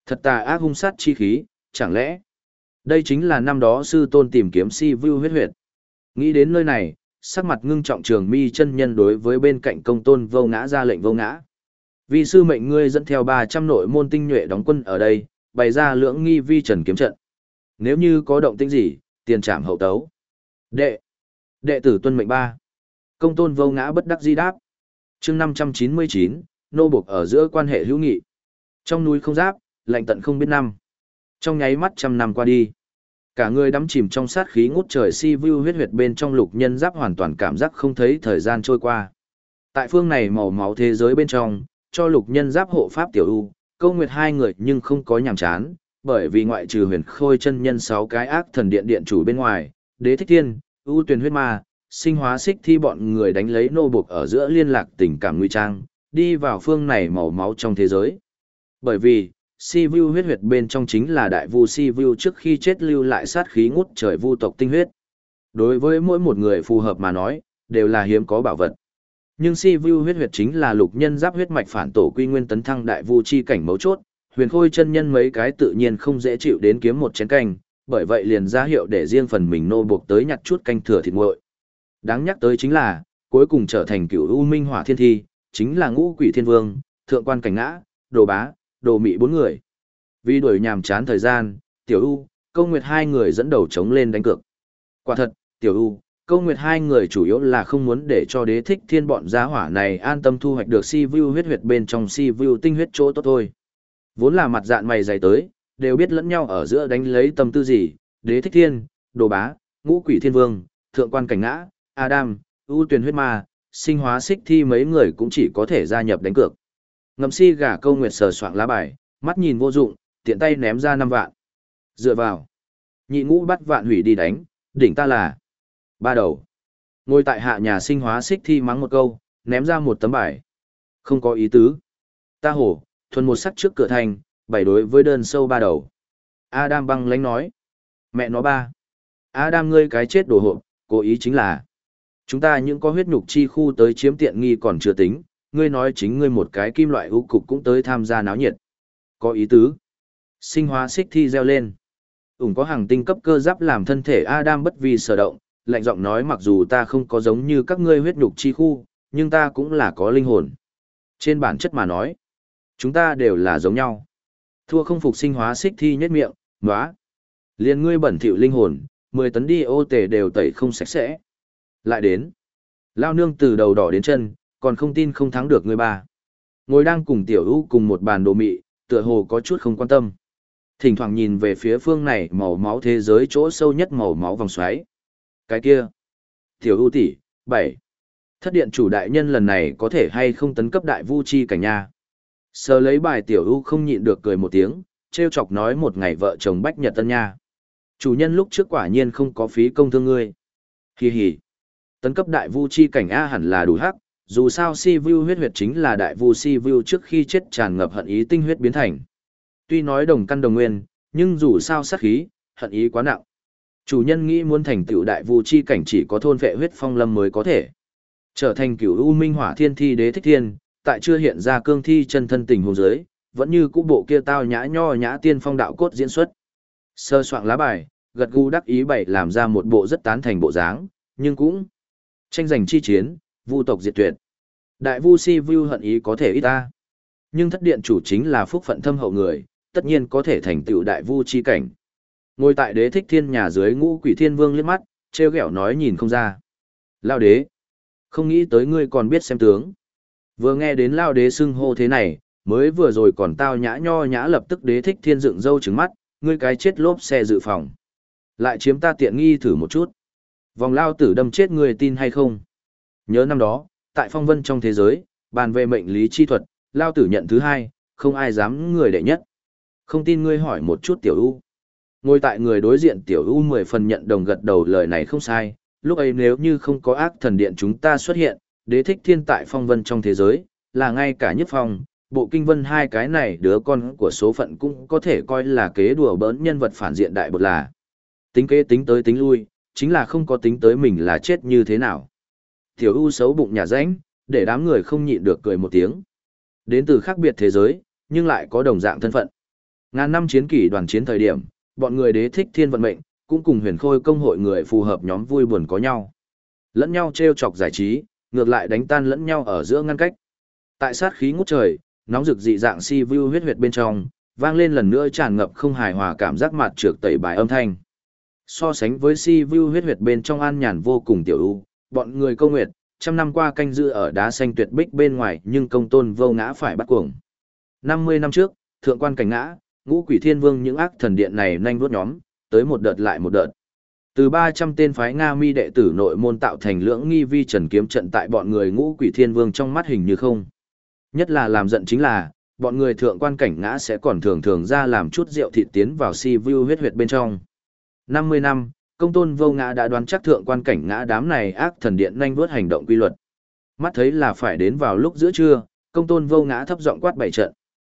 Thật tà ác hung sát chi khí, chẳng lẽ đây chính là năm đó sư tôn tìm kiếm si view huyết huyệt. Nghĩ đến nơi này, sắc mặt ngưng trọng Trường Mi chân nhân đối với bên cạnh công tôn vô ngã ra lệnh vô ngã. Vì sư mệnh ngươi dẫn theo 300 nội môn tinh nhuệ đóng quân ở đây, bày ra lưỡng nghi vi trần kiếm trận. Nếu như có động tĩnh gì, tiền trảm hậu tấu. Đệ tử tuân mệnh ba. Công tôn vô ngã bất đắc dĩ đáp. Chương 599, nô buộc ở giữa quan hệ hữu nghị. Trong núi không giáp, lạnh tận không biết năm. Trong nháy mắt trăm năm qua đi, cả người đắm chìm trong sát khí ngút trời si vu huyết huyệt bên trong lục nhân giáp hoàn toàn cảm giác không thấy thời gian trôi qua. Tại phương này màu máu thế giới bên trong, cho lục nhân giáp hộ pháp tiểu u, câu nguyệt hai người nhưng không có nhàm chán, bởi vì ngoại trừ huyền khôi chân nhân 6 cái ác thần điện điện chủ bên ngoài, đế thích thiên, ưu tuyền huyết ma, sinh hóa xích thi bọn người đánh lấy nô buộc ở giữa liên lạc tình cảm nguy trang, đi vào phương này màu máu trong thế giới. Bởi vì, si vu huyết huyệt bên trong chính là đại vu si vu trước khi chết lưu lại sát khí ngút trời vu tộc tinh huyết. Đối với mỗi một người phù hợp mà nói, đều là hiếm có bảo vật. Nhưng si vu huyết huyệt chính là lục nhân giáp huyết mạch phản tổ quy nguyên tấn thăng đại vu chi cảnh mấu chốt, huyền khôi chân nhân mấy cái tự nhiên không dễ chịu đến kiếm một chén canh, bởi vậy liền ra hiệu để riêng phần mình nô buộc tới nhặt chút canh thừa thịt nguội. Đáng nhắc tới chính là, cuối cùng trở thành cửu u minh hỏa thiên thi, chính là ngũ quỷ thiên vương, thượng quan cảnh ngã, đồ bá, đồ mị 4 người. Vì đuổi nhàm chán thời gian, tiểu u, câu nguyệt hai người dẫn đầu chống lên đánh cược. Quả thật, tiểu u, câu nguyệt hai người chủ yếu là không muốn để cho đế thích thiên bọn giá hỏa này an tâm thu hoạch được si vu huyết huyệt bên trong si vu tinh huyết chỗ tốt thôi. Vốn là mặt dạn mày dày tới, đều biết lẫn nhau ở giữa đánh lấy tâm tư gì, đế thích thiên, đồ bá, ngũ quỷ thiên vương, thượng quan cảnh ngã, Adam, ưu tuyền huyết ma, sinh hóa xích thi mấy người cũng chỉ có thể gia nhập đánh cược. Ngầm si gả câu nguyệt sờ soạng lá bài, mắt nhìn vô dụng, tiện tay ném ra 5 vạn. Dựa vào. Nhị ngũ bắt vạn hủy đi đánh, đỉnh ta là ba đầu. Ngồi tại hạ nhà sinh hóa xích thi mắng một câu, ném ra một tấm bài. Không có ý tứ. Ta hổ, thuần một sắc trước cửa thành, bảy đối với đơn sâu 3 đầu. Adam băng lánh nói. Mẹ nó ba. Adam ngươi cái chết đồ hộp, cố ý chính là. Chúng ta những có huyết nhục chi khu tới chiếm tiện nghi còn chưa tính, ngươi nói chính ngươi một cái kim loại ưu cục cũng tới tham gia náo nhiệt. Có ý tứ. Sinh hóa xích thi reo lên. Có hàng tinh cấp cơ giáp làm thân thể Adam bất vì sở động, lạnh giọng nói mặc dù ta không có giống như các ngươi huyết nhục chi khu, nhưng ta cũng là có linh hồn. Trên bản chất mà nói, chúng ta đều là giống nhau. Thua không phục sinh hóa xích thi nhếch miệng, nóa. Liền ngươi bẩn thỉu linh hồn, 10 tấn đi ô tể đều tẩy không sạch sẽ. Lại đến. Lao nương từ đầu đỏ đến chân, còn không tin không thắng được ngươi ba. Ngồi đang cùng tiểu ưu cùng một bàn đồ mị, tựa hồ có chút không quan tâm. Thỉnh thoảng nhìn về phía phương này màu máu thế giới chỗ sâu nhất màu máu vòng xoáy. Cái kia. Tiểu ưu tỷ, 7. Thất điện chủ đại nhân lần này có thể hay không tấn cấp đại vu chi cảnh nha. Sờ lấy bài tiểu ưu không nhịn được cười một tiếng, trêu chọc nói một ngày vợ chồng bách nhật tân nha. Chủ nhân lúc trước quả nhiên không có phí công thương ngươi. Hi hi. Tấn cấp đại vu chi cảnh A hẳn là đủ hắc, dù sao si vu huyết huyệt chính là đại vu si vu trước khi chết tràn ngập hận ý tinh huyết biến thành. Tuy nói đồng căn đồng nguyên, nhưng dù sao sát khí, hận ý quá nặng. Chủ nhân nghĩ muốn thành tựu đại vu chi cảnh chỉ có thôn vệ huyết phong lâm mới có thể. Trở thành cửu u minh hỏa thiên thi đế thích thiên, tại chưa hiện ra cương thi chân thân tình hồn giới, vẫn như cũ bộ kia tao nhã nho nhã tiên phong đạo cốt diễn xuất. Sơ soạn lá bài, gật gù đắc ý bày làm ra một bộ rất tán thành bộ dáng, nhưng cũng tranh giành chi chiến, vu tộc diệt tuyệt. Đại vu si vu hận ý có thể ít ta. Nhưng thất điện chủ chính là phúc phận thâm hậu người, tất nhiên có thể thành tựu đại vu chi cảnh. Ngồi tại đế thích thiên nhà dưới ngũ quỷ thiên vương liếc mắt, trêu ghẹo nói nhìn không ra. Lao đế, không nghĩ tới ngươi còn biết xem tướng. Vừa nghe đến lao đế xưng hô thế này, mới vừa rồi còn tao nhã nho nhã lập tức đế thích thiên dựng râu trứng mắt, ngươi cái chết lốp xe dự phòng. Lại chiếm ta tiện nghi thử một chút. Vòng lao tử đâm chết ngươi tin hay không? Nhớ năm đó, tại phong vân trong thế giới, bàn về mệnh lý chi thuật, lao tử nhận thứ 2, không ai dám người đệ nhất. Không tin ngươi hỏi một chút tiểu u. Ngồi tại người đối diện tiểu u 10 phần nhận đồng gật đầu lời này không sai, lúc ấy nếu như không có ác thần điện chúng ta xuất hiện, đế thích thiên tại phong vân trong thế giới, là ngay cả nhất phong, bộ kinh vân hai cái này đứa con của số phận cũng có thể coi là kế đùa bỡn nhân vật phản diện đại bột là. Tính kế tính tới tính lui, chính là không có tính tới mình là chết như thế nào. Tiểu u xấu bụng nhà rãnh, để đám người không nhịn được cười một tiếng. Đến từ khác biệt thế giới, nhưng lại có đồng dạng thân phận. Ngàn năm chiến kỷ đoàn chiến thời điểm, bọn người đế thích thiên vận mệnh, cũng cùng huyền khôi công hội người phù hợp nhóm vui buồn có nhau. Lẫn nhau trêu chọc giải trí, ngược lại đánh tan lẫn nhau ở giữa ngăn cách. Tại sát khí ngút trời, nóng rực dị dạng si vu huyết huyệt bên trong, vang lên lần nữa tràn ngập không hài hòa cảm giác mạt trược tẩy bài âm thanh. So sánh với si vu huyết huyệt bên trong an nhàn vô cùng tiểu ưu, bọn người câu nguyệt, trăm năm qua canh giữ ở đá xanh tuyệt bích bên ngoài nhưng công tôn vô ngã phải bắt cuồng. 50 năm trước, thượng quan cảnh ngã, ngũ quỷ thiên vương những ác thần điện này nhanh vuốt nhóm, tới một đợt lại một đợt. Từ 300 tên phái Nga mi đệ tử nội môn tạo thành lưỡng nghi vi trần kiếm trận tại bọn người ngũ quỷ thiên vương trong mắt hình như không. Nhất là làm giận chính là, bọn người thượng quan cảnh ngã sẽ còn thường thường ra làm chút rượu thịt tiến vào si vu huyết huyệt bên trong. 50 năm, công tôn vô ngã đã đoán chắc thượng quan cảnh ngã đám này ác thần điện nhanh vuốt hành động quy luật. Mắt thấy là phải đến vào lúc giữa trưa, công tôn vô ngã thấp giọng quát bảy trận.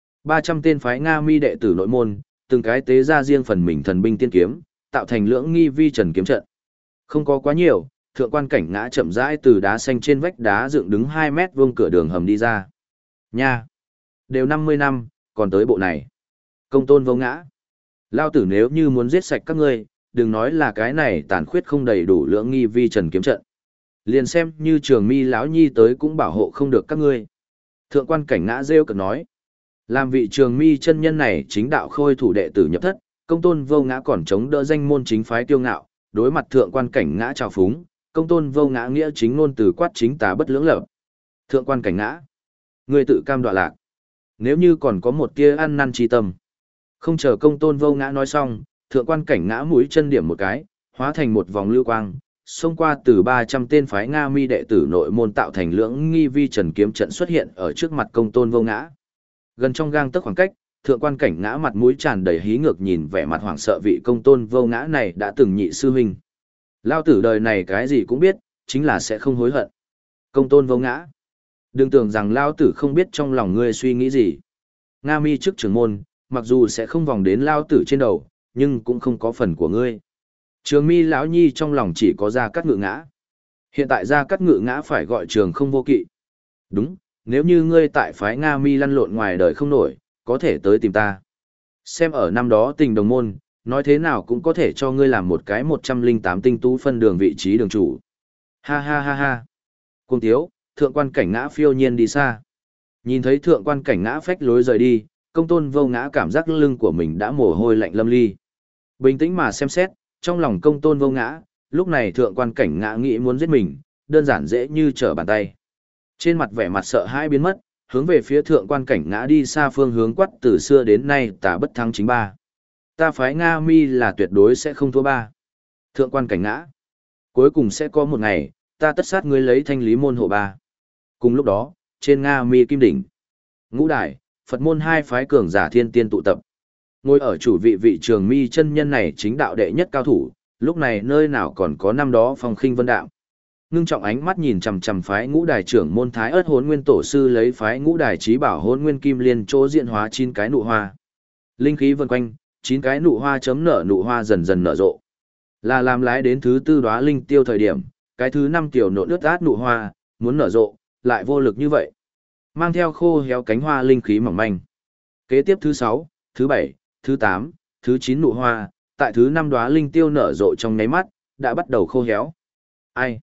300 tên phái Nga mi đệ tử nội môn, từng cái tế ra riêng phần mình thần binh tiên kiếm, tạo thành lưỡng nghi vi trần kiếm trận. Không có quá nhiều, thượng quan cảnh ngã chậm rãi từ đá xanh trên vách đá dựng đứng 2 mét vuông cửa đường hầm đi ra. Nha! Đều 50 năm, còn tới bộ này. Công tôn vô ngã. Lao tử nếu như muốn giết sạch các ngươi, đừng nói là cái này tàn khuyết không đầy đủ lưỡng nghi vi trần kiếm trận. Liền xem như trường mi lão nhi tới cũng bảo hộ không được các ngươi. Thượng quan cảnh ngã rêu cực nói. Làm vị trường mi chân nhân này chính đạo khôi thủ đệ tử nhập thất, công tôn vô ngã còn chống đỡ danh môn chính phái tiêu ngạo, đối mặt thượng quan cảnh ngã trào phúng, công tôn vô ngã nghĩa chính ngôn từ quát chính tà bất lưỡng lập. Thượng quan cảnh ngã, ngươi tự cam đoạ lạc. Nếu như còn có một tia ăn năn chi tâm. Không chờ công tôn vô ngã nói xong, thượng quan cảnh ngã mũi chân điểm một cái, hóa thành một vòng lưu quang, xông qua từ 300 tên phái Nga mi đệ tử nội môn tạo thành lưỡng nghi vi trần kiếm trận xuất hiện ở trước mặt công tôn vô ngã. Gần trong gang tấc khoảng cách, thượng quan cảnh ngã mặt mũi tràn đầy hí ngược nhìn vẻ mặt hoảng sợ vị công tôn vô ngã này đã từng nhị sư huynh. Lao tử đời này cái gì cũng biết, chính là sẽ không hối hận. Công tôn vô ngã. Đừng tưởng rằng Lao tử không biết trong lòng ngươi suy nghĩ gì. Nga mi trước trưởng môn, mặc dù sẽ không vòng đến Lao tử trên đầu, nhưng cũng không có phần của ngươi. Trường mi lão nhi trong lòng chỉ có Gia Cát Ngự ngã. Hiện tại Gia Cát Ngự ngã phải gọi trường không vô kỵ. Đúng, nếu như ngươi tại phái Nga mi lăn lộn ngoài đời không nổi, có thể tới tìm ta. Xem ở năm đó tình đồng môn, nói thế nào cũng có thể cho ngươi làm một cái 108 tinh tú phân đường vị trí đường chủ. Ha ha ha ha. Cung tiếu, thượng quan cảnh ngã phiêu nhiên đi xa. Nhìn thấy thượng quan cảnh ngã phách lối rời đi, công tôn vô ngã cảm giác lưng của mình đã mồ hôi lạnh lâm ly. Bình tĩnh mà xem xét, trong lòng công tôn vô ngã, lúc này thượng quan cảnh ngã nghĩ muốn giết mình, đơn giản dễ như trở bàn tay. Trên mặt vẻ mặt sợ hãi biến mất, hướng về phía thượng quan cảnh ngã đi xa phương hướng quát từ xưa đến nay tả bất thắng chính ba. Ta phái Nga mi là tuyệt đối sẽ không thua ba. Thượng quan cảnh ngã. Cuối cùng sẽ có một ngày, ta tất sát ngươi lấy thanh lý môn hộ ba. Cùng lúc đó, trên Nga mi kim đỉnh, ngũ đài, Phật môn hai phái cường giả thiên tiên tụ tập. Ngồi ở chủ vị vị trường mi chân nhân này chính đạo đệ nhất cao thủ, lúc này nơi nào còn có năm đó phong khinh vân đạo. Ngưng trọng ánh mắt nhìn chằm chằm phái ngũ đài trưởng môn Thái Ức Hỗn Nguyên tổ sư lấy phái ngũ đài trí bảo Hỗn Nguyên Kim Liên chỗ diện hóa 9 cái nụ hoa. Linh khí vần quanh, 9 cái nụ hoa chấm nở nụ hoa dần dần nở rộ. Là làm lái đến thứ tư đóa linh tiêu thời điểm, cái thứ 5 tiểu nộn ướt át nụ hoa, muốn nở rộ, lại vô lực như vậy. Mang theo khô héo cánh hoa linh khí mỏng manh. Kế tiếp thứ 6, thứ 7, thứ 8, thứ 9 nụ hoa, tại thứ 5 đóa linh tiêu nở rộ trong nháy mắt, đã bắt đầu khô héo. Ai?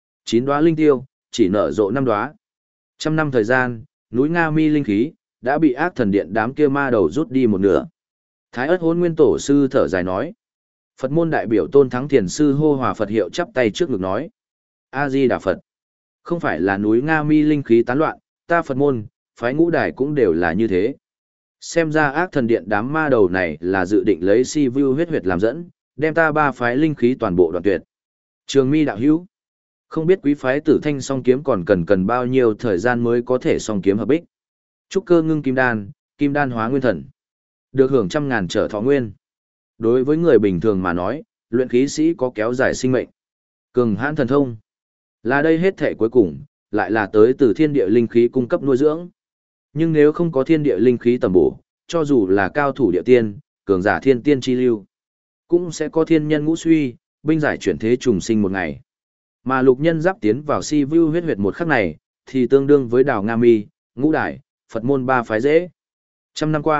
9 đóa linh tiêu, chỉ nở rộ 5 đóa. 100 năm thời gian, núi Nga Mi linh khí đã bị ác thần điện đám kia ma đầu rút đi một nửa. Thái Ức Hỗn Nguyên tổ sư thở dài nói. Phật môn đại biểu Tôn Thắng Thiền sư hô hòa Phật hiệu chắp tay trước ngực nói: A Di Đà Phật. Không phải là núi Nga Mi linh khí tán loạn, ta Phật môn, phái ngũ đài cũng đều là như thế. Xem ra ác thần điện đám ma đầu này là dự định lấy si vu huyết huyệt làm dẫn, đem ta ba phái linh khí toàn bộ đoạn tuyệt. Trường Mi đạo hữu, không biết quý phái Tử Thanh song kiếm còn cần bao nhiêu thời gian mới có thể song kiếm hợp bích. Trúc cơ ngưng kim đan hóa nguyên thần, được hưởng 100.000 trở thọ nguyên. Đối với người bình thường mà nói, luyện khí sĩ có kéo dài sinh mệnh, cường hãn thần thông, là đây hết thể cuối cùng, lại là tới từ thiên địa linh khí cung cấp nuôi dưỡng. Nhưng nếu không có thiên địa linh khí tầm bổ, cho dù là cao thủ địa tiên, cường giả thiên tiên chi lưu, cũng sẽ có thiên nhân ngũ suy, binh giải chuyển thế trùng sinh một ngày. Mà lục nhân giáp tiến vào si vu huyết huyệt một khắc này, thì tương đương với đào Nga Mi, ngũ đài, Phật môn ba phái dễ. 100 năm qua,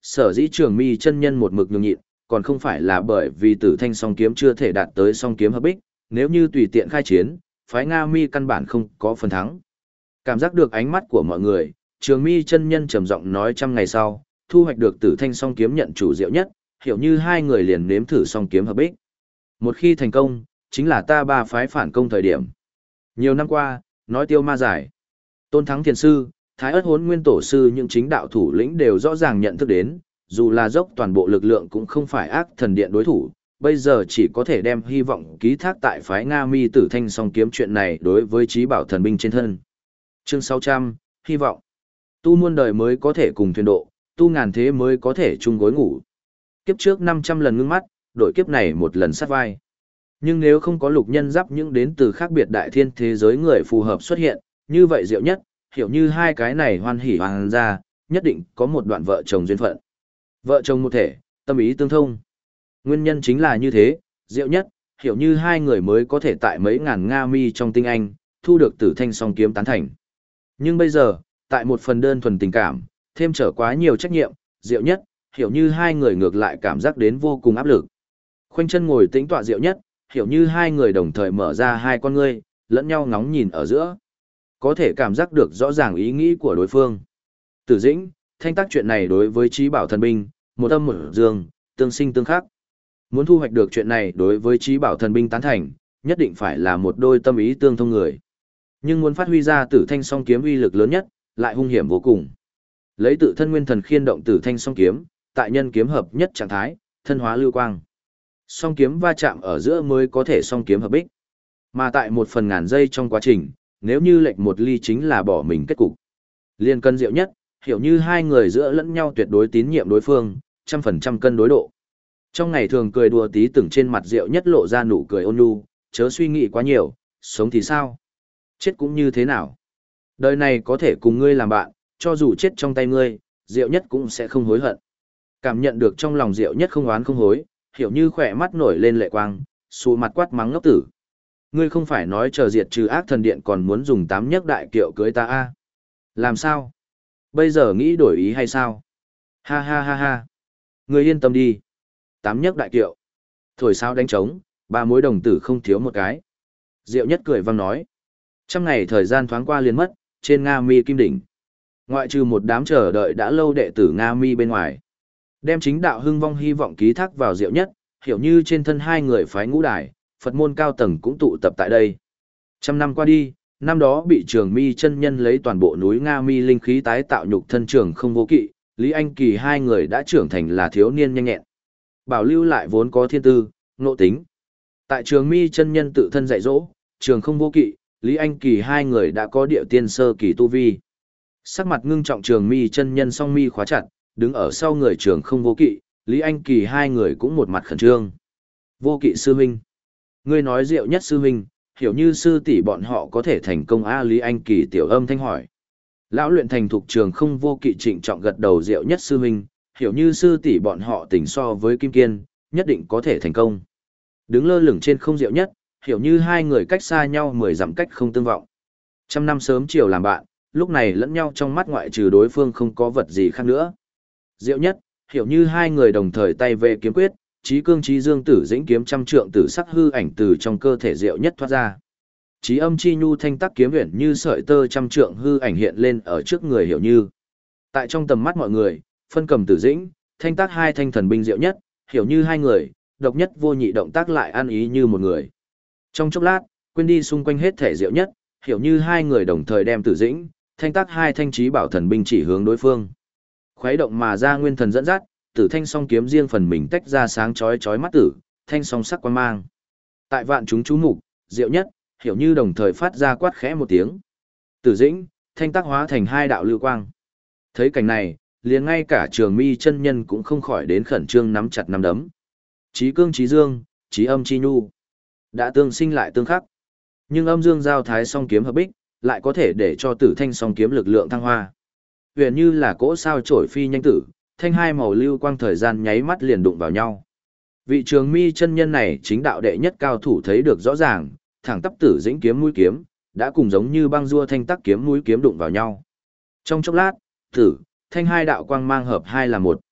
Sở dĩ Trường Mi chân nhân một mực nhường nhịn, còn không phải là bởi vì Tử Thanh song kiếm chưa thể đạt tới song kiếm hợp bích, nếu như tùy tiện khai chiến, phái Nga Mi căn bản không có phần thắng. Cảm giác được ánh mắt của mọi người, Trường Mi chân nhân trầm giọng nói 100 ngày sau, thu hoạch được Tử Thanh song kiếm nhận chủ diệu nhất, hiểu như hai người liền nếm thử song kiếm hợp bích. Một khi thành công, chính là ta ba phái phản công thời điểm. Nhiều năm qua, nói tiêu ma giải, Tôn Thắng Thiền Sư, Thái Ất Hốn Nguyên Tổ Sư những chính đạo thủ lĩnh đều rõ ràng nhận thức đến, dù là dốc toàn bộ lực lượng cũng không phải ác thần điện đối thủ, bây giờ chỉ có thể đem hy vọng ký thác tại phái Nga Mi Tử Thanh song kiếm chuyện này đối với trí bảo thần binh trên thân. Chương 600, hy vọng. Tu muôn đời mới có thể cùng thuyền độ, tu ngàn thế mới có thể chung gối ngủ. Kiếp trước 500 lần ngưng mắt, đội kiếp này một lần sát vai. Nhưng nếu không có lục nhân giáp những đến từ khác biệt đại thiên thế giới người phù hợp xuất hiện, như vậy diệu nhất, hiểu như hai cái này hoan hỉ hoàng gia, nhất định có một đoạn vợ chồng duyên phận. Vợ chồng một thể, tâm ý tương thông. Nguyên nhân chính là như thế, diệu nhất, hiểu như hai người mới có thể tại mấy ngàn Nga Mi trong tinh anh, thu được Tử Thanh song kiếm tán thành. Nhưng bây giờ, tại một phần đơn thuần tình cảm, thêm trở quá nhiều trách nhiệm, diệu nhất, hiểu như hai người ngược lại cảm giác đến vô cùng áp lực. Khoanh chân ngồi tĩnh tọa diệu nhất, hiểu như hai người đồng thời mở ra hai con ngươi, lẫn nhau ngóng nhìn ở giữa. Có thể cảm giác được rõ ràng ý nghĩ của đối phương. Tử Dĩnh, Thanh tác chuyện này đối với trí bảo thần binh, một âm một dương, tương sinh tương khắc. Muốn thu hoạch được chuyện này đối với trí bảo thần binh tán thành, nhất định phải là một đôi tâm ý tương thông người. Nhưng muốn phát huy ra Tử Thanh song kiếm uy lực lớn nhất, lại hung hiểm vô cùng. Lấy tự thân nguyên thần khiên động Tử Thanh song kiếm, tại nhân kiếm hợp nhất trạng thái, thân hóa lưu quang. Song kiếm va chạm ở giữa mới có thể song kiếm hợp bích. Mà tại một phần ngàn giây trong quá trình, nếu như lệch một ly chính là bỏ mình kết cục. Liên cân diệu nhất, hiểu như hai người giữa lẫn nhau tuyệt đối tín nhiệm đối phương, 100% cân đối độ. Trong ngày thường cười đùa tí từng trên mặt diệu nhất lộ ra nụ cười ôn nhu, chớ suy nghĩ quá nhiều, sống thì sao? Chết cũng như thế nào? Đời này có thể cùng ngươi làm bạn, cho dù chết trong tay ngươi, diệu nhất cũng sẽ không hối hận. Cảm nhận được trong lòng diệu nhất không oán không hối, hiểu như khỏe mắt nổi lên lệ quang, xù mặt quát mắng ngốc tử. Ngươi không phải nói chờ diệt trừ ác thần điện còn muốn dùng 8 nhấc đại kiệu cưới ta à? Làm sao? Bây giờ nghĩ đổi ý hay sao? Ha ha ha ha. Ngươi yên tâm đi. 8 nhấc đại kiệu. Thổi sao đánh trống, ba mối đồng tử không thiếu một cái. Diệu nhất cười vang nói. 100 ngày thời gian thoáng qua liền mất, trên Nga Mi Kim Đỉnh. Ngoại trừ một đám chờ đợi đã lâu đệ tử Nga Mi bên ngoài. Đem chính đạo hưng vong hy vọng ký thác vào diệu nhất, hiểu như trên thân hai người phái ngũ đài, Phật môn cao tầng cũng tụ tập tại đây. 100 năm qua đi, năm đó bị Trường Mi chân nhân lấy toàn bộ núi Nga Mi linh khí tái tạo nhục thân trường không vô kỵ, Lý Anh Kỳ hai người đã trưởng thành là thiếu niên nhanh nhẹn. Bảo lưu lại vốn có thiên tư, ngộ tính. Tại Trường Mi chân nhân tự thân dạy dỗ, trường không vô kỵ, Lý Anh Kỳ hai người đã có địa tiên sơ kỳ tu vi. Sắc mặt ngưng trọng Trường Mi chân nhân song mi khóa chặt, đứng ở sau người trường không vô kỵ, Lý Anh Kỳ hai người cũng một mặt khẩn trương. Vô kỵ sư huynh. Ngươi nói diệu nhất sư huynh, hiểu như sư tỷ bọn họ có thể thành công a Lý Anh Kỳ tiểu âm thanh hỏi. Lão luyện thành thục trường không vô kỵ trịnh trọng gật đầu diệu nhất sư huynh, hiểu như sư tỷ bọn họ tỉnh so với Kim Kiên, nhất định có thể thành công. Đứng lơ lửng trên không diệu nhất, hiểu như hai người cách xa nhau 10 dặm cách không tương vọng. 100 năm sớm chiều làm bạn, lúc này lẫn nhau trong mắt ngoại trừ đối phương không có vật gì khác nữa. Diệu nhất, hiểu như hai người đồng thời tay về kiếm quyết, Chí Cương Chí Dương Tử Dĩnh kiếm trăm trượng tử sắc hư ảnh từ trong cơ thể diệu nhất thoát ra. Chí Âm Chi Nhu thanh tắc kiếm huyền như sợi tơ trăm trượng hư ảnh hiện lên ở trước người hiểu như. Tại trong tầm mắt mọi người, phân cầm Tử Dĩnh, thanh tác hai thanh thần binh diệu nhất, hiểu như hai người, độc nhất vô nhị động tác lại ăn ý như một người. Trong chốc lát, quên đi xung quanh hết thể diệu nhất, hiểu như hai người đồng thời đem Tử Dĩnh, thanh tác hai thanh chí bảo thần binh chỉ hướng đối phương. Khuấy động mà ra nguyên thần dẫn dắt, Tử Thanh song kiếm riêng phần mình tách ra sáng chói chói mắt tử, thanh song sắc quang mang. Tại vạn chúng chú mục, diệu nhất, hiểu như đồng thời phát ra quát khẽ một tiếng. Tử Dĩnh, thanh tác hóa thành hai đạo lưu quang. Thấy cảnh này, liền ngay cả Trường Mi chân nhân cũng không khỏi đến khẩn trương nắm chặt nắm đấm. Chí cương chí dương, chí âm chi nhu, đã tương sinh lại tương khắc. Nhưng âm dương giao thái song kiếm hợp bích, lại có thể để cho Tử Thanh song kiếm lực lượng thăng hoa. Huyền như là cỗ sao chổi phi nhanh tử, thanh hai màu lưu quang thời gian nháy mắt liền đụng vào nhau. Vị Trường Mi chân nhân này chính đạo đệ nhất cao thủ thấy được rõ ràng, thẳng tắp Tử Dĩnh kiếm mũi kiếm, đã cùng giống như băng rua thanh tắc kiếm mũi kiếm đụng vào nhau. Trong chốc lát, thanh hai đạo quang mang hợp hai là một.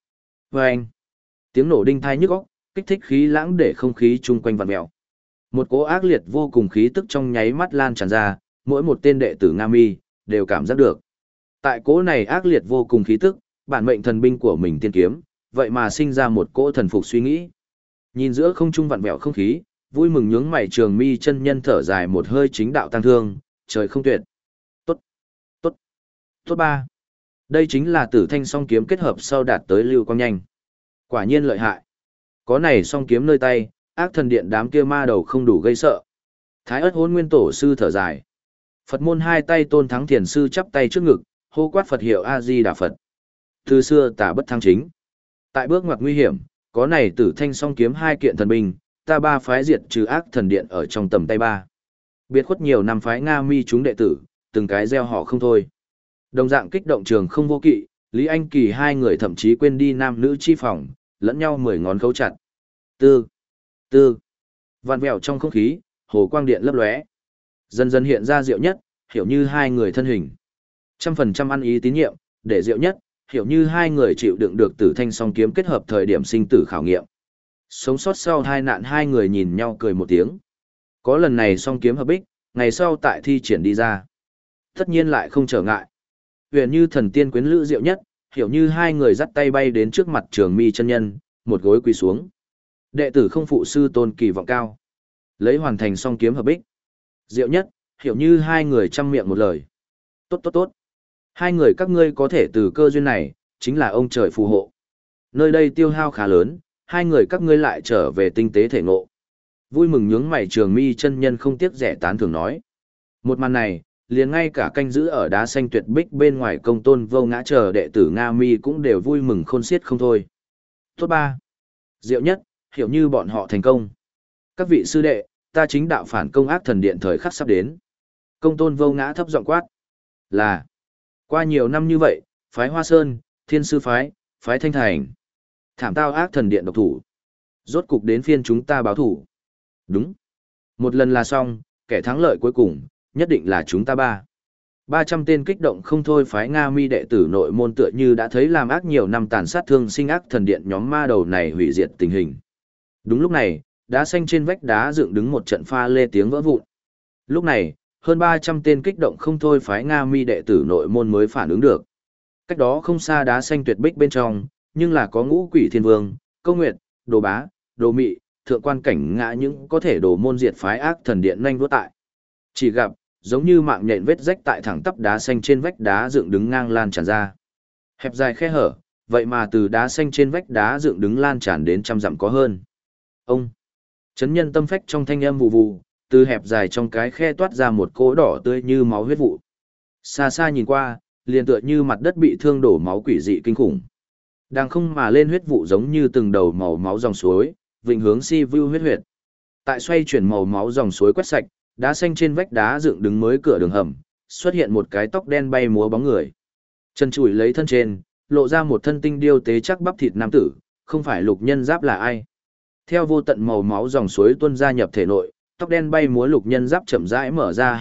Vâng! Tiếng nổ đinh thai nhức óc, kích thích khí lãng để không khí chung quanh vặn mèo. Một cỗ ác liệt vô cùng khí tức trong nháy mắt lan tràn ra, mỗi một tên đệ tử Nga Mi đều cảm giác được. Tại cỗ này ác liệt vô cùng khí tức, bản mệnh thần binh của mình tiên kiếm, vậy mà sinh ra một cỗ thần phục suy nghĩ. Nhìn giữa không trung vặn vẹo không khí, vui mừng nhướng mày Trường Mi chân nhân thở dài một hơi chính đạo tăng thương, trời không tuyệt. Tốt, tốt, tốt ba. Đây chính là Tử Thanh song kiếm kết hợp sau đạt tới lưu quang nhanh. Quả nhiên lợi hại. Có này song kiếm nơi tay, ác thần điện đám kia ma đầu không đủ gây sợ. Thái Ức Hỗn Nguyên tổ sư thở dài. Phật môn hai tay Tôn Thắng Thiền sư chắp tay trước ngực, hô quát Phật hiệu A Di Đà Phật. Từ xưa tả bất thăng chính. Tại bước ngoặt nguy hiểm, có này Tử Thanh song kiếm hai kiện thần binh, ta ba phái diệt trừ ác thần điện ở trong tầm tay ba. Biệt khuất nhiều năm phái Nga Mi chúng đệ tử, từng cái gieo họ không thôi. Đồng dạng kích động Trường Không Vô Kỵ, Lý Anh Kỳ hai người thậm chí quên đi nam nữ chi phòng, lẫn nhau 10 ngón khấu chặt. Tư, tư, vặn vẹo trong không khí, hồ quang điện lấp lóe. Dần dần hiện ra Diệu Nhất, hiểu như hai người thân hình. 100% ăn ý tín nhiệm, để Diệu Nhất, hiểu như hai người chịu đựng được Tử Thanh song kiếm kết hợp thời điểm sinh tử khảo nghiệm. Sống sót sau hai nạn hai người nhìn nhau cười một tiếng. Có lần này song kiếm hợp bích, ngày sau tại thi triển đi ra. Tất nhiên lại không trở ngại. Huyền như thần tiên quyến lữ Diệu Nhất, hiểu như hai người dắt tay bay đến trước mặt Trường Mi chân nhân, một gối quỳ xuống. Đệ tử không phụ sư tôn kỳ vọng cao. Lấy hoàn thành song kiếm hợp bích. Diệu Nhất, hiểu như hai người chăm miệng một lời. Tốt tốt tốt. Hai người các ngươi có thể từ cơ duyên này, chính là ông trời phù hộ. Nơi đây tiêu hao khá lớn, hai người các ngươi lại trở về tinh tế thể ngộ. Vui mừng nhướng mày Trường Mi chân nhân không tiếc rẻ tán thường nói. Một màn này, liền ngay cả canh giữ ở đá xanh tuyệt bích bên ngoài Công Tôn Vô Ngã chờ đệ tử Nga Mi cũng đều vui mừng khôn xiết không thôi. Tốt ba. Diệu Nhất, hiểu như bọn họ thành công. Các vị sư đệ, ta chính đạo phản công ác thần điện thời khắc sắp đến. Công Tôn Vô Ngã thấp giọng quát. Là. Qua nhiều năm như vậy, phái Hoa Sơn, Thiên Sư phái, phái Thanh Thành. Thảm tao ác thần điện độc thủ. Rốt cục đến phiên chúng ta báo thủ. Đúng. Một lần là xong, kẻ thắng lợi cuối cùng, nhất định là chúng ta ba. 300 tên kích động không thôi phái Nga Mi đệ tử nội môn tựa như đã thấy làm ác nhiều năm tàn sát thương sinh ác thần điện nhóm ma đầu này hủy diệt tình hình. Đúng lúc này, đá xanh trên vách đá dựng đứng một trận pha lê tiếng vỡ vụn. Lúc này, hơn 300 tên kích động không thôi phái Nga Mi đệ tử nội môn mới phản ứng được. Cách đó không xa đá xanh tuyệt bích bên trong, nhưng là có Ngũ Quỷ Thiên Vương, Câu Nguyệt, Đồ Bá, Đồ Mị, Thượng Quan Cảnh Ngã những có thể đổ môn diệt phái ác thần điện nhanh vút tại. Chỉ gặp, giống như mạng nhện vết rách tại thẳng tắp đá xanh trên vách đá dựng đứng ngang lan tràn ra. Hẹp dài khe hở, vậy mà từ đá xanh trên vách đá dựng đứng lan tràn đến trăm dặm có hơn. Ông, chấn nhân tâm phách trong thanh âm vù vù, từ hẹp dài trong cái khe toát ra một cỗ đỏ tươi như máu huyết vụ. Xa xa nhìn qua, liền tựa như mặt đất bị thương đổ máu quỷ dị kinh khủng. Đang không mà lên huyết vụ giống như từng đầu màu máu dòng suối, vịnh hướng si vu huyết huyệt. Tại xoay chuyển màu máu dòng suối quét sạch, đá xanh trên vách đá dựng đứng mới cửa đường hầm, xuất hiện một cái tóc đen bay múa bóng người. Chân chùi lấy thân trên, lộ ra một thân tinh điêu tế chắc bắp thịt nam tử, không phải Lục Nhân Giáp là ai. Theo vô tận màu máu dòng suối tuôn ra nhập thể nội, tóc đen bay múa Lục Nhân Giáp chậm rãi mở ra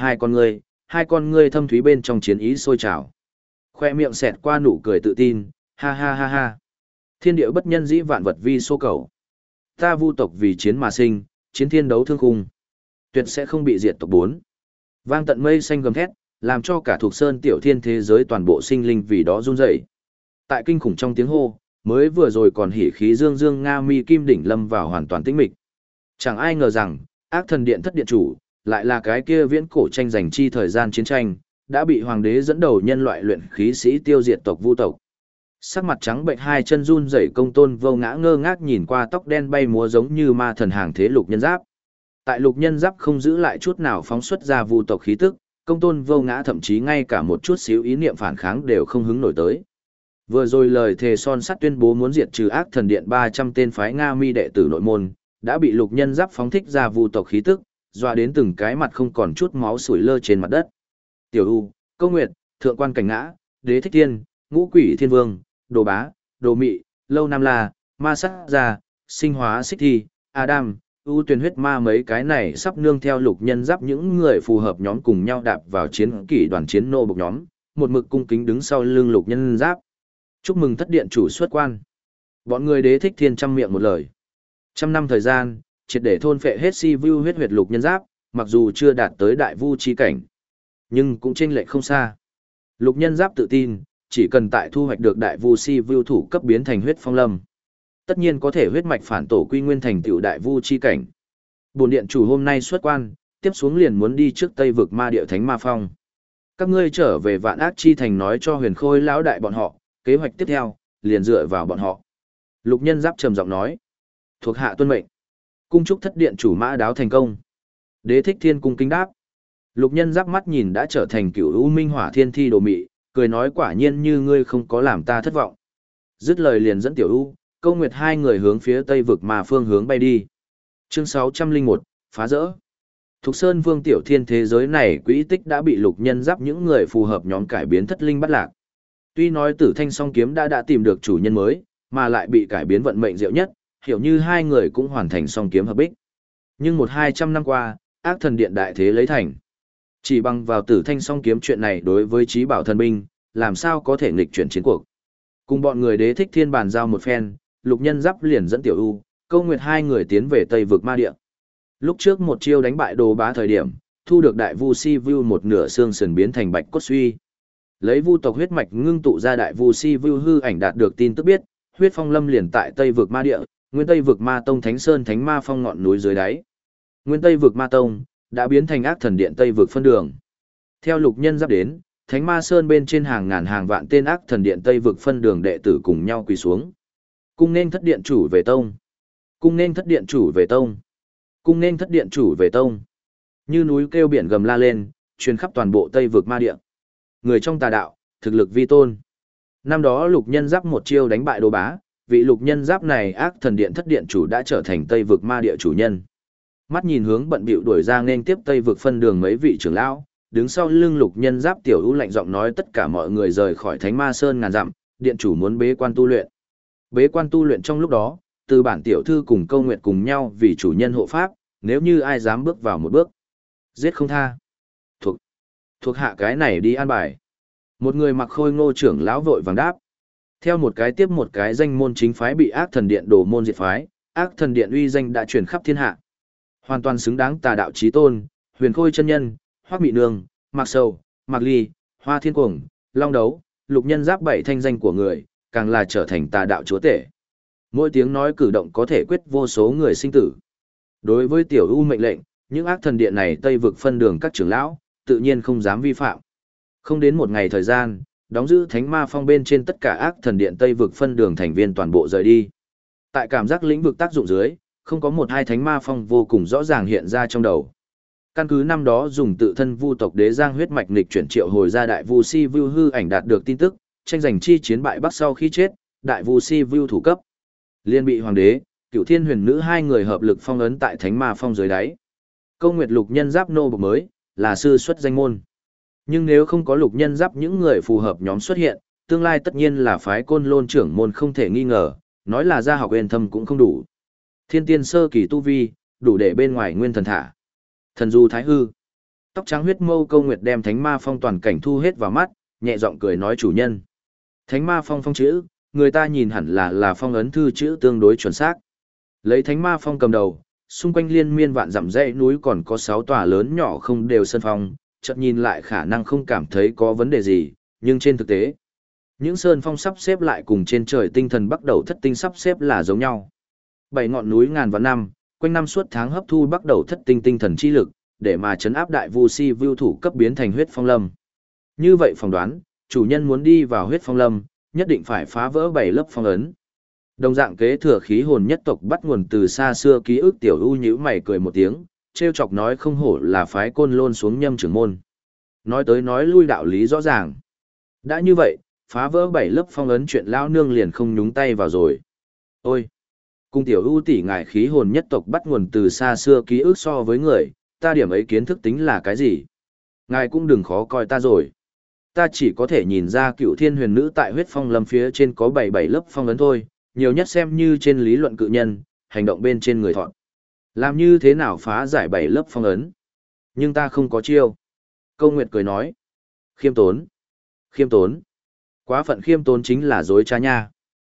hai con ngươi thâm thúy bên trong chiến ý sôi trào. Khoe miệng xẹt qua nụ cười tự tin, ha ha ha ha. Thiên địa bất nhân dĩ vạn vật vi số cầu. Ta vu tộc vì chiến mà sinh, chiến thiên đấu thương khung. Tuyệt sẽ không bị diệt tộc 4. Vang tận mây xanh gầm thét, làm cho cả thuộc sơn tiểu thiên thế giới toàn bộ sinh linh vì đó run rẩy. Tại kinh khủng trong tiếng hô, mới vừa rồi còn hỉ khí dương dương Nga Mi Kim đỉnh lâm vào hoàn toàn tĩnh mịch. Chẳng ai ngờ rằng, ác thần điện thất điện chủ, lại là cái kia viễn cổ tranh giành chi thời gian chiến tranh, đã bị hoàng đế dẫn đầu nhân loại luyện khí sĩ tiêu diệt tộc vu tộc. Sắc mặt trắng bệnh hai chân run rẩy Công Tôn Vô Ngã ngơ ngác nhìn qua tóc đen bay múa giống như ma thần hàng thế Lục Nhân Giáp. Tại Lục Nhân Giáp không giữ lại chút nào phóng xuất ra vu tộc khí tức, Công Tôn Vô Ngã thậm chí ngay cả một chút xíu ý niệm phản kháng đều không hứng nổi tới. Vừa rồi lời thề son sắt tuyên bố muốn diệt trừ ác thần điện 300 tên phái Nga Mi đệ tử nội môn, đã bị Lục Nhân Giáp phóng thích ra vu tộc khí tức, dọa đến từng cái mặt không còn chút máu sủi lơ trên mặt đất. Tiểu U, Câu Nguyệt, Thượng Quan Cảnh Ngã, Đế Thích Thiên, Ngũ Quỷ Thiên Vương, Đồ Bá, Đồ Mị, Lâu Nam La, Ma Sát Gia, Sinh Hóa Xích Thi, Adam, ưu tuyển huyết ma mấy cái này sắp nương theo Lục Nhân Giáp những người phù hợp nhóm cùng nhau đạp vào chiến kỷ đoàn chiến nô bộc nhóm, một mực cung kính đứng sau lưng Lục Nhân Giáp. Chúc mừng thất điện chủ xuất quan. Bọn người Đế Thích Thiên trăm miệng một lời. 100 năm thời gian, triệt để thôn phệ hết si vu huyết huyệt lục nhân giáp, mặc dù chưa đạt tới đại vu chi cảnh, nhưng cũng chênh lệch không xa. Lục nhân giáp tự tin, chỉ cần tại thu hoạch được đại vu si vu thủ cấp biến thành huyết phong lâm, tất nhiên có thể huyết mạch phản tổ quy nguyên thành tựu đại vu chi cảnh. Bổn điện chủ hôm nay xuất quan, tiếp xuống liền muốn đi trước Tây vực ma địa thánh ma phong. Các ngươi trở về Vạn Ác chi thành nói cho Huyền Khôi lão đại bọn họ, kế hoạch tiếp theo liền dựa vào bọn họ. Lục nhân giáp trầm giọng nói, thuộc hạ tuân mệnh. Cung chúc thất điện chủ mã đáo thành công. Đế Thích Thiên cung kính đáp. Lục nhân giáp mắt nhìn đã trở thành cửu u minh hỏa thiên thi đồ mị, cười nói quả nhiên như ngươi không có làm ta thất vọng. Dứt lời liền dẫn tiểu u, Câu Nguyệt hai người hướng phía Tây vực mà phương hướng bay đi. Chương 601, phá rỡ. Thục Sơn Vương Tiểu Thiên thế giới này quỹ tích đã bị lục nhân giáp những người phù hợp nhóm cải biến thất linh bắt lạc. Tuy nói Tử Thanh song kiếm đã tìm được chủ nhân mới, mà lại bị cải biến vận mệnh diệu nhất, hiểu như hai người cũng hoàn thành song kiếm hợp bích. Nhưng 100-200 năm qua, Ác Thần Điện đại thế lấy thành. Chỉ bằng vào Tử Thanh song kiếm chuyện này đối với trí bảo thần binh, làm sao có thể nghịch chuyển chiến cuộc. Cùng bọn người Đế Thích Thiên bàn giao một phen, lục nhân giáp liền dẫn Tiểu U, Câu Nguyệt hai người tiến về Tây vực ma địa. Lúc trước một chiêu đánh bại Đồ Bá thời điểm, thu được đại vu si vu một nửa xương sườn biến thành bạch cốt suy. Lấy vu tộc huyết mạch ngưng tụ ra đại vu si vu hư ảnh đạt được tin tức biết, huyết phong lâm liền tại Tây vực ma địa, nguyên Tây vực ma tông Thánh Sơn Thánh Ma Phong ngọn núi dưới đáy. Nguyên Tây vực ma tông đã biến thành Ác Thần Điện Tây vực phân đường. Theo lục nhân giáp đến, Thánh Ma Sơn bên trên hàng ngàn hàng vạn tên Ác Thần Điện Tây vực phân đường đệ tử cùng nhau quỳ xuống. Cung nên thất điện chủ về tông. Cung nên thất điện chủ về tông. Cung nên thất điện chủ về tông. Như núi kêu biển gầm la lên, truyền khắp toàn bộ Tây vực ma địa. Người trong tà đạo, thực lực vi tôn. Năm đó lục nhân giáp một chiêu đánh bại Đồ Bá, vị lục nhân giáp này Ác Thần Điện thất điện chủ đã trở thành Tây vực ma địa chủ nhân. Mắt nhìn hướng bận bịu đuổi ra nên tiếp Tây vực phân đường mấy vị trưởng lão, đứng sau lưng lục nhân giáp tiểu u lạnh giọng nói tất cả mọi người rời khỏi Thánh Ma Sơn ngàn dặm, điện chủ muốn bế quan tu luyện. Bế quan tu luyện trong lúc đó, từ bản tiểu thư cùng Câu Nguyệt cùng nhau vì chủ nhân hộ pháp, nếu như ai dám bước vào một bước, giết không tha. Thuộc hạ cái này đi an bài. Một người mặc khôi ngô trưởng lão vội vàng đáp. Theo một cái tiếp một cái danh môn chính phái bị Ác Thần Điện đổ môn diệt phái, Ác Thần Điện uy danh đã truyền khắp thiên hạ. Hoàn toàn xứng đáng tà đạo chí tôn, Huyền Khôi chân nhân, Hoắc Mị Nương, Mạc Sầu, Mạc Ly, Hoa Thiên Cuồng, Long Đấu, lục nhân giáp bảy thanh danh của người, càng là trở thành tà đạo chúa tể. Mỗi tiếng nói cử động có thể quyết vô số người sinh tử. Đối với tiểu u mệnh lệnh, những Ác Thần Điện này Tây vực phân đường các trưởng lão, tự nhiên không dám vi phạm. Không đến một ngày thời gian, đóng giữ Thánh Ma Phong bên trên tất cả Ác Thần Điện Tây vực phân đường thành viên toàn bộ rời đi. Tại cảm giác lĩnh vực tác dụng dưới, không có một hai Thánh Ma Phong vô cùng rõ ràng hiện ra trong đầu. Căn cứ năm đó dùng tự thân vu tộc đế giang huyết mạch nghịch chuyển triệu hồi ra đại vu si vu hư ảnh đạt được tin tức, tranh giành chi chiến bại Bắc sau khi chết, đại vu si vu thủ cấp liên bị hoàng đế, Cửu Thiên Huyền Nữ hai người hợp lực phong ấn tại Thánh Ma Phong dưới đáy. Câu Nguyệt lục nhân giáp nô bộc mới, là sư xuất danh môn. Nhưng nếu không có lục nhân giáp những người phù hợp nhóm xuất hiện, tương lai tất nhiên là phái Côn Lôn trưởng môn không thể nghi ngờ, nói là gia học uyên thâm cũng không đủ. Thiên tiên sơ kỳ tu vi, đủ để bên ngoài nguyên thần thả. Thần du thái hư. Tóc trắng huyết mâu Câu Nguyệt đem Thánh Ma Phong toàn cảnh thu hết vào mắt, nhẹ giọng cười nói chủ nhân. Thánh Ma Phong phong chữ, người ta nhìn hẳn là phong ấn thư chữ tương đối chuẩn xác. Lấy Thánh Ma Phong cầm đầu, xung quanh liên miên vạn dặm dãy núi còn có 6 tòa lớn nhỏ không đều sân phong, chợt nhìn lại khả năng không cảm thấy có vấn đề gì, nhưng trên thực tế, những sơn phong sắp xếp lại cùng trên trời tinh thần bắt đầu thất tinh sắp xếp là giống nhau. 7 ngọn núi ngàn vạn năm, quanh năm suốt tháng hấp thu bắt đầu thất tinh tinh thần chi lực, để mà chấn áp đại vu si vưu thủ cấp biến thành huyết phong lâm. Như vậy phỏng đoán, chủ nhân muốn đi vào huyết phong lâm, nhất định phải phá vỡ 7 lớp phong ấn. Đồng dạng kế thừa khí hồn nhất tộc bắt nguồn từ xa xưa ký ức tiểu u nhíu mày cười một tiếng, trêu chọc nói không hổ là phái Côn Lôn xuống nhâm trưởng môn. Nói tới nói lui đạo lý rõ ràng. Đã như vậy, phá vỡ 7 lớp phong ấn chuyện lão nương liền không nhúng tay vào rồi. Ôi! Cùng tiểu u tỷ ngài khí hồn nhất tộc bắt nguồn từ xa xưa ký ức so với người, ta điểm ấy kiến thức tính là cái gì? Ngài cũng đừng khó coi ta rồi. Ta chỉ có thể nhìn ra Cửu Thiên Huyền Nữ tại huyết phong lâm phía trên có 7 lớp phong ấn thôi, nhiều nhất xem như trên lý luận cự nhân, hành động bên trên người thọn. Làm như thế nào phá giải 7 lớp phong ấn? Nhưng ta không có chiêu. Câu Nguyệt cười nói. Khiêm tốn. Khiêm tốn. Quá phận khiêm tốn chính là dối trá nha.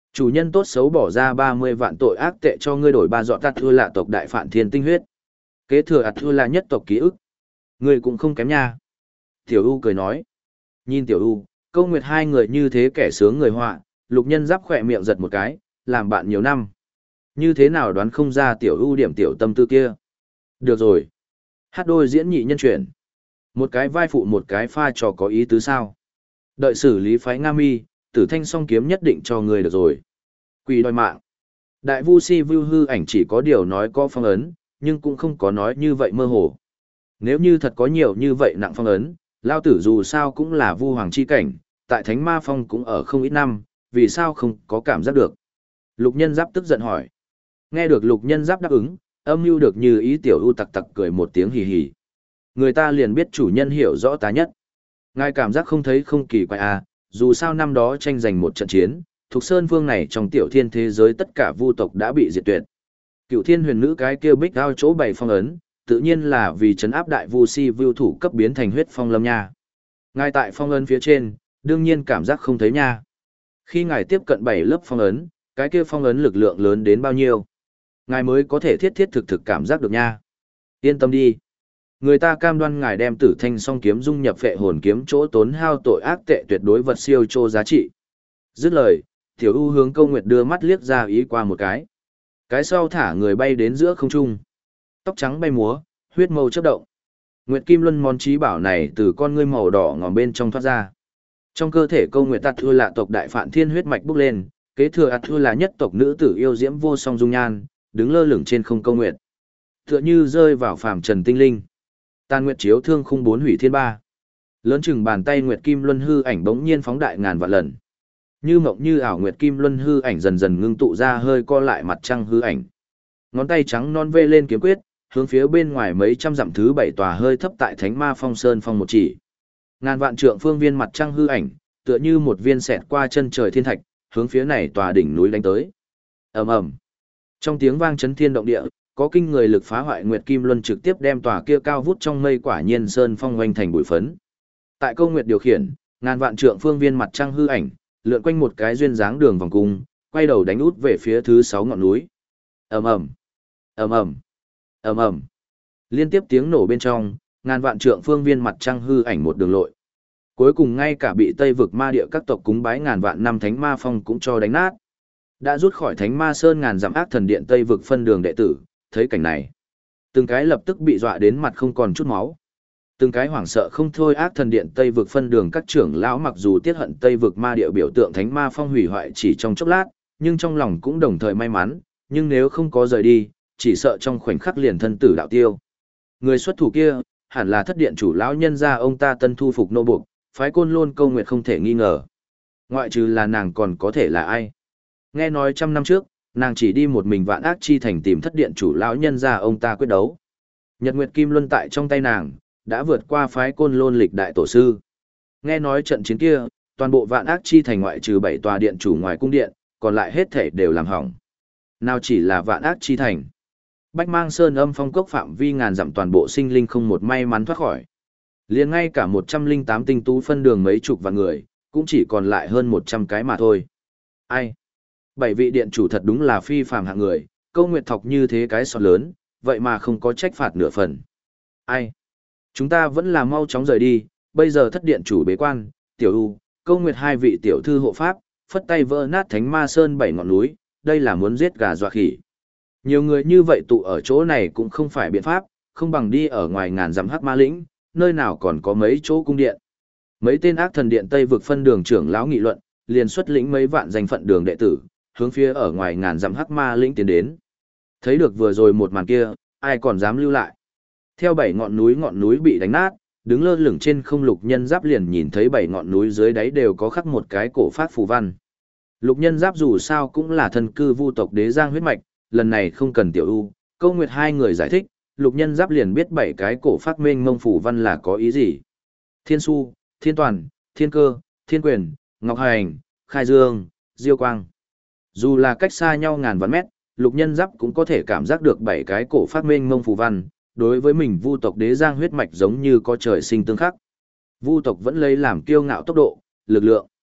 Chủ nhân tốt xấu bỏ ra 30 vạn tội ác tệ cho ngươi đổi 3 giọt Thưa Lạ tộc đại phản thiên tinh huyết. Kế thừa Thưa Lạ nhất tộc ký ức. Ngươi cũng không kém nha. Tiểu U cười nói. Nhìn Tiểu U, Câu Nguyệt hai người như thế kẻ sướng người họa, Lục Nhân Giáp khỏe miệng giật một cái, làm bạn nhiều năm. Như thế nào đoán không ra Tiểu U điểm tiểu tâm tư kia. Được rồi. Hát đôi diễn nhị nhân chuyển. Một cái vai phụ một cái pha trò có ý tứ sao. Đợi xử lý phái Nga Mi, Tử Thanh song kiếm nhất định cho người được rồi. Quỷ đòi mạng. Đại Vu Si Vu hư ảnh chỉ có điều nói có phong ấn, nhưng cũng không có nói như vậy mơ hồ. Nếu như thật có nhiều như vậy nặng phong ấn, Lao Tử dù sao cũng là Vu Hoàng chi cảnh, tại Thánh Ma Phong cũng ở không ít năm, vì sao không có cảm giác được. Lục Nhân Giáp tức giận hỏi. Nghe được Lục Nhân Giáp đáp ứng, âm mưu được như ý Tiểu U tặc tặc cười một tiếng hì hì. Người ta liền biết chủ nhân hiểu rõ ta nhất. Ngài cảm giác không thấy không kỳ quái à, dù sao năm đó tranh giành một trận chiến, Thục Sơn Vương này trong tiểu thiên thế giới tất cả vu tộc đã bị diệt tuyệt. Cựu thiên huyền nữ cái kêu bích ao chỗ bày phong ấn, tự nhiên là vì trấn áp đại vu si vưu thủ cấp biến thành huyết phong lâm nha. Ngài tại phong ấn phía trên, đương nhiên cảm giác không thấy nha. Khi ngài tiếp cận 7 lớp phong ấn, cái kia phong ấn lực lượng lớn đến bao nhiêu, ngài mới có thể thiết thiết thực thực cảm giác được nha. Yên tâm đi. Người ta cam đoan ngài đem Tử Thanh song kiếm dung nhập phệ hồn kiếm chỗ tốn hao tội ác tệ tuyệt đối vật siêu chô giá trị. Dứt lời, Tiểu U hướng Câu Nguyệt đưa mắt liếc ra ý qua một cái. Cái sau thả người bay đến giữa không trung. Tóc trắng bay múa, huyết mâu chớp động. Nguyệt Kim Luân món trí bảo này từ con ngươi màu đỏ ngòm bên trong thoát ra. Trong cơ thể Câu Nguyệt Thưa Lạ tộc đại phản thiên huyết mạch bốc lên, kế thừa Thưa Lạ nhất tộc nữ tử yêu diễm vô song dung nhan, đứng lơ lửng trên không Câu Nguyệt. Tựa như rơi vào phàm trần tinh linh. Tàn Nguyệt chiếu thương khung 4 hủy thiên ba. Lớn chừng bàn tay Nguyệt Kim Luân hư ảnh bỗng nhiên phóng đại ngàn vạn lần. Như mộng như ảo Nguyệt Kim Luân hư ảnh dần dần ngưng tụ ra hơi co lại mặt trăng hư ảnh. Ngón tay trắng non vê lên kiếm quyết, hướng phía bên ngoài mấy trăm dặm thứ 7 tòa hơi thấp tại Thánh Ma Phong Sơn phong một chỉ. Ngàn vạn trượng phương viên mặt trăng hư ảnh, tựa như một viên xẹt qua chân trời thiên thạch, hướng phía này tòa đỉnh núi đánh tới. Ầm ầm. Trong tiếng vang chấn thiên động địa, có kinh người lực phá hoại Nguyệt Kim Luân trực tiếp đem tòa kia cao vút trong mây quả nhiên sơn phong hoành thành bụi phấn. Tại Câu Nguyệt điều khiển, ngàn vạn trượng phương viên mặt trăng hư ảnh, lượn quanh một cái duyên dáng đường vòng cung, quay đầu đánh út về phía thứ 6 ngọn núi. Ầm ầm, ầm ầm, ầm ầm. Liên tiếp tiếng nổ bên trong, ngàn vạn trượng phương viên mặt trăng hư ảnh một đường lội. Cuối cùng ngay cả bị Tây vực ma địa các tộc cúng bái ngàn vạn năm Thánh Ma Phong cũng cho đánh nát. Đã rút khỏi Thánh Ma Sơn ngàn dặm ác thần điện Tây vực phân đường đệ tử, thấy cảnh này, từng cái lập tức bị dọa đến mặt không còn chút máu. Từng cái hoảng sợ không thôi ác thần điện Tây vực phân đường các trưởng lão mặc dù tiết hận Tây vực ma địa biểu tượng Thánh Ma Phong hủy hoại chỉ trong chốc lát, nhưng trong lòng cũng đồng thời may mắn, nhưng nếu không có rời đi, chỉ sợ trong khoảnh khắc liền thân tử đạo tiêu. Người xuất thủ kia, hẳn là thất điện chủ lão nhân gia ông ta tân thu phục nô buộc, phái Côn Lôn Câu Nguyệt không thể nghi ngờ. Ngoại trừ là nàng còn có thể là ai? Nghe nói 100 năm trước, nàng chỉ đi một mình Vạn Ác Chi Thành tìm thất điện chủ lão nhân gia ông ta quyết đấu. Nhật Nguyệt Kim Luân tại trong tay nàng, đã vượt qua phái Côn Lôn lịch đại tổ sư. Nghe nói trận chiến kia, toàn bộ Vạn Ác Chi Thành ngoại trừ 7 tòa điện chủ ngoài cung điện, còn lại hết thể đều làm hỏng. Nào chỉ là Vạn Ác Chi Thành. Bách Mang Sơn Âm Phong cốc phạm vi ngàn dặm toàn bộ sinh linh không một may mắn thoát khỏi. Liền ngay cả 108 tinh tú phân đường mấy chục vạn người, cũng chỉ còn lại hơn 100 cái mà thôi. Ai? 7 vị điện chủ thật đúng là phi phàm hạng người, Câu Nguyệt thọc như thế cái sọt lớn, vậy mà không có trách phạt nửa phần. Ai? Chúng ta vẫn là mau chóng rời đi, bây giờ thất điện chủ bế quan, Tiểu U, Câu Nguyệt hai vị tiểu thư hộ pháp, phất tay vỡ nát Thánh Ma Sơn 7 ngọn núi, đây là muốn giết gà dọa khỉ. Nhiều người như vậy tụ ở chỗ này cũng không phải biện pháp, không bằng đi ở ngoài ngàn dặm Hắc Ma Lĩnh, nơi nào còn có mấy chỗ cung điện. Mấy tên ác thần điện Tây vực phân đường trưởng lão nghị luận, liền xuất lĩnh mấy vạn danh phận đường đệ tử, hướng phía ở ngoài ngàn dặm Hắc Ma Lĩnh tiến đến. Thấy được vừa rồi một màn kia, ai còn dám lưu lại. Theo 7 ngọn núi bị đánh nát, đứng lơ lửng trên không Lục Nhân Giáp liền nhìn thấy 7 ngọn núi dưới đáy đều có khắc một cái cổ phát phù văn. Lục Nhân Giáp dù sao cũng là thân cư vu tộc đế giang huyết mạch, lần này không cần Tiểu U, Câu Nguyệt hai người giải thích, Lục Nhân Giáp liền biết 7 cái cổ phát mênh mông phù văn là có ý gì. Thiên Su, Thiên Toàn, Thiên Cơ, Thiên Quyền, Ngọc Hành, Khai Dương, Diêu Quang. Dù là cách xa nhau ngàn vạn mét, Lục Nhân Giáp cũng có thể cảm giác được 7 cái cổ phát mênh mông phù văn, đối với mình vu tộc đế giang huyết mạch giống như có trời sinh tương khắc. Vu tộc vẫn lấy làm kiêu ngạo tốc độ, lực lượng.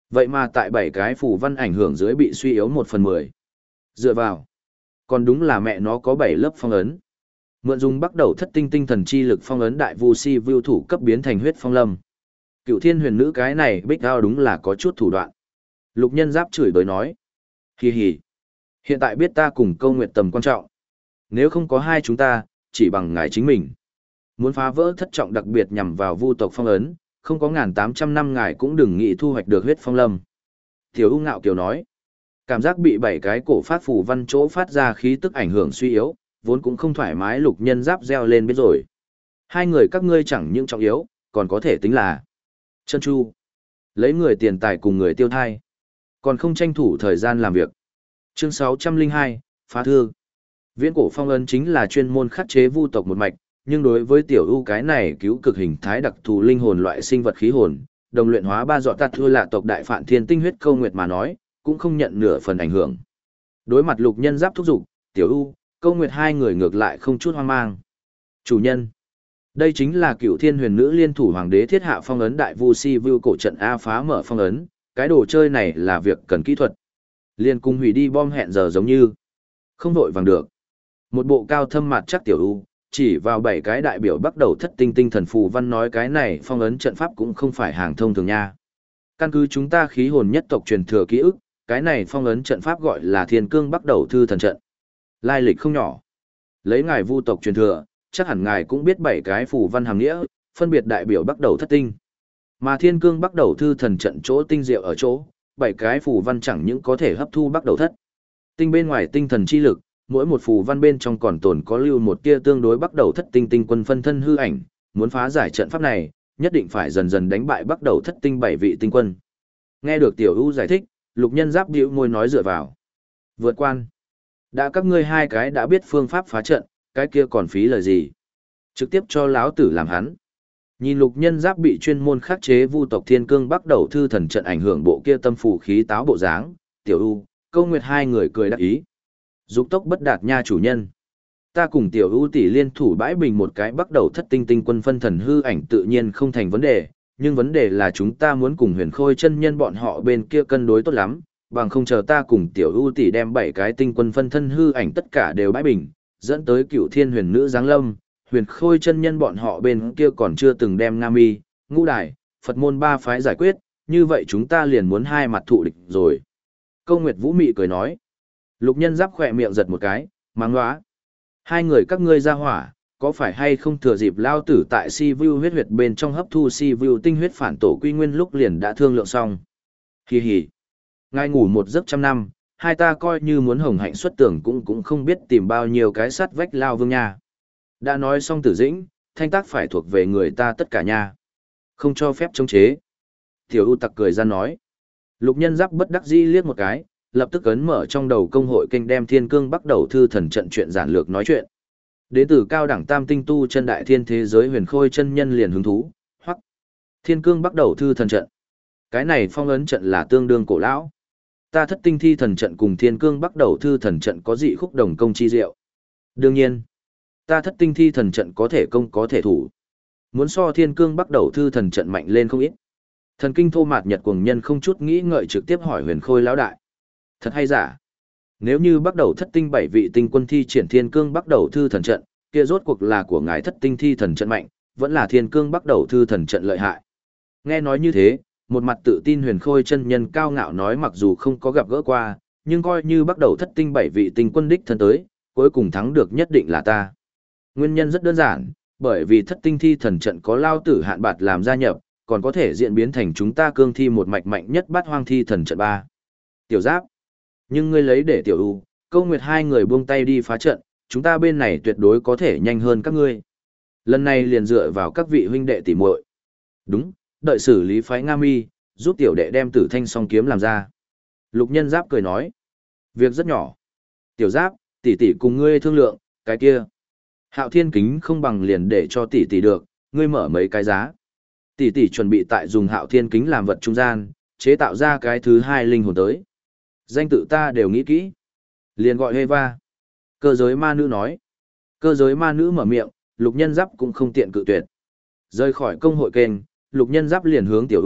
Vậy mà tại 7 cái phù văn ảnh hưởng dưới bị suy yếu 1/10. Dựa vào. Còn đúng là mẹ nó có 7 lớp phong ấn. Mượn dùng bắt đầu thất tinh tinh thần chi lực phong ấn đại vu si vưu thủ cấp biến thành huyết phong lâm. Cựu thiên huyền nữ cái này bích ao đúng là có chút thủ đoạn. Lục nhân giáp chửi bới nói. Hì hì. Hiện tại biết ta cùng câu nguyện tầm quan trọng. Nếu không có hai chúng ta, chỉ bằng ngài chính mình. Muốn phá vỡ thất trọng đặc biệt nhằm vào vu tộc phong ấn, không có 1.800 năm ngài cũng đừng nghĩ thu hoạch được huyết phong lâm. Tiểu U ngạo kiều nói. Cảm giác bị 7 cái cổ phát phù văn chỗ phát ra khí tức ảnh hưởng suy yếu, vốn cũng không thoải mái lục nhân giáp reo lên biết rồi. Hai người các ngươi chẳng những trọng yếu, còn có thể tính là chân chu. Lấy người tiền tài cùng người tiêu thai. Còn không tranh thủ thời gian làm việc. Chương 602, phá thư. Viễn cổ phong ấn chính là chuyên môn khắc chế vu tộc một mạch, nhưng đối với tiểu ưu cái này cứu cực hình thái đặc thù linh hồn loại sinh vật khí hồn, đồng luyện hóa ba dọn tạt thua lạ tộc đại phạn thiên tinh huyết câu nguyệt mà nói, cũng không nhận nửa phần ảnh hưởng. Đối mặt lục nhân giáp thúc giục, tiểu ưu, câu nguyệt hai người ngược lại không chút hoang mang. Chủ nhân. Đây chính là cựu thiên huyền nữ liên thủ hoàng đế thiết hạ phong ấn đại vu si vưu cổ trận A phá mở phong ấn, cái đồ chơi này là việc cần kỹ thuật. Liên cung hủy đi bom hẹn giờ giống như không vội vàng được. Một bộ cao thâm mặt chắc tiểu ưu, chỉ vào 7 cái đại biểu bắt đầu thất tinh tinh thần phù văn nói cái này phong ấn trận pháp cũng không phải hàng thông thường nha. Căn cứ chúng ta khí hồn nhất tộc truyền thừa ký ức, cái này phong ấn trận pháp gọi là thiên cương bắt đầu thư thần trận. Lai lịch không nhỏ. Lấy ngài vu tộc truyền thừa, chắc hẳn ngài cũng biết 7 cái phù văn hàm nghĩa, phân biệt đại biểu bắt đầu thất tinh. Mà thiên cương bắt đầu thư thần trận chỗ tinh diệu ở chỗ, 7 cái phù văn chẳng những có thể hấp thu bắt đầu thất tinh bên ngoài tinh thần chi lực, mỗi một phù văn bên trong còn tồn có lưu một tia tương đối bắt đầu thất tinh tinh quân phân thân hư ảnh, muốn phá giải trận pháp này, nhất định phải dần dần đánh bại bắt đầu thất tinh 7 vị tinh quân. Nghe được tiểu ưu giải thích, lục nhân giáp bĩu môi nói dựa vào. Vượt quan. Đã các ngươi hai cái đã biết phương pháp phá trận, cái kia còn phí lời gì? Trực tiếp cho lão tử làm hắn. Nhìn lục nhân giáp bị chuyên môn khắc chế vu tộc thiên cương bắt đầu thư thần trận ảnh hưởng bộ kia tâm phù khí táo bộ dáng, tiểu ưu, câu nguyệt hai người cười đắc ý. Dục tốc bất đạt nha chủ nhân. Ta cùng tiểu ưu tỷ liên thủ bãi bình một cái bắt đầu thất tinh tinh quân phân thần hư ảnh tự nhiên không thành vấn đề, nhưng vấn đề là chúng ta muốn cùng huyền khôi chân nhân bọn họ bên kia cân đối tốt lắm, bằng không chờ ta cùng tiểu ưu tỷ đem 7 cái tinh quân phân thân hư ảnh tất cả đều bãi bình, dẫn tới cựu thiên huyền nữ giáng lâm, huyền khôi chân nhân bọn họ bên kia còn chưa từng đem Nga Mi, Ngũ Đài, Phật môn 3 phái giải quyết, như vậy chúng ta liền muốn hai mặt thụ địch rồi. Câu Nguyệt Vũ Mị cười nói. Lục nhân giáp khỏe miệng giật một cái, mắng nóa. Hai người các ngươi ra hỏa, có phải hay không thừa dịp lao tử tại si vu huyết huyệt bên trong hấp thu si vu tinh huyết phản tổ quy nguyên lúc liền đã thương lượng xong. Hì hì. Ngài ngủ một giấc trăm năm, hai ta coi như muốn hồng hạnh xuất tưởng cũng không biết tìm bao nhiêu cái sắt vách lao vương nha. Đã nói xong Tử Dĩnh, thanh tác phải thuộc về người ta tất cả nha. Không cho phép chống chế. Tiểu U tặc cười ra nói. Lục nhân giáp bất đắc dĩ liếc một cái, lập tức ấn mở trong đầu công hội kênh đem thiên cương bắt đầu thư thần trận chuyện giản lược nói chuyện. Đến từ cao đẳng tam tinh tu chân đại thiên thế giới huyền khôi chân nhân liền hứng thú, hoặc thiên cương bắt đầu thư thần trận. Cái này phong ấn trận là tương đương cổ lão. Ta thất tinh thi thần trận cùng thiên cương bắt đầu thư thần trận có dị khúc đồng công chi diệu. Đương nhiên, ta thất tinh thi thần trận có thể công có thể thủ. Muốn so thiên cương bắt đầu thư thần trận mạnh lên không ít. Thần kinh thô mạt nhật cuồng nhân không chút nghĩ ngợi trực tiếp hỏi huyền khôi lão đại. Thật hay giả? Nếu như bắt đầu thất tinh 7 vị tinh quân thi triển thiên cương bắt đầu thư thần trận, kia rốt cuộc là của ngài thất tinh thi thần trận mạnh, vẫn là thiên cương bắt đầu thư thần trận lợi hại. Nghe nói như thế, một mặt tự tin huyền khôi chân nhân cao ngạo nói mặc dù không có gặp gỡ qua, nhưng coi như bắt đầu thất tinh 7 vị tinh quân đích thân tới, cuối cùng thắng được nhất định là ta. Nguyên nhân rất đơn giản, bởi vì thất tinh thi thần trận có lao tử hạn bạt làm gia nhập, còn có thể diễn biến thành chúng ta cương thi một mạch mạnh nhất bát hoang thi thần trận 3. Tiểu Giáp. Nhưng ngươi lấy để tiểu U, Câu Nguyệt hai người buông tay đi phá trận, chúng ta bên này tuyệt đối có thể nhanh hơn các ngươi. Lần này liền dựa vào các vị huynh đệ tỉ muội. Đúng, đợi xử lý phái Nga Mi, giúp tiểu đệ đem Tử Thanh song kiếm làm ra. Lục nhân Giáp cười nói. Việc rất nhỏ. Tiểu Giáp, tỷ tỷ cùng ngươi thương lượng, cái kia. Hạo Thiên Kính không bằng liền để cho tỷ tỷ được, ngươi mở mấy cái giá. Tỷ tỷ chuẩn bị tại dùng Hạo Thiên Kính làm vật trung gian, chế tạo ra cái thứ hai linh hồn tới. Danh tự ta đều nghĩ kỹ. Liền gọi Eva. Cơ giới ma nữ nói. Cơ giới ma nữ mở miệng, lục nhân giáp cũng không tiện cự tuyệt. Rời khỏi công hội kênh, lục nhân giáp liền hướng tiểu U,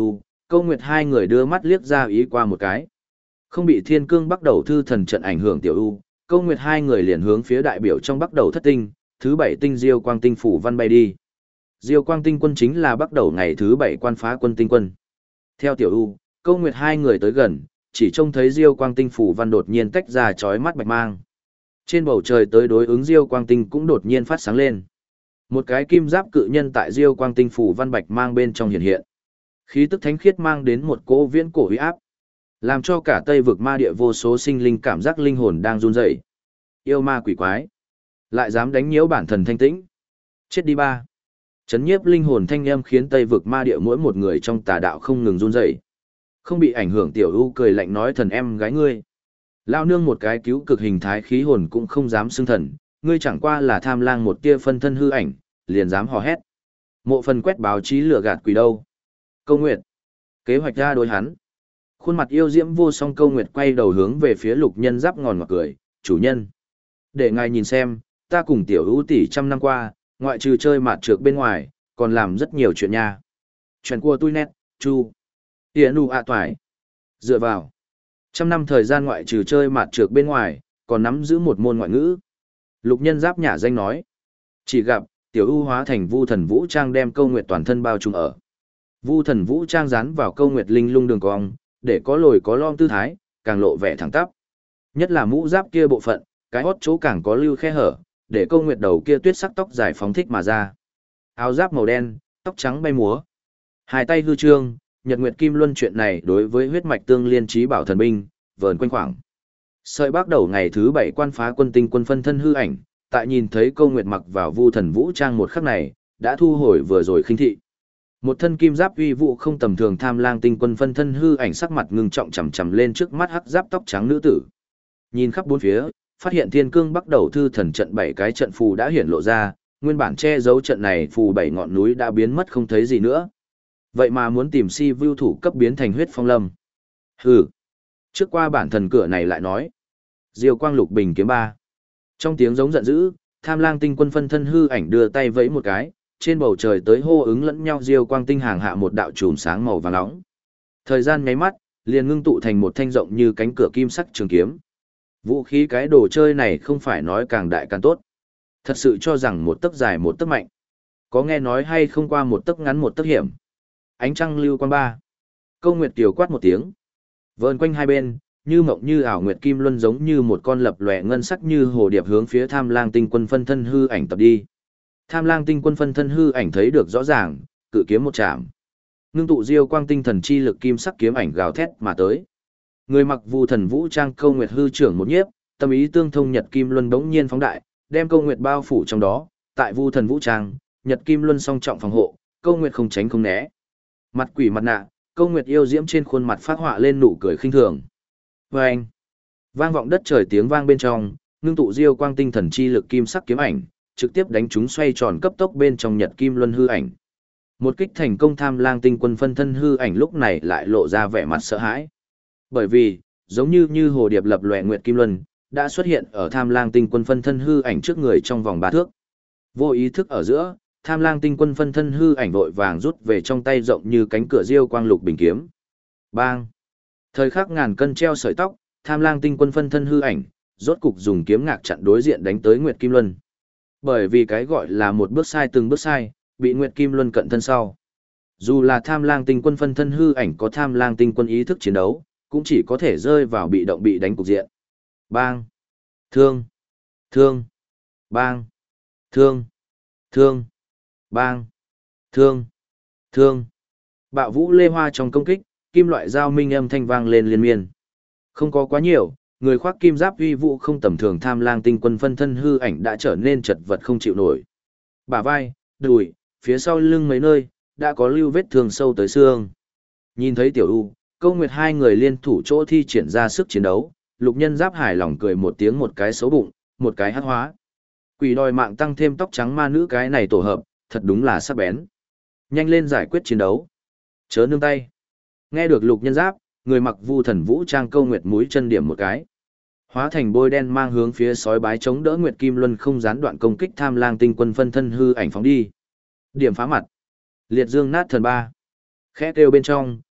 Câu Nguyệt hai người đưa mắt liếc ra ý qua một cái. Không bị Thiên Cương Bắc Đầu thư thần trận ảnh hưởng tiểu u, Câu Nguyệt hai người liền hướng phía đại biểu trong Bắc Đầu thất tinh, thứ 7 tinh Diêu Quang Tinh phủ văn bay đi. Diêu Quang Tinh quân chính là Bắc Đầu ngày thứ 7 quan phá quân tinh quân. Theo tiểu u, Câu Nguyệt hai người tới gần, chỉ trông thấy Diêu Quang Tinh phủ văn đột nhiên tách ra chói mắt bạch mang. Trên bầu trời tới đối ứng Diêu Quang Tinh cũng đột nhiên phát sáng lên. Một cái kim giáp cự nhân tại Diêu Quang Tinh phủ văn bạch mang bên trong hiện hiện. Khí tức thánh khiết mang đến một cỗ viễn cổ uy áp, làm cho cả Tây vực ma địa vô số sinh linh cảm giác linh hồn đang run rẩy. Yêu ma quỷ quái, lại dám đánh nhiễu bản thần thanh tĩnh. Chết đi ba. Chấn nhiếp linh hồn thanh âm khiến Tây vực ma địa mỗi một người trong tà đạo không ngừng run rẩy. Không bị ảnh hưởng tiểu u cười lạnh nói thần em gái ngươi. Lao nương một cái cứu cực hình thái khí hồn cũng không dám xưng thần, ngươi chẳng qua là tham lang một tia phân thân hư ảnh, liền dám hò hét. Mộ phần quét báo chí lừa gạt quỷ đâu. Câu Nguyệt. Kế hoạch ra đối hắn. Khuôn mặt yêu diễm vô song Câu Nguyệt quay đầu hướng về phía Lục Nhân Giáp ngòn ngọt cười, chủ nhân. Để ngài nhìn xem, ta cùng tiểu ưu tỷ trăm năm qua, ngoại trừ chơi mạt trược bên ngoài, còn làm rất nhiều chuyện nha. Chuyện của tôi nét, chu. Tiễn nụ ạ toài. Dựa vào. Trăm năm thời gian ngoại trừ chơi mạt trược bên ngoài, còn nắm giữ một môn ngoại ngữ. Lục Nhân Giáp nhả danh nói. Chỉ gặp, tiểu ưu hóa thành Vu Thần Vũ Trang đem Câu Nguyệt toàn thân bao trùm ở. Vu Thần Vũ Trang dán vào Câu Nguyệt linh lung đường cong, để có lồi có lõm tư thái, càng lộ vẻ thẳng tắp. Nhất là mũ giáp kia bộ phận, cái hót chỗ càng có lưu khe hở, để Câu Nguyệt đầu kia tuyết sắc tóc dài phóng thích mà ra. Áo giáp màu đen, tóc trắng bay múa. Hai tay hư trương, Nhật Nguyệt Kim Luân chuyện này đối với huyết mạch tương liên trí bảo thần binh, vờn quanh khoảng. Sợi bắt đầu ngày thứ 7 quan phá quân tinh quân phân thân hư ảnh, tại nhìn thấy Câu Nguyệt mặc vào Vu Thần Vũ Trang một khắc này, đã thu hồi vừa rồi khinh thị. Một thân kim giáp uy vũ không tầm thường tham lang tinh quân phân thân hư ảnh sắc mặt ngưng trọng chằm chằm lên trước mắt hắc giáp tóc trắng nữ tử. Nhìn khắp bốn phía, phát hiện Thiên Cương Bắc Đầu thư thần trận 7 cái trận phù đã hiển lộ ra, nguyên bản che giấu trận này phù 7 ngọn núi đã biến mất không thấy gì nữa. Vậy mà muốn tìm si vưu thủ cấp biến thành huyết phong lâm. Hừ. Trước qua bản thần cửa này lại nói. Diêu Quang Lục Bình kiếm 3. Trong tiếng giống giận dữ, tham lang tinh quân phân thân hư ảnh đưa tay vẫy một cái, trên bầu trời tới hô ứng lẫn nhau Diêu Quang Tinh hàng hạ một đạo chùm sáng màu vàng nóng. Thời gian nháy mắt, liền ngưng tụ thành một thanh rộng như cánh cửa kim sắc trường kiếm. Vũ khí cái đồ chơi này không phải nói càng đại càng tốt. Thật sự cho rằng một tấc dài một tấc mạnh. Có nghe nói hay không qua một tấc ngắn một tấc hiểm. Ánh trăng lưu quan ba. Câu Nguyệt kiều quát một tiếng. Vờn quanh hai bên, như mộng như ảo nguyệt kim luân giống như một con lập lòe ngân sắc như hồ điệp hướng phía tham lang tinh quân phân thân hư ảnh tập đi. Tham lang tinh quân phân thân hư ảnh thấy được rõ ràng, cự kiếm một chạm. Ngưng tụ Diêu Quang Tinh thần chi lực kim sắc kiếm ảnh gào thét mà tới. Người mặc Vu Thần Vũ Trang Câu Nguyệt hư trưởng một nhiếp, tâm ý tương thông Nhật Kim Luân bỗng nhiên phóng đại, đem Câu Nguyệt bao phủ trong đó, tại Vu Thần Vũ Trang, Nhật Kim Luân song trọng phòng hộ, Câu Nguyệt không tránh không né. Mặt quỷ mặt nạ, Câu Nguyệt yêu diễm trên khuôn mặt phát họa lên nụ cười khinh thường. Oeng! Vang vọng đất trời tiếng vang bên trong, ngưng tụ Diêu Quang Tinh thần chi lực kim sắc kiếm ảnh, trực tiếp đánh chúng xoay tròn cấp tốc bên trong Nhật Kim Luân hư ảnh. Một kích thành công tham lang tinh quân phân thân hư ảnh lúc này lại lộ ra vẻ mặt sợ hãi. Bởi vì, giống như hồ điệp lập lòe nguyệt kim luân, đã xuất hiện ở tham lang tinh quân phân thân hư ảnh trước người trong vòng 3 thước. Vô ý thức ở giữa, tham lang tinh quân phân thân hư ảnh vội vàng rút về trong tay rộng như cánh cửa Diêu Quang Lục Bình kiếm. Bang! Thời khắc ngàn cân treo sợi tóc, tham lang tinh quân phân thân hư ảnh, rốt cục dùng kiếm ngạc chặn đối diện đánh tới nguyệt kim luân. Bởi vì cái gọi là một bước sai từng bước sai, bị nguyệt kim luân cận thân sau. Dù là tham lang tinh quân phân thân hư ảnh có tham lang tinh quân ý thức chiến đấu, cũng chỉ có thể rơi vào bị động bị đánh cục diện. Bang! Thương! Thương! Bang! Thương! Thương! Bang! Thương! Thương! Bạo vũ lê hoa trong công kích, kim loại dao minh âm thanh vang lên liên miên. Không có quá nhiều, người khoác kim giáp uy vũ không tầm thường tham lang tinh quân phân thân hư ảnh đã trở nên chật vật không chịu nổi. Bả vai, đùi, phía sau lưng mấy nơi, đã có lưu vết thương sâu tới xương. Nhìn thấy tiểu u, Câu Nguyệt hai người liên thủ chỗ thi triển ra sức chiến đấu, Lục Nhân Giáp hài lòng cười một tiếng, một cái xấu bụng, một cái hắc hóa. Quỷ đòi mạng tăng thêm tóc trắng ma nữ cái này tổ hợp, thật đúng là sắc bén. Nhanh lên giải quyết chiến đấu. Chớ nương tay. Nghe được Lục Nhân Giáp, người mặc Vu Thần Vũ Trang Câu Nguyệt mũi chân điểm một cái. Hóa thành bôi đen mang hướng phía sói bái chống đỡ Nguyệt Kim Luân không gián đoạn công kích tham lang tinh quân phân thân hư ảnh phóng đi. Điểm phá mặt. Liệt dương nát thần ba. Khẽ kêu bên trong,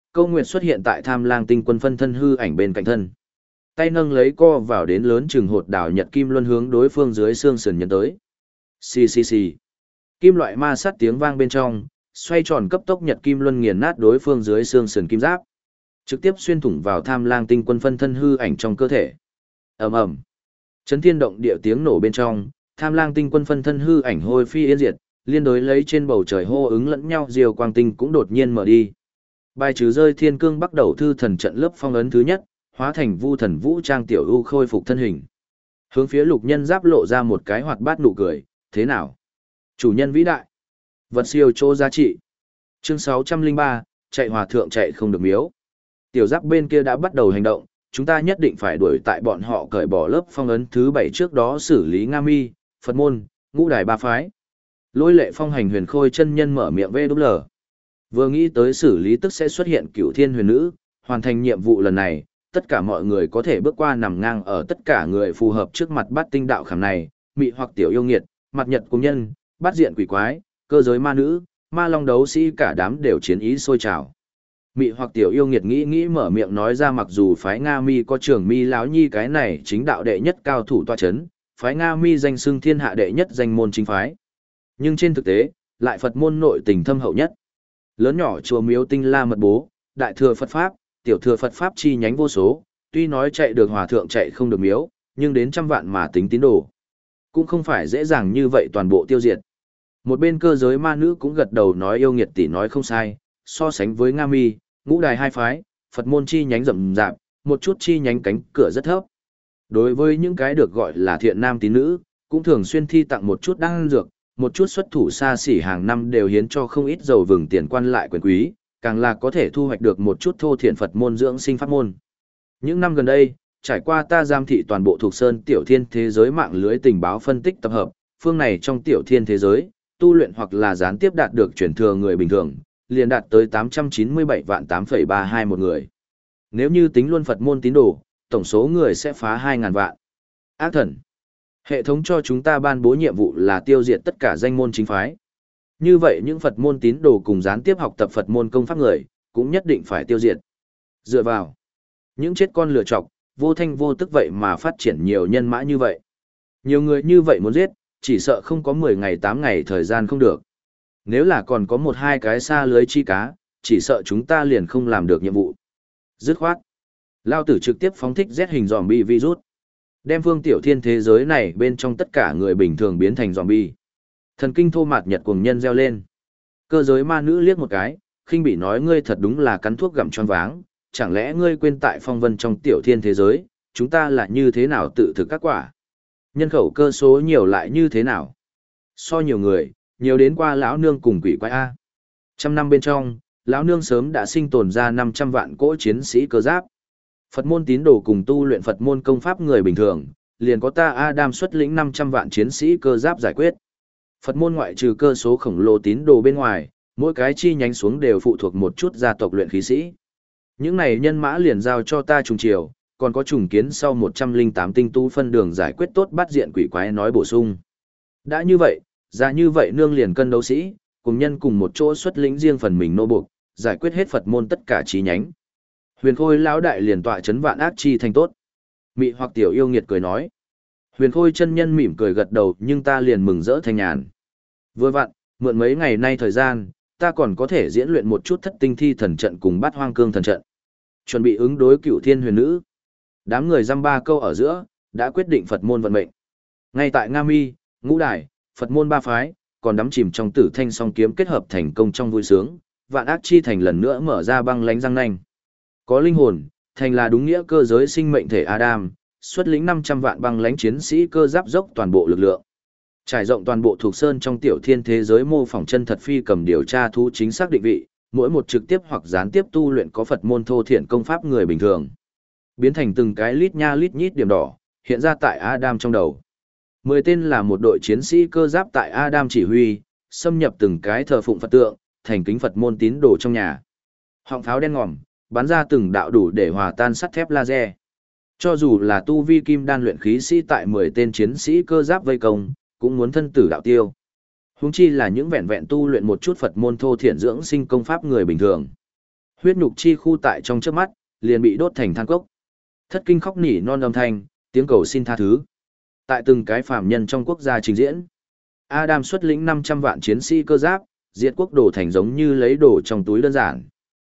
Câu Nguyệt xuất hiện tại Tham Lang Tinh Quân phân thân hư ảnh bên cạnh thân. Tay nâng lấy co vào đến lớn chừng hột đảo nhật kim luân hướng đối phương dưới xương sườn nhấn tới. Xì xì xì. Kim loại ma sát tiếng vang bên trong, xoay tròn cấp tốc nhật kim luân nghiền nát đối phương dưới xương sườn kim giáp, trực tiếp xuyên thủng vào Tham Lang Tinh Quân phân thân hư ảnh trong cơ thể. Ầm ầm. Chấn thiên động địa tiếng nổ bên trong, Tham Lang Tinh Quân phân thân hư ảnh hôi phi yên diệt, liên đối lấy trên bầu trời hô ứng lẫn nhau diều quang tinh cũng đột nhiên mở đi. Bài trừ rơi thiên cương bắt đầu thư thần trận lớp phong ấn thứ nhất, hóa thành vu thần vũ trang tiểu ưu khôi phục thân hình. Hướng phía lục nhân giáp lộ ra một cái hoạt bát nụ cười, thế nào? Chủ nhân vĩ đại. Vật siêu chỗ giá trị. Chương 603, chạy hòa thượng chạy không được miếu. Tiểu giáp bên kia đã bắt đầu hành động, chúng ta nhất định phải đuổi tại bọn họ cởi bỏ lớp phong ấn thứ 7 trước đó xử lý Nga Mi, Phật môn, ngũ đài ba phái. Lôi lệ phong hành huyền khôi chân nhân mở miệng VL. Vừa nghĩ tới xử lý tức sẽ xuất hiện cửu thiên huyền nữ, hoàn thành nhiệm vụ lần này, tất cả mọi người có thể bước qua nằm ngang ở tất cả người phù hợp trước mặt bát tinh đạo khảm này, mị hoặc tiểu yêu nghiệt, mặt nhật cung nhân, bát diện quỷ quái, cơ giới ma nữ, ma long đấu sĩ cả đám đều chiến ý sôi trào. Mị hoặc tiểu yêu nghiệt nghĩ mở miệng nói ra mặc dù phái Nga Mi có trưởng Mi lão nhi cái này chính đạo đệ nhất cao thủ tọa chấn, phái Nga Mi danh xưng thiên hạ đệ nhất danh môn chính phái. Nhưng trên thực tế, lại Phật môn nội tình thâm hậu nhất. Lớn nhỏ chùa miếu tinh la mật bố, đại thừa Phật Pháp, tiểu thừa Phật Pháp chi nhánh vô số, tuy nói chạy được hòa thượng chạy không được miếu, nhưng đến trăm vạn mà tính tín đồ. Cũng không phải dễ dàng như vậy toàn bộ tiêu diệt. Một bên cơ giới ma nữ cũng gật đầu nói yêu nghiệt tỷ nói không sai, so sánh với Nga Mi, ngũ đài hai phái, Phật môn chi nhánh rậm rạp, một chút chi nhánh cánh cửa rất thấp. Đối với những cái được gọi là thiện nam tín nữ, cũng thường xuyên thi tặng một chút đan dược, một chút xuất thủ xa xỉ hàng năm đều hiến cho không ít dầu vừng tiền quan lại quyền quý, càng là có thể thu hoạch được một chút thô thiện Phật môn dưỡng sinh pháp môn. Những năm gần đây, trải qua ta giam thị toàn bộ thuộc sơn tiểu thiên thế giới mạng lưới tình báo phân tích tập hợp, phương này trong tiểu thiên thế giới, tu luyện hoặc là gián tiếp đạt được chuyển thừa người bình thường, liền đạt tới 897 vạn 8,32 một người. Nếu như tính luôn Phật môn tín đồ, tổng số người sẽ phá 2.000 vạn. Ác thần. Hệ thống cho chúng ta ban bố nhiệm vụ là tiêu diệt tất cả danh môn chính phái. Như vậy những Phật môn tín đồ cùng gián tiếp học tập Phật môn công pháp người, cũng nhất định phải tiêu diệt. Dựa vào những chết con lừa chọc, vô thanh vô tức vậy mà phát triển nhiều nhân mã như vậy. Nhiều người như vậy muốn giết, chỉ sợ không có 10 ngày 8 ngày thời gian không được. Nếu là còn có một hai cái xa lưới chi cá, chỉ sợ chúng ta liền không làm được nhiệm vụ. Dứt khoát. Lao tử trực tiếp phóng thích Z hình zombie virus. Đem phương tiểu thiên thế giới này bên trong tất cả người bình thường biến thành zombie. Thần kinh thô mạt nhật cuồng nhân reo lên. Cơ giới ma nữ liếc một cái, khinh bị nói ngươi thật đúng là cắn thuốc gặm choáng váng, chẳng lẽ ngươi quên tại phong vân trong tiểu thiên thế giới, chúng ta là như thế nào tự thực các quả. Nhân khẩu cơ số nhiều lại như thế nào. So nhiều người, nhiều đến qua lão nương cùng quỷ quái A. 100 năm bên trong, lão nương sớm đã sinh tồn ra 500 vạn cỗ chiến sĩ cơ giáp. Phật môn tín đồ cùng tu luyện Phật môn công pháp người bình thường, liền có ta Adam xuất lĩnh 500 vạn chiến sĩ cơ giáp giải quyết. Phật môn ngoại trừ cơ số khổng lồ tín đồ bên ngoài, mỗi cái chi nhánh xuống đều phụ thuộc một chút gia tộc luyện khí sĩ. Những này nhân mã liền giao cho ta trùng chiều, còn có trùng kiến sau 108 tinh tu phân đường giải quyết tốt bắt diện quỷ quái nói bổ sung. Đã như vậy, ra như vậy nương liền cân đấu sĩ, cùng nhân cùng một chỗ xuất lĩnh riêng phần mình nô buộc, giải quyết hết Phật môn tất cả chi nhánh. Huyền Khôi lão đại liền tọa chấn vạn ác chi thành tốt. Mị hoặc tiểu yêu nghiệt cười nói. Huyền Khôi chân nhân mỉm cười gật đầu nhưng ta liền mừng rỡ thanh nhàn. Vừa vặn, mượn mấy ngày nay thời gian, ta còn có thể diễn luyện một chút thất tinh thi thần trận cùng bát hoang cương thần trận. Chuẩn bị ứng đối cựu thiên huyền nữ. Đám người dăm ba câu ở giữa, đã quyết định Phật môn vận mệnh. Ngay tại Nga Mi, ngũ đài, Phật môn ba phái, còn đắm chìm trong tử thanh song kiếm kết hợp thành công trong vui sướng, vạn ác chi thành lần nữa mở ra băng lánh răng nanh. Có linh hồn, thành là đúng nghĩa cơ giới sinh mệnh thể Adam, xuất lĩnh 500 vạn băng lánh chiến sĩ cơ giáp dốc toàn bộ lực lượng. Trải rộng toàn bộ thuộc sơn trong tiểu thiên thế giới mô phỏng chân thật phi cầm điều tra thú chính xác định vị, mỗi một trực tiếp hoặc gián tiếp tu luyện có Phật môn thô thiện công pháp người bình thường. Biến thành từng cái lít nha lít nhít điểm đỏ, hiện ra tại Adam trong đầu. 10 tên là một đội chiến sĩ cơ giáp tại Adam chỉ huy, xâm nhập từng cái thờ phụng Phật tượng, thành kính Phật môn tín đồ trong nhà. Họng pháo đen ngòm, bắn ra từng đạo đủ để hòa tan sắt thép laser. Cho dù là tu vi kim đan luyện khí sĩ tại 10 tên chiến sĩ cơ giáp vây công, cũng muốn thân tử đạo tiêu. Huống chi là những vẹn vẹn tu luyện một chút Phật môn thô thiện dưỡng sinh công pháp người bình thường. Huyết nhục chi khu tại trong chớp mắt, liền bị đốt thành than cốc. Thất kinh khóc nỉ non âm thanh, tiếng cầu xin tha thứ. Tại từng cái phàm nhân trong quốc gia trình diễn, Adam xuất lĩnh 500 vạn chiến sĩ cơ giáp, diệt quốc đồ thành giống như lấy đồ trong túi đơn giản.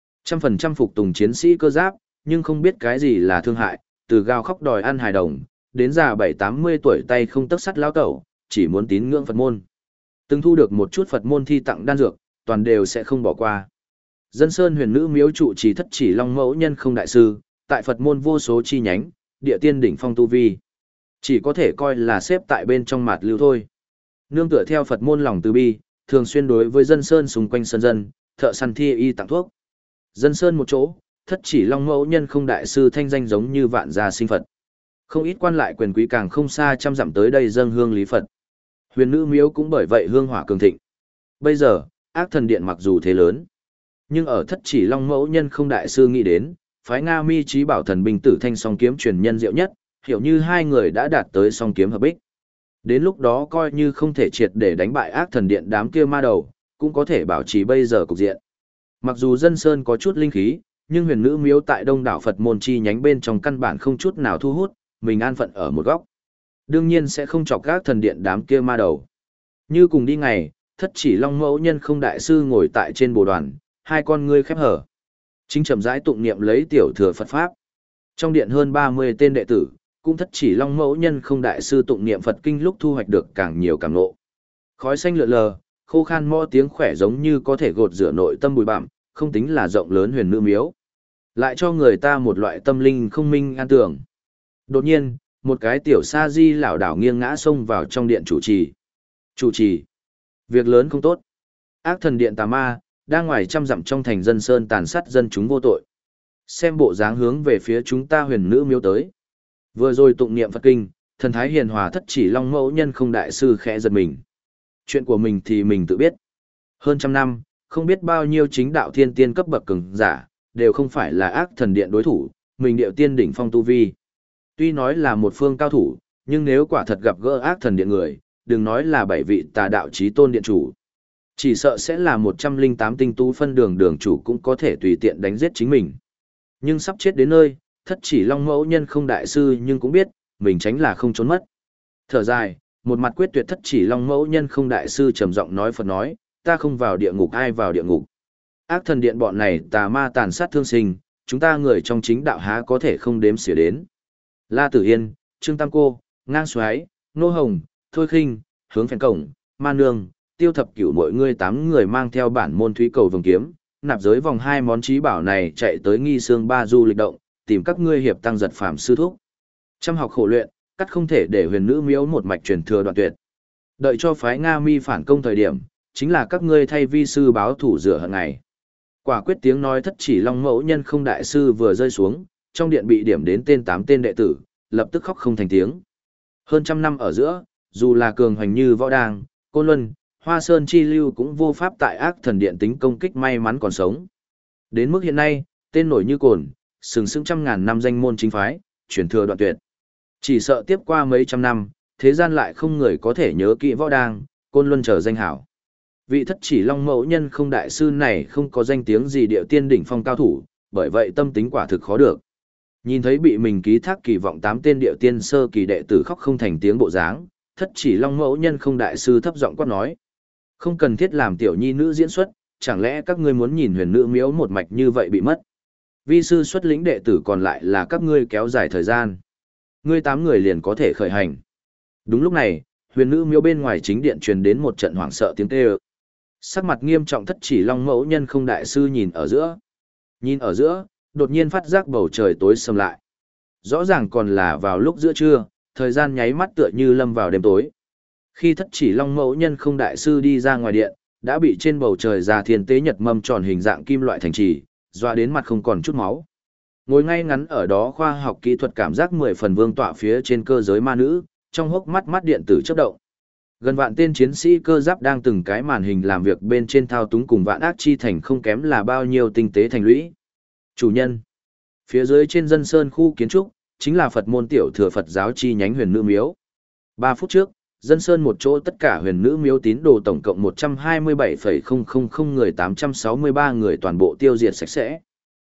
100% phục tùng chiến sĩ cơ giáp, nhưng không biết cái gì là thương hại, từ gào khóc đòi ăn hài đồng, đến già 7-80 tuổi tay không tấc sắt lao tẩu, chỉ muốn tín ngưỡng Phật môn. Từng thu được một chút Phật môn thi tặng đan dược, toàn đều sẽ không bỏ qua. Dân Sơn Huyền Nữ miếu trụ trì Thất Chỉ Long Mẫu Nhân Không đại sư, tại Phật môn vô số chi nhánh, địa tiên đỉnh phong tu vi, chỉ có thể coi là xếp tại bên trong mạt lưu thôi. Nương tựa theo Phật môn lòng từ bi, thường xuyên đối với dân sơn xung quanh sân dân, thợ săn thi y tặng thuốc. Dân sơn một chỗ, Thất Chỉ Long Mẫu Nhân Không đại sư thanh danh giống như vạn gia sinh Phật. Không ít quan lại quyền quý càng không xa trăm dặm tới đây dâng hương lý Phật. Huyền Nữ miếu cũng bởi vậy hương hỏa cường thịnh. Bây giờ, Ác Thần Điện mặc dù thế lớn, nhưng ở Thất Chỉ Long Mẫu Nhân Không đại sư nghĩ đến, phái Nga Mi Chí Bảo Thần binh tử thanh song kiếm truyền nhân diệu nhất, hiểu như hai người đã đạt tới song kiếm hợp bích. Đến lúc đó coi như không thể triệt để đánh bại Ác Thần Điện đám kia ma đầu, cũng có thể bảo trì bây giờ cục diện. Mặc dù dân sơn có chút linh khí, nhưng Huyền Nữ miếu tại đông đảo Phật môn chi nhánh bên trong căn bản không chút nào thu hút, mình an phận ở một góc. Đương nhiên sẽ không chọc Ác Thần Điện đám kia ma đầu. Như cùng đi ngày, Thất Chỉ Long Mẫu Nhân Không đại sư ngồi tại trên bồ đoàn, hai con ngươi khép hở, chính chậm rãi tụng niệm lấy tiểu thừa Phật pháp. Trong điện hơn 30 tên đệ tử, cũng Thất Chỉ Long Mẫu Nhân Không đại sư tụng niệm Phật kinh lúc thu hoạch được càng nhiều càng ngộ. Khói xanh lượn lờ, khô khan mõ tiếng khỏe giống như có thể gột rửa nội tâm bụi bặm, không tính là rộng lớn Huyền Nữ miếu, lại cho người ta một loại tâm linh không minh an tưởng. Đột nhiên, một cái tiểu sa di lảo đảo nghiêng ngã xông vào trong điện chủ trì. Chủ trì, việc lớn không tốt. Ác Thần Điện tà ma đang ngoài trăm dặm trong thành dân sơn tàn sát dân chúng vô tội. Xem bộ dáng hướng về phía chúng ta Huyền Nữ miếu tới. Vừa rồi tụng niệm Phật kinh, thần thái hiền hòa Thất Chỉ Long Mẫu Nhân Không đại sư khẽ giật mình. Chuyện của mình thì mình tự biết. Hơn trăm năm, không biết bao nhiêu chính đạo thiên tiên cấp bậc cường giả, đều không phải là Ác Thần Điện đối thủ, mình điệu tiên đỉnh phong tu vi. Tuy nói là một phương cao thủ, nhưng nếu quả thật gặp gỡ Ác Thần Điện người, đừng nói là 7 vị tà đạo chí tôn điện chủ, chỉ sợ sẽ là 108 tinh tú phân đường đường chủ cũng có thể tùy tiện đánh giết chính mình. Nhưng sắp chết đến nơi, Thất Chỉ Long Mẫu Nhân Không đại sư nhưng cũng biết, mình tránh là không trốn mất. Thở dài, một mặt quyết tuyệt Thất Chỉ Long Mẫu Nhân Không đại sư trầm giọng nói Phật nói, ta không vào địa ngục ai vào địa ngục. Ác Thần Điện bọn này tà ma tàn sát thương sinh, chúng ta người trong chính đạo há có thể không đếm xỉa đến. La Tử Yên, Trương Tam Cô, Ngang Soái, Nô Hồng, Thôi Khinh, Hướng Phèn Cổng, Ma Nương, Tiêu Thập Cửu mọi người 8 người mang theo bản môn thúy cầu vồng kiếm, nạp giới vòng 2 món trí bảo này chạy tới Nghi Sương Ba Du lịch động, tìm các ngươi hiệp tăng giật phàm sư thúc. Chăm học khổ luyện, cắt không thể để Huyền Nữ miếu một mạch truyền thừa đoạn tuyệt. Đợi cho phái Nga Mi phản công thời điểm, chính là các ngươi thay vi sư báo thủ rửa hận ngày. Quả quyết tiếng nói Thất Chỉ Long Mẫu Nhân Không đại sư vừa rơi xuống, trong điện bị điểm đến tên 8 tên đệ tử, lập tức khóc không thành tiếng. Hơn trăm năm ở giữa, dù là cường hoành như Võ Đàng, Côn Luân, Hoa Sơn Chi Lưu cũng vô pháp tại Ác Thần Điện tính công kích may mắn còn sống. Đến mức hiện nay, tên nổi như cồn, sừng sững trăm ngàn năm danh môn chính phái, truyền thừa đoạn tuyệt. Chỉ sợ tiếp qua mấy trăm năm, thế gian lại không người có thể nhớ kỹ Võ Đàng, Côn Luân trở danh hảo. Vị Thất Chỉ Long Mẫu Nhân Không đại sư này không có danh tiếng gì điệu tiên đỉnh phong cao thủ, bởi vậy tâm tính quả thực khó được. Nhìn thấy bị mình ký thác kỳ vọng 8 tên điệu tiên sơ kỳ đệ tử khóc không thành tiếng bộ dáng, Thất Chỉ Long Mẫu Nhân Không đại sư thấp giọng quát nói: "Không cần thiết làm tiểu nhi nữ diễn xuất, chẳng lẽ các ngươi muốn nhìn Huyền Nữ miếu một mạch như vậy bị mất? Vi sư xuất lĩnh đệ tử còn lại là các ngươi kéo dài thời gian. Ngươi 8 người liền có thể khởi hành." Đúng lúc này, Huyền Nữ miếu bên ngoài chính điện truyền đến một trận hoảng sợ tiếng kêu. Sắc mặt nghiêm trọng Thất Chỉ Long Mẫu Nhân Không đại sư nhìn ở giữa, đột nhiên phát giác bầu trời tối sầm lại. Rõ ràng còn là vào lúc giữa trưa, thời gian nháy mắt tựa như lâm vào đêm tối. Khi Thất Chỉ Long Mẫu Nhân Không đại sư đi ra ngoài điện, đã bị trên bầu trời già thiên tế nhật mâm tròn hình dạng kim loại thành trì, dọa đến mặt không còn chút máu. Ngồi ngay ngắn ở đó khoa học kỹ thuật cảm giác 10 phần vương tọa phía trên cơ giới ma nữ, trong hốc mắt mắt điện tử chớp động. Gần vạn tên chiến sĩ cơ giáp đang từng cái màn hình làm việc bên trên thao túng cùng vạn ác chi thành không kém là bao nhiêu tinh tế thành lũy. Chủ nhân. Phía dưới trên dân sơn khu kiến trúc, chính là Phật môn tiểu thừa Phật giáo chi nhánh Huyền Nữ miếu. 3 phút trước, dân sơn một chỗ tất cả Huyền Nữ miếu tín đồ tổng cộng 127,000 người 863 người toàn bộ tiêu diệt sạch sẽ.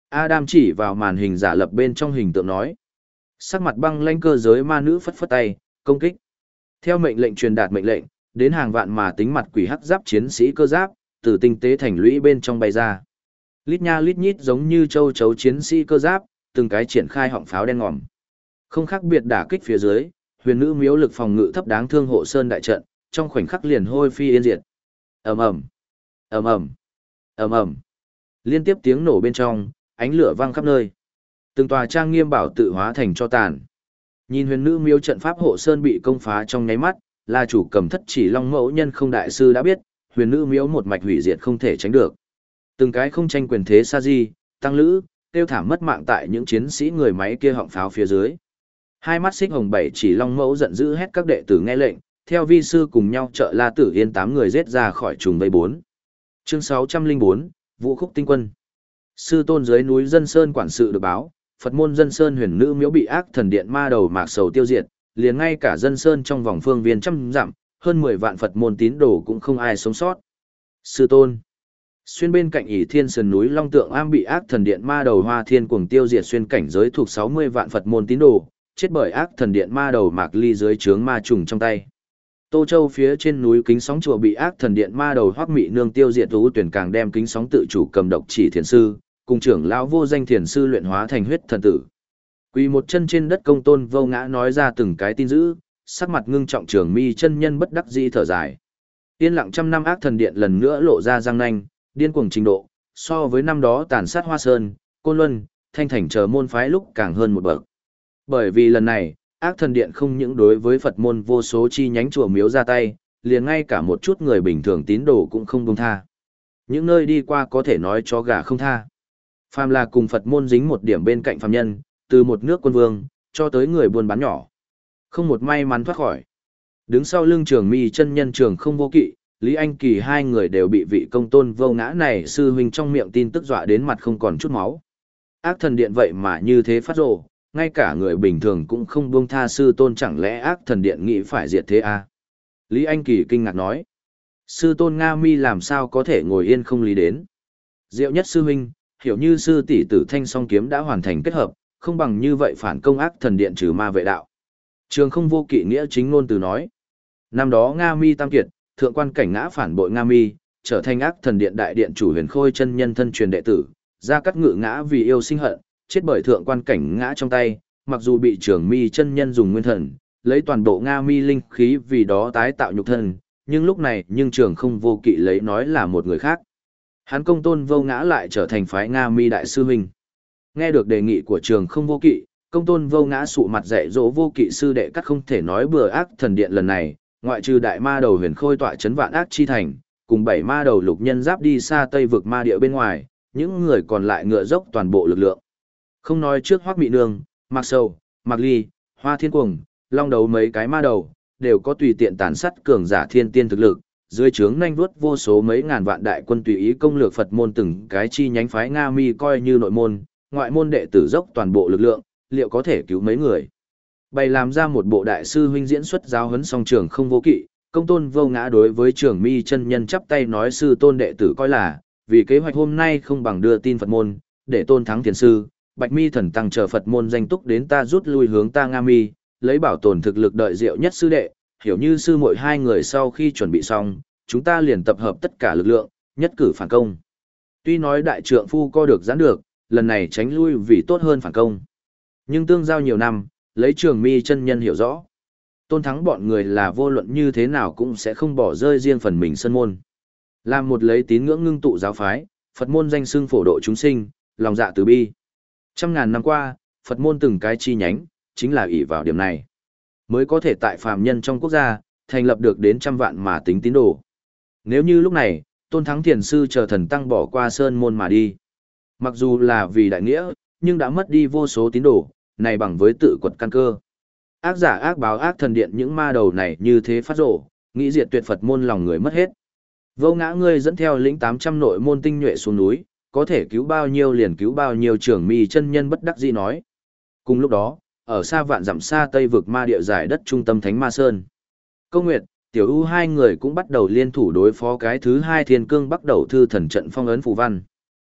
Adam chỉ vào màn hình giả lập bên trong hình tượng nói. Sắc mặt băng lãnh cơ giới ma nữ phất phất tay, công kích. Theo mệnh lệnh truyền đạt mệnh lệnh, đến hàng vạn mà tính mặt quỷ hắc giáp chiến sĩ cơ giáp, từ tinh tế thành lũy bên trong bay ra. Lít nha lít nhít giống như châu chấu chiến sĩ cơ giáp, từng cái triển khai họng pháo đen ngòm. Không khác biệt đả kích phía dưới, huyền nữ miếu lực phòng ngự thấp đáng thương hộ sơn đại trận, trong khoảnh khắc liền hôi phi yên diệt. Ầm ầm, ầm ầm, ầm ầm. Liên tiếp tiếng nổ bên trong, ánh lửa vang khắp nơi. Từng tòa trang nghiêm bảo tự hóa thành tro tàn. Nhìn huyền nữ miếu trận pháp hộ sơn bị công phá trong nháy mắt, là chủ cầm thất chỉ long mẫu nhân không đại sư đã biết, huyền nữ miếu một mạch hủy diệt không thể tránh được. Từng cái không tranh quyền thế sa di, tăng lữ, tiêu thảm mất mạng tại những chiến sĩ người máy kia họng pháo phía dưới. Hai mắt xích hồng bảy chỉ long mẫu giận dữ hét các đệ tử nghe lệnh, theo vi sư cùng nhau trợ La Tử Yên 8 người giết ra khỏi trùng vây 4. Chương 604, Vũ khúc tinh quân. Sư tôn dưới núi Dân Sơn quản sự được báo, Phật môn Dân Sơn huyền nữ miếu bị ác thần điện ma đầu Mạc Sầu tiêu diệt, liền ngay cả Dân Sơn trong vòng phương viên trăm dặm, hơn 10 vạn Phật môn tín đồ cũng không ai sống sót. Sư tôn. Xuyên bên cạnh ỷ thiên sườn núi Long Tượng Am bị ác thần điện ma đầu Hoa Thiên cuồng tiêu diệt xuyên cảnh giới thuộc 60 vạn Phật môn tín đồ, chết bởi ác thần điện ma đầu Mạc Ly dưới trướng ma trùng trong tay. Tô Châu phía trên núi Kính Sóng chùa bị ác thần điện ma đầu Hoắc Mị Nương tiêu diệt, Tú Tuyển càng đem Kính Sóng tự chủ cầm độc chỉ thiền sư, cùng trưởng lão vô danh thiền sư luyện hóa thành huyết thần tử. Quỳ một chân trên đất Công Tôn Vô Ngã nói ra từng cái tin dữ, sắc mặt ngưng trọng, Trường Mi chân nhân bất đắc dĩ thở dài. Yên lặng trăm năm ác thần điện lần nữa lộ ra răng nanh, điên cuồng trình độ, so với năm đó tàn sát Hoa Sơn, Côn Luân, Thanh Thành chờ môn phái lúc càng hơn một bậc. Bởi vì lần này, ác thần điện không những đối với Phật môn vô số chi nhánh chùa miếu ra tay, liền ngay cả một chút người bình thường tín đồ cũng không buông tha. Những nơi đi qua có thể nói chó gà không tha. Phàm là cùng Phật môn dính một điểm bên cạnh phàm nhân, từ một nước quân vương, cho tới người buôn bán nhỏ. Không một may mắn thoát khỏi. Đứng sau lưng Trường Mi chân nhân Trường Không Vô Kỵ, Lý Anh Kỳ hai người đều bị vị Công Tôn Vô Ngã này sư huynh trong miệng tin tức dọa đến mặt không còn chút máu. Ác thần điện vậy mà như thế phát rồ, ngay cả người bình thường cũng không buông tha sư tôn, chẳng lẽ ác thần điện nghĩ phải diệt thế à? Lý Anh Kỳ kinh ngạc nói. Sư tôn Nga Mi làm sao có thể ngồi yên không lý đến. Diệu nhất sư huynh, hiểu như sư tỷ tử Thanh Song kiếm đã hoàn thành kết hợp, không bằng như vậy phản công ác thần điện trừ ma vệ đạo. Trường Không Vô Kỵ nghĩa chính ngôn từ nói. Năm đó Nga Mi tam kiệt, thượng quan cảnh ngã phản bội Nga Mi, trở thành ác thần điện đại điện chủ Huyền Khôi chân nhân thân truyền đệ tử, Gia Cát Ngự ngã vì yêu sinh hận, chết bởi thượng quan cảnh ngã trong tay, mặc dù bị Trường Mi chân nhân dùng nguyên thần, lấy toàn bộ Nga Mi linh khí vì đó tái tạo nhục thân, nhưng lúc này Trường Không Vô Kỵ lấy nói là một người khác. Hắn Công Tôn Vô Ngã lại trở thành phái Nga Mi đại sư huynh. Nghe được đề nghị của Trường Không Vô Kỵ, Công Tôn Vô Ngã sụ mặt dạy dỗ Vô Kỵ sư đệ cắt không thể nói bừa ác thần điện lần này, ngoại trừ đại ma đầu Huyền Khôi tọa chấn vạn ác chi thành, cùng 7 ma đầu lục nhân giáp đi xa Tây vực ma địa bên ngoài, những người còn lại ngựa dốc toàn bộ lực lượng. Không nói trước Hoắc Mị Nương, Mạc Sầu, Mạc Ly, Hoa Thiên Cuồng, Long Đấu mấy cái ma đầu, đều có tùy tiện tàn sát cường giả thiên tiên thực lực, dưới trướng nhanh vuốt vô số mấy ngàn vạn đại quân tùy ý công lược Phật môn từng cái chi nhánh phái Nga Mi coi như nội môn, ngoại môn đệ tử dốc toàn bộ lực lượng, liệu có thể cứu mấy người. Bày làm ra một bộ đại sư huynh diễn xuất giáo huấn song Trường Không Vô Kỵ, Công Tôn Vô Ngã đối với Trường Mi chân nhân chắp tay nói sư tôn đệ tử coi là, vì kế hoạch hôm nay không bằng đưa tin Phật môn, để tôn thắng thiền sư, Bạch Mi thần tăng chờ Phật môn danh túc đến ta rút lui hướng ta Nga Mi, lấy bảo tồn thực lực đợi Diệu nhất sư đệ, hiểu như sư muội hai người sau khi chuẩn bị xong, chúng ta liền tập hợp tất cả lực lượng, nhất cử phản công. Tuy nói đại trượng phu co được giãn được, lần này tránh lui vì tốt hơn phản công. Nhưng tương giao nhiều năm, lấy Trường Mi chân nhân hiểu rõ. Tôn thắng bọn người là vô luận như thế nào cũng sẽ không bỏ rơi riêng phần mình sân môn. Làm một lấy tín ngưỡng ngưng tụ giáo phái, Phật môn danh xưng phổ độ chúng sinh, lòng dạ từ bi. Trăm ngàn năm qua, Phật môn từng cái chi nhánh, chính là ỷ vào điểm này. Mới có thể tại phàm nhân trong quốc gia, thành lập được đến trăm vạn mà tính tín đồ. Nếu như lúc này, Tôn Thắng Thiền Sư chờ thần tăng bỏ qua sơn môn mà đi. Mặc dù là vì đại nghĩa, nhưng đã mất đi vô số tín đồ, này bằng với tự quật căn cơ. Ác giả ác báo ác thần điện những ma đầu này như thế phát rổ, nghĩ diệt tuyệt Phật môn lòng người mất hết. Vô Ngã ngươi dẫn theo lĩnh 800 nội môn tinh nhuệ xuống núi, có thể cứu bao nhiêu liền cứu bao nhiêu. Trường Mi chân nhân bất đắc dĩ nói. Cùng lúc đó, ở xa vạn dặm xa Tây vực ma địa giải đất trung tâm Thánh Ma Sơn, Câu Nguyệt, Tiểu U hai người cũng bắt đầu liên thủ đối phó cái thứ hai Thiên Cương Bắc Đầu Thư thần trận phong ấn phù văn.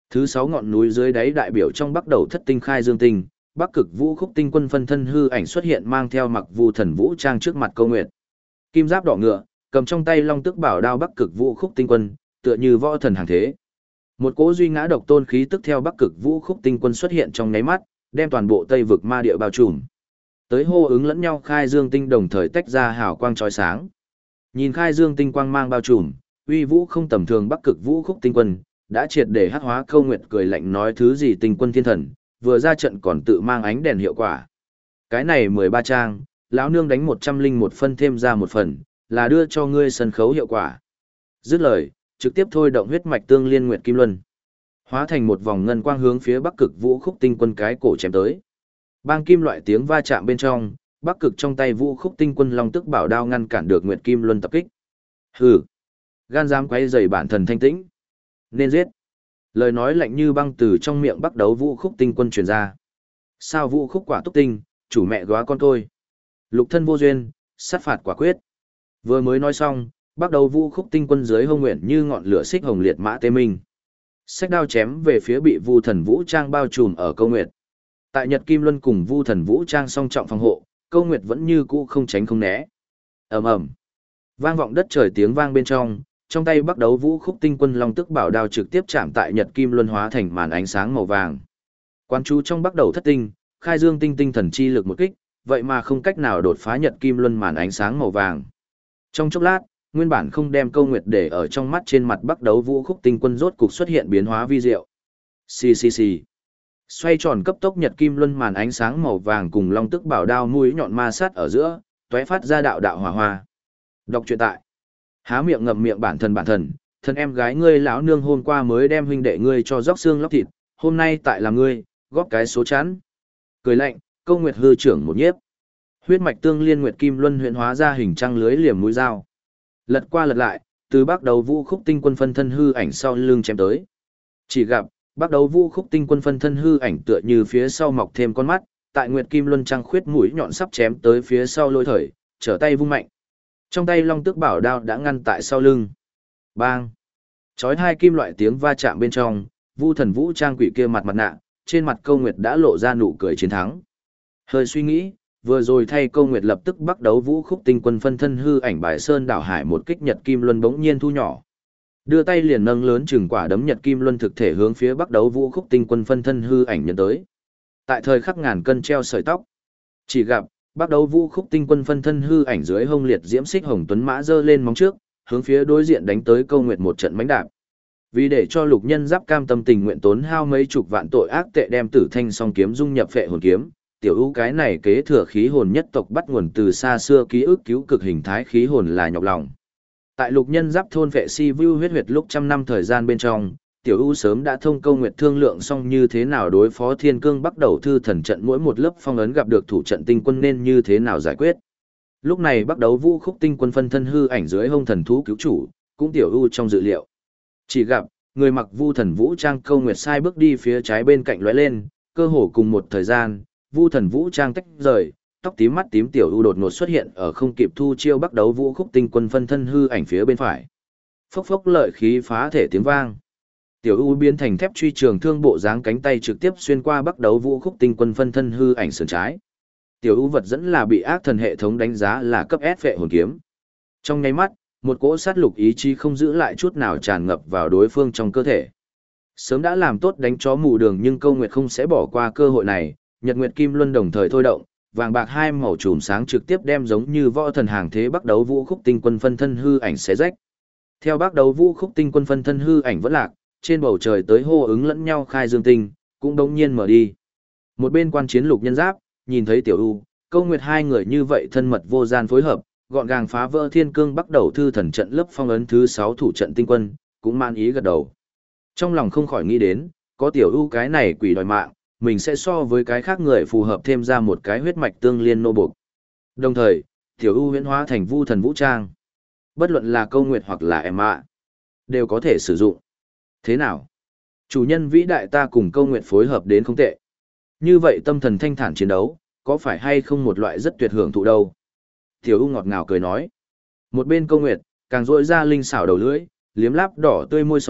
Thứ 6 ngọn núi dưới đáy đại biểu trong Bắc Đầu Thất Tinh Khai Dương Tinh, Bắc Cực Vũ Khúc Tinh Quân phân thân hư ảnh xuất hiện mang theo mặc Vu Thần Vũ trang trước mặt Câu Nguyệt. Kim giáp đỏ ngựa, cầm trong tay Long Tước Bảo đao Bắc Cực Vũ Khúc Tinh Quân, tựa như võ thần hàng thế. Một cỗ duy ngã độc tôn khí tức theo Bắc Cực Vũ Khúc Tinh Quân xuất hiện trong nháy mắt, đem toàn bộ Tây vực ma địa bao trùm. Tới hô ứng lẫn nhau Khai Dương Tinh đồng thời tách ra hào quang chói sáng. Nhìn Khai Dương Tinh quang mang bao trùm, uy vũ không tầm thường Bắc Cực Vũ Khúc Tinh Quân, đã triệt để hắc hóa. Câu Nguyệt cười lạnh nói thứ gì Tinh Quân thiên thần, vừa ra trận còn tự mang ánh đèn hiệu quả. Cái này 13 trang, lão nương đánh 101 phân thêm ra một phần, là đưa cho ngươi sân khấu hiệu quả. Dứt lời, trực tiếp thôi động huyết mạch tương liên nguyệt kim luân, hóa thành một vòng ngân quang hướng phía Bắc Cực Vũ Khúc Tinh Quân cái cổ chém tới. Bang kim loại tiếng va chạm bên trong, Bắc Cực trong tay Vũ Khúc Tinh Quân Long Tước Bảo đao ngăn cản được nguyệt kim luân tập kích. Hừ, gan dám quấy rầy bản thần thanh tĩnh, nên giết. Lời nói lạnh như băng từ trong miệng Bắc Đấu Vũ Khúc Tinh Quân truyền ra. Sao Vũ Khúc quả túc tinh, chủ mẹ góa con tôi. Lục thân vô duyên, sát phạt quả quyết. Vừa mới nói xong, Bắc Đấu Vũ Khúc Tinh Quân dưới hông nguyện như ngọn lửa xích hồng liệt mã tê minh. Xách đao chém về phía bị Vu Thần Vũ Trang bao trùm ở Câu Nguyệt. Tại Nhật Kim Luân cùng Vu Thần Vũ Trang song trọng phòng hộ, Câu Nguyệt vẫn như cũ không tránh không né. Ầm ầm. Vang vọng đất trời tiếng vang bên trong tay Bắc Đấu Vũ Khúc Tinh Quân Long Tước Bảo đao trực tiếp chạm tại Nhật Kim Luân hóa thành màn ánh sáng màu vàng. Quan chú trong Bắc Đầu Thất Tinh, Khai Dương Tinh tinh thần chi lực một kích, vậy mà không cách nào đột phá Nhật Kim Luân màn ánh sáng màu vàng. Trong chốc lát, nguyên bản không đem Câu Nguyệt để ở trong mắt trên mặt Bắc Đấu Vũ Khúc Tinh Quân rốt cục xuất hiện biến hóa vi diệu. Xì xì xì. Xoay tròn cấp tốc Nhật Kim Luân màn ánh sáng màu vàng cùng Long Tước Bảo đao mũi nhọn ma sát ở giữa, tóe phát ra đạo đạo hỏa hoa. Đọc truyện tại. Há miệng ngậm miệng bản thân em gái ngươi lão nương hôm qua mới đem huynh đệ ngươi cho róc xương lóc thịt, hôm nay tại là ngươi, góp cái số chắn. Cười lạnh, Câu Nguyệt hư trưởng một nhiếp. Huyết mạch tương liên nguyệt kim luân huyễn hóa ra hình trăng lưới liềm mũi dao. Lật qua lật lại, từ Bắc Đấu Vũ Khúc Tinh Quân phân thân hư ảnh sau lưng chém tới. Chỉ gặp, Bắc Đấu Vũ Khúc Tinh Quân phân thân hư ảnh tựa như phía sau mọc thêm con mắt, tại nguyệt kim luân trăng khuyết mũi nhọn sắp chém tới phía sau lôi thời, trở tay vung mạnh. Trong tay Long Tước Bảo đao đã ngăn tại sau lưng. Bang! Chói hai kim loại tiếng va chạm bên trong, Vu Thần Vũ Trang quỷ kia mặt nạ, trên mặt Câu Nguyệt đã lộ ra nụ cười chiến thắng. Hơi suy nghĩ, vừa rồi thay Câu Nguyệt lập tức Bắc Đấu Vũ Khúc Tinh Quân phân thân hư ảnh bài sơn đảo hải một kích Nhật Kim Luân bỗng nhiên thu nhỏ. Đưa tay liền nâng lớn chừng quả đấm Nhật Kim Luân thực thể hướng phía Bắc Đấu Vũ Khúc Tinh Quân phân thân hư ảnh nhận tới. Tại thời khắc ngàn cân treo sợi tóc, chỉ gặp Bắc Đấu Vũ Khúc Tinh Quân phân thân hư ảnh dưới hông liệt diễm xích hồng tuấn mã giơ lên móng trước, hướng phía đối diện đánh tới Câu Nguyệt một trận mãnh đạp. Vì để cho Lục Nhân Giáp cam tâm tình nguyện tốn hao mấy chục vạn tội ác tệ đem Tử Thanh song kiếm dung nhập phệ hồn kiếm, tiểu ưu cái này kế thừa khí hồn nhất tộc bắt nguồn từ xa xưa ký ức cứu cực hình thái khí hồn là nhọc lòng. Tại Lục Nhân Giáp thôn vệ si view huyết huyệt lúc trăm năm thời gian bên trong, tiểu ưu sớm đã thông Câu Nguyệt thương lượng xong như thế nào đối phó Thiên Cương Bắc Đầu Thư Thần trận mỗi một lớp phong ấn gặp được thủ trận tinh quân nên như thế nào giải quyết. Lúc này Bắc Đấu Vũ Khúc Tinh Quân phân thân hư ảnh dưới hông thần thú cứu chủ, cũng tiểu ưu trong dự liệu. Chỉ gặp, người mặc Vu Thần Vũ Trang Câu Nguyệt sai bước đi phía trái bên cạnh lóe lên, cơ hồ cùng một thời gian, Vu Thần Vũ Trang tách rời, tóc tím mắt tím tiểu ưu đột ngột xuất hiện ở không kịp thu chiêu Bắc Đấu Vũ Khúc Tinh Quân phân thân hư ảnh phía bên phải. Phốc phốc lợi khí phá thể tiếng vang. Tiểu ưu biến thành thép truy trường thương bộ dáng cánh tay trực tiếp xuyên qua Bắc Đấu Vũ Khúc Tinh Quân phân thân hư ảnh sườn trái. Tiểu ưu vật dẫn là bị ác thần hệ thống đánh giá là cấp S phệ hồn kiếm. Trong nháy mắt, một cỗ sát lục ý chí không giữ lại chút nào tràn ngập vào đối phương trong cơ thể. Sớm đã làm tốt đánh chó mù đường nhưng Câu Nguyệt không sẽ bỏ qua cơ hội này, Nhật Nguyệt Kim Luân đồng thời thôi động, vàng bạc hai màu chùm sáng trực tiếp đem giống như võ thần hàng thế Bắc Đấu Vũ Khúc Tinh Quân phân thân hư ảnh xé rách. Theo Bắc Đấu Vũ Khúc Tinh Quân phân thân hư ảnh vẫn lạc, trên bầu trời tới hô ứng lẫn nhau Khai Dương Tinh, cũng đống nhiên mở đi. Một bên quan chiến Lục Nhân Giáp, nhìn thấy Tiểu ưu, Câu Nguyệt hai người như vậy thân mật vô gian phối hợp, gọn gàng phá vỡ Thiên Cương Bắc Đầu Thư Thần trận lớp phong ấn thứ 6 thủ trận tinh quân, cũng man ý gật đầu. Trong lòng không khỏi nghĩ đến, có Tiểu ưu cái này quỷ đòi mạng, mình sẽ so với cái khác người phù hợp thêm ra một cái huyết mạch tương liên nô buộc. Đồng thời, Tiểu ưu huyễn hóa thành Vu Thần Vũ Trang. Bất luận là Câu Nguyệt hoặc là em ạ, đều có thể sử dụng. Thế nào? Chủ nhân vĩ đại ta cùng Câu Nguyệt phối hợp đến không tệ. Như vậy tâm thần thanh thản chiến đấu, có phải hay không một loại rất tuyệt hưởng thụ đâu? Tiểu ưu ngọt ngào cười nói. Một bên Câu Nguyệt, càng rỗi ra linh xảo đầu lưỡi, liếm láp đỏ tươi môi son,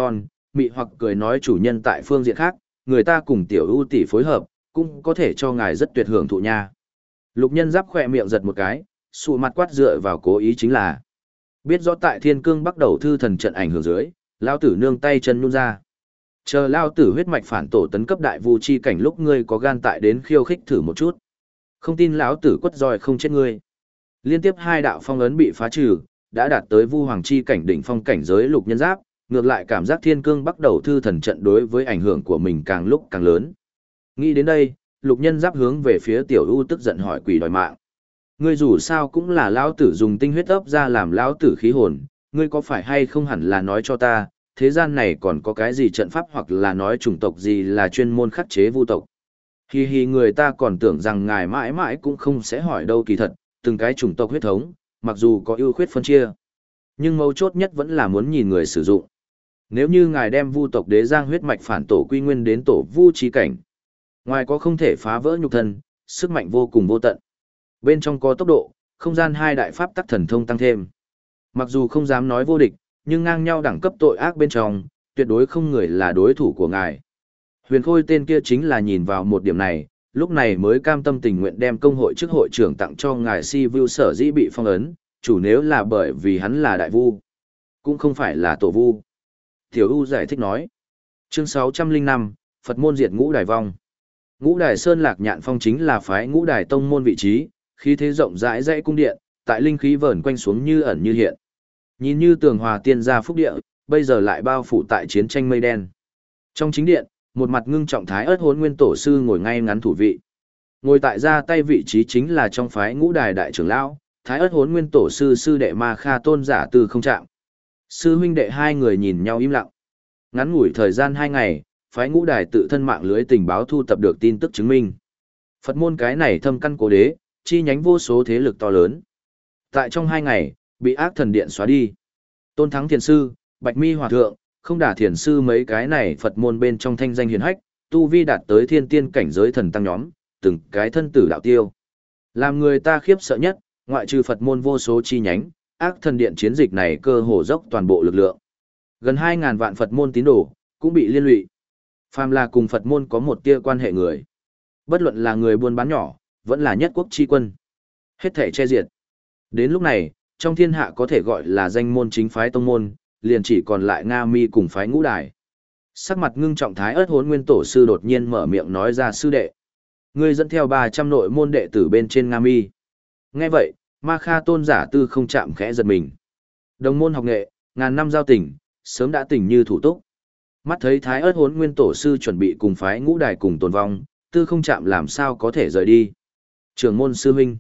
mị hoặc cười nói chủ nhân tại phương diện khác, người ta cùng tiểu ưu tỷ phối hợp, cũng có thể cho ngài rất tuyệt hưởng thụ nha. Lục Nhân Giáp khỏe miệng giật một cái, sụ mặt quát dựa vào cố ý chính là. Biết rõ tại Thiên Cương Bắc Đầu thư thần trận ảnh hưởng dưới, lao tử nương tay chân nhún ra. Chờ lao tử huyết mạch phản tổ tấn cấp đại vu chi cảnh lúc ngươi có gan tại đến khiêu khích thử một chút. Không tin lão tử quất roi không chết ngươi. Liên tiếp 2 đạo phong ấn bị phá trừ, đã đạt tới vu hoàng chi cảnh đỉnh phong cảnh giới Lục Nhân Giáp, ngược lại cảm giác Thiên Cương Bắc Đầu thư thần trận đối với ảnh hưởng của mình càng lúc càng lớn. Nghĩ đến đây, Lục Nhân Giáp hướng về phía Tiểu U tức giận hỏi quỷ đòi mạng. Ngươi dù sao cũng là lão tử dùng tinh huyết ấp ra làm lão tử khí hồn, ngươi có phải hay không hẳn là nói cho ta, thế gian này còn có cái gì trận pháp hoặc là nói chủng tộc gì là chuyên môn khắc chế vu tộc. Hi hi, người ta còn tưởng rằng ngài mãi mãi cũng không sẽ hỏi đâu, kỳ thật, từng cái chủng tộc huyết thống, mặc dù có ưu khuyết phân chia, nhưng mấu chốt nhất vẫn là muốn nhìn người sử dụng. Nếu như ngài đem vu tộc đế giang huyết mạch phản tổ quy nguyên đến tổ vu chi cảnh, ngoài có không thể phá vỡ nhục thân, sức mạnh vô cùng vô tận. Bên trong có tốc độ, không gian 2 đại pháp tắc thần thông tăng thêm. Mặc dù không dám nói vô địch, nhưng ngang nhau đẳng cấp tội ác bên trong, tuyệt đối không người là đối thủ của ngài. Huyền Khôi tên kia chính là nhìn vào một điểm này, lúc này mới cam tâm tình nguyện đem công hội chức hội trưởng tặng cho ngài Si Vu sở dĩ bị phong ấn, chủ nếu là bởi vì hắn là đại vu, cũng không phải là tổ vu. Tiểu U giải thích nói. Chương 605, Phật môn diệt Ngũ Đài vong. Ngũ Đài Sơn Lạc Nhạn Phong chính là phái Ngũ Đài tông môn vị trí, khí thế rộng rãi dãy cung điện, tại linh khí vờn quanh xuống như ẩn như hiện. Nhìn như tường hòa tiên gia phúc địa, bây giờ lại bao phủ tại chiến tranh mây đen. Trong chính điện, một mặt ngưng trọng Thái Ức Hỗn Nguyên tổ sư ngồi ngay ngắn thủ vị. Ngồi tại ra tay vị trí chính là trong phái Ngũ Đài đại trưởng lão, Thái Ức Hỗn Nguyên tổ sư sư đệ Ma Kha Tôn giả Tư Không Trạm. Sư huynh đệ hai người nhìn nhau im lặng. Ngắn ngủi thời gian 2 ngày, phái Ngũ Đài tự thân mạng lưới tình báo thu thập được tin tức chứng minh. Phật môn cái này thâm căn cố đế, chi nhánh vô số thế lực to lớn. Tại trong 2 ngày, bị ác thần điện xóa đi. Tôn Thắng Thiền Sư, Bạch Mi Hòa Thượng, Không Đả Thiền Sư mấy cái này Phật môn bên trong thanh danh hiển hách, tu vi đạt tới thiên tiên cảnh giới thần tăng nhóm, từng cái thân tử đạo tiêu. Làm người ta khiếp sợ nhất, ngoại trừ Phật môn vô số chi nhánh, ác thần điện chiến dịch này cơ hồ dốc toàn bộ lực lượng. Gần 2.000 vạn Phật môn tín đồ, cũng bị liên lụy. Phàm là cùng Phật môn có một tia quan hệ người. Bất luận là người buôn bán nhỏ, vẫn là nhất quốc chi quân. Hết thể che diệt. Đến lúc này, trong thiên hạ có thể gọi là danh môn chính phái tông môn, liền chỉ còn lại Nga Mi cùng phái Ngũ Đài. Sắc mặt ngưng trọng Thái Ức Hỗn Nguyên tổ sư đột nhiên mở miệng nói ra sư đệ. Ngươi dẫn theo 300 nội môn đệ tử bên trên Nga Mi. Nghe vậy, Ma Kha Tôn giả Tư Không Trạm khẽ giật mình. Đồng môn học nghệ, ngàn năm giao tình, sớm đã tình như thủ túc. Mắt thấy Thái Ức Hỗn Nguyên tổ sư chuẩn bị cùng phái Ngũ Đài cùng tồn vong, Tư Không Trạm làm sao có thể rời đi. Trưởng môn sư huynh,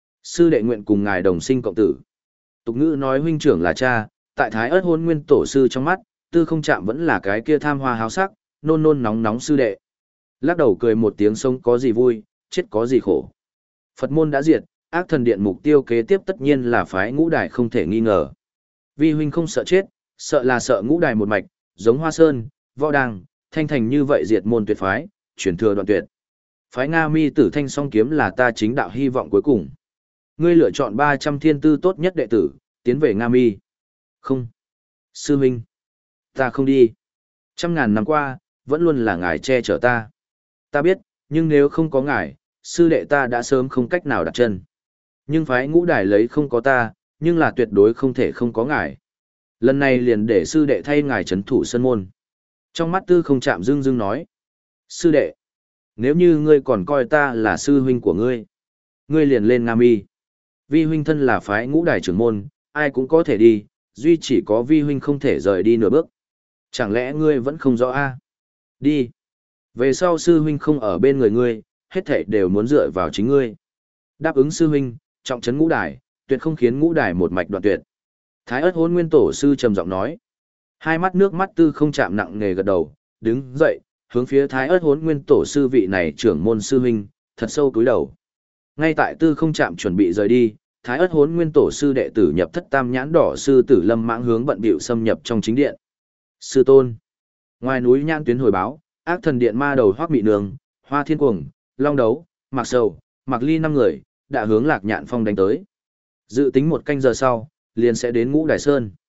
sư đệ nguyện cùng ngài đồng sinh cộng tử. Tục ngữ nói huynh trưởng là cha, tại Thái Ức Hỗn Nguyên tổ sư trong mắt, Tư Không Trạm vẫn là cái kia tham hoa háo sắc, nôn nôn nóng nóng sư đệ. Lắc đầu cười một tiếng sống có gì vui, chết có gì khổ. Phật môn đã diệt, ác thần điện mục tiêu kế tiếp tất nhiên là phái Ngũ Đài không thể nghi ngờ. Vi huynh không sợ chết, sợ là sợ Ngũ Đài một mạch, giống Hoa Sơn, Võ Đăng, Thanh Thành như vậy diệt môn tuyệt phái, truyền thừa đoạn tuyệt. Phái Nga Mi Tử Thanh song kiếm là ta chính đạo hy vọng cuối cùng. Ngươi lựa chọn 300 thiên tư tốt nhất đệ tử, tiến về Nga Mi. Không. Sư huynh. Ta không đi. 100.000 năm qua, vẫn luôn là ngài che chở ta. Ta biết, nhưng nếu không có ngài, sư đệ ta đã sớm không cách nào đặt chân. Nhưng phái Ngũ Đài lấy không có ta, nhưng là tuyệt đối không thể không có ngài. Lần này liền để sư đệ thay ngài trấn thủ sân môn. Trong mắt Tư Không Trạm dưng dưng nói. Sư đệ, nếu như ngươi còn coi ta là sư huynh của ngươi, ngươi liền lên Nga Mi. Vi huynh thân là phái Ngũ Đài trưởng môn, ai cũng có thể đi, duy chỉ có vi huynh không thể rời đi nửa bước. Chẳng lẽ ngươi vẫn không rõ a? Đi. Về sau sư huynh không ở bên người ngươi, hết thảy đều muốn dựa vào chính ngươi. Đáp ứng sư huynh, trọng trấn Ngũ Đài, tuyệt không khiến Ngũ Đài một mạch đoạn tuyệt. Thái Ức Hỗn Nguyên tổ sư trầm giọng nói. Hai mắt nước mắt Tư Không Trạm nặng nề gật đầu, đứng dậy, hướng phía Thái Ức Hỗn Nguyên tổ sư vị này trưởng môn sư huynh, thật sâu cúi đầu. Ngay tại Tư Không Trạm chuẩn bị rời đi, Thái Ức Hỗn Nguyên tổ sư đệ tử nhập thất tam nhãn đỏ sư tử Lâm Mãng hướng bận bịu xâm nhập trong chính điện. Sư tôn. Ngoài núi nhãn tuyến hồi báo, ác thần điện ma đầu Hoắc Mị Nương, Hoa Thiên Cuồng, Long Đấu, Mạc Sầu, Mạc Ly 5 người, đã hướng Lạc Nhạn Phong đánh tới. Dự tính 1 canh giờ sau, liền sẽ đến Ngũ Đài Sơn.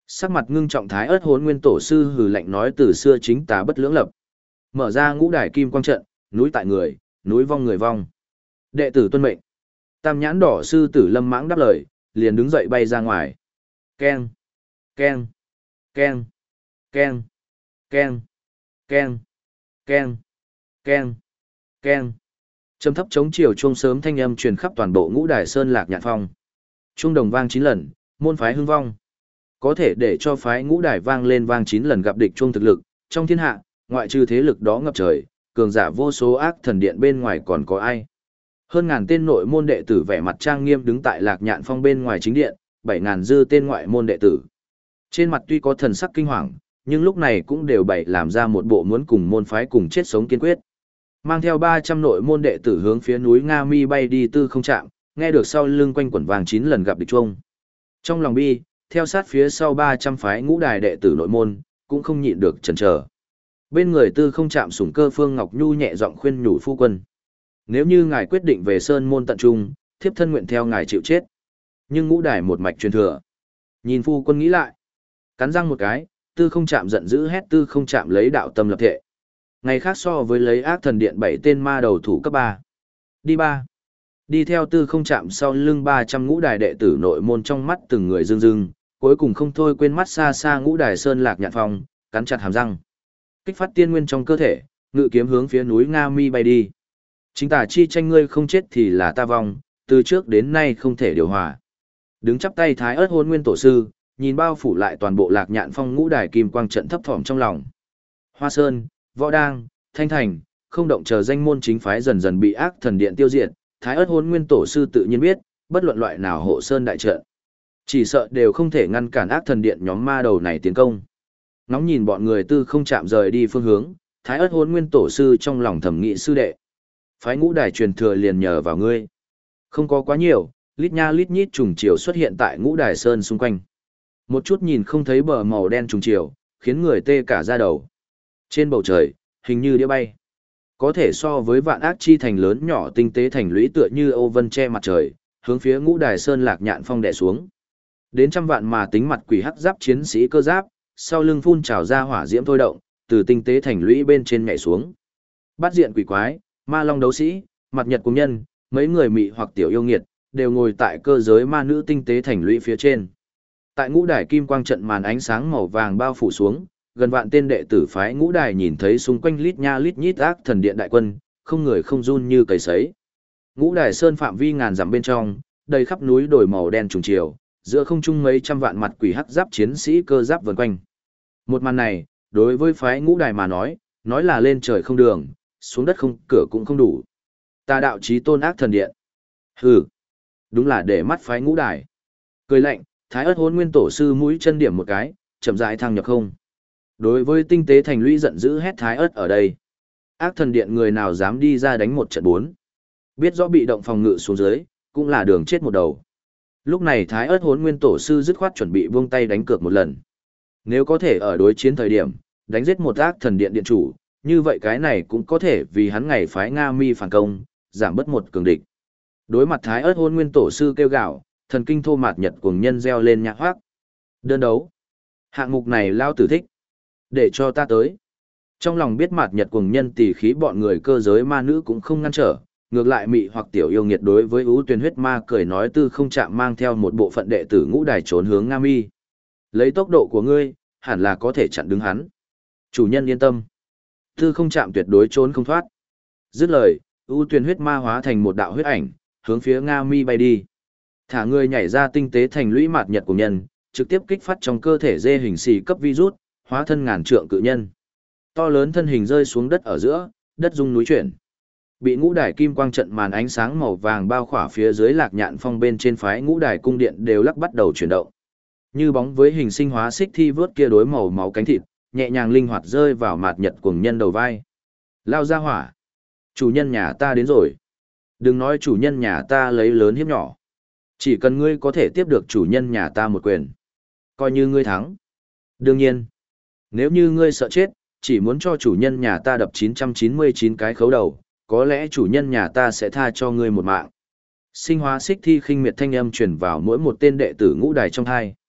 Sắc mặt ngưng trọng Thái Ức Hỗn Nguyên Tổ sư hừ lạnh nói từ xưa chính tà bất lưỡng lập. Mở ra ngũ đài kim quang trận, núi tại người, núi vong người vong. Đệ tử tuân mệnh. Tam nhãn đỏ sư tử Lâm Mãng đáp lời, liền đứng dậy bay ra ngoài. Keng, keng, keng, keng, keng, keng, keng, keng, keng. Trầm thấp chống chiều chuông sớm thanh âm truyền khắp toàn bộ Ngũ Đài Sơn Lạc Nhạn Phong. Chuông đồng vang 9 lần, môn phái hưng vong. Có thể để cho phái Ngũ Đài vang lên vang 9 lần gặp địch chuông thực lực, trong thiên hạ, ngoại trừ thế lực đó ngập trời, cường giả vô số ác thần điện bên ngoài còn có ai. Hơn ngàn tên nội môn đệ tử vẻ mặt trang nghiêm đứng tại Lạc Nhạn Phong bên ngoài chính điện, 7.000 dư tên ngoại môn đệ tử. Trên mặt tuy có thần sắc kinh hoàng, nhưng lúc này cũng đều bày làm ra một bộ muốn cùng môn phái cùng chết sống kiên quyết. Mang theo 300 nội môn đệ tử hướng phía núi Nga Mi bay đi tư không chạm, nghe được sau lưng quanh quẩn vàng 9 lần gặp địch chuông. Trong lòng bi, theo sát phía sau 300 phái Ngũ Đài đệ tử nội môn, cũng không nhịn được chần chờ. Bên người tư không chạm sủng cơ Phương Ngọc Nhu nhẹ giọng khuyên nhủ phu quân. Nếu như ngài quyết định về sơn môn tận trung, thiếp thân nguyện theo ngài chịu chết. Nhưng Ngũ Đài một mạch truyền thừa. Nhìn phu quân nghĩ lại. Cắn răng một cái, tư không chạm giận dữ hét tư không chạm lấy đạo tâm lập thể. Ngày khác so với lấy ác thần điện 7 tên ma đầu thủ cấp 3. Đi 3. Đi theo tư không chạm sau lưng 300 Ngũ Đài đệ tử nội môn trong mắt từng người rưng rưng, cuối cùng không thôi quên mắt xa xa Ngũ Đài Sơn Lạc Nhạn Phong, cắn chặt hàm răng. Kích phát tiên nguyên trong cơ thể, ngự kiếm hướng phía núi Nga Mi bay đi. Chính tả chi tranh ngươi không chết thì là ta vong, từ trước đến nay không thể điều hòa. Đứng chắp tay Thái Ức Hỗn Nguyên Tổ sư, nhìn bao phủ lại toàn bộ Lạc Nhạn Phong Ngũ Đài kim quang trận thấp thỏm trong lòng. Hoa Sơn, Võ Đang, Thanh Thành, không động chờ danh môn chính phái dần dần bị ác thần điện tiêu diệt, Thái Ức Hỗn Nguyên Tổ sư tự nhiên biết, bất luận loại nào hộ sơn đại trận, chỉ sợ đều không thể ngăn cản ác thần điện nhóm ma đầu này tiến công. Ngóng nhìn bọn người tư không chạm rời đi phương hướng, Thái Ức Hỗn Nguyên Tổ sư trong lòng thầm nghĩ sư đệ. Phái Ngũ Đài truyền thừa liền nhờ vào ngươi. Không có quá nhiều, lít nha lít nhít trùng chiều xuất hiện tại Ngũ Đài Sơn xung quanh. Một chút nhìn không thấy bờ màu đen trùng chiều, khiến người tê cả da đầu. Trên bầu trời, hình như đĩa bay. Có thể so với vạn ác chi thành lớn nhỏ tinh tế thành lũy tựa như Âu Vân che mặt trời, hướng phía Ngũ Đài Sơn Lạc Nhạn Phong đè xuống. Đến trăm vạn mà tính mặt quỷ hắc giáp chiến sĩ cơ giáp, sau lưng phun trào ra hỏa diễm thôi động, từ tinh tế thành lũy bên trên nhảy xuống. Bát diện quỷ quái, ma long đấu sĩ, mặt nhật cùng nhân, mấy người mị hoặc tiểu yêu nghiệt, đều ngồi tại cơ giới ma nữ tinh tế thành lũy phía trên. Tại Ngũ Đài kim quang trận màn ánh sáng màu vàng bao phủ xuống, gần vạn tên đệ tử phái Ngũ Đài nhìn thấy xung quanh lít nha lít nhít ác thần điện đại quân, không người không run như cầy sấy. Ngũ Đài Sơn phạm vi ngàn dặm bên trong, đầy khắp núi đồi màu đen trùng chiều, giữa không trung mấy trăm vạn mặt quỷ hắc giáp chiến sĩ cơ giáp vần quanh. Một màn này, đối với phái Ngũ Đài mà nói là lên trời không đường, xuống đất không cửa cũng không đủ. Tà đạo chí tôn ác thần điện. Hừ, đúng là để mắt phái Ngũ Đài. Cười lạnh, Thái Ức Hỗn Nguyên Tổ sư mũi chân điểm một cái, chậm rãi thăng nhập không. Đối với tinh tế thành lũy giận dữ hét Thái Ức ở đây. Ác thần điện người nào dám đi ra đánh một trận 4. Biết rõ bị động phòng ngự xuống dưới, cũng là đường chết một đầu. Lúc này Thái Ức Hỗn Nguyên Tổ sư dứt khoát chuẩn bị buông tay đánh cược một lần. Nếu có thể ở đối chiến thời điểm, đánh giết một ác thần điện điện chủ, như vậy cái này cũng có thể vì hắn ngày phái Nga Mi phản công, giảm bớt một cường địch. Đối mặt Thái Ức Hỗn Nguyên Tổ sư kêu gào, thần kinh thô mạt nhật cuồng nhân reo lên nhạc hoác. Đơn đấu. Hạng mục này lao tử thích. Để cho ta tới. Trong lòng biết mạt nhật cuồng nhân tỉ khí bọn người cơ giới ma nữ cũng không ngăn trở, ngược lại mị hoặc tiểu yêu nghiệt đối với ưu tuyển huyết ma cười nói tư không chạm mang theo một bộ phận đệ tử Ngũ Đài trốn hướng Nga Mi. Lấy tốc độ của ngươi, hẳn là có thể chặn đứng hắn. Chủ nhân yên tâm. Tư không chạm tuyệt đối trốn không thoát. Dứt lời, ưu tuyển huyết ma hóa thành một đạo huyết ảnh, hướng phía Nga Mi bay đi. Thả người nhảy ra tinh tế thành lũy mạt nhật của nhân, trực tiếp kích phát trong cơ thể dê hình xì cấp virus, hóa thân ngàn trượng cự nhân. To lớn thân hình rơi xuống đất ở giữa, đất rung núi chuyển. Bị Ngũ Đài kim quang trận màn ánh sáng màu vàng bao khỏa phía dưới Lạc Nhạn Phong bên trên phái Ngũ Đài cung điện đều lắc bắt đầu chuyển động. Như bóng với hình sinh hóa xích thi vớt kia đối màu máu cánh thịt, nhẹ nhàng linh hoạt rơi vào mạt nhật cuồng nhân đầu vai. Lao ra hỏa. Chủ nhân nhà ta đến rồi. Đừng nói chủ nhân nhà ta lấy lớn hiếp nhỏ. Chỉ cần ngươi có thể tiếp được chủ nhân nhà ta một quyền. Coi như ngươi thắng. Đương nhiên. Nếu như ngươi sợ chết, chỉ muốn cho chủ nhân nhà ta đập 999 cái khấu đầu, có lẽ chủ nhân nhà ta sẽ tha cho ngươi một mạng. Sinh hóa xích thi khinh miệt thanh âm truyền vào mỗi một tên đệ tử Ngũ Đài trong hai.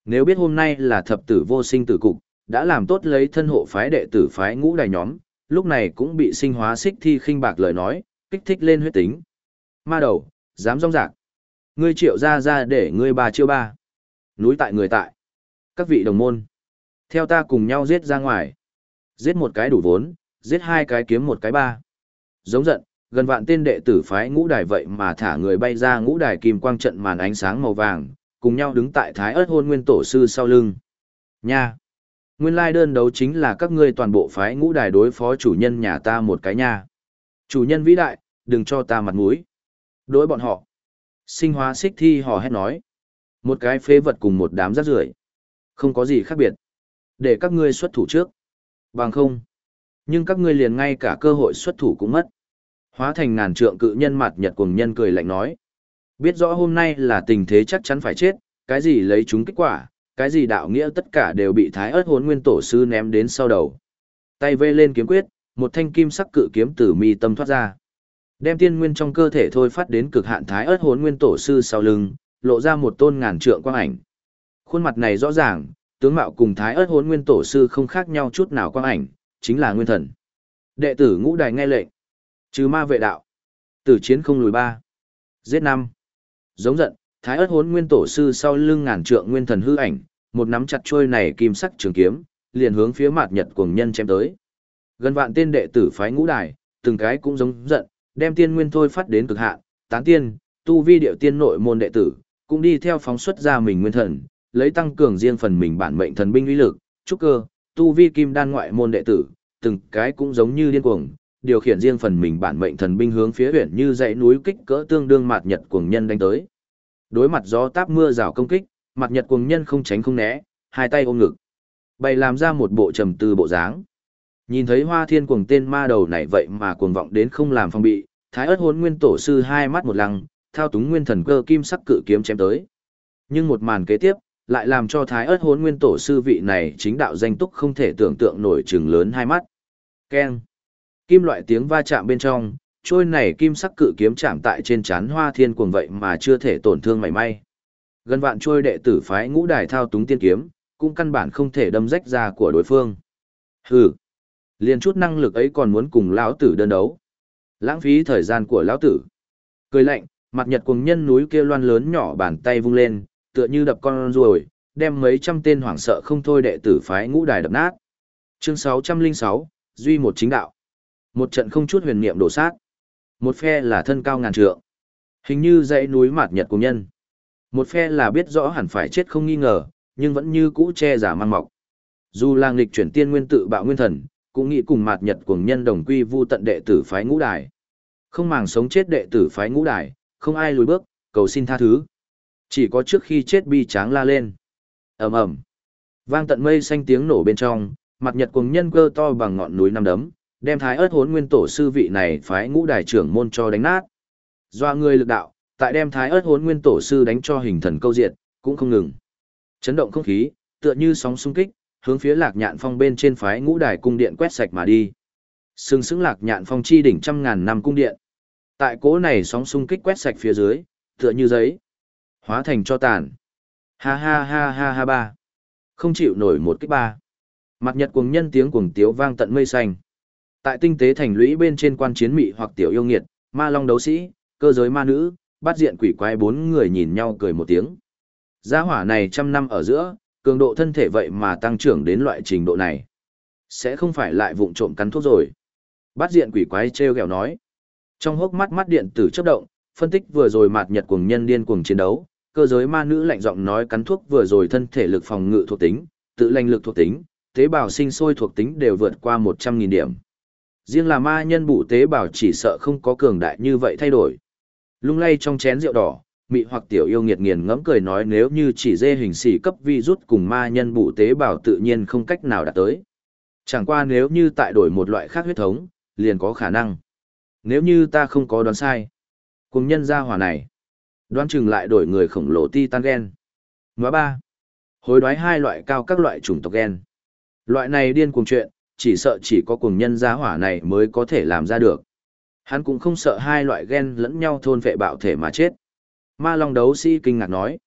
Nếu biết hôm nay là thập tử vô sinh tử cục, đã làm tốt lấy thân hộ phái đệ tử phái ngũ đài nhóm, lúc này cũng bị sinh hóa xích thi khinh bạc lời nói, kích thích lên huyết tính. Ma đầu, dám rong rạc. Ngươi triệu ra để ngươi 3 chiêu 3. Núi tại người tại. Các vị đồng môn, theo ta cùng nhau giết ra ngoài. Giết một cái đủ vốn, giết 2 cái kiếm một cái 3. Giống giận, gần vạn tên đệ tử phái ngũ đài vậy mà thả người bay ra ngũ đài kim quang trận màn ánh sáng màu vàng, cùng nhau đứng tại Thái Ức Hôn Nguyên Tổ sư sau lưng. Nha! Nguyên lai đơn đấu chính là các ngươi toàn bộ phái ngũ đài đối phó chủ nhân nhà ta một cái nha. Chủ nhân vĩ đại, đừng cho ta mặt mũi. Đối bọn họ. Sinh hóa xích thi hò hét nói. Một cái phế vật cùng một đám rác rưởi, không có gì khác biệt. Để các ngươi xuất thủ trước. Bằng không. Nhưng các ngươi liền ngay cả cơ hội xuất thủ cũng mất. Hóa thành ngàn trượng cự nhân mặt nhật cuồng nhân cười lạnh nói. Biết rõ hôm nay là tình thế chắc chắn phải chết, cái gì lấy chúng kết quả, cái gì đạo nghĩa tất cả đều bị Thái Ức Hôn Nguyên Tổ sư ném đến sau đầu. Tay vê lên kiếm quyết, một thanh kim sắc cự kiếm từ mi tâm thoát ra. Đem tiên nguyên trong cơ thể thôi phát đến cực hạn Thái Ức Hôn Nguyên Tổ sư sau lưng, lộ ra một tôn ngàn trượng quang ảnh. Khuôn mặt này rõ ràng, tướng mạo cùng Thái Ức Hôn Nguyên Tổ sư không khác nhau chút nào, quang ảnh chính là nguyên thần. Đệ tử ngũ đài nghe lệnh, trừ ma vệ đạo, tử chiến không lùi 3. Giết 5. Giống giận, Thái Ức Hôn Nguyên Tổ sư sau lưng ngàn trượng nguyên thần hư ảnh, một nắm chặt trôi này kim sắc trường kiếm, liền hướng phía Mạt Nhật cuồng nhân chém tới. Gần vạn tên đệ tử phái ngũ đài, từng cái cũng giống giận, đem tiên nguyên thôi phát đến cực hạn, tán tiên, tu vi điệu tiên nội môn đệ tử, cũng đi theo phóng xuất ra mình nguyên thần, lấy tăng cường riêng phần mình bản mệnh thần binh uy lực, trúc cơ, tu vi kim đan ngoại môn đệ tử, từng cái cũng giống như điên cuồng, điều khiển riêng phần mình bản mệnh thần binh hướng phía huyện như dãy núi kích cỡ tương đương Mạt Nhật cuồng nhân đánh tới. Đối mặt gió táp mưa rào công kích, Mạt Nhật cuồng nhân không tránh không né, hai tay ôm ngực, bày làm ra một bộ trầm tư bộ dáng. Nhìn thấy Hoa Thiên cuồng tên ma đầu này vậy mà cuồng vọng đến không làm phòng bị, Thái Ức Hôn Nguyên Tổ sư hai mắt một lăng, thao túng nguyên thần cơ kim sắc cự kiếm chém tới. Nhưng một màn kế tiếp, lại làm cho Thái Ức Hôn Nguyên Tổ sư vị này chính đạo danh túc không thể tưởng tượng nổi trừng lớn hai mắt. Keng. Kim loại tiếng va chạm bên trong, trôi này kim sắc cự kiếm chạm tại trên trán Hoa Thiên cuồng vậy mà chưa thể tổn thương mảy may. Gần vạn trôi đệ tử phái ngũ đài thao túng tiên kiếm, cũng căn bản không thể đâm rách ra của đối phương. Hừ, liền chút năng lực ấy còn muốn cùng lão tử đơn đấu. Lãng phí thời gian của lão tử. Cười lạnh, Mạt Nhật cuồng nhân núi kia loan lớn nhỏ bàn tay vung lên, tựa như đập con ruồi, đem mấy trăm tên hoảng sợ không thôi đệ tử phái ngũ đài đập nát. Chương 606, Duy một chính đạo. Một trận không chút huyền niệm đổ sát. Một phe là thân cao ngàn trượng, hình như dãy núi Mạt Nhật cuồng nhân. Một phe là biết rõ hẳn phải chết không nghi ngờ, nhưng vẫn như cũ che giả mang mọc. Dù là nghịch chuyển tiên nguyên tự bạo nguyên thần, cũng nghĩ cùng Mạt Nhật cuồng nhân đồng quy vu tận đệ tử phái ngũ đài. Không màng sống chết đệ tử phái ngũ đài, không ai lùi bước, cầu xin tha thứ. Chỉ có trước khi chết bi tráng la lên. Ầm ầm. Vang tận mây xanh tiếng nổ bên trong, Mạt Nhật cuồng nhân cơ to bằng ngọn núi năm đấm, đem Thái Ức Hôn Nguyên Tổ sư vị này phái ngũ đài trưởng môn cho đánh nát. Doa người lực đạo, tại đem Thái Ức Hôn Nguyên Tổ sư đánh cho hình thần câu diệt, cũng không ngừng. Chấn động không khí, tựa như sóng xung kích, hướng phía Lạc Nhạn Phong bên trên phái ngũ đài cung điện quét sạch mà đi. Sừng sững Lạc Nhạn Phong chi đỉnh trăm ngàn năm cung điện. Tại cỗ này sóng xung kích quét sạch phía dưới, tựa như giấy, hóa thành cho tàn. Ha ha ha ha ha ba. Không chịu nổi một kích ba. Mạt Nhật cuồng nhân tiếng cuồng tiếu vang tận mây xanh. Tại tinh tế thành lũy bên trên quan chiến mị hoặc tiểu yêu nghiệt, ma long đấu sĩ, cơ giới ma nữ, bát diện quỷ quái bốn người nhìn nhau cười một tiếng. Gia hỏa này trăm năm ở giữa, cường độ thân thể vậy mà tăng trưởng đến loại trình độ này. Sẽ không phải lại vụng trộm cắn thuốc rồi. Bát diện quỷ quái treo gẹo nói. Trong hốc mắt mắt điện tử chớp động, phân tích vừa rồi Mạt Nhật cuồng nhân điên cuồng chiến đấu, cơ giới ma nữ lạnh giọng nói cắn thuốc vừa rồi thân thể lực phòng ngự thuộc tính, tự lành lực thuộc tính, tế bào sinh sôi thuộc tính đều vượt qua 100.000 điểm. Riêng là ma nhân bụ tế bào chỉ sợ không có cường đại như vậy thay đổi. Lung lay trong chén rượu đỏ, mị hoặc tiểu yêu nghiệt nghiền ngẫm cười nói nếu như chỉ dê hình xỉ cấp virus cùng ma nhân bụ tế bào tự nhiên không cách nào đạt tới. Chẳng qua nếu như tại đổi một loại khác huyết thống, liền có khả năng. Nếu như ta không có đoán sai, cùng nhân gia hỏa này, đoán chừng lại đổi người khổng lồ titan gen. Nói ba, hối đoái hai loại cao các loại chủng tộc gen. Loại này điên cuồng chuyện, chỉ sợ chỉ có cùng nhân gia hỏa này mới có thể làm ra được. Hắn cũng không sợ hai loại gen lẫn nhau thôn vệ bạo thể mà chết. Ma Long đấu sĩ kinh ngạc nói.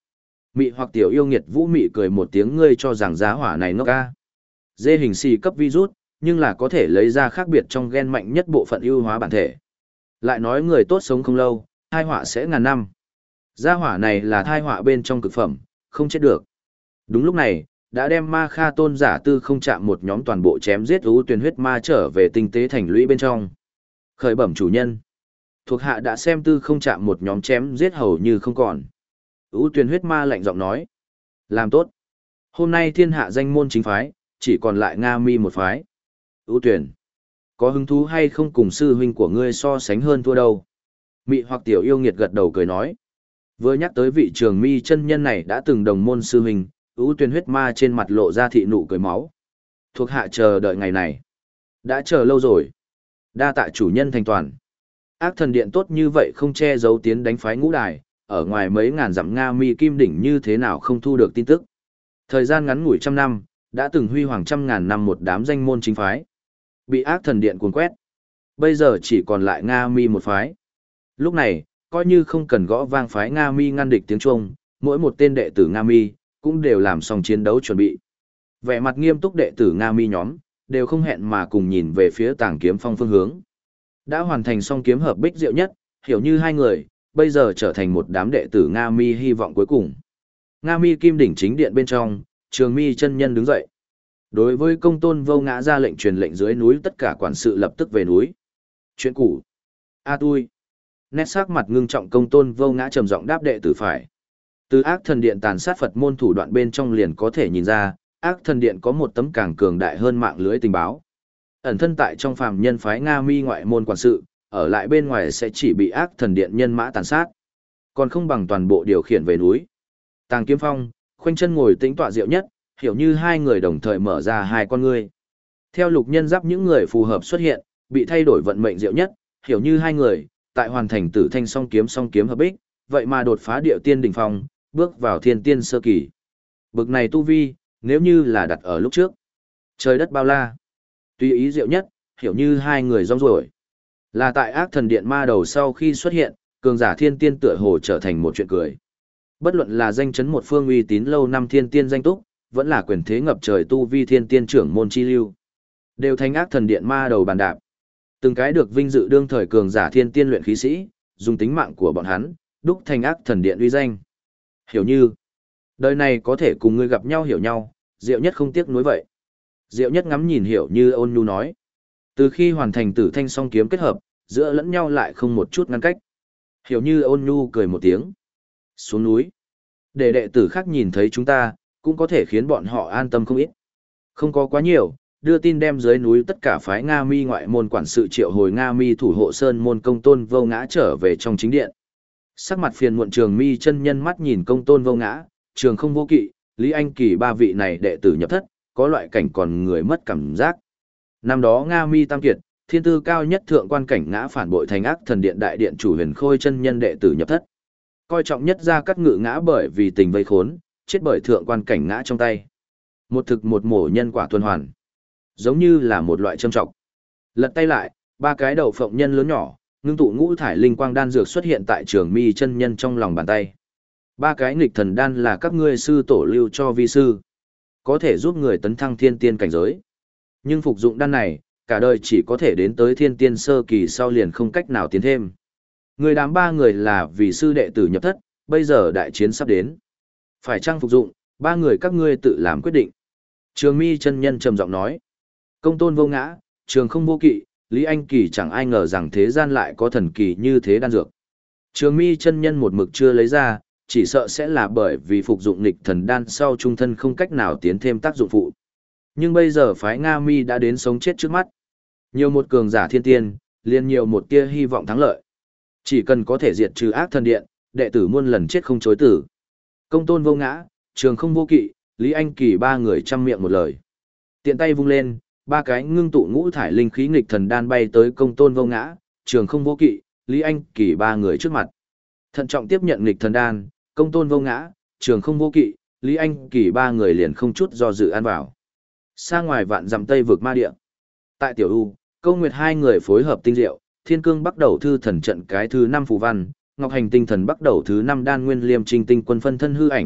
Mị hoặc tiểu yêu nghiệt vũ mị cười một tiếng, ngươi cho rằng giá hỏa này ngốc ca. Dê hình xì cấp virus, nhưng là có thể lấy ra khác biệt trong gen mạnh nhất bộ phận ưu hóa bản thể. Lại nói người tốt sống không lâu, thai họa sẽ ngàn năm. Gia hỏa này là thai họa bên trong cực phẩm, không chết được. Đúng lúc này, đã đem ma kha tôn giả tư không chạm một nhóm toàn bộ chém giết ưu tuyển huyết ma trở về tinh tế thành lũy bên trong. Khởi bẩm chủ nhân. Thuộc hạ đã xem tư không chạm một nhóm chém giết hầu như không còn. Ưu tuyển huyết ma lạnh giọng nói. Làm tốt. Hôm nay thiên hạ danh môn chính phái, chỉ còn lại Nga Mi một phái. Ưu tuyển. Có hứng thú hay không cùng sư huynh của ngươi so sánh hơn thua đâu? Mị hoặc tiểu yêu nghiệt gật đầu cười nói. Vừa nhắc tới vị Trường Mi chân nhân này đã từng đồng môn sư huynh, Ưu tuyển huyết ma trên mặt lộ ra thị nụ cười máu. Thuộc hạ chờ đợi ngày này. Đã chờ lâu rồi. Đa tạ chủ nhân thành toàn. Ác thần điện tốt như vậy không che giấu tiến đánh phái ngũ đài, ở ngoài mấy ngàn dặm Nga Mi kim đỉnh như thế nào không thu được tin tức. Thời gian ngắn ngủi trăm năm, đã từng huy hoàng trăm ngàn năm một đám danh môn chính phái. Bị ác thần điện cuốn quét. Bây giờ chỉ còn lại Nga Mi một phái. Lúc này, coi như không cần gõ vang phái Nga Mi ngăn địch tiếng Trung, mỗi một tên đệ tử Nga Mi cũng đều làm xong chiến đấu chuẩn bị. Vẻ mặt nghiêm túc đệ tử Nga Mi nhóm, đều không hẹn mà cùng nhìn về phía Tàng Kiếm Phong phương hướng. Đã hoàn thành xong kiếm hợp bích diệu nhất, hiểu như hai người, bây giờ trở thành một đám đệ tử Nga Mi hy vọng cuối cùng. Nga Mi kim đỉnh chính điện bên trong, Trường Mi chân nhân đứng dậy. Đối với Công Tôn Vô Ngã ra lệnh truyền lệnh dưới núi, tất cả quản sự lập tức về núi. Chuyện cũ. A tui. Nét sắc mặt ngưng trọng, Công Tôn Vô Ngã trầm giọng đáp đệ tử phải. Từ ác thần điện tàn sát Phật môn thủ đoạn bên trong liền có thể nhìn ra, ác thần điện có một tấm càng cường đại hơn mạng lưới tình báo. Ẩn thân tại trong phàm nhân phái Nga Mi ngoại môn quản sự, ở lại bên ngoài sẽ chỉ bị ác thần điện nhân mã tàn sát. Còn không bằng toàn bộ điều khiển về núi. Tàng Kiếm Phong, khoanh chân ngồi tĩnh tọa diệu nhất, hiểu như hai người đồng thời mở ra hai con ngươi. Theo lục nhân giáp những người phù hợp xuất hiện, bị thay đổi vận mệnh diệu nhất, hiểu như hai người, tại hoàn thành tử thanh song kiếm hợp bích, vậy mà đột phá điệu tiên đỉnh phong, bước vào thiên tiên sơ kỳ. Bực này tu vi, nếu như là đặt ở lúc trước. Trời đất bao la. Tuy ý diệu nhất, hiểu như hai người rong ruổi. Là tại ác thần điện ma đầu sau khi xuất hiện, cường giả thiên tiên tựa hồ trở thành một chuyện cười. Bất luận là danh chấn một phương uy tín lâu năm thiên tiên danh túc, vẫn là quyền thế ngập trời tu vi thiên tiên trưởng môn chi lưu, đều thành ác thần điện ma đầu bàn đạp. Từng cái được vinh dự đương thời cường giả thiên tiên luyện khí sĩ, dùng tính mạng của bọn hắn, đúc thành ác thần điện uy danh. Hiểu như, đời này có thể cùng ngươi gặp nhau hiểu nhau, diệu nhất không tiếc nuối vậy. Diệu nhất ngắm nhìn hiểu như ôn nhu nói. Từ khi hoàn thành tử thanh song kiếm kết hợp, giữa lẫn nhau lại không một chút ngăn cách. Hiểu như ôn nhu cười một tiếng. Xuống núi. Để đệ tử khác nhìn thấy chúng ta, cũng có thể khiến bọn họ an tâm không ít. Không có quá nhiều, đưa tin đem dưới núi tất cả phái Nga Mi ngoại môn quản sự triệu hồi Nga Mi thủ hộ sơn môn Công Tôn Vô Ngã trở về trong chính điện. Sắc mặt phiền muộn Trường Mi chân nhân mắt nhìn Công Tôn Vô Ngã, Trường Không Vô Kỵ, Lý Anh Kỳ ba vị này đệ tử nhập thất, có loại cảnh còn người mất cảm giác. Năm đó Nga Mi tam kiệt, thiên tư cao nhất thượng quan cảnh ngã phản bội thành ác thần điện đại điện chủ Huyền Khôi chân nhân đệ tử nhập thất. Coi trọng nhất ra cắt ngự ngã bởi vì tình vây khốn, chết bởi thượng quan cảnh ngã trong tay. Một thực một mổ nhân quả tuần hoàn. Giống như là một loại châm trọng. Lật tay lại, ba cái đầu phộng nhân lớn nhỏ, ngưng tụ ngũ thải linh quang đan dược xuất hiện tại Trường Mi chân nhân trong lòng bàn tay. Ba cái nghịch thần đan là các ngươi sư tổ lưu cho vi sư, có thể giúp người tấn thăng thiên tiên cảnh giới. Nhưng phục dụng đan này, cả đời chỉ có thể đến tới thiên tiên sơ kỳ, sau liền không cách nào tiến thêm. Người đám ba người là vì sư đệ tử nhập thất, bây giờ đại chiến sắp đến. Phải chăng phục dụng, ba người các ngươi tự làm quyết định. Trường Mi chân nhân trầm giọng nói. Công Tôn Vô Ngã, Trường Không Vô Kỵ, Lý Anh Kỳ chẳng ai ngờ rằng thế gian lại có thần kỳ như thế đan dược. Trường Mi chân nhân một mực chưa lấy ra, chỉ sợ sẽ là bởi vì phục dụng nghịch thần đan sau trung thân không cách nào tiến thêm tác dụng phụ. Nhưng bây giờ phái Nga Mi đã đến sống chết trước mắt. Nhiều một cường giả thiên tiên, liền nhiều một tia hy vọng thắng lợi. Chỉ cần có thể diệt trừ ác thần điện, đệ tử muôn lần chết không chối tử. Công Tôn Vô Ngã, Trường Không Vô Kỵ, Lý Anh Kỳ ba người chăm miệng một lời. Tiện tay vung lên, ba cái ngưng tụ ngũ thải linh khí nghịch thần đan bay tới Công Tôn Vô Ngã, Trường Không Vô Kỵ, Lý Anh Kỳ ba người trước mặt. Thận trọng tiếp nhận nghịch thần đan, Công Tôn Vô Ngã, Trường Không Vô Kỵ, Lý Anh Kỳ ba người liền không chút do dự ăn vào. Xa ngoài vạn dặm Tây vực ma địa. Tại Tiểu U, Câu Nguyệt hai người phối hợp tinh diệu, Thiên Cương bắt đầu thư thần trận cái thứ 5 phù văn, Ngọc Hành tinh thần bắt đầu thứ 5 đan nguyên liêm trinh tinh quân phân thân hư ảnh,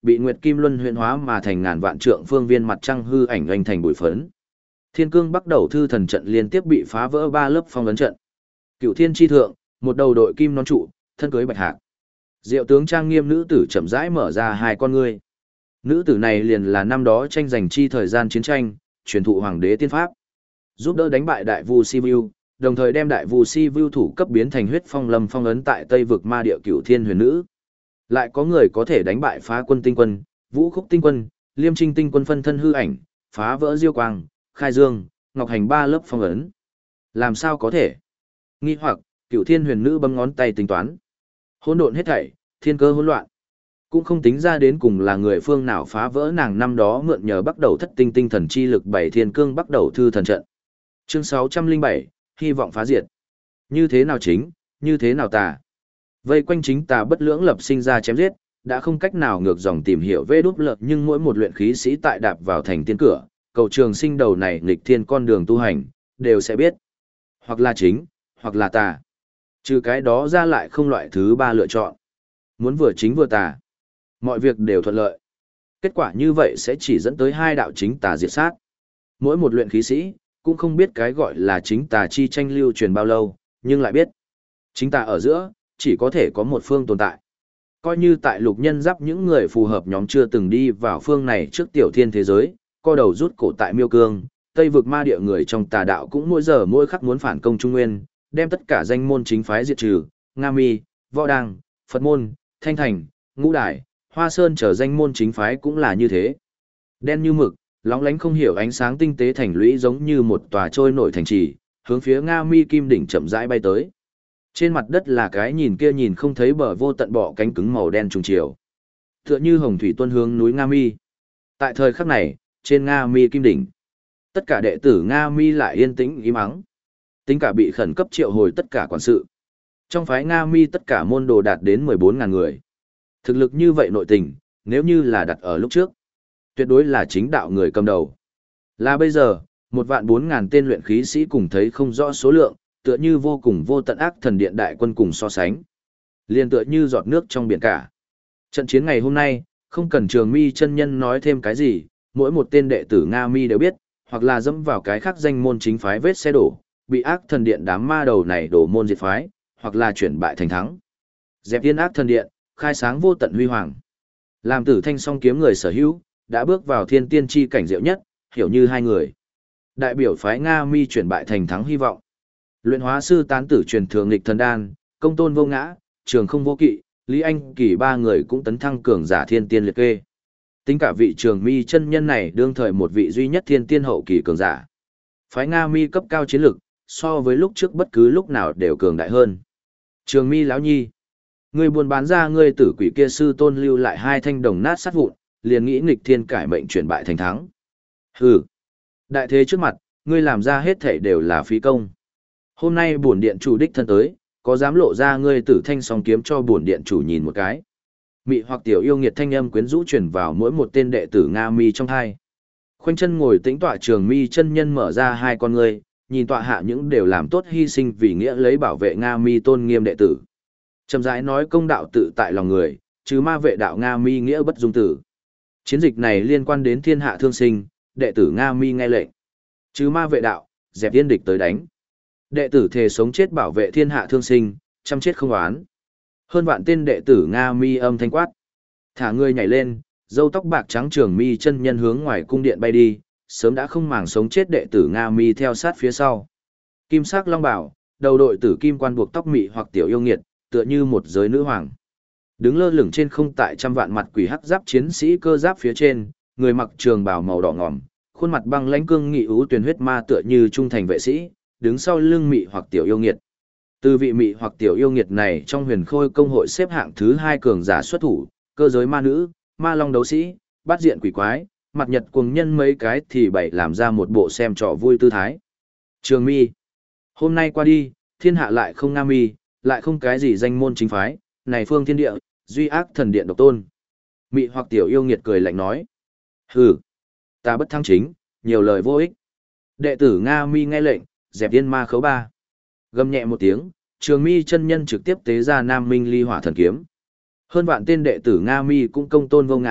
bị Nguyệt Kim Luân huyễn hóa mà thành ngàn vạn trượng phương viên mặt trăng hư ảnh anh thành bụi phấn. Thiên Cương Bắc Đầu Thư Thần trận liên tiếp bị phá vỡ 3 lớp phong ấn trận. Cựu Thiên chi thượng, một đầu đội kim nón trụ, thân cưới bạch hạc. Diệu tướng trang nghiêm nữ tử chậm rãi mở ra hai con ngươi. Nữ tử này liền là năm đó tranh giành chi thời gian chiến tranh, truyền thụ hoàng đế tiên pháp, giúp đỡ đánh bại đại vu Sivu, đồng thời đem đại vu Sivu thủ cấp biến thành huyết phong lâm phong ấn tại Tây vực ma địa Cửu Thiên huyền nữ. Lại có người có thể đánh bại Phá Quân tinh quân, Vũ Khúc tinh quân, Liêm Trinh tinh quân phân thân hư ảnh, phá vỡ Diêu Quang, Khai Dương, Ngọc Hành 3 lớp phong ấn. Làm sao có thể? Nghi hoặc, Cửu Thiên huyền nữ bấm ngón tay tính toán. Hỗn độn hết thảy, thiên cơ hỗn loạn. Cũng không tính ra đến cùng là người phương nào phá vỡ nàng năm đó mượn nhờ bắt đầu thất tinh tinh thần chi lực bảy thiên cương bắt đầu thư thần trận. Chương 607, hy vọng phá diệt. Như thế nào chính, như thế nào tà. Vây quanh chính tà bất lưỡng lập sinh ra chém giết, đã không cách nào ngược dòng tìm hiểu vê đút lợn, nhưng mỗi một luyện khí sĩ tại đạp vào thành tiên cửa, cầu trường sinh đầu này nghịch thiên con đường tu hành, đều sẽ biết. Hoặc là chính, hoặc là tà. Trừ cái đó ra lại không loại thứ ba lựa chọn. Muốn vừa chính vừa tà, mọi việc đều thuận lợi. Kết quả như vậy sẽ chỉ dẫn tới hai đạo chính tà diệt sát. Mỗi một luyện khí sĩ, cũng không biết cái gọi là chính tà chi tranh lưu truyền bao lâu, nhưng lại biết. Chính tà ở giữa, chỉ có thể có một phương tồn tại. Coi như tại lục nhân giáp những người phù hợp nhóm chưa từng đi vào phương này trước tiểu thiên thế giới, co đầu rút cổ tại miêu cương, Tây vực ma địa người trong tà đạo cũng mỗi giờ mỗi khắc muốn phản công Trung Nguyên, đem tất cả danh môn chính phái diệt trừ, Nga Mi, Võ Đăng, Phật Môn, Thanh Thành, Ngũ Đài, Hoa Sơn trở danh môn chính phái cũng là như thế. Đen như mực, lóng lánh không hiểu ánh sáng tinh tế thành lũy giống như một tòa trôi nổi thành trì, hướng phía Nga Mi Kim đỉnh chậm rãi bay tới. Trên mặt đất là cái nhìn kia nhìn không thấy bờ vô tận bọ cánh cứng màu đen trùng chiều. Tựa như hồng thủy tuôn hướng núi Nga Mi. Tại thời khắc này, trên Nga Mi Kim đỉnh, tất cả đệ tử Nga Mi lại yên tĩnh im ắng. Tính cả bị khẩn cấp triệu hồi tất cả quản sự. Trong phái Nga Mi tất cả môn đồ đạt đến 14.000 người. Thực lực như vậy nội tình, nếu như là đặt ở lúc trước, tuyệt đối là chính đạo người cầm đầu. Là bây giờ, 1.400.000 tên luyện khí sĩ cùng thấy không rõ số lượng, tựa như vô cùng vô tận ác thần điện đại quân cùng so sánh. Liên tựa như giọt nước trong biển cả. Trận chiến ngày hôm nay, không cần Trường Mi chân nhân nói thêm cái gì, mỗi một tên đệ tử Nga Mi đều biết, hoặc là dẫm vào cái khác danh môn chính phái vết xe đổ, bị ác thần điện đám ma đầu này đổ môn diệt phái, hoặc là chuyển bại thành thắng. Dẹp tiên ác thần điện, khai sáng vô tận huy hoàng. Làm Tử Thanh song kiếm người sở hữu, đã bước vào thiên tiên chi cảnh diệu nhất, hiểu như hai người. Đại biểu phái Nga Mi chuyển bại thành thắng hy vọng. Luyện hóa sư tán tử truyền thường nghịch thần đan, công tôn vô ngã, trường không vô kỵ, Lý Anh Kỳ ba người cũng tấn thăng cường giả thiên tiên liệt kê. Tính cả vị Trường Mi chân nhân này đương thời một vị duy nhất thiên tiên hậu kỳ cường giả. Phái Nga Mi cấp cao chiến lực, so với lúc trước bất cứ lúc nào đều cường đại hơn. Trường Mi lão nhi, ngươi buôn bán ra ngươi tử quỷ kia sư tôn lưu lại hai thanh đồng nát sát vụn, liền nghĩ nghịch thiên cải mệnh chuyển bại thành thắng. Hừ, đại thế trước mặt, ngươi làm ra hết thảy đều là phí công. Hôm nay bổn điện chủ đích thân tới, có dám lộ ra ngươi tử thanh song kiếm cho bổn điện chủ nhìn một cái. Mị hoặc tiểu yêu nghiệt thanh âm quyến rũ truyền vào mỗi một tên đệ tử Nga Mi trong hai. Khoanh chân ngồi tĩnh tọa Trường Mi chân nhân mở ra hai con ngươi, nhìn tọa hạ những đều làm tốt hy sinh vì nghĩa lấy bảo vệ Nga Mi tôn nghiêm đệ tử. Trầm rãi nói công đạo tự tại lòng người, chứ ma vệ đạo Nga Mi nghĩa bất dung tử. Chiến dịch này liên quan đến thiên hạ thương sinh, đệ tử Nga Mi nghe lệnh. Chứ ma vệ đạo, dẹp tiên địch tới đánh. Đệ tử thề sống chết bảo vệ thiên hạ thương sinh, chăm chết không oán. Hơn vạn tên đệ tử Nga Mi âm thanh quát. Thả người nhảy lên, râu tóc bạc trắng Trường Mi chân nhân hướng ngoài cung điện bay đi, sớm đã không màng sống chết đệ tử Nga Mi theo sát phía sau. Kim sắc long bảo, đầu đội tử kim quan buộc tóc mị hoặc tiểu yêu nghiệt, tựa như một giới nữ hoàng. Đứng lơ lửng trên không tại trăm vạn mặt quỷ hắc giáp chiến sĩ cơ giáp phía trên, người mặc trường bào màu đỏ ngòm, khuôn mặt băng lãnh cương nghị ú tuyền huyết ma tựa như trung thành vệ sĩ, đứng sau lưng mị hoặc tiểu yêu nghiệt. Từ vị mị hoặc tiểu yêu nghiệt này trong huyền khôi công hội xếp hạng thứ 2 cường giả xuất thủ, cơ giới ma nữ, ma long đấu sĩ, bát diện quỷ quái, mặt nhật cuồng nhân mấy cái thì bày làm ra một bộ xem trò vui tư thái. Trường Mi, hôm nay qua đi, thiên hạ lại không Nga Mi, lại không cái gì danh môn chính phái, này phương thiên địa, duy ác thần điện độc tôn. Mị hoặc tiểu yêu nghiệt cười lạnh nói. Hừ, ta bất thắng chính, nhiều lời vô ích. Đệ tử Nga Mi nghe lệnh, dẹp tiên ma khấu ba. Gầm nhẹ một tiếng, Trường Mi chân nhân trực tiếp tế ra Nam Minh Ly Hỏa thần kiếm. Hơn vạn tên đệ tử Nga Mi cũng công tôn vô ngã,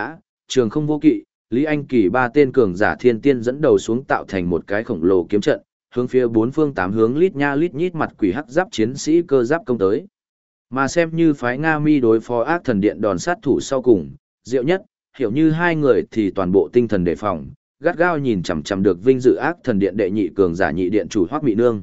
Trường Không Vô Kỵ, Lý Anh Kỳ ba tên cường giả thiên tiên dẫn đầu xuống tạo thành một cái khổng lồ kiếm trận, hướng phía bốn phương tám hướng lít nha lít nhít mặt quỷ hắc giáp chiến sĩ cơ giáp công tới. Mà xem như phái Nga Mi đối phó ác thần điện đòn sát thủ sau cùng, Diệu Nhất, Hiểu Như hai người thì toàn bộ tinh thần đề phòng, gắt gao nhìn chằm chằm được vinh dự ác thần điện đệ nhị cường giả nhị điện chủ Hoắc Mị Nương.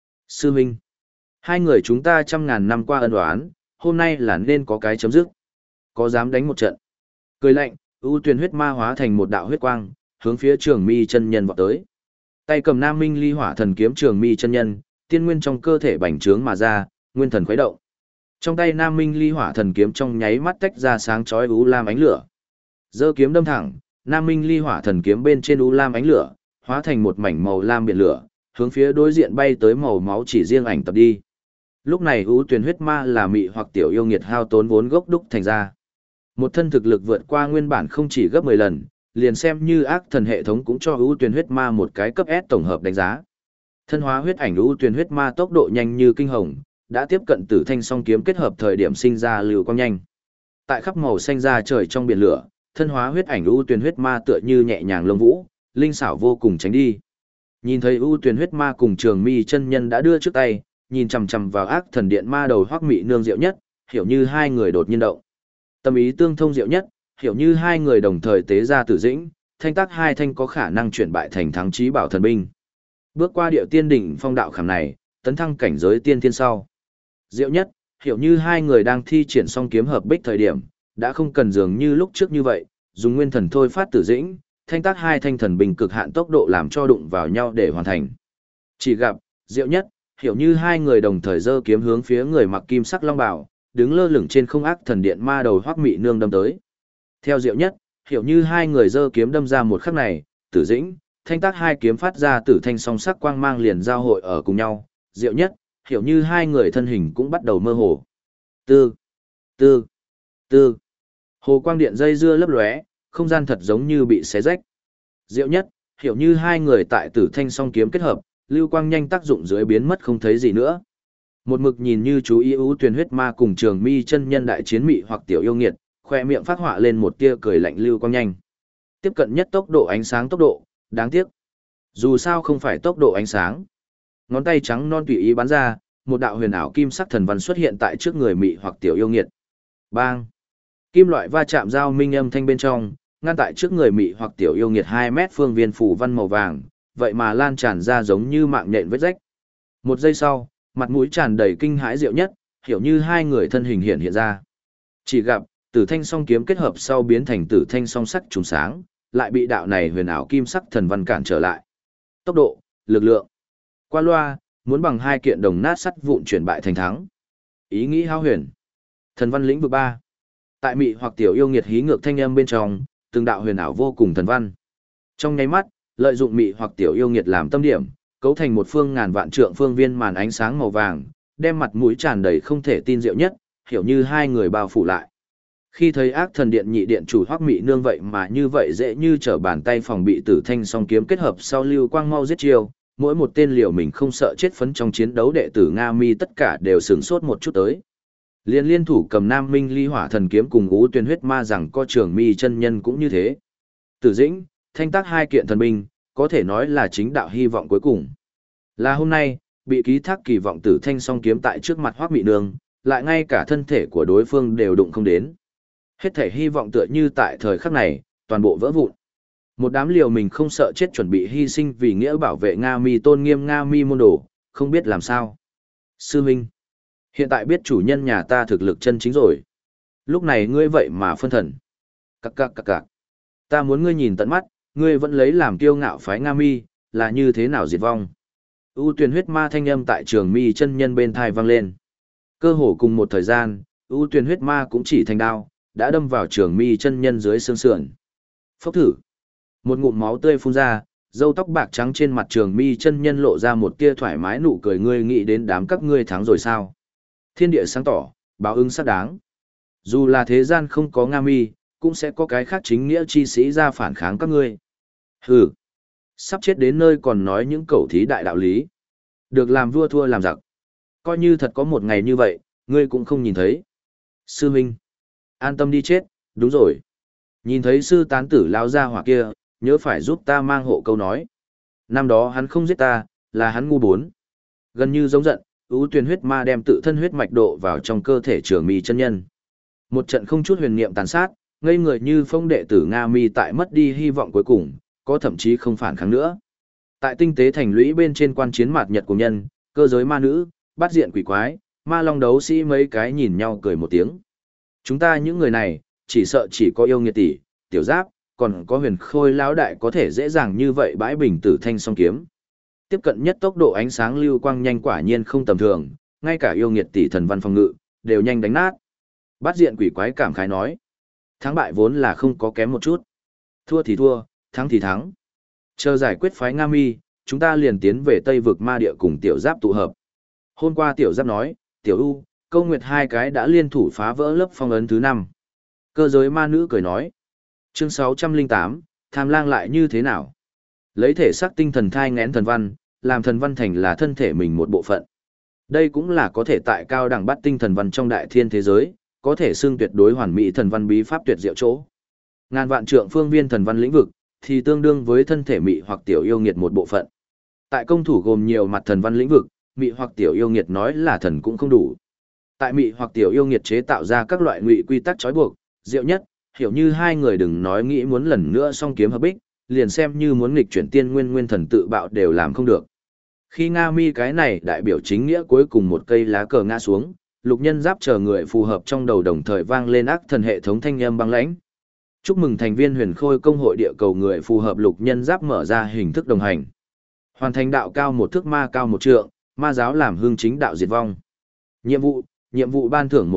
Sư huynh, hai người chúng ta trăm ngàn năm qua ân oán, hôm nay là nên có cái chấm dứt. Có dám đánh một trận? Cười lạnh, ưu tuyền huyết ma hóa thành một đạo huyết quang, hướng phía Trường Mi chân nhân vọt tới. Tay cầm Nam Minh Ly Hỏa Thần kiếm Trường Mi chân nhân, tiên nguyên trong cơ thể bành trướng mà ra, nguyên thần khuấy động. Trong tay Nam Minh Ly Hỏa Thần kiếm trong nháy mắt tách ra sáng chói u lam ánh lửa. Giơ kiếm đâm thẳng, Nam Minh Ly Hỏa Thần kiếm bên trên u lam ánh lửa, hóa thành một mảnh màu lam biển lửa, hướng phía đối diện bay tới màu máu chỉ riêng ảnh tập đi. Lúc này ưu tuyền huyết ma là mị hoặc tiểu yêu nghiệt hao tốn vốn gốc đúc thành ra. Một thân thực lực vượt qua nguyên bản không chỉ gấp 10 lần, liền xem như ác thần hệ thống cũng cho ưu tuyền huyết ma một cái cấp S tổng hợp đánh giá. Thân hóa huyết ảnh ưu tuyền huyết ma tốc độ nhanh như kinh hồng, đã tiếp cận tử thanh song kiếm kết hợp thời điểm sinh ra lưu quang nhanh. Tại khắp màu xanh ra trời trong biển lửa, thân hóa huyết ảnh ưu tuyền huyết ma tựa như nhẹ nhàng lông vũ, linh xảo vô cùng tránh đi. Nhìn thấy ưu tuyền huyết ma cùng Trường Mi chân nhân đã đưa trước tay, nhìn chằm chằm vào ác thần điện ma đầu Hoắc Mị Nương Diệu Nhất, Hiểu Như hai người đột nhiên động. Tâm ý tương thông Diệu Nhất, Hiểu Như hai người đồng thời tế ra Tử Dĩnh, thanh tác hai thanh có khả năng chuyển bại thành thắng chí bảo thần binh. Bước qua điệu tiên đỉnh phong đạo khảm này, tấn thăng cảnh giới tiên thiên sau. Diệu Nhất, Hiểu Như hai người đang thi triển song kiếm hợp bích thời điểm, đã không cần dường như lúc trước như vậy, dùng nguyên thần thôi phát Tử Dĩnh, thanh tác hai thanh thần binh cực hạn tốc độ làm cho đụng vào nhau để hoàn thành. Chỉ gặp, Diệu Nhất, Hiểu Như hai người đồng thời giơ kiếm hướng phía người mặc kim sắc long bào, đứng lơ lửng trên không ác thần điện ma đầu Hoắc Mị Nương đâm tới. Theo Diệu Nhất, Hiểu Như hai người giơ kiếm đâm ra một khắc này, Tử Dĩnh, thanh tác hai kiếm phát ra tử thanh song sắc quang mang liền giao hội ở cùng nhau, Diệu Nhất, Hiểu Như hai người thân hình cũng bắt đầu mơ hồ. Tư, tư, tư. Hồ quang điện dây dưa lấp lóe, không gian thật giống như bị xé rách. Diệu Nhất, Hiểu Như hai người tại tử thanh song kiếm kết hợp, lưu quang nhanh tác dụng dưới biến mất không thấy gì nữa. Một mực nhìn như chú ý ưu tuyền huyết ma cùng Trường Mi chân nhân đại chiến mị hoặc tiểu yêu nghiệt, khoe miệng phát họa lên một tia cười lạnh lưu quang nhanh. Tiếp cận nhất tốc độ ánh sáng tốc độ, đáng tiếc. Dù sao không phải tốc độ ánh sáng. Ngón tay trắng non tùy ý bắn ra, một đạo huyền ảo kim sắc thần văn xuất hiện tại trước người mị hoặc tiểu yêu nghiệt. Bang! Kim loại va chạm giao minh âm thanh bên trong, ngăn tại trước người mị hoặc tiểu yêu nghiệt 2 mét phương viên phủ văn màu vàng, vậy mà lan tràn ra giống như mạng nhện vết rách. Một giây sau, mặt mũi tràn đầy kinh hãi Diệu Nhất, Hiểu Như hai người thân hình hiện ra. Chỉ gặp, tử thanh song kiếm kết hợp sau biến thành tử thanh song sắc trùng sáng, lại bị đạo này huyền ảo kim sắc thần văn cản trở lại. Tốc độ, lực lượng. Qua loa, muốn bằng hai kiện đồng nát sắt vụn chuyển bại thành thắng. Ý nghĩ hao huyền. Thần văn lĩnh vực 3. Tại mị hoặc tiểu yêu nghiệt hí ngược thanh âm bên trong, từng đạo huyền ảo vô cùng thần văn. Trong nháy mắt, lợi dụng mị hoặc tiểu yêu nghiệt làm tâm điểm, cấu thành một phương ngàn vạn trượng phương viên màn ánh sáng màu vàng, đem mặt mũi tràn đầy không thể tin Diệu Nhất, Hiểu Như hai người bao phủ lại. Khi thấy ác thần điện nhị điện chủ Hoắc Mị Nương vậy mà như vậy dễ như trở bàn tay phòng bị tử thanh song kiếm kết hợp sau lưu quang mau giết chiêu, mỗi một tên liều mình không sợ chết phấn trong chiến đấu đệ tử Nga Mi tất cả đều sửng sốt một chút tới. Liên thủ cầm Nam Minh Ly Hỏa Thần kiếm cùng Ú Tuyền huyết ma rằng co Trường Mi chân nhân cũng như thế. Tử Dĩnh, thanh tác hai kiện thần binh, có thể nói là chính đạo hy vọng cuối cùng. Là hôm nay, bị ký thác kỳ vọng tử thanh song kiếm tại trước mặt Hoắc Mị Nương, lại ngay cả thân thể của đối phương đều đụng không đến. Hết thể hy vọng tựa như tại thời khắc này, toàn bộ vỡ vụn. Một đám liều mình không sợ chết chuẩn bị hy sinh vì nghĩa bảo vệ Nga Mi tôn nghiêm Nga Mi môn đồ, không biết làm sao. Sư Minh, hiện tại biết chủ nhân nhà ta thực lực chân chính rồi. Lúc này ngươi vậy mà phân thần. Cặc. Ta muốn ngươi nhìn tận mắt, ngươi vẫn lấy làm kiêu ngạo phái Nga Mi, là như thế nào diệt vong. ưu tuyền huyết ma thanh âm tại Trường Mi chân nhân bên thai vang lên. Cơ hồ cùng một thời gian, ưu tuyền huyết ma cũng chỉ thành đao, đã đâm vào Trường Mi chân nhân dưới xương sườn. Phốc thử. Một ngụm máu tươi phun ra, râu tóc bạc trắng trên mặt Trường Mi chân nhân lộ ra một tia thoải mái nụ cười, ngươi nghĩ đến đám các ngươi thắng rồi sao? Thiên địa sáng tỏ, báo ứng xác đáng. Dù là thế gian không có Nga Mi, cũng sẽ có cái khác chính nghĩa chi sĩ ra phản kháng các ngươi. Hừ. Sắp chết đến nơi còn nói những cẩu thí đại đạo lý. Được làm vua thua làm giặc. Coi như thật có một ngày như vậy, ngươi cũng không nhìn thấy. Sư Minh, an tâm đi chết, đúng rồi. Nhìn thấy sư tán tử lao ra hỏa kia, nhớ phải giúp ta mang hộ câu nói. Năm đó hắn không giết ta, là hắn ngu bốn. Gần như giống giận, ưu tuyển huyết ma đem tự thân huyết mạch độ vào trong cơ thể Trường Mi chân nhân. Một trận không chút huyền niệm tàn sát, ngây người như phong đệ tử Nga Mi tại mất đi hy vọng cuối cùng, có thậm chí không phản kháng nữa. Tại tinh tế thành lũy bên trên quan chiến mạt nhật của nhân, cơ giới ma nữ, bát diện quỷ quái, ma long đấu sĩ mấy cái nhìn nhau cười một tiếng. Chúng ta những người này, chỉ sợ chỉ có yêu nghiệt tỷ, tiểu giáp, còn có huyền khôi lão đại có thể dễ dàng như vậy bãi bình tử thanh song kiếm. Tiếp cận nhất tốc độ ánh sáng lưu quang nhanh quả nhiên không tầm thường, ngay cả yêu nghiệt tỷ thần văn phòng ngự, đều nhanh đánh nát. Bát diện quỷ quái cảm khái nói. Thắng bại vốn là không có kém một chút. Thua thì thua, thắng thì thắng. Chờ giải quyết phái Nga Mi, chúng ta liền tiến về Tây vực ma địa cùng tiểu giáp tụ hợp. Hôm qua tiểu giáp nói, tiểu U, câu nguyệt hai cái đã liên thủ phá vỡ lớp phong ấn thứ 5. Cơ giới ma nữ cười nói. Chương 608, tham lang lại như thế nào? Lấy thể xác tinh thần thai ngén thần văn, làm thần văn thành là thân thể mình một bộ phận. Đây cũng là có thể tại cao đẳng bắt tinh thần văn trong đại thiên thế giới, có thể xưng tuyệt đối hoàn mỹ thần văn bí pháp tuyệt diệu chỗ. Ngàn vạn trượng phương viên thần văn lĩnh vực, thì tương đương với thân thể mị hoặc tiểu yêu nghiệt một bộ phận. Tại công thủ gồm nhiều mặt thần văn lĩnh vực, mị hoặc tiểu yêu nghiệt nói là thần cũng không đủ. Tại mị hoặc tiểu yêu nghiệt chế tạo ra các loại ngụy quy tắc trói buộc, diệu nhất, hiểu như hai người đừng nói nghĩ muốn lần nữa song kiếm hợp bích, liền xem như muốn nghịch chuyển tiên nguyên thần tự bạo đều làm không được. Khi Nga Mi cái này đại biểu chính nghĩa cuối cùng một cây lá cờ ngã xuống, Lục Nhân Giáp chờ người phù hợp trong đầu đồng thời vang lên ác thần hệ thống thanh âm băng lãnh. Chúc mừng thành viên Huyền Khôi công hội địa cầu người phù hợp Lục Nhân Giáp mở ra hình thức đồng hành. Hoàn thành đạo cao một thước ma cao một trượng, ma giáo làm hương chính đạo diệt vong. Nhiệm vụ ban thưởng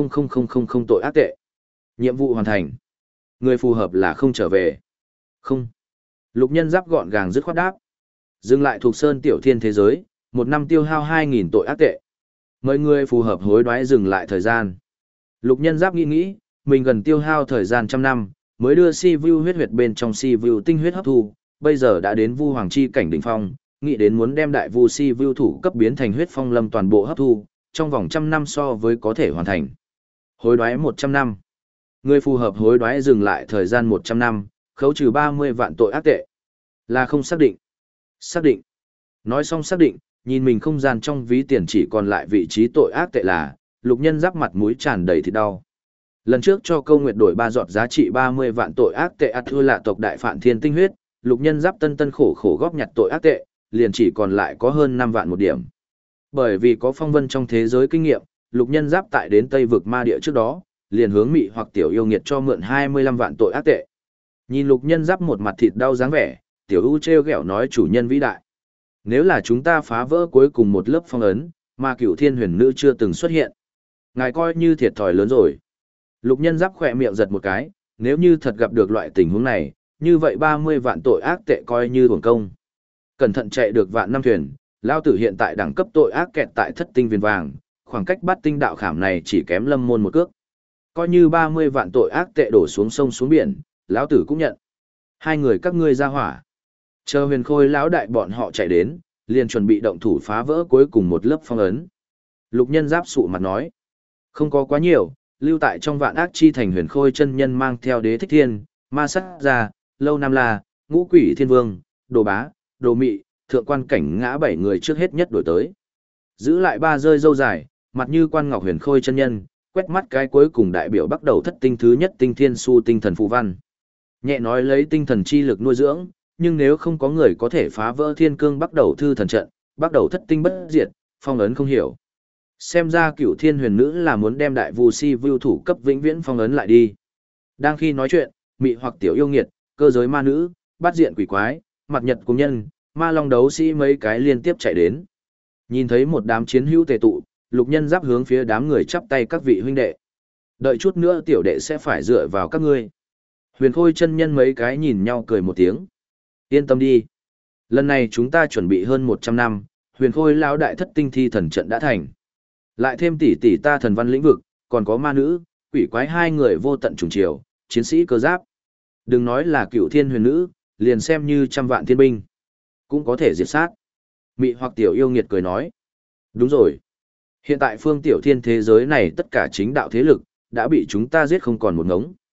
120000 tội ác tệ. Nhiệm vụ hoàn thành. Người phù hợp là không trở về. Không. Lục Nhân Giáp gọn gàng dứt khoát đáp. Dừng lại thuộc sơn tiểu thiên thế giới, một năm tiêu hao 2000 tội ác tệ. Mời người phù hợp hối đoái dừng lại thời gian. Lục Nhân Giáp nghĩ, mình gần tiêu hao thời gian 100 năm, mới đưa si vu huyết huyệt bên trong si vu tinh huyết hấp thu, bây giờ đã đến vu hoàng chi cảnh đỉnh phong, nghĩ đến muốn đem đại vu si vu thủ cấp biến thành huyết phong lâm toàn bộ hấp thu, trong vòng 100 năm so với có thể hoàn thành. Hối đoái 100 năm. Người phù hợp hối đoái dừng lại thời gian 100 năm, khấu trừ 30 vạn tội ác tệ. Là không xác định. Xác định. Nói xong xác định, nhìn mình không gian trong ví tiền chỉ còn lại vị trí tội ác tệ là, Lục Nhân Giáp mặt mũi tràn đầy thịt đau. Lần trước cho câu nguyệt đổi 3 giọt giá trị 30 vạn tội ác tệ thua là tộc đại phản thiên tinh huyết, Lục Nhân Giáp tân khổ khổ góp nhặt tội ác tệ, liền chỉ còn lại có hơn 5 vạn một điểm. Bởi vì có phong vân trong thế giới kinh nghiệm, Lục Nhân Giáp tại đến Tây vực ma địa trước đó, liền hướng mị hoặc tiểu yêu nghiệt cho mượn 25 vạn tội ác tệ. Nhìn Lục Nhân Giáp một mặt thịt đau dáng vẻ, tiểu U treo gẹo nói chủ nhân vĩ đại. Nếu là chúng ta phá vỡ cuối cùng một lớp phong ấn, mà Cửu Thiên Huyền Nữ chưa từng xuất hiện, ngài coi như thiệt thòi lớn rồi. Lục Nhân Giáp khỏe miệng giật một cái, nếu như thật gặp được loại tình huống này, như vậy 30 vạn tội ác tệ coi như uổng công. Cẩn thận chạy được vạn năm thuyền, lao tử hiện tại đẳng cấp tội ác kẹt tại thất tinh viên vàng, khoảng cách bắt tinh đạo khảm này chỉ kém lâm môn một cước. Coi như 30 vạn tội ác tệ đổ xuống sông xuống biển, lão tử cũng nhận. Hai người các ngươi ra hỏa. Chờ Huyền Khôi lão đại bọn họ chạy đến, liền chuẩn bị động thủ phá vỡ cuối cùng một lớp phong ấn. Lục Nhân Giáp sụ mặt nói. Không có quá nhiều, lưu tại trong vạn ác chi thành Huyền Khôi chân nhân mang theo Đế Thích Thiên, Ma Sát Gia, Lâu Nam La, Ngũ Quỷ Thiên Vương, Đồ Bá, Đồ Mị, Thượng Quan Cảnh ngã 7 người trước hết nhất đổi tới. Giữ lại 3 rơi dâu dài, mặt như Quan Ngọc Huyền Khôi chân nhân, quét mắt cái cuối cùng đại biểu bắt đầu thất tinh thứ nhất tinh thiên su tinh thần phù văn. Nhẹ nói lấy tinh thần chi lực nuôi dưỡng, nhưng nếu không có người có thể phá vỡ thiên cương bắt đầu thư thần trận, bắt đầu thất tinh bất diệt, phong ấn không hiểu. Xem ra Cửu Thiên Huyền Nữ là muốn đem đại vu si vưu thủ cấp vĩnh viễn phong ấn lại đi. Đang khi nói chuyện, mị hoặc tiểu yêu nghiệt, cơ giới ma nữ, bát diện quỷ quái, mặt nhật cùng nhân, ma long đấu sĩ mấy cái liên tiếp chạy đến. Nhìn thấy một đám chiến hữu tề tụ, Lục Nhân Giáp hướng phía đám người chắp tay các vị huynh đệ. Đợi chút nữa tiểu đệ sẽ phải dựa vào các ngươi. Huyền Khôi chân nhân mấy cái nhìn nhau cười một tiếng. Yên tâm đi. Lần này chúng ta chuẩn bị hơn 100 năm, Huyền Khôi lão đại thất tinh thi thần trận đã thành. Lại thêm tỷ tỷ ta thần văn lĩnh vực, còn có ma nữ, quỷ quái hai người vô tận trùng chiều, chiến sĩ cơ giáp. Đừng nói là Cửu Thiên Huyền Nữ, liền xem như trăm vạn thiên binh, cũng có thể diệt sát. Mị hoặc tiểu yêu nghiệt cười nói. Đúng rồi. Hiện tại phương tiểu thiên thế giới này tất cả chính đạo thế lực, đã bị chúng ta giết không còn một ngống.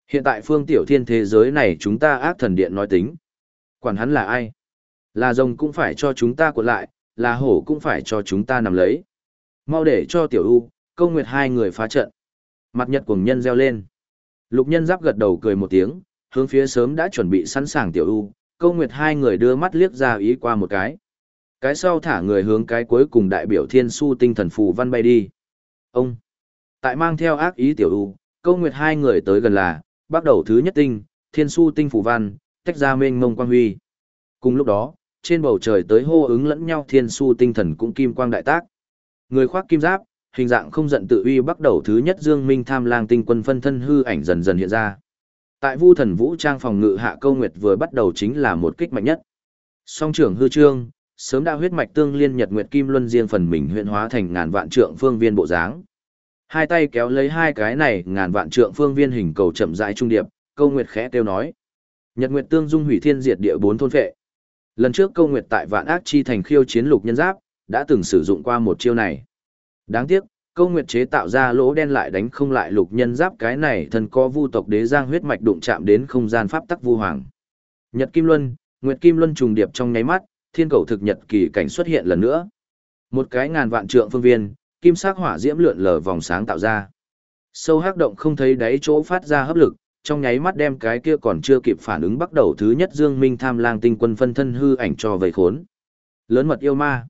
Hiện tại phương tiểu thiên thế giới này chúng ta ác thần điện nói tính. Quản hắn là ai? Là rồng cũng phải cho chúng ta cuộn lại, là hổ cũng phải cho chúng ta nằm lấy. Mau để cho tiểu u, câu nguyệt hai người phá trận. Mặt nhật cuồng nhân reo lên. Lục nhân giáp gật đầu cười một tiếng, hướng phía sớm đã chuẩn bị sẵn sàng tiểu u, câu nguyệt hai người đưa mắt liếc ra ý qua một cái. Cái sau thả người hướng cái cuối cùng đại biểu thiên su tinh thần phù văn bay đi. Ông! Tại mang theo ác ý tiểu u, câu nguyệt hai người tới gần là, bắt đầu thứ nhất tinh, thiên su tinh phù văn, tách ra mênh mông quang huy. Cùng lúc đó, trên bầu trời tới hô ứng lẫn nhau thiên su tinh thần cũng kim quang đại tác. Người khoác kim giáp, hình dạng không giận tự uy bắt đầu thứ nhất dương minh tham lang tinh quân phân thân hư ảnh dần dần hiện ra. Tại Vu Thần Vũ Trang phòng ngự hạ câu nguyệt vừa bắt đầu chính là một kích mạnh nhất. Song trưởng hư trương, sớm đã huyết mạch tương liên nhật nguyệt kim luân riêng phần mình huyễn hóa thành ngàn vạn trượng phương viên bộ dáng. Hai tay kéo lấy hai cái này ngàn vạn trượng phương viên hình cầu chậm rãi trung điệp, câu nguyệt khẽ kêu nói: Nhật nguyệt tương dung hủy thiên diệt địa bốn thôn phệ. Lần trước câu nguyệt tại Vạn Ác Chi thành khiêu chiến lục nhân giáp, đã từng sử dụng qua một chiêu này. Đáng tiếc, câu nguyệt chế tạo ra lỗ đen lại đánh không lại lục nhân giáp cái này thân có vu tộc đế giang huyết mạch đụng chạm đến không gian pháp tắc vu hoàng. Nhật Kim Luân, Nguyệt Kim Luân trùng điệp trong nháy mắt, thiên cầu thực nhật kỳ cảnh xuất hiện lần nữa. Một cái ngàn vạn trượng phương viên, kim sắc hỏa diễm lượn lờ vòng sáng tạo ra. Sâu hắc động không thấy đáy chỗ phát ra hấp lực, trong nháy mắt đem cái kia còn chưa kịp phản ứng bắt đầu thứ nhất dương minh tham lang tinh quân phân thân hư ảnh cho vây khốn. Lớn mật yêu ma.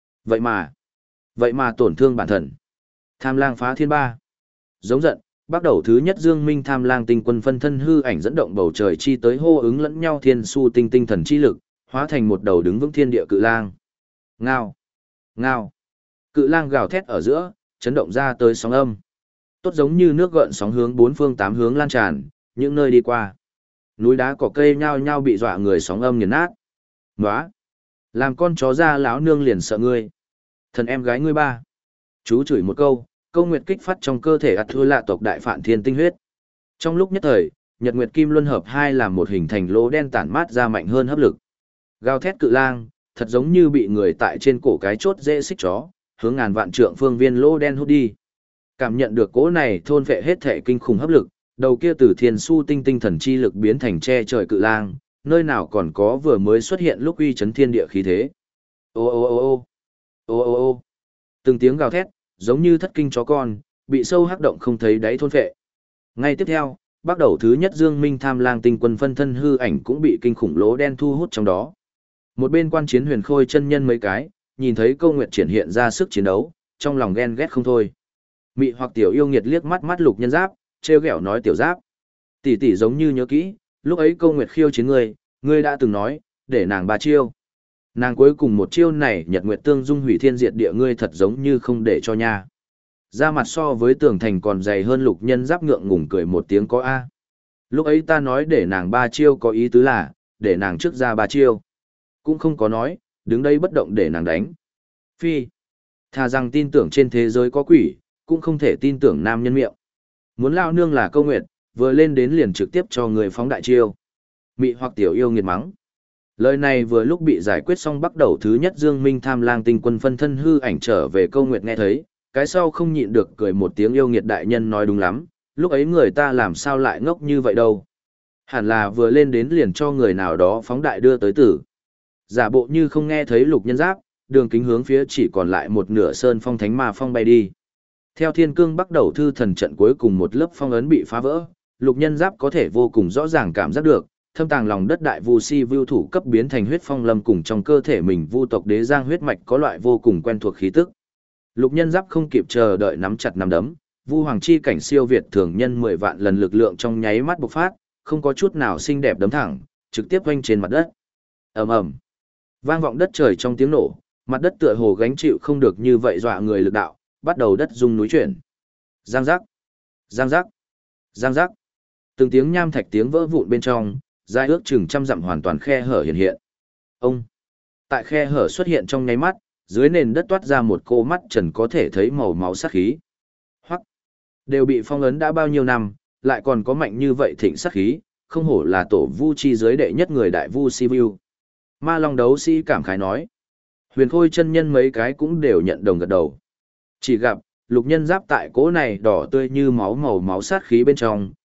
Vậy mà tổn thương bản thân. Tham lang phá thiên ba. Giống giận, bắt đầu thứ nhất dương minh tham lang tinh quân phân thân hư ảnh dẫn động bầu trời chi tới hô ứng lẫn nhau thiên su tinh tinh thần chi lực, hóa thành một đầu đứng vững thiên địa cự lang. Ngao. Ngao. Cự lang gào thét ở giữa, chấn động ra tới sóng âm. Tốt giống như nước gợn sóng hướng bốn phương tám hướng lan tràn, những nơi đi qua. Núi đá cỏ cây nhao nhao bị dọa người sóng âm nghiền nát. Nóa. Làm con chó ra láo nương liền sợ ngươi. Thần em gái ngươi ba. Chú chửi một câu, câu nguyệt kích phát trong cơ thể ạt thua lạ tộc đại phản thiên tinh huyết. Trong lúc nhất thời, nhật nguyệt kim luân hợp hai làm một hình thành lỗ đen tản mát ra mạnh hơn hấp lực. Gào thét cự lang, thật giống như bị người tại trên cổ cái chốt dễ xích chó, hướng ngàn vạn trượng phương viên lỗ đen hút đi. Cảm nhận được cỗ này thôn vệ hết thể kinh khủng hấp lực, đầu kia từ thiên su tinh tinh thần chi lực biến thành che trời cự lang, nơi nào còn có vừa mới xuất hiện lúc uy chấn thiên địa khí thế. Ô ô ô ô ô ô ô từng tiếng gào thét, giống như thất kinh chó con, bị sâu hắc động không thấy đáy thôn vệ. Ngay tiếp theo, bắt đầu thứ nhất dương minh tham lang tinh quân phân thân hư ảnh cũng bị kinh khủng lỗ đen thu hút trong đó. Một bên quan chiến huyền khôi chân nhân mấy cái, nhìn thấy câu nguyệt triển hiện ra sức chiến đấu, trong lòng ghen ghét không thôi. Mị hoặc tiểu yêu nghiệt liếc mắt mắt lục nhân giáp, trêu ghẹo nói tiểu giáp. Tỷ tỷ giống như nhớ kỹ, lúc ấy câu nguyệt khiêu chiến ngươi đã từng nói, để nàng ba chiêu. Nàng cuối cùng một chiêu này nhật nguyệt tương dung hủy thiên diệt địa ngươi thật giống như không để cho nha. Ra mặt so với tường thành còn dày hơn lục nhân giáp ngượng ngùng cười một tiếng có A. Lúc ấy ta nói để nàng ba chiêu có ý tứ là, để nàng trước ra ba chiêu. Cũng không có nói, đứng đây bất động để nàng đánh. Phi. Thà rằng tin tưởng trên thế giới có quỷ, cũng không thể tin tưởng nam nhân miệng. Muốn lao nương là câu nguyệt, vừa lên đến liền trực tiếp cho người phóng đại chiêu. Mị hoặc tiểu yêu nghiệt mắng. Lời này vừa lúc bị giải quyết xong bắt đầu thứ nhất dương minh tham lang tinh quân phân thân hư ảnh trở về câu nguyệt nghe thấy, cái sau không nhịn được cười một tiếng yêu nghiệt đại nhân nói đúng lắm, lúc ấy người ta làm sao lại ngốc như vậy đâu. Hẳn là vừa lên đến liền cho người nào đó phóng đại đưa tới tử. Giả bộ như không nghe thấy lục nhân giáp, đường kính hướng phía chỉ còn lại một nửa sơn phong thánh ma phong bay đi. Theo thiên cương bắt đầu thư thần trận cuối cùng một lớp phong ấn bị phá vỡ, lục nhân giáp có thể vô cùng rõ ràng cảm giác được, thâm tàng lòng đất đại vu si vưu thủ cấp biến thành huyết phong lâm cùng trong cơ thể mình vu tộc đế giang huyết mạch có loại vô cùng quen thuộc khí tức. Lục nhân giáp không kịp chờ đợi nắm chặt nắm đấm, vu hoàng chi cảnh siêu việt thường nhân 10 vạn lần lực lượng trong nháy mắt bộc phát, không có chút nào xinh đẹp đấm thẳng, trực tiếp vênh trên mặt đất. Ầm ầm. Vang vọng đất trời trong tiếng nổ, mặt đất tựa hồ gánh chịu không được như vậy dọa người lực đạo, bắt đầu đất rung núi chuyển. Giang giác, giang giác, giang giác. Từng tiếng nham thạch tiếng vỡ vụn bên trong, dài ước chừng trăm dặm hoàn toàn khe hở hiện hiện. Ông. Tại khe hở xuất hiện trong nháy mắt, dưới nền đất toát ra một cô mắt trần có thể thấy màu máu sát khí. Hoắc. Đều bị phong ấn đã bao nhiêu năm, lại còn có mạnh như vậy thịnh sát khí, không hổ là tổ vu chi giới đệ nhất người đại vu si view. Ma Long đấu sĩ cảm khái nói. Huyền Khôi chân nhân mấy cái cũng đều nhận đồng gật đầu. Chỉ gặp, lục nhân giáp tại cỗ này đỏ tươi như máu màu máu sát khí bên trong,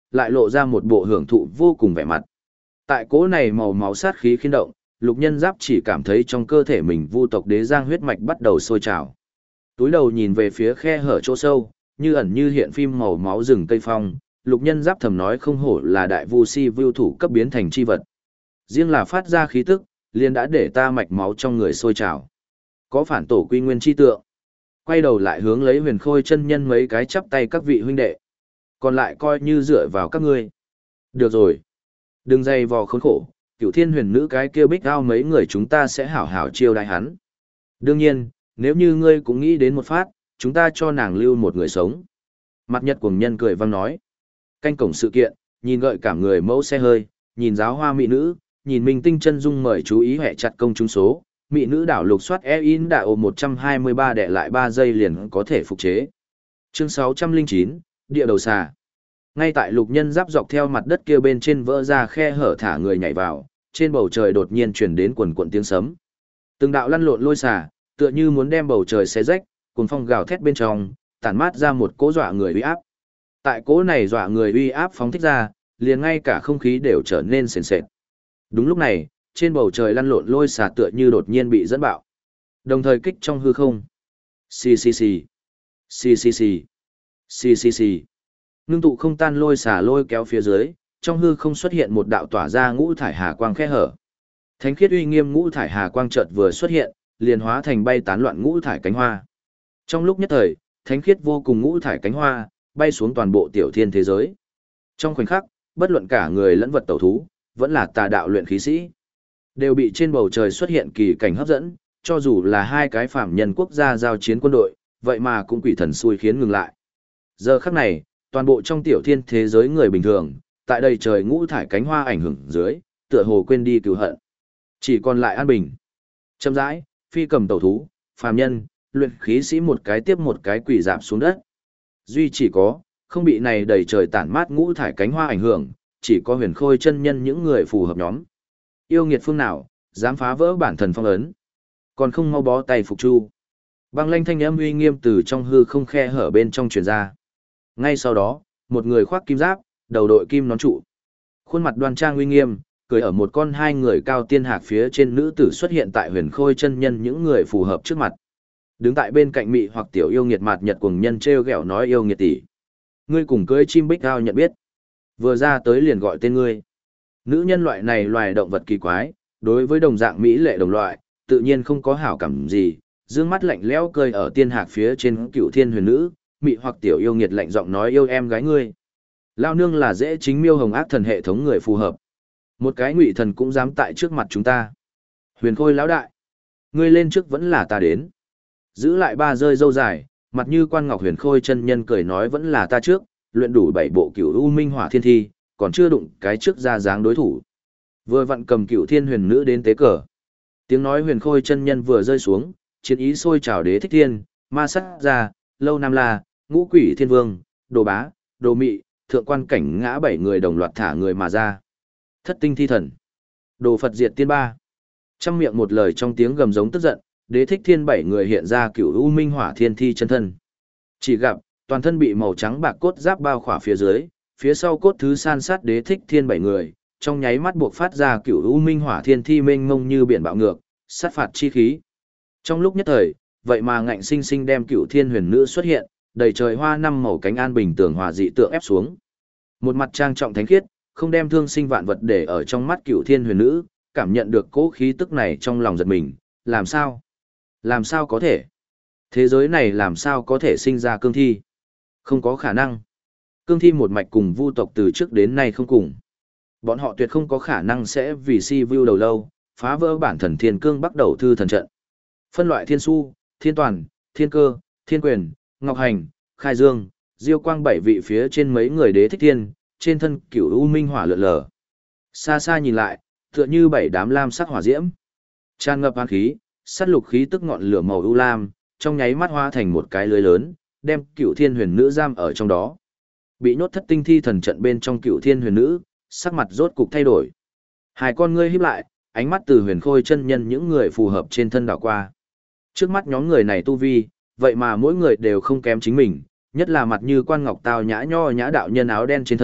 lại lộ ra một bộ hưởng thụ vô cùng vẻ mặt. Tại cỗ này màu máu sát khí khiến động, Lục Nhân Giáp chỉ cảm thấy trong cơ thể mình vu tộc đế giang huyết mạch bắt đầu sôi trào. Túi đầu nhìn về phía khe hở chỗ sâu, như ẩn như hiện phim màu máu rừng cây phong, Lục Nhân Giáp thầm nói không hổ là đại vu si vưu thủ cấp biến thành chi vật. Riêng là phát ra khí tức, liền đã để ta mạch máu trong người sôi trào. Có phản tổ quy nguyên chi tượng. Quay đầu lại hướng lấy Huyền Khôi chân nhân mấy cái chắp tay các vị huynh đệ. Còn lại coi như dựa vào các ngươi. Được rồi. Đừng dày vò khốn khổ, Cửu Thiên Huyền Nữ cái kia bích ao mấy người chúng ta sẽ hảo hảo chiêu đãi hắn. Đương nhiên, nếu như ngươi cũng nghĩ đến một phát, chúng ta cho nàng lưu một người sống. Mặt Nhật Cuồng Nhân cười vang nói. Canh cổng sự kiện, nhìn gợi cảm người mẫu xe hơi, nhìn giáo hoa mỹ nữ, nhìn minh tinh chân dung mời chú ý hệ chặt công chúng số. Mỹ nữ đảo lục soát e-in đã ồ 123 đệ lại 3 giây liền có thể phục chế. Chương 609, địa đầu xà. Ngay tại Lục Nhân Giáp dọc theo mặt đất kia bên trên vỡ ra khe hở thả người nhảy vào, trên bầu trời đột nhiên truyền đến quần quần tiếng sấm. Từng đạo lăn lộn lôi xà, tựa như muốn đem bầu trời xé rách, cuồng phong gào thét bên trong, tản mát ra một cỗ dọa người uy áp. Tại cỗ này dọa người uy áp phóng thích ra, liền ngay cả không khí đều trở nên sền sệt. Đúng lúc này, trên bầu trời lăn lộn lôi xà tựa như đột nhiên bị dẫn bạo. Đồng thời kích trong hư không. Xì xì xì. Xì xì xì. Xì xì xì. Ngưng tụ không tan lôi xà lôi kéo phía dưới, trong hư không xuất hiện một đạo tỏa ra ngũ thải hà quang khe hở. Thánh khiết uy nghiêm ngũ thải hà quang chợt vừa xuất hiện, liền hóa thành bay tán loạn ngũ thải cánh hoa. Trong lúc nhất thời, thánh khiết vô cùng ngũ thải cánh hoa bay xuống toàn bộ tiểu thiên thế giới. Trong khoảnh khắc, bất luận cả người lẫn vật tẩu thú, vẫn là tà đạo luyện khí sĩ, đều bị trên bầu trời xuất hiện kỳ cảnh hấp dẫn, cho dù là hai cái phàm nhân quốc gia giao chiến quân đội, vậy mà cũng quỷ thần xui khiến ngừng lại. Giờ khắc này, toàn bộ trong tiểu thiên thế giới người bình thường, tại đây trời ngũ thải cánh hoa ảnh hưởng dưới, tựa hồ quên đi cừu hận. Chỉ còn lại an bình. Chậm rãi, phi cầm tẩu thú, phàm nhân, luyện khí sĩ một cái tiếp một cái quỷ rạp xuống đất. Duy chỉ có, không bị này đầy trời tản mát ngũ thải cánh hoa ảnh hưởng, chỉ có Huyền Khôi chân nhân những người phù hợp nhóm. Yêu nghiệt phương nào, dám phá vỡ bản thần phong ấn. Còn không mau bó tay phục chu. Băng lanh thanh âm uy nghiêm từ trong hư không khe hở bên trong truyền ra. Ngay sau đó, một người khoác kim giáp, đầu đội kim nón trụ. Khuôn mặt đoan trang uy nghiêm, cười ở một con hai người cao tiên hạc phía trên nữ tử xuất hiện tại Huyền Khôi chân nhân những người phù hợp trước mặt. Đứng tại bên cạnh mị hoặc tiểu yêu nghiệt Mạt Nhật Cuồng Nhân trêu ghẹo nói yêu nghiệt tỷ. Ngươi cùng cưới chim bích ao nhận biết. Vừa ra tới liền gọi tên ngươi. Nữ nhân loại này loài động vật kỳ quái, đối với đồng dạng mỹ lệ đồng loại, tự nhiên không có hảo cảm gì, dương mắt lạnh lẽo cười ở tiên hạc phía trên Cửu Thiên Huyền Nữ, mị hoặc tiểu yêu nghiệt lạnh giọng nói yêu em gái ngươi. Lao nương là dễ chính miêu hồng ác thần hệ thống người phù hợp. Một cái ngụy thần cũng dám tại trước mặt chúng ta. Huyền Khôi lão đại, ngươi lên trước vẫn là ta đến. Giữ lại ba rơi dâu dài, mặt như quan ngọc Huyền Khôi chân nhân cười nói vẫn là ta trước, luyện đủ 7 bộ Cửu U Minh Hỏa Thiên Thi, còn chưa đụng cái trước ra dáng đối thủ. Vừa vặn cầm Cửu Thiên Huyền Nữ đến tế cờ. Tiếng nói Huyền Khôi chân nhân vừa rơi xuống, chiến ý sôi trào đế thích thiên, ma sát ra, lâu nam la, ngũ quỷ thiên vương, đồ bá, đồ mị, thượng quan cảnh ngã 7 người đồng loạt thả người mà ra. Thất tinh thi thần, đồ Phật diệt tiên ba. Trăm miệng một lời trong tiếng gầm giống tức giận, đế thích thiên 7 người hiện ra Cửu U Minh Hỏa Thiên Thi chân thân. Chỉ gặp, toàn thân bị màu trắng bạc cốt giáp bao khỏa phía dưới, phía sau cốt thứ san sát đế thích thiên 7 người, trong nháy mắt buộc phát ra Cửu U Minh Hỏa Thiên Thi mênh mông như biển bạo ngược, sát phạt chi khí. Trong lúc nhất thời, vậy mà ngạnh sinh sinh đem Cửu Thiên Huyền Nữ xuất hiện, đầy trời hoa năm màu cánh an bình tường hòa dị tượng ép xuống. Một mặt trang trọng thánh khiết, không đem thương sinh vạn vật để ở trong mắt Cửu Thiên Huyền Nữ, cảm nhận được cỗ khí tức này trong lòng giật mình, làm sao? Làm sao có thể? Thế giới này làm sao có thể sinh ra cương thi? Không có khả năng. Cương thi một mạch cùng vu tộc từ trước đến nay không cùng. Bọn họ tuyệt không có khả năng sẽ vì si vu đầu lâu, phá vỡ bản thần thiên cương bắt đầu thư thần trận. Phân loại thiên su, thiên toàn, thiên cơ, thiên quyền, ngọc hành, khai dương, diêu quang 7 vị phía trên mấy người đế thích thiên, trên thân Cửu U Minh Hỏa lượn lờ. Xa xa nhìn lại, tựa như 7 đám lam sắc hỏa diễm. Tràn ngập hàn khí, sát lục khí tức ngọn lửa màu u lam, trong nháy mắt hóa thành một cái lưới lớn, đem Cửu Thiên Huyền Nữ giam ở trong đó. Bị nhốt thất tinh thi thần trận bên trong Cửu Thiên Huyền Nữ, sắc mặt rốt cục thay đổi. Hai con ngươi híp lại, ánh mắt từ Huyền Khôi chân nhân những người phù hợp trên thân đảo qua. Trước mắt nhóm người này tu vi, vậy mà mỗi người đều không kém chính mình, nhất là mặt như quan ngọc tao nhã nho nhã đạo nhân áo đen trên thân,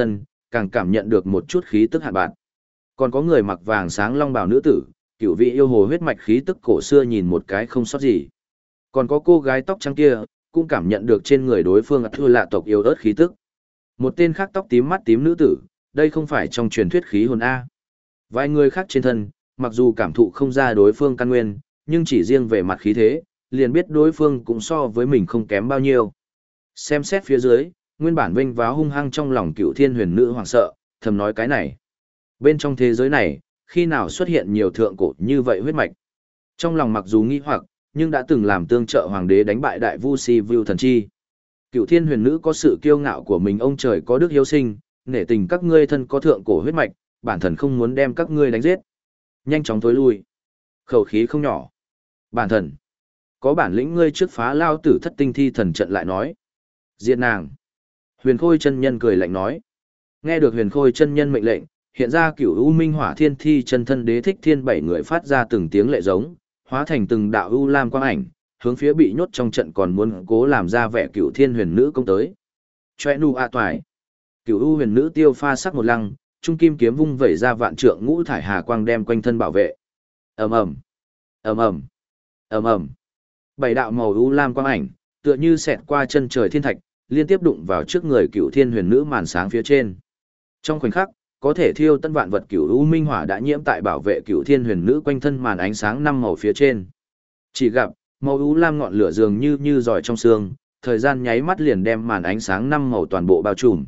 càng cảm nhận được một chút khí tức hạn bạc. Còn có người mặc vàng sáng long bào nữ tử, cửu vị yêu hồ huyết mạch khí tức cổ xưa nhìn một cái không sót gì. Còn có cô gái tóc trắng kia, cũng cảm nhận được trên người đối phương thua lạ tộc yêu ớt khí tức. Một tên khác tóc tím mắt tím nữ tử, đây không phải trong truyền thuyết khí hồn A. Vài người khác trên thân, mặc dù cảm thụ không ra đối phương căn nguyên, nhưng chỉ riêng về mặt khí thế, liền biết đối phương cũng so với mình không kém bao nhiêu. Xem xét phía dưới, nguyên bản vênh váo hung hăng trong lòng Cựu Thiên Huyền Nữ hoảng sợ, thầm nói cái này. Bên trong thế giới này, khi nào xuất hiện nhiều thượng cổ như vậy huyết mạch? Trong lòng mặc dù nghi hoặc, nhưng đã từng làm tương trợ hoàng đế đánh bại đại vu si Vưu Thần Chi. Cựu Thiên Huyền Nữ có sự kiêu ngạo của mình, ông trời có đức hiếu sinh, nể tình các ngươi thân có thượng cổ huyết mạch, bản thần không muốn đem các ngươi đánh giết. Nhanh chóng thối lui. Khẩu khí không nhỏ. Bản thần, có bản lĩnh ngươi trước phá lao tử thất tinh thi thần trận lại nói. Diệt nàng. Huyền Khôi chân nhân cười lạnh nói. Nghe được Huyền Khôi chân nhân mệnh lệnh, hiện ra Cửu U Minh Hỏa Thiên Thi chân thân Đế Thích Thiên bảy người phát ra từng tiếng lệ giống, hóa thành từng đạo u lam quang ảnh, hướng phía bị nhốt trong trận còn muốn cố làm ra vẻ Cửu Thiên Huyền Nữ công tới. Choe nu a toại. Cửu U Huyền Nữ tiêu pha sắc một lăng, trung kim kiếm vung vẩy ra vạn trượng ngũ thải hà quang đem quanh thân bảo vệ. Ầm ầm, ầm ầm, ầm ầm. Bảy đạo màu u lam quang ảnh, tựa như xẹt qua chân trời thiên thạch, liên tiếp đụng vào trước người Cửu Thiên Huyền Nữ màn sáng phía trên. Trong khoảnh khắc, có thể thiêu tân vạn vật Cửu U Minh Hỏa đã nhiễm tại bảo vệ Cửu Thiên Huyền Nữ quanh thân màn ánh sáng năm màu phía trên. Chỉ gặp, màu u lam ngọn lửa dường như giỏi trong xương, thời gian nháy mắt liền đem màn ánh sáng năm màu toàn bộ bao trùm.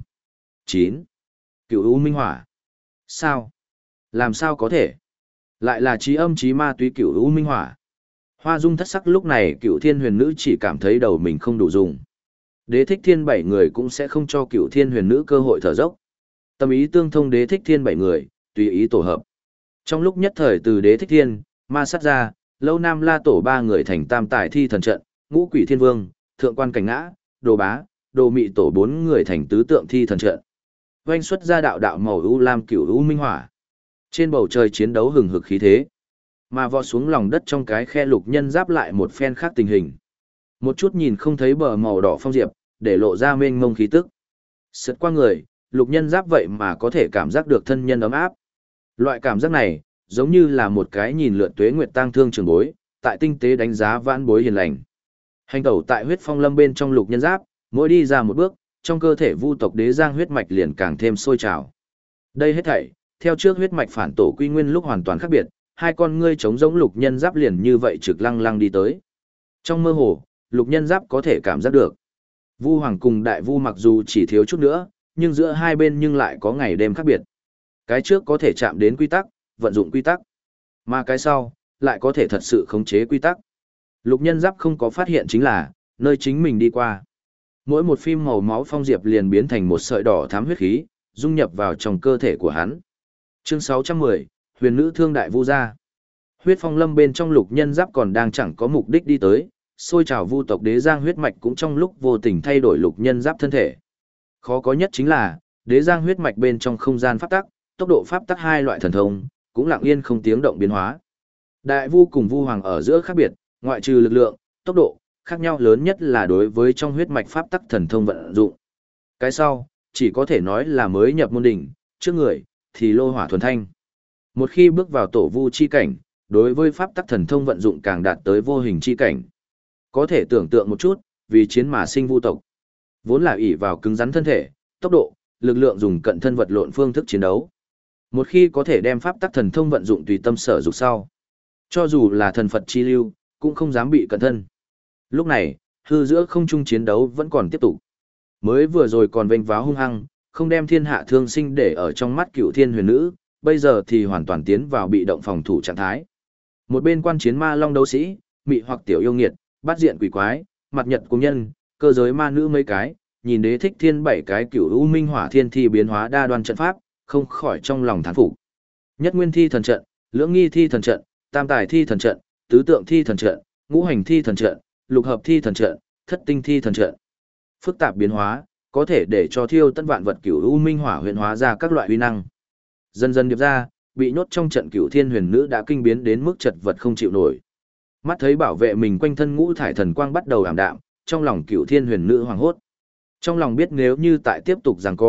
9. Cửu U Minh Hỏa. Sao? Làm sao có thể? Lại là trí âm trí ma túy Cửu U Minh Hỏa. Hoa Dung thất sắc, lúc này Cửu Thiên Huyền Nữ chỉ cảm thấy đầu mình không đủ dùng. Đế Thích Thiên bảy người cũng sẽ không cho Cửu Thiên Huyền Nữ cơ hội thở dốc. Tâm ý tương thông Đế Thích Thiên bảy người, tùy ý tổ hợp. Trong lúc nhất thời từ Đế Thích Thiên, Ma Sát Gia, Lâu Nam La Tổ ba người thành Tam Tài Thi Thần Trận, Ngũ Quỷ Thiên Vương, Thượng Quan Cảnh Ngã, Đồ Bá, Đồ Mị Tổ bốn người thành Tứ Tượng Thi Thần Trận. Oanh xuất ra đạo đạo màu u lam Cửu U Minh Hỏa. Trên bầu trời chiến đấu hừng hực khí thế, mà vọt xuống lòng đất trong cái khe Lục Nhân Giáp lại một phen khác tình hình. Một chút nhìn không thấy bờ màu đỏ phong diệp, để lộ ra mênh mông khí tức. Sượt qua người, Lục Nhân Giáp vậy mà có thể cảm giác được thân nhân ấm áp. Loại cảm giác này, giống như là một cái nhìn lượn tuế nguyệt tang thương trường bối, tại tinh tế đánh giá vãn bối hiền lành. Hành tẩu tại huyết phong lâm bên trong Lục Nhân Giáp, mỗi đi ra một bước, trong cơ thể vu tộc đế giang huyết mạch liền càng thêm sôi trào. Đây hết thảy, theo trước huyết mạch phản tổ quy nguyên lúc hoàn toàn khác biệt, hai con ngươi trống rỗng Lục Nhân Giáp liền như vậy trực lăng lăng đi tới. Trong mơ hồ, Lục Nhân Giáp có thể cảm giác được. Vu Hoàng cùng Đại Vu mặc dù chỉ thiếu chút nữa, nhưng giữa hai bên nhưng lại có ngày đêm khác biệt. Cái trước có thể chạm đến quy tắc, vận dụng quy tắc, mà cái sau lại có thể thật sự khống chế quy tắc. Lục Nhân Giáp không có phát hiện chính là, nơi chính mình đi qua, mỗi một phim màu máu phong diệp liền biến thành một sợi đỏ thắm huyết khí, dung nhập vào trong cơ thể của hắn. Chương 610, Huyền Nữ thương Đại Vu gia. Huyết phong lâm bên trong Lục Nhân Giáp còn đang chẳng có mục đích đi tới, xôi trào vu tộc đế giang huyết mạch cũng trong lúc vô tình thay đổi Lục Nhân Giáp thân thể. Khó có nhất chính là, đế giang huyết mạch bên trong không gian pháp tắc, tốc độ pháp tắc hai loại thần thông, cũng lặng yên không tiếng động biến hóa. Đại Vu cùng Vu Hoàng ở giữa khác biệt, ngoại trừ lực lượng, tốc độ, khác nhau lớn nhất là đối với trong huyết mạch pháp tắc thần thông vận dụng. Cái sau, chỉ có thể nói là mới nhập môn đỉnh, trước người, thì lô hỏa thuần thanh. Một khi bước vào tổ vu chi cảnh, đối với pháp tắc thần thông vận dụng càng đạt tới vô hình chi cảnh. Có thể tưởng tượng một chút, vì chiến mà sinh vu tộc, vốn là ỷ vào cứng rắn thân thể, tốc độ, lực lượng dùng cận thân vật lộn phương thức chiến đấu. Một khi có thể đem pháp tắc thần thông vận dụng tùy tâm sở dục sau, cho dù là thần Phật chi lưu, cũng không dám bị cận thân. Lúc này, hư giữa không trung chiến đấu vẫn còn tiếp tục. Mới vừa rồi còn vênh váo hung hăng, không đem thiên hạ thương sinh để ở trong mắt Cửu Thiên Huyền Nữ, bây giờ thì hoàn toàn tiến vào bị động phòng thủ trạng thái. Một bên quan chiến ma long đấu sĩ, mị hoặc tiểu yêu nghiệt, bát diện quỷ quái, mặt nhật cung nhân, cơ giới ma nữ mấy cái, nhìn Đế Thích Thiên bảy cái Cửu U Minh Hỏa Thiên Thi biến hóa đa đoan trận pháp, không khỏi trong lòng thán phục. Nhất Nguyên Thi thần trận, Lưỡng Nghi Thi thần trận, Tam Tài Thi thần trận, Tứ Tượng Thi thần trận, Ngũ Hành Thi thần trận, Lục Hợp Thi thần trận, Thất Tinh Thi thần trận. Phức tạp biến hóa, có thể để cho thiêu tân vạn vật Cửu U Minh Hỏa huyền hóa ra các loại uy năng. Dần dần điệp ra, bị nhốt trong trận Cửu Thiên Huyền Nữ đã kinh biến đến mức chật vật không chịu nổi. Mắt thấy bảo vệ mình quanh thân ngũ thải thần quang bắt đầu ảm đạm, trong lòng Cửu Thiên Huyền Nữ hoảng hốt. Trong lòng biết nếu như tại tiếp tục giằng co,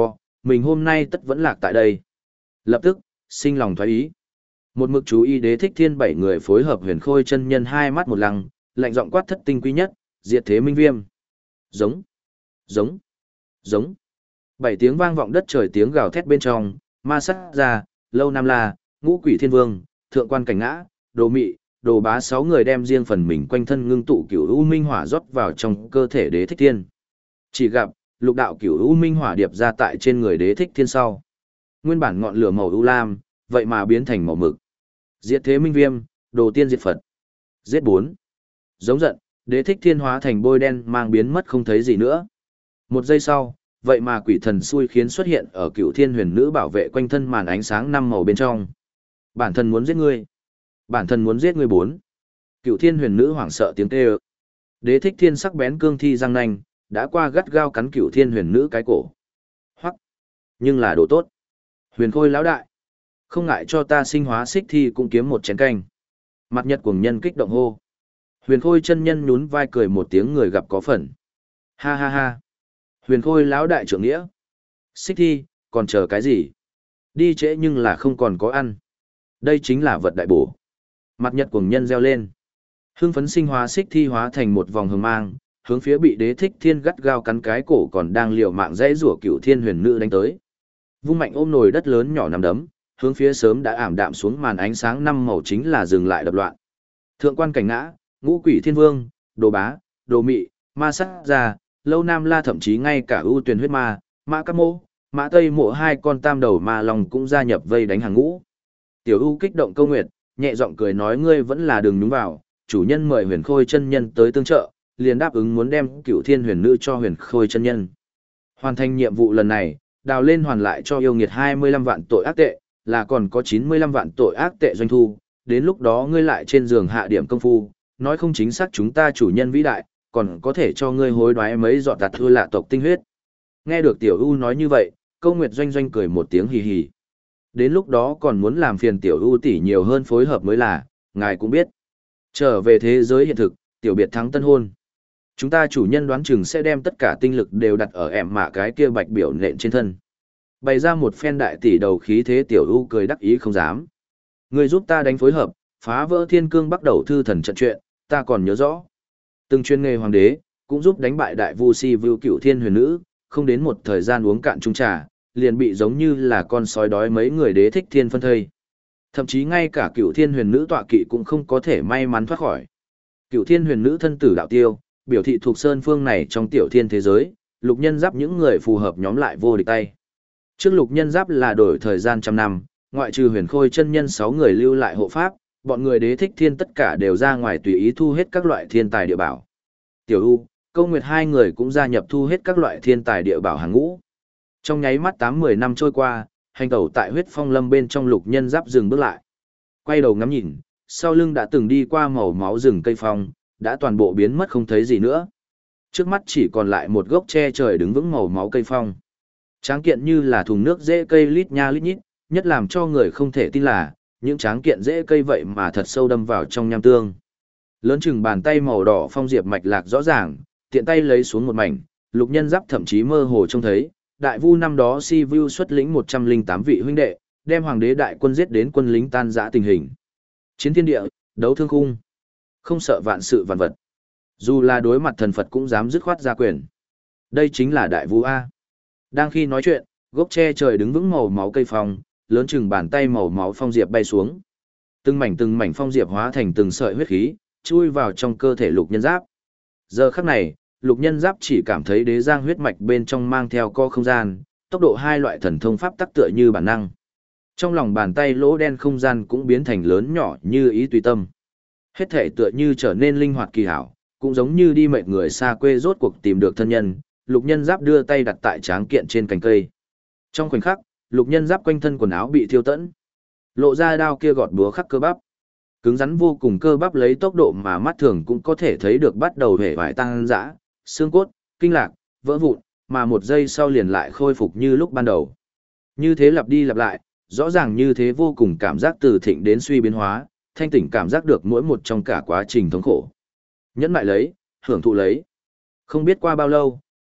mình hôm nay tất vẫn lạc tại đây. Lập tức, sinh lòng thoái ý. Một mực chú ý Đế Thích Thiên 7 người phối hợp Huyền Khôi chân nhân hai mắt một lăng, lạnh giọng quát thất tinh quý nhất, diệt thế minh viêm. Giống, giống, giống. 7 tiếng vang vọng đất trời, tiếng gào thét bên trong, ma sát ra, Lâu Nam La, Ngũ Quỷ Thiên Vương, Thượng Quan Cảnh Ngã, Đồ Mị, Đồ Bá 6 người đem riêng phần mình quanh thân ngưng tụ cửu u minh hỏa rót vào trong cơ thể Đế Thích Thiên. Chỉ gặp, lục đạo cửu u minh hỏa điệp ra tại trên người Đế Thích Thiên sau. Nguyên bản ngọn lửa màu u lam, vậy mà biến thành màu mực. Diệt thế minh viêm, đồ tiên diệt Phật. Giết 4. Giống giận, Đế Thích Thiên hóa thành bôi đen mang biến mất không thấy gì nữa. Một giây sau, vậy mà quỷ thần xui khiến xuất hiện ở Cửu Thiên Huyền Nữ bảo vệ quanh thân màn ánh sáng 5 màu bên trong. Bản thân muốn giết ngươi. Bản thân muốn giết ngươi 4. Cửu Thiên Huyền Nữ hoảng sợ tiếng kêu. Đế Thích Thiên sắc bén cương thi răng nanh, đã qua gắt gao cắn Cửu Thiên Huyền Nữ cái cổ. Hoắc, nhưng là đồ tốt. Huyền Khôi lão đại, không ngại cho ta sinh hóa xích thi cũng kiếm một chén canh. Mặt Nhật cuồng nhân kích động hô. Huyền Khôi chân nhân nhún vai cười một tiếng, người gặp có phần. Ha ha ha. Huyền Khôi lão đại trưởng nghĩa. Xích thi, còn chờ cái gì? Đi trễ nhưng là không còn có ăn. Đây chính là vật đại bổ. Mặt Nhật cuồng nhân reo lên. Hưng phấn sinh hóa xích thi hóa thành một vòng hồng mang, hướng phía bị Đế Thích Thiên gắt gao cắn cái cổ còn đang liều mạng dãy rủa Cửu Thiên Huyền Nữ đánh tới. Vung mạnh ôm nồi đất lớn nhỏ nằm đấm, hướng phía sớm đã ảm đạm xuống màn ánh sáng 5 màu chính là dừng lại đập loạn. Thượng Quan Cảnh Ngã, Ngũ Quỷ Thiên Vương, Đồ Bá, Đồ Mị, Ma Sát Gia, Lâu Nam La, thậm chí ngay cả ưu tuyển huyết ma, Mã Cáp Mô, Mã Tây Mộ hai con tam đầu ma long cũng gia nhập vây đánh hàng ngũ. Tiểu U kích động câu nguyệt, nhẹ giọng cười nói ngươi vẫn là đừng nhúng vào, chủ nhân mời Huyền Khôi chân nhân tới tương trợ, liền đáp ứng muốn đem Cửu Thiên Huyền Nữ cho Huyền Khôi chân nhân. Hoàn thành nhiệm vụ lần này, đào lên hoàn lại cho yêu nghiệt 25 vạn tội ác tệ, là còn có 95 vạn tội ác tệ doanh thu, đến lúc đó ngươi lại trên giường hạ điểm công phu, nói không chính xác chúng ta chủ nhân vĩ đại, còn có thể cho ngươi hối đoái mấy giọt tạt thưa lạ tộc tinh huyết. Nghe được Tiểu U nói như vậy, Câu Nguyệt doanh doanh cười một tiếng hì hì. Đến lúc đó còn muốn làm phiền Tiểu U tỷ nhiều hơn phối hợp mới là, ngài cũng biết. Trở về thế giới hiện thực, Tiểu Biệt thắng tân hôn. Chúng ta chủ nhân đoán chừng sẽ đem tất cả tinh lực đều đặt ở ẻm mạ cái kia bạch biểu nện trên thân. Bày ra một phen đại tỷ đầu khí thế, Tiểu U cười đắc ý không dám. Người giúp ta đánh phối hợp, phá vỡ thiên cương bắt đầu thư thần trận chuyện, ta còn nhớ rõ. Từng chuyên nghề hoàng đế, cũng giúp đánh bại đại vu si vưu Cửu Thiên Huyền Nữ, không đến một thời gian uống cạn chung trà, liền bị giống như là con sói đói mấy người Đế Thích Thiên phân thây. Thậm chí ngay cả Cửu Thiên Huyền Nữ tọa kỵ cũng không có thể may mắn thoát khỏi. Cửu Thiên Huyền Nữ thân tử đạo tiêu, biểu thị thuộc sơn phương này trong tiểu thiên thế giới, lục nhân giáp những người phù hợp nhóm lại vô địch tay. Trước lục nhân giáp là đổi thời gian trăm năm, ngoại trừ Huyền Khôi chân nhân 6 người lưu lại hộ pháp, bọn người Đế Thích Thiên tất cả đều ra ngoài tùy ý thu hết các loại thiên tài địa bảo. Tiểu U, Câu Nguyệt hai người cũng gia nhập thu hết các loại thiên tài địa bảo hàng ngũ. Trong nháy mắt 8-10 năm trôi qua, hành tẩu tại huyết phong lâm bên trong lục nhân giáp dừng bước lại. Quay đầu ngắm nhìn, sau lưng đã từng đi qua màu máu rừng cây phong, đã toàn bộ biến mất không thấy gì nữa. Trước mắt chỉ còn lại một gốc tre trời đứng vững màu máu cây phong. Tráng kiện như là thùng nước rễ cây lít nha lít nhít, nhất làm cho người không thể tin là, những tráng kiện rễ cây vậy mà thật sâu đâm vào trong nham tương. Lớn chừng bàn tay màu đỏ phong diệp mạch lạc rõ ràng, tiện tay lấy xuống một mảnh, lục nhân giáp thậm chí mơ hồ trông thấy, đại vu năm đó si vu xuất lĩnh 108 vị huynh đệ, đem hoàng đế đại quân giết đến quân lính tan rã tình hình. Chiến thiên địa, đấu thương khung, không sợ vạn sự vạn vật. Dù là đối mặt thần Phật cũng dám dứt khoát ra quyền. Đây chính là đại vu A. Đang khi nói chuyện, gốc tre trời đứng vững màu máu cây phong, lớn chừng bàn tay màu máu phong diệp bay xuống. Từng mảnh phong diệp hóa thành từng sợi huyết khí, chui vào trong cơ thể lục nhân giáp. Giờ khắc này, lục nhân giáp chỉ cảm thấy đế giang huyết mạch bên trong mang theo co không gian, tốc độ hai loại thần thông pháp tắc tựa như bản năng. Trong lòng bàn tay lỗ đen không gian cũng biến thành lớn nhỏ như ý tùy tâm. Hết thể tựa như trở nên linh hoạt kỳ hảo, cũng giống như đi mệt người xa quê rốt cuộc tìm được thân nhân, lục nhân giáp đưa tay đặt tại tráng kiện trên cành cây. Trong khoảnh khắc, lục nhân giáp quanh thân quần áo bị thiêu tẫn. Lộ ra đao kia gọt búa khắc cơ bắp. Cứng rắn vô cùng cơ bắp lấy tốc độ mà mắt thường cũng có thể thấy được bắt đầu hể vải tăng dã, xương cốt, kinh lạc, vỡ vụn, mà một giây sau liền lại khôi phục như lúc ban đầu. Như thế lặp đi lặp lại, rõ ràng như thế vô cùng cảm giác từ thịnh đến suy biến hóa, thanh tỉnh cảm giác được mỗi một trong cả quá trình thống khổ. Nhẫn lại lấy, hưởng thụ lấy. Không biết qua bao lâu,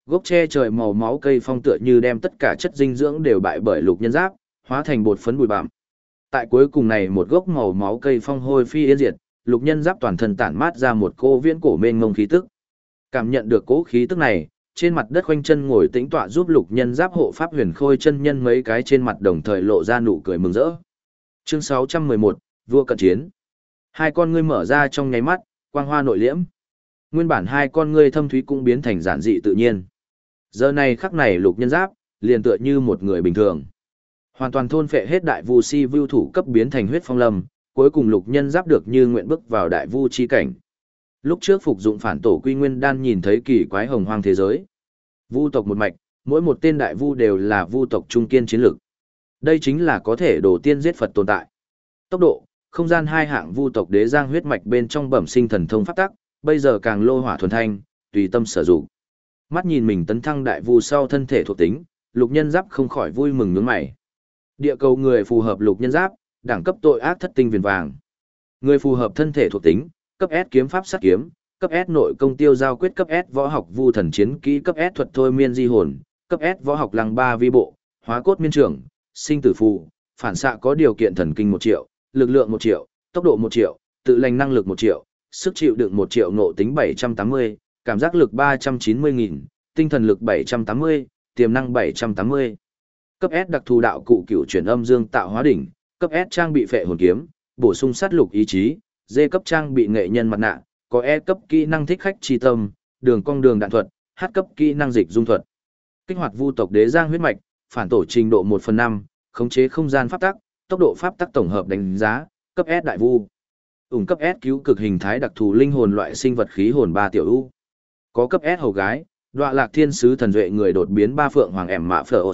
Gốc tre trời màu máu cây phong tựa như đem tất cả chất dinh dưỡng đều bại bởi lục nhân giáp, hóa thành bột phấn bụi bặm. Tại cuối cùng này một gốc màu máu cây phong hôi phi yên diệt, lục nhân giáp toàn thân tản mát ra một cô viễn cổ mênh mông khí tức. Cảm nhận được cỗ khí tức này, trên mặt đất khoanh chân ngồi tĩnh tọa giúp lục nhân giáp hộ pháp huyền khôi chân nhân mấy cái trên mặt đồng thời lộ ra nụ cười mừng rỡ. Chương 611, vua cận chiến. Hai con ngươi mở ra trong nháy mắt, quang hoa nội liễm. Nguyên bản hai con ngươi thâm thúy cũng biến thành giản dị tự nhiên. Giờ này khắc này lục nhân giáp, liền tựa như một người bình thường. Hoàn toàn thôn phệ hết đại vu si vưu thủ cấp biến thành huyết phong lâm, cuối cùng lục nhân giáp được như nguyện bước vào đại vu chi cảnh. Lúc trước phục dụng phản tổ quy nguyên đan nhìn thấy kỳ quái hồng hoang thế giới. Vu tộc một mạch, mỗi một tên đại vu đều là vu tộc trung kiên chiến lực. Đây chính là có thể đổ tiên giết Phật tồn tại. Tốc độ, không gian hai hạng vu tộc đế giang huyết mạch bên trong bẩm sinh thần thông pháp tắc, bây giờ càng lô hỏa thuần thanh, tùy tâm sử dụng. Mắt nhìn mình tấn thăng đại vu sau thân thể thuộc tính, lục nhân giáp không khỏi vui mừng nhướng mày. Địa cầu người phù hợp lục nhân giáp, đẳng cấp tội ác thất tinh viền vàng. Người phù hợp thân thể thuộc tính, cấp S kiếm pháp sát kiếm, cấp S nội công tiêu giao quyết, cấp S võ học vu thần chiến kỹ, cấp S thuật thôi miên di hồn, cấp S võ học lăng ba vi bộ, hóa cốt miên trưởng, sinh tử phù, phản xạ có điều kiện thần kinh 1 triệu, lực lượng 1 triệu, tốc độ 1 triệu, tự lành năng lực 1 triệu, sức chịu đựng 1 triệu, ngộ tính 780, cảm giác lực 390.000, tinh thần lực 780, tiềm năng 780. Cấp S đặc thù đạo cụ cựu chuyển âm dương tạo hóa đỉnh, cấp S trang bị phệ hồn kiếm, bổ sung sát lục ý chí, D cấp trang bị nghệ nhân mặt nạ, có E cấp kỹ năng thích khách chi tâm, đường cong đường đạn thuật, H cấp kỹ năng dịch dung thuật. Kích hoạt vu tộc đế giang huyết mạch, phản tổ trình độ 1/5, khống chế không gian pháp tắc, tốc độ pháp tắc tổng hợp đánh giá, cấp S đại vu. Cấp S cứu cực hình thái đặc thù linh hồn loại sinh vật khí hồn 3 tiểu u. Có cấp S hầu gái, đọa lạc thiên sứ thần duệ người đột biến 3 phượng hoàng ẻm mạ phở.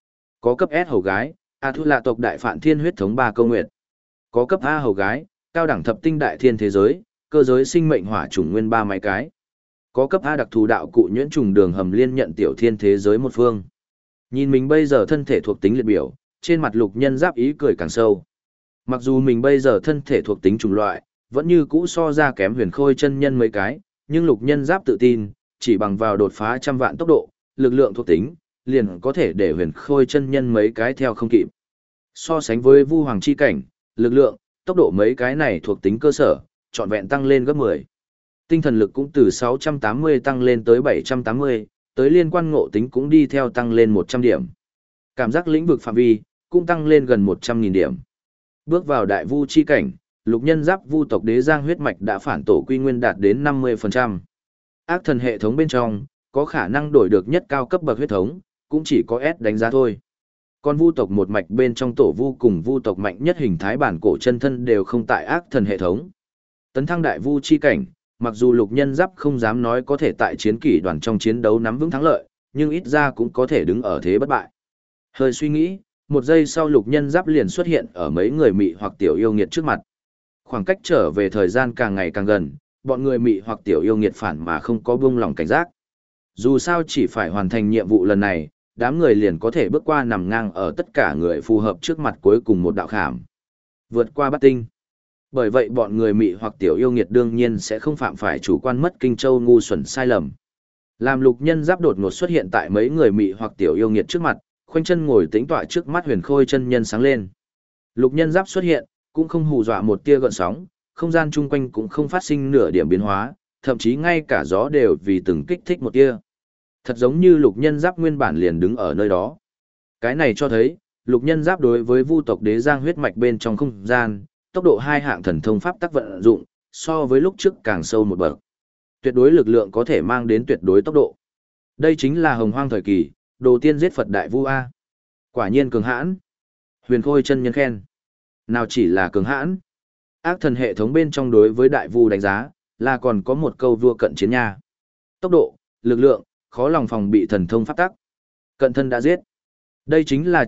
Có cấp S hầu gái, A Thu Lạ tộc đại phản thiên huyết thống 3 câu nguyệt. Có cấp A hầu gái, cao đẳng thập tinh đại thiên thế giới, cơ giới sinh mệnh hỏa chủng nguyên 3 mấy cái. Có cấp A đặc thù đạo cụ nhuyễn trùng đường hầm liên nhận tiểu thiên thế giới một phương. Nhìn mình bây giờ thân thể thuộc tính liệt biểu, trên mặt lục nhân giáp ý cười càng sâu. Mặc dù mình bây giờ thân thể thuộc tính chủng loại, vẫn như cũ so ra kém huyền khôi chân nhân mấy cái, nhưng lục nhân giáp tự tin, chỉ bằng vào đột phá 100 vạn tốc độ, lực lượng thuộc tính, liền có thể để huyền khôi chân nhân mấy cái theo không kịp. So sánh với vu hoàng chi cảnh, lực lượng, tốc độ mấy cái này thuộc tính cơ sở, trọn vẹn tăng lên gấp 10. Tinh thần lực cũng từ 680 tăng lên tới 780, tới liên quan ngộ tính cũng đi theo tăng lên 100 điểm. Cảm giác lĩnh vực phạm vi, cũng tăng lên gần 100.000 điểm. Bước vào đại vu chi cảnh, lục nhân giáp vu tộc đế giang huyết mạch đã phản tổ quy nguyên đạt đến 50%. Ác thần hệ thống bên trong, có khả năng đổi được nhất cao cấp bậc huyết thống, cũng chỉ có S đánh giá thôi. Còn vu tộc một mạch bên trong tổ vu cùng vu tộc mạnh nhất hình thái bản cổ chân thân đều không tại ác thần hệ thống. Tấn thăng đại vu chi cảnh, mặc dù lục nhân giáp không dám nói có thể tại chiến kỷ đoàn trong chiến đấu nắm vững thắng lợi, nhưng ít ra cũng có thể đứng ở thế bất bại. Hơi suy nghĩ, một giây sau lục nhân giáp liền xuất hiện ở mấy người mị hoặc tiểu yêu nghiệt trước mặt. Khoảng cách trở về thời gian càng ngày càng gần, bọn người mị hoặc tiểu yêu nghiệt phản mà không có buông lòng cảnh giác. Dù sao chỉ phải hoàn thành nhiệm vụ lần này, đám người liền có thể bước qua nằm ngang ở tất cả người phù hợp trước mặt cuối cùng một đạo khảm. Vượt qua bát tinh. Bởi vậy bọn người mị hoặc tiểu yêu nghiệt đương nhiên sẽ không phạm phải chủ quan mất kinh châu ngu xuẩn sai lầm. Làm lục nhân giáp đột ngột xuất hiện tại mấy người mị hoặc tiểu yêu nghiệt trước mặt, khoanh chân ngồi tĩnh tọa trước mắt huyền khôi chân nhân sáng lên. Lục nhân giáp xuất hiện, cũng không hù dọa một tia gợn sóng, không gian chung quanh cũng không phát sinh nửa điểm biến hóa, thậm chí ngay cả gió đều vì từng kích thích một tia. Thật giống như lục nhân giáp nguyên bản liền đứng ở nơi đó. Cái này cho thấy, lục nhân giáp đối với vu tộc đế giang huyết mạch bên trong không gian, tốc độ hai hạng thần thông pháp tắc vận dụng, so với lúc trước càng sâu một bậc. Tuyệt đối lực lượng có thể mang đến tuyệt đối tốc độ. Đây chính là hồng hoang thời kỳ, đồ tiên giết Phật đại vu A. Quả nhiên cường hãn. Huyền khôi chân nhân khen. Nào chỉ là cường hãn. Ác thần hệ thống bên trong đối với đại vu đánh giá, là còn có một câu vua cận chiến nha. Tốc độ, lực lượng, khó lòng phòng bị thần thông pháp tắc. Cận thân đã giết. Đây chính là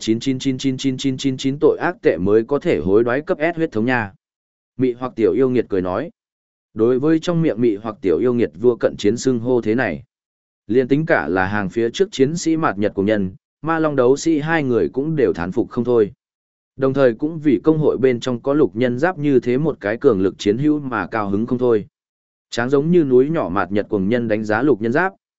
9999999 tội ác tệ mới có thể hối đoái cấp S huyết thống nha. Mị hoặc tiểu yêu nghiệt cười nói. Đối với trong miệng mị hoặc tiểu yêu nghiệt vua cận chiến xưng hô thế này. Liên tính cả là hàng phía trước chiến sĩ mạt nhật cùng nhân, ma long đấu sĩ hai người cũng đều thán phục không thôi. Đồng thời cũng vì công hội bên trong có lục nhân giáp như thế một cái cường lực chiến hữu mà cao hứng không thôi. Tráng giống như núi nhỏ mạt nhật cùng nhân đánh giá lục nhân giáp,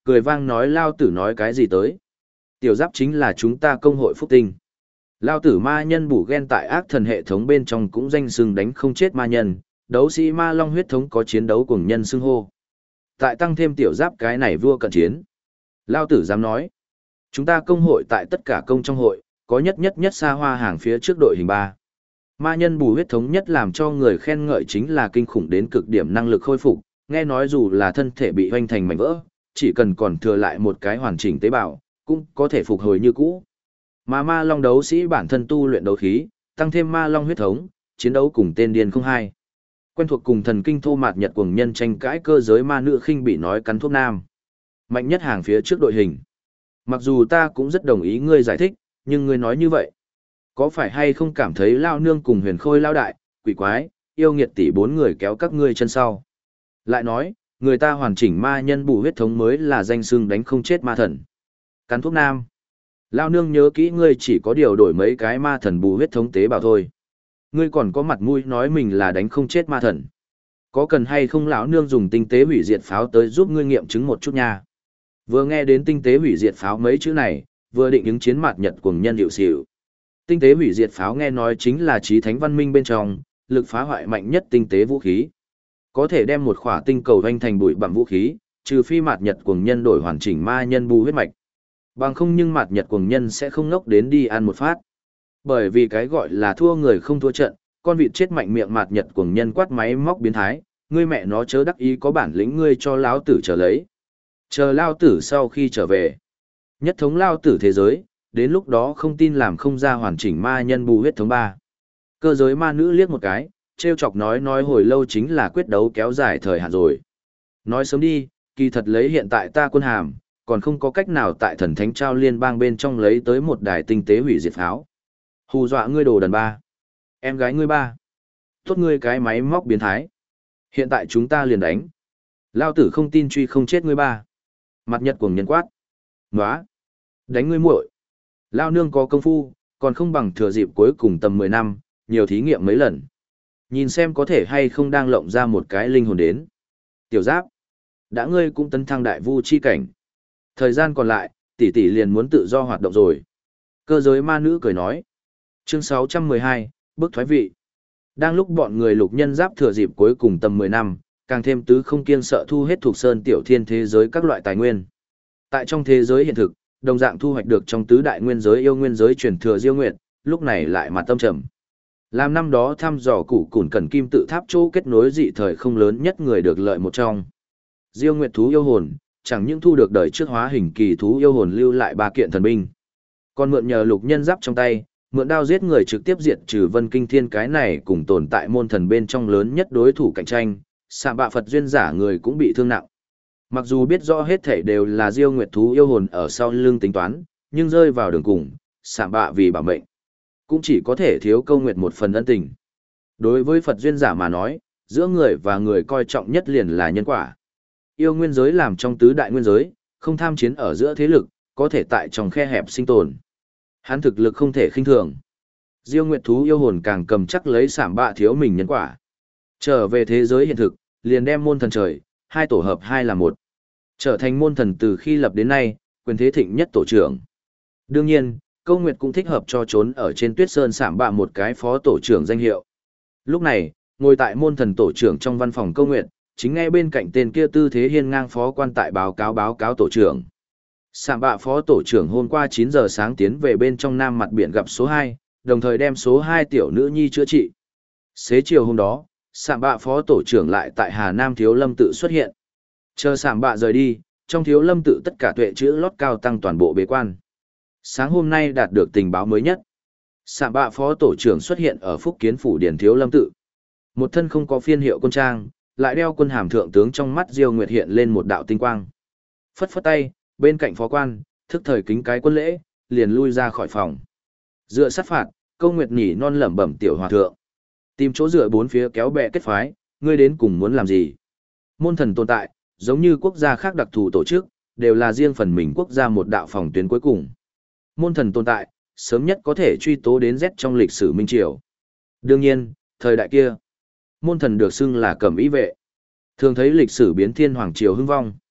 cười vang nói lao tử nói cái gì tới. Tiểu giáp chính là chúng ta công hội phúc tinh. Lao tử ma nhân bù ghen tại ác thần hệ thống bên trong cũng danh xưng đánh không chết ma nhân, đấu sĩ ma long huyết thống có chiến đấu cùng nhân xưng hô. Tại tăng thêm tiểu giáp cái này vua cận chiến. Lao tử dám nói, chúng ta công hội tại tất cả công trong hội, có nhất xa hoa hàng phía trước đội hình 3. Ma nhân bù huyết thống nhất làm cho người khen ngợi chính là kinh khủng đến cực điểm năng lực khôi phục, nghe nói dù là thân thể bị hoanh thành mảnh vỡ, chỉ cần còn thừa lại một cái hoàn chỉnh tế bào, cũng có thể phục hồi như cũ. Mà ma long đấu sĩ bản thân tu luyện đấu khí, tăng thêm ma long huyết thống, chiến đấu cùng tên điên không hai. Quen thuộc cùng thần kinh thô mạt nhật cuồng nhân tranh cãi cơ giới ma nữ khinh bị nói cắn thuốc nam. Mạnh nhất hàng phía trước đội hình. Mặc dù ta cũng rất đồng ý ngươi giải thích, nhưng ngươi nói như vậy. Có phải hay không cảm thấy lao nương cùng huyền khôi lao đại, quỷ quái, yêu nghiệt tỷ 4 người kéo các ngươi chân sau. Lại nói, người ta hoàn chỉnh ma nhân bù huyết thống mới là danh xưng đánh không chết ma thần. Cắn thuốc nam. Lao nương nhớ kỹ ngươi chỉ có điều đổi mấy cái ma thần bù huyết thống tế bào thôi. Ngươi còn có mặt mũi nói mình là đánh không chết ma thần. Có cần hay không lão nương dùng tinh tế hủy diệt pháo tới giúp ngươi nghiệm chứng một chút nha. Vừa nghe đến tinh tế hủy diệt pháo mấy chữ này, vừa định ứng chiến mạt nhật cuồng nhân hiệu xỉu. Tinh tế hủy diệt pháo nghe nói chính là chí thánh văn minh bên trong, lực phá hoại mạnh nhất tinh tế vũ khí. Có thể đem một khỏa tinh cầu vanh thành bụi bặm vũ khí, trừ phi mạt nhật cuồng nhân đổi hoàn chỉnh ma nhân bù huyết mạch. Bằng không nhưng mạt nhật cuồng nhân sẽ không ngốc đến đi ăn một phát. Bởi vì cái gọi là thua người không thua trận, con vịt chết mạnh miệng mạt nhật cuồng nhân quát máy móc biến thái, ngươi mẹ nó chớ đắc ý có bản lĩnh ngươi cho lão tử trở lấy. Chờ lao tử sau khi trở về. Nhất thống lao tử thế giới, đến lúc đó không tin làm không ra hoàn chỉnh ma nhân bù huyết thống 3. Cơ giới ma nữ liếc một cái, trêu chọc nói hồi lâu chính là quyết đấu kéo dài thời hạn rồi. Nói sớm đi, kỳ thật lấy hiện tại ta quân hàm, còn không có cách nào tại thần thánh trao liên bang bên trong lấy tới một đài tinh tế hủy diệt pháo. Hù dọa ngươi đồ đần 3. Em gái ngươi 3. Tốt ngươi cái máy móc biến thái. Hiện tại chúng ta liền đánh. Lao tử không tin truy không chết ngươi 3. Mặt nhật cuồng nhân quát. Nóa. Đánh ngươi muội. Lao nương có công phu, còn không bằng thừa dịp cuối cùng tầm 10 năm, nhiều thí nghiệm mấy lần. Nhìn xem có thể hay không đang lộng ra một cái linh hồn đến. Tiểu giáp. Đã ngươi cũng tấn thăng đại vu chi cảnh. Thời gian còn lại, tỷ tỷ liền muốn tự do hoạt động rồi. Cơ giới ma nữ cười nói. Chương 612, bước thoái vị. Đang lúc bọn người lục nhân giáp thừa dịp cuối cùng tầm 10 năm, càng thêm tứ không kiêng sợ thu hết thuộc sơn tiểu thiên thế giới các loại tài nguyên. Tại trong thế giới hiện thực, đồng dạng thu hoạch được trong tứ đại nguyên giới yêu nguyên giới truyền thừa Diêu Nguyệt, lúc này lại mặt tâm trầm. Làm năm đó thăm dò củ cùn cần kim tự tháp chỗ kết nối dị thời không lớn nhất người được lợi một trong. Diêu Nguyệt thú yêu hồn, chẳng những thu được đời trước hóa hình kỳ thú yêu hồn lưu lại 3 kiện thần binh, còn mượn nhờ lục nhân giáp trong tay, mượn đao giết người trực tiếp diệt trừ Vân Kinh Thiên cái này cùng tồn tại môn thần bên trong lớn nhất đối thủ cạnh tranh, Sạm Bạ Phật duyên giả người cũng bị thương nặng. Mặc dù biết rõ hết thảy đều là Diêu Nguyệt thú yêu hồn ở sau lưng tính toán, nhưng rơi vào đường cùng, Sạm Bạ vì bảo mệnh, cũng chỉ có thể thiếu Câu Nguyệt một phần ân tình. Đối với Phật duyên giả mà nói, giữa người và người coi trọng nhất liền là nhân quả. Yêu nguyên giới làm trong tứ đại nguyên giới, không tham chiến ở giữa thế lực, có thể tại trong khe hẹp sinh tồn. Hắn thực lực không thể khinh thường. Diêu Nguyệt thú yêu hồn càng cầm chắc lấy Sạm Bạ thiếu mình nhân quả. Trở về thế giới hiện thực, liền đem môn thần trời, 2 tổ hợp 2 là 1. Trở thành môn thần từ khi lập đến nay, quyền thế thịnh nhất tổ trưởng. Đương nhiên, Câu Nguyệt cũng thích hợp cho trốn ở trên Tuyết Sơn Sạm Bạ một cái phó tổ trưởng danh hiệu. Lúc này, ngồi tại môn thần tổ trưởng trong văn phòng Câu Nguyệt, chính ngay bên cạnh tên kia tư thế hiên ngang phó quan tại báo cáo tổ trưởng. Sạm Bạ phó tổ trưởng hôm qua 9 giờ sáng tiến về bên trong Nam mặt biển gặp số 2, đồng thời đem số 2 tiểu nữ nhi chữa trị. Xế chiều hôm đó, Sạm Bạ phó tổ trưởng lại tại Hà Nam Thiếu Lâm tự xuất hiện. Chờ Sạm Bạ rời đi, trong Thiếu Lâm tự tất cả tuệ chữ lót cao tăng toàn bộ bế quan. Sáng hôm nay đạt được tình báo mới nhất. Sạm Bạ phó tổ trưởng xuất hiện ở Phúc Kiến phủ điển Thiếu Lâm tự. Một thân không có phiên hiệu quân trang, lại đeo quân hàm thượng tướng, trong mắt Diêu Nguyệt hiện lên một đạo tinh quang. Phất phất tay, bên cạnh phó quan, thức thời kính cái quân lễ, liền lui ra khỏi phòng. Dựa sát phạt, Câu Nguyệt nhỉ non lẩm bẩm tiểu hòa thượng. Tìm chỗ dựa bốn phía kéo bè kết phái, ngươi đến cùng muốn làm gì? Môn thần tồn tại, giống như quốc gia khác đặc thù tổ chức, đều là riêng phần mình quốc gia một đạo phòng tuyến cuối cùng. Môn thần tồn tại, sớm nhất có thể truy tố đến Z trong lịch sử Minh Triều. Đương nhiên, thời đại kia, môn thần được xưng là cẩm ý vệ. Thường thấy lịch sử biến thiên hoàng triều hưng vong.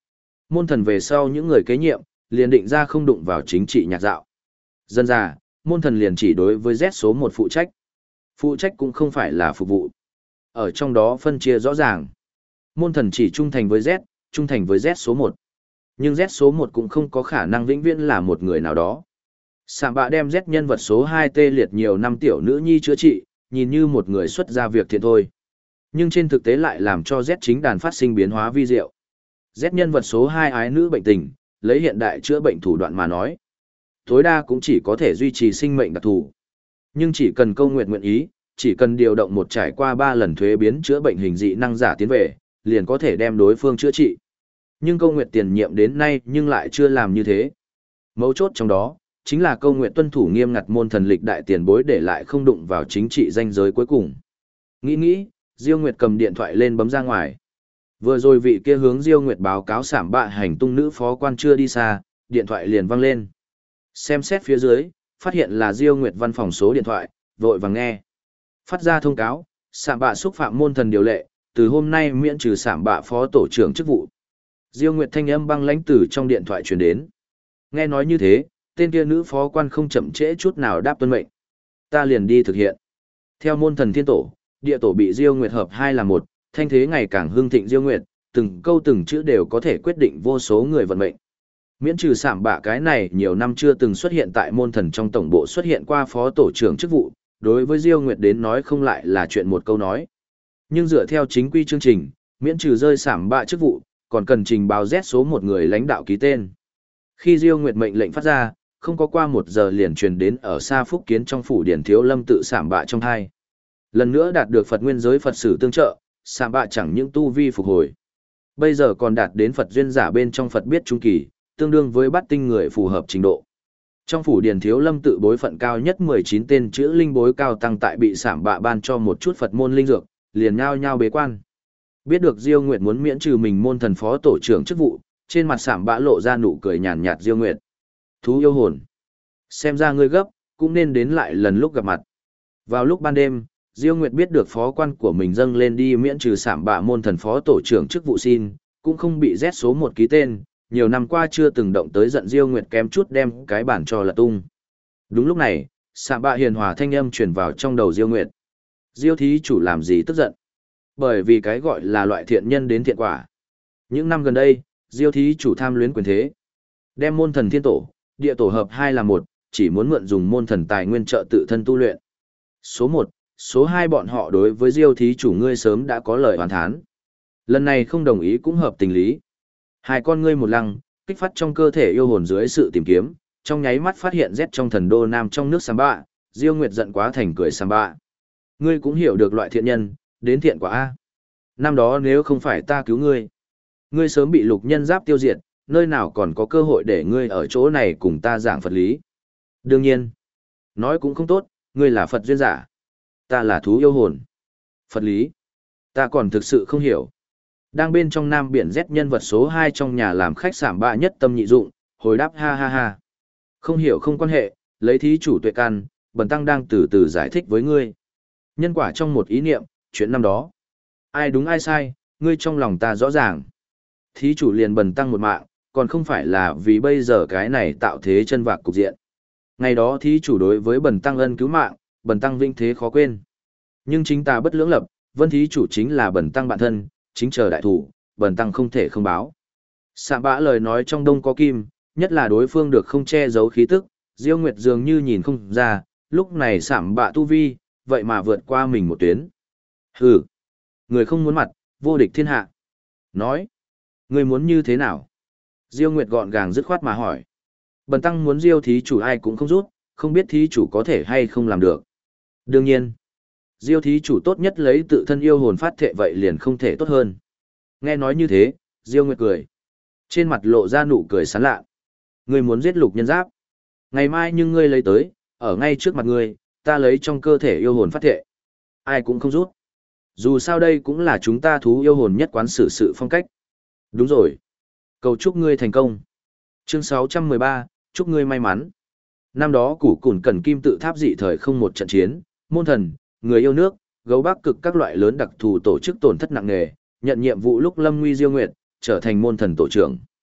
môn thần về sau những người kế nhiệm, liền định ra không đụng vào chính trị nhạc dạo. Dân ra, môn thần liền chỉ đối với Z số 1 phụ trách. Phụ trách cũng không phải là phục vụ. Ở trong đó phân chia rõ ràng. Môn thần chỉ trung thành với Z, trung thành với Z số 1. Nhưng Z số 1 cũng không có khả năng vĩnh viễn là một người nào đó. Sạm bạ đem Z nhân vật số 2 tê liệt nhiều năm tiểu nữ nhi chữa trị, nhìn như một người xuất ra việc thiện thôi. Nhưng trên thực tế lại làm cho Z chính đàn phát sinh biến hóa vi diệu. Z nhân vật số 2 ái nữ bệnh tình, lấy hiện đại chữa bệnh thủ đoạn mà nói. Tối đa cũng chỉ có thể duy trì sinh mệnh đặc thù. Nhưng chỉ cần câu nguyện ý, chỉ cần điều động một trải qua 3 lần thuế biến chữa bệnh hình dị năng giả tiến về, liền có thể đem đối phương chữa trị. Nhưng câu nguyện tiền nhiệm đến nay nhưng lại chưa làm như thế. Mấu chốt trong đó, chính là câu nguyện tuân thủ nghiêm ngặt môn thần lịch đại tiền bối để lại không đụng vào chính trị danh giới cuối cùng. Nghĩ, Diêu Nguyệt cầm điện thoại lên bấm ra ngoài. Vừa rồi vị kia hướng Diêu Nguyệt báo cáo sảm bạ hành tung nữ phó quan chưa đi xa, điện thoại liền vang lên. Xem xét phía dưới, phát hiện là Diêu Nguyệt văn phòng số điện thoại, vội vàng nghe. Phát ra thông cáo, sảm bạ xúc phạm môn thần điều lệ, từ hôm nay miễn trừ sảm bạ phó tổ trưởng chức vụ. Diêu Nguyệt thanh âm băng lãnh từ trong điện thoại truyền đến. Nghe nói như thế, tên kia nữ phó quan không chậm trễ chút nào đáp tuân mệnh. Ta liền đi thực hiện. Theo môn thần thiên tổ, địa tổ bị Diêu Nguyệt hợp hai là một, thanh thế ngày càng hưng thịnh Diêu Nguyệt, từng câu từng chữ đều có thể quyết định vô số người vận mệnh. Miễn trừ sảm bạ cái này nhiều năm chưa từng xuất hiện tại môn thần trong tổng bộ xuất hiện qua phó tổ trưởng chức vụ, đối với Diêu Nguyệt đến nói không lại là chuyện một câu nói. Nhưng dựa theo chính quy chương trình, miễn trừ rơi sảm bạ chức vụ, còn cần trình báo Z số một người lãnh đạo ký tên. Khi Diêu Nguyệt mệnh lệnh phát ra, không có qua 1 giờ liền truyền đến ở xa Phúc Kiến trong phủ Điển Thiếu Lâm tự sảm bạ trong hai. Lần nữa đạt được Phật nguyên giới Phật sử tương trợ, sảm bạ chẳng những tu vi phục hồi. Bây giờ còn đạt đến Phật duyên giả bên trong Phật biết trung kỳ, tương đương với bát tinh người phù hợp trình độ. Trong phủ Điển Thiếu Lâm tự bối phận cao nhất 19 tên chữ linh bối cao tăng tại bị sảm bạ ban cho một chút Phật môn linh dược, liền nhao nhao bế quan. Biết được Diêu Nguyệt muốn miễn trừ mình môn thần phó tổ trưởng chức vụ, trên mặt sảm bạ lộ ra nụ cười nhàn nhạt. Diêu Nguyệt, thú yêu hồn, xem ra ngươi gấp, cũng nên đến lại lần lúc gặp mặt. Vào lúc ban đêm, Diêu Nguyệt biết được phó quan của mình dâng lên đi miễn trừ sảm bạ môn thần phó tổ trưởng chức vụ xin, cũng không bị Z số 1 ký tên, nhiều năm qua chưa từng động tới giận Diêu Nguyệt kém chút đem cái bản cho là tung. Đúng lúc này, sảm bạ hiền hòa thanh âm truyền vào trong đầu Diêu Nguyệt. Diêu thí chủ làm gì tức giận? Bởi vì cái gọi là loại thiện nhân đến thiện quả. Những năm gần đây, Diêu thí chủ tham luyến quyền thế, đem môn thần thiên tổ, địa tổ hợp hai là một, chỉ muốn mượn dùng môn thần tài nguyên trợ tự thân tu luyện. Số 1, số 2 bọn họ đối với Diêu thí chủ ngươi sớm đã có lời oán thán. Lần này không đồng ý cũng hợp tình lý. Hai con ngươi một lăng, kích phát trong cơ thể yêu hồn dưới sự tìm kiếm, trong nháy mắt phát hiện Z trong thần đô nam trong nước Samba, Diêu Nguyệt giận quá thành cười Samba. Ngươi cũng hiểu được loại thiện nhân, đến thiện quả a. Năm đó nếu không phải ta cứu ngươi, ngươi sớm bị lục nhân giáp tiêu diệt, nơi nào còn có cơ hội để ngươi ở chỗ này cùng ta giảng Phật lý. Đương nhiên, nói cũng không tốt, ngươi là Phật duyên giả, ta là thú yêu hồn. Phật lý, ta còn thực sự không hiểu. Đang bên trong Nam Biển Z nhân vật số 2 trong nhà làm khách sảm bạ nhất tâm nhị dụng, hồi đáp ha ha ha. Không hiểu không quan hệ, lấy thí chủ tuệ căn, bần tăng đang từ từ giải thích với ngươi. Nhân quả trong một ý niệm, chuyện năm đó. Ai đúng ai sai, ngươi trong lòng ta rõ ràng. Thí chủ liền bần tăng một mạng, còn không phải là vì bây giờ cái này tạo thế chân vạc cục diện. Ngày đó thí chủ đối với bần tăng ân cứu mạng, bần tăng vinh thế khó quên. Nhưng chính ta bất lưỡng lập, vân thí chủ chính là bần tăng bạn thân, chính chờ đại thủ, bần tăng không thể không báo. Sạm bã lời nói trong đông có kim, nhất là đối phương được không che giấu khí tức, Diêu Nguyệt dường như nhìn không ra, lúc này sạm bạ tu vi, vậy mà vượt qua mình một tuyến. Hừ, người không muốn mặt, vô địch thiên hạ. Nói, người muốn như thế nào? Diêu Nguyệt gọn gàng dứt khoát mà hỏi. Bần tăng muốn Diêu thí chủ ai cũng không rút, không biết thí chủ có thể hay không làm được. Đương nhiên, Diêu thí chủ tốt nhất lấy tự thân yêu hồn phát thệ vậy liền không thể tốt hơn. Nghe nói như thế, Diêu Nguyệt cười. Trên mặt lộ ra nụ cười sán lạ. Ngươi muốn giết lục nhân giáp. Ngày mai nhưng ngươi lấy tới, ở ngay trước mặt ngươi, ta lấy trong cơ thể yêu hồn phát thệ. Ai cũng không rút. Dù sao đây cũng là chúng ta thú yêu hồn nhất quán xử sự phong cách. Đúng rồi. Cầu chúc ngươi thành công. Chương 613, chúc ngươi may mắn. Năm đó Củ Cùn Cẩn Kim tự tháp dị thời không một trận chiến, môn thần, người yêu nước, gấu bắc cực các loại lớn đặc thù tổ chức tổn thất nặng nề, nhận nhiệm vụ lúc lâm nguy Diêu Nguyệt, trở thành môn thần tổ trưởng.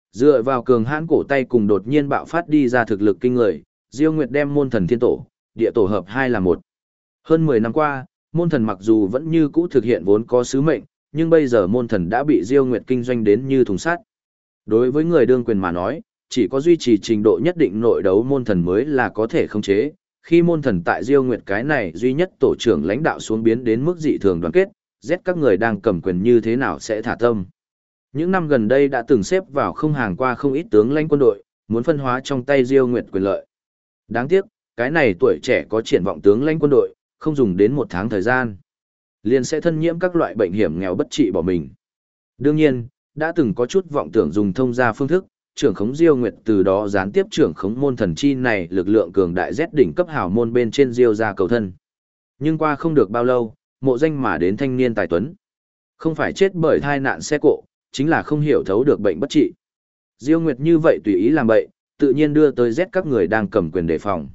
Dựa vào cường hãn cổ tay cùng đột nhiên bạo phát đi ra thực lực kinh người, Diêu Nguyệt đem môn thần thiên tổ, địa tổ hợp hai là một. Hơn 10 năm qua, môn thần mặc dù vẫn như cũ thực hiện vốn có sứ mệnh, nhưng bây giờ môn thần đã bị Diêu Nguyệt kinh doanh đến như thùng sắt. Đối với người đương quyền mà nói, chỉ có duy trì trình độ nhất định nội đấu môn thần mới là có thể khống chế. Khi môn thần tại Diêu Nguyệt cái này duy nhất tổ trưởng lãnh đạo xuống biến đến mức dị thường đoàn kết, giết các người đang cầm quyền như thế nào sẽ thả tâm. Những năm gần đây đã từng xếp vào không hàng qua không ít tướng lãnh quân đội, muốn phân hóa trong tay Diêu Nguyệt quyền lợi. Đáng tiếc, cái này tuổi trẻ có triển vọng tướng lãnh quân đội, không dùng đến 1 tháng thời gian, liền sẽ thân nhiễm các loại bệnh hiểm nghèo bất trị bỏ mình. Đương nhiên, đã từng có chút vọng tưởng dùng thông gia phương thức, trưởng khống Diêu Nguyệt từ đó gián tiếp trưởng khống môn thần chi này lực lượng cường đại Z đỉnh cấp hào môn bên trên Diêu gia cầu thân. Nhưng qua không được bao lâu, mộ danh mà đến thanh niên tài tuấn. Không phải chết bởi tai nạn xe cộ, chính là không hiểu thấu được bệnh bất trị. Diêu Nguyệt như vậy tùy ý làm bậy, tự nhiên đưa tới Z các người đang cầm quyền đề phòng.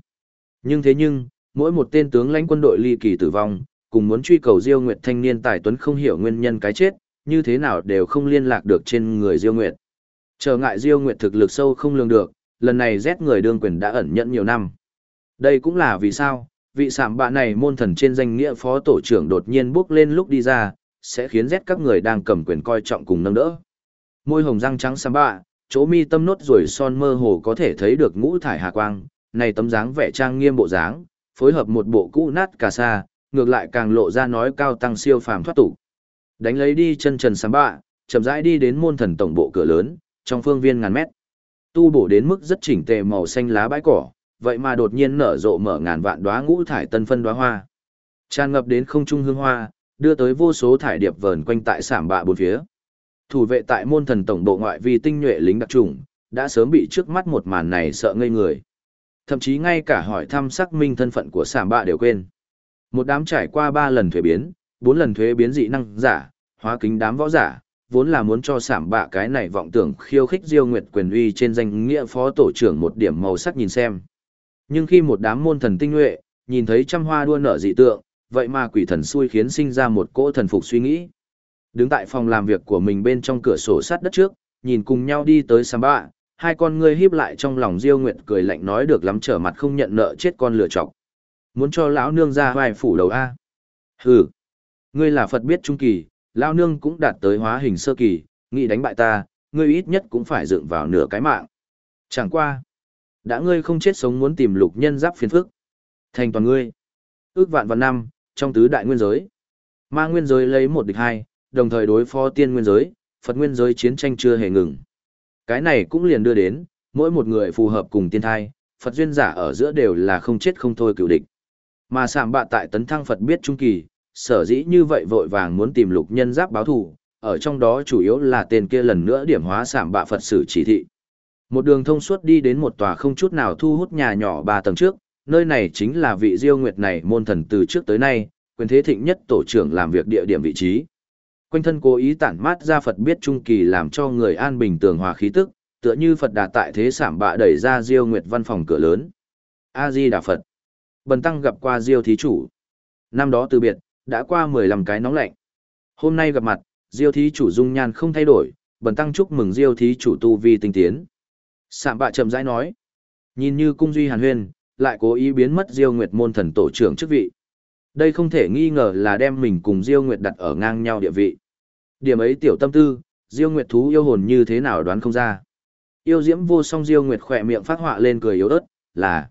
Nhưng, mỗi một tên tướng lãnh quân đội ly kỳ tử vong, cùng muốn truy cầu Diêu Nguyệt thanh niên tài tuấn không hiểu nguyên nhân cái chết, như thế nào đều không liên lạc được trên người Diêu Nguyệt. Trở ngại Diêu Nguyệt thực lực sâu không lường được, lần này Z người đương quyền đã ẩn nhẫn nhiều năm. Đây cũng là vì sao, vị sạm bạ này môn thần trên danh nghĩa phó tổ trưởng đột nhiên bước lên lúc đi ra, sẽ khiến Z các người đang cầm quyền coi trọng cùng nâng đỡ. Môi hồng răng trắng sạm bạ, chỗ mi tâm nốt rồi son mơ hồ có thể thấy được ngũ thải hà quang, này tấm dáng vẻ trang nghiêm bộ dáng, phối hợp một bộ cũ nát cà sa, ngược lại càng lộ ra nói cao tăng siêu phàm thoát tục. Đánh lấy đi chân trần sạm bạ, chậm rãi đi đến môn thần tổng bộ cửa lớn, trong phương viên ngàn mét. Tu bổ đến mức rất chỉnh tề màu xanh lá bãi cỏ, vậy mà đột nhiên nở rộ mở ngàn vạn đóa ngũ thải tân phân đóa hoa. Tràn ngập đến không trung hương hoa, đưa tới vô số thải điệp vờn quanh tại sạm bạ bốn phía. Thủ vệ tại môn thần tổng bộ ngoại vi tinh nhuệ lính đặc chủng, đã sớm bị trước mắt một màn này sợ ngây người. Thậm chí ngay cả hỏi thăm xác minh thân phận của sạm bạ đều quên. Một đám trải qua 3 lần thuế biến, 4 lần thuế biến dị năng giả, hóa kính đám võ giả, vốn là muốn cho sảm bạ cái này vọng tưởng khiêu khích Diêu Nguyệt quyền uy trên danh nghĩa phó tổ trưởng một điểm màu sắc nhìn xem. Nhưng khi một đám môn thần tinh nhuệ, nhìn thấy trăm hoa đua nở dị tượng, vậy mà quỷ thần xui khiến sinh ra một cỗ thần phục suy nghĩ. Đứng tại phòng làm việc của mình bên trong cửa sổ sát đất trước, nhìn cùng nhau đi tới sảm bạ, hai con ngươi híp lại trong lòng Diêu Nguyệt cười lạnh nói được lắm trở mặt không nhận nợ chết con lựa chọc. Muốn cho lão nương ra vai phủ đầu a? Hừ, ngươi là Phật biết trung kỳ, lão nương cũng đạt tới hóa hình sơ kỳ, nghĩ đánh bại ta, ngươi ít nhất cũng phải dựng vào nửa cái mạng. Chẳng qua, đã ngươi không chết sống muốn tìm lục nhân giáp phiền phức, thành toàn ngươi. Ước vạn vạn năm, trong tứ đại nguyên giới, ma nguyên giới lấy 1 địch 2, đồng thời đối phó tiên nguyên giới, Phật nguyên giới chiến tranh chưa hề ngừng. Cái này cũng liền đưa đến, mỗi một người phù hợp cùng tiên thai, Phật duyên giả ở giữa đều là không chết không thôi cựu địch. Mà sạm bạ tại tấn thăng Phật biết trung kỳ, sở dĩ như vậy vội vàng muốn tìm lục nhân giáp báo thù, ở trong đó chủ yếu là tên kia lần nữa điểm hóa sạm bạ Phật sử chỉ thị. Một đường thông suốt đi đến một tòa không chút nào thu hút nhà nhỏ 3 tầng trước, nơi này chính là vị Diêu Nguyệt này môn thần từ trước tới nay, quyền thế thịnh nhất tổ trưởng làm việc địa điểm vị trí. Quanh thân cố ý tản mát ra Phật biết trung kỳ làm cho người an bình tường hòa khí tức, tựa như Phật Đà tại thế sảm bạ đẩy ra Diêu Nguyệt văn phòng cửa lớn. A Di Đà Phật. Bần tăng gặp qua Diêu thí chủ. Năm đó từ biệt, đã qua 15 cái nóng lạnh. Hôm nay gặp mặt, Diêu thí chủ dung nhan không thay đổi, bần tăng chúc mừng Diêu thí chủ tu vi tinh tiến. Sạm bạ chậm rãi nói, nhìn như cung duy hàn huyên, lại cố ý biến mất Diêu Nguyệt môn thần tổ trưởng chức vị. Đây không thể nghi ngờ là đem mình cùng Diêu Nguyệt đặt ở ngang nhau địa vị. Điểm ấy tiểu tâm tư, Diêu Nguyệt thú yêu hồn như thế nào đoán không ra. Yêu diễm vô song Diêu Nguyệt khỏe miệng phát họa lên cười yếu ớt, là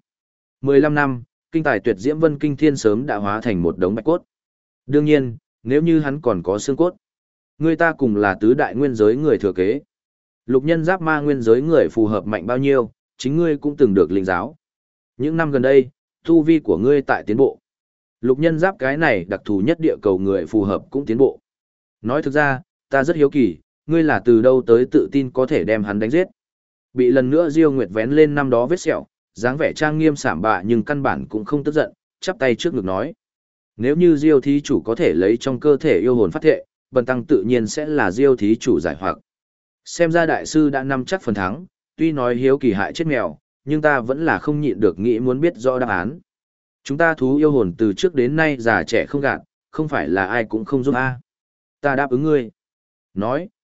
15 năm, kinh tài tuyệt diễm vân kinh thiên sớm đã hóa thành một đống bạch cốt. Đương nhiên, nếu như hắn còn có xương cốt, người ta cùng là tứ đại nguyên giới người thừa kế. Lục nhân giáp ma nguyên giới người phù hợp mạnh bao nhiêu, chính ngươi cũng từng được linh giáo. Những năm gần đây, tu vi của ngươi tại tiến bộ. Lục nhân giáp cái này đặc thù nhất địa cầu người phù hợp cũng tiến bộ. Nói thực ra, ta rất hiếu kỳ, ngươi là từ đâu tới tự tin có thể đem hắn đánh giết. Bị lần nữa Diêu Nguyệt vén lên năm đó vết sẹo, dáng vẻ trang nghiêm sảm bạ nhưng căn bản cũng không tức giận, chắp tay trước ngực nói. Nếu như Diêu thí chủ có thể lấy trong cơ thể yêu hồn phát thệ, bần tăng tự nhiên sẽ là Diêu thí chủ giải hoặc. Xem ra đại sư đã nắm chắc phần thắng, tuy nói hiếu kỳ hại chết mèo, nhưng ta vẫn là không nhịn được nghĩ muốn biết rõ đáp án. Chúng ta thú yêu hồn từ trước đến nay già trẻ không gạt, không phải là ai cũng không giúp a. Ta đáp ứng ngươi. Nói,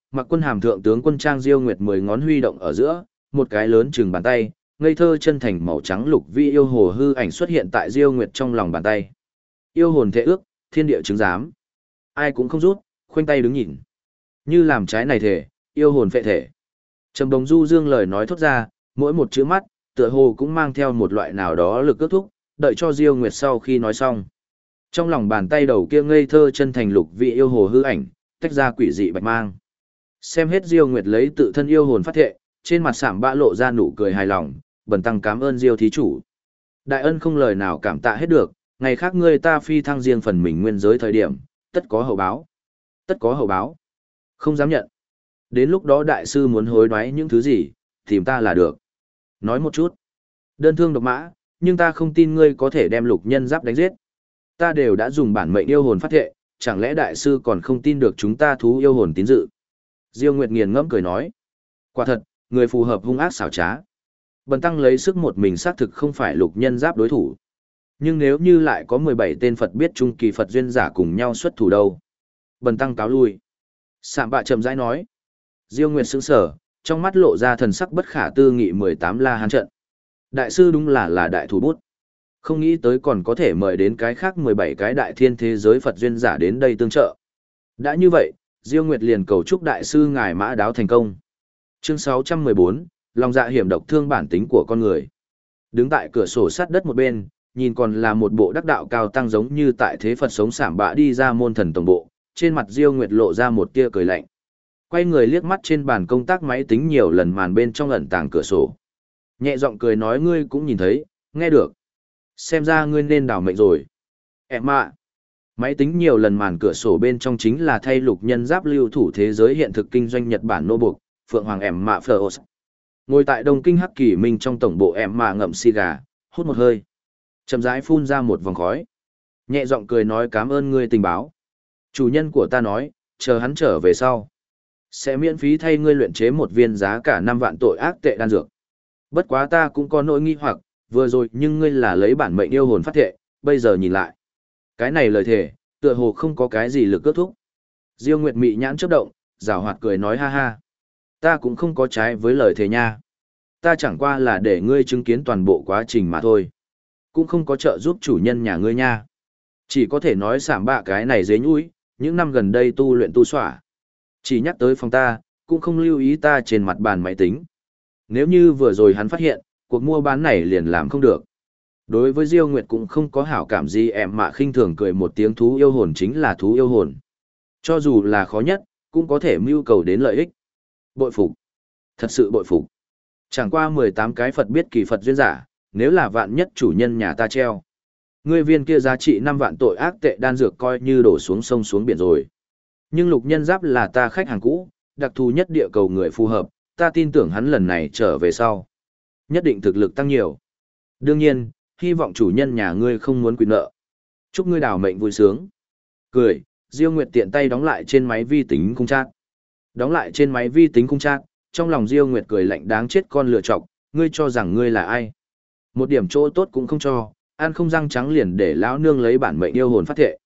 mặc quân hàm thượng tướng quân trang Diêu Nguyệt 10 ngón huy động ở giữa, một cái lớn chừng bàn tay, ngây thơ chân thành màu trắng lục vi yêu hồ hư ảnh xuất hiện tại Diêu Nguyệt trong lòng bàn tay. Yêu hồn thệ ước, thiên địa chứng giám. Ai cũng không rút, khoanh tay đứng nhìn. Như làm trái này thể, yêu hồn phệ thể. Trầm Đồng Du Dương lời nói thốt ra, mỗi một chữ mắt, tựa hồ cũng mang theo một loại nào đó lực ước thúc, đợi cho Diêu Nguyệt sau khi nói xong. Trong lòng bàn tay đầu kia ngây thơ chân thành lục vị yêu hồ hư ảnh, tách ra quỷ dị bạch mang. Xem hết Diêu Nguyệt lấy tự thân yêu hồn phát thệ, trên mặt Sảm Bạ lộ ra nụ cười hài lòng, bần tăng cảm ơn Diêu thí chủ. Đại ân không lời nào cảm tạ hết được, ngày khác ngươi ta phi thăng riêng phần mình nguyên giới thời điểm, tất có hậu báo. Tất có hậu báo. Không dám nhận. Đến lúc đó đại sư muốn hối đoái những thứ gì, tìm ta là được. Nói một chút. Đơn thương độc mã, nhưng ta không tin ngươi có thể đem lục nhân giáp đánh giết. Ta đều đã dùng bản mệnh yêu hồn phát thệ, chẳng lẽ đại sư còn không tin được chúng ta thú yêu hồn tín dự. Diêu Nguyệt nghiền ngẫm cười nói. Quả thật, người phù hợp hung ác xảo trá. Bần tăng lấy sức một mình xác thực không phải lục nhân giáp đối thủ. Nhưng nếu như lại có 17 tên Phật biết trung kỳ Phật duyên giả cùng nhau xuất thủ đâu. Bần tăng cáo lui. Sạm Bạ chậm rãi nói. Diêu Nguyệt sững sờ, trong mắt lộ ra thần sắc bất khả tư nghị 18 La Hán trận. Đại sư đúng là đại thủ bút. Không nghĩ tới còn có thể mời đến cái khác 17 cái đại thiên thế giới Phật duyên giả đến đây tương trợ. Đã như vậy, Diêu Nguyệt liền cầu chúc đại sư ngài mã đáo thành công. Chương 614, lòng dạ hiểm độc thương bản tính của con người. Đứng tại cửa sổ sát đất một bên, nhìn còn là một bộ đắc đạo cao tăng giống như tại thế Phật sống Sảm Bạ đi ra môn thần tổng bộ, trên mặt Diêu Nguyệt lộ ra một tia cười lạnh. Quay người liếc mắt trên bàn công tác máy tính nhiều lần màn bên trong ẩn tàng cửa sổ. Nhẹ giọng cười nói ngươi cũng nhìn thấy, nghe được. Xem ra ngươi nên đảo mệnh rồi. Em ạ. Máy tính nhiều lần màn cửa sổ bên trong chính là thay lục nhân giáp lưu thủ thế giới hiện thực kinh doanh Nhật Bản nô buộc, Phượng Hoàng em mạ Phlos. Ngồi tại Đông Kinh Hắc Kỳ Minh trong tổng bộ em mạ ngậm xì gà, hút một hơi. Chậm rãi phun ra một vòng khói. Nhẹ giọng cười nói cảm ơn ngươi tình báo. Chủ nhân của ta nói, chờ hắn trở về sau. Sẽ miễn phí thay ngươi luyện chế một viên giá cả 5 vạn tội ác tệ đan dược. Bất quá ta cũng có nỗi nghi hoặc, vừa rồi nhưng ngươi là lấy bản mệnh yêu hồn phát thệ, bây giờ nhìn lại. Cái này lời thề, tựa hồ không có cái gì lực kết thúc. Diêu Nguyệt mị nhãn chớp động, giảo hoạt cười nói ha ha. Ta cũng không có trái với lời thề nha. Ta chẳng qua là để ngươi chứng kiến toàn bộ quá trình mà thôi. Cũng không có trợ giúp chủ nhân nhà ngươi nha. Chỉ có thể nói Sảm Bạ cái này dế nhũi, những năm gần đây tu luyện tu xỏa. Chỉ nhắc tới phòng ta, cũng không lưu ý ta trên mặt bàn máy tính. Nếu như vừa rồi hắn phát hiện, cuộc mua bán này liền làm không được. Đối với Diêu Nguyệt cũng không có hảo cảm gì em mạ khinh thường cười một tiếng thú yêu hồn chính là thú yêu hồn. Cho dù là khó nhất, cũng có thể mưu cầu đến lợi ích. Bội phục. Thật sự bội phục. Chẳng qua 18 cái Phật biết kỳ Phật duyên giả, nếu là vạn nhất chủ nhân nhà ta treo. Ngươi viên kia giá trị 5 vạn tội ác tệ đan dược coi như đổ xuống sông xuống biển rồi. Nhưng lục nhân giáp là ta khách hàng cũ, đặc thù nhất địa cầu người phù hợp, ta tin tưởng hắn lần này trở về sau. Nhất định thực lực tăng nhiều. Đương nhiên, hy vọng chủ nhân nhà ngươi không muốn quy nợ. Chúc ngươi đào mệnh vui sướng. Cười, Diêu Nguyệt tiện tay đóng lại trên máy vi tính khung chat. Đóng lại trên máy vi tính khung chat, trong lòng Diêu Nguyệt cười lạnh đáng chết con lựa chọc, ngươi cho rằng ngươi là ai? Một điểm chỗ tốt cũng không cho, ăn không răng trắng liền để lão nương lấy bản mệnh yêu hồn phát thệ.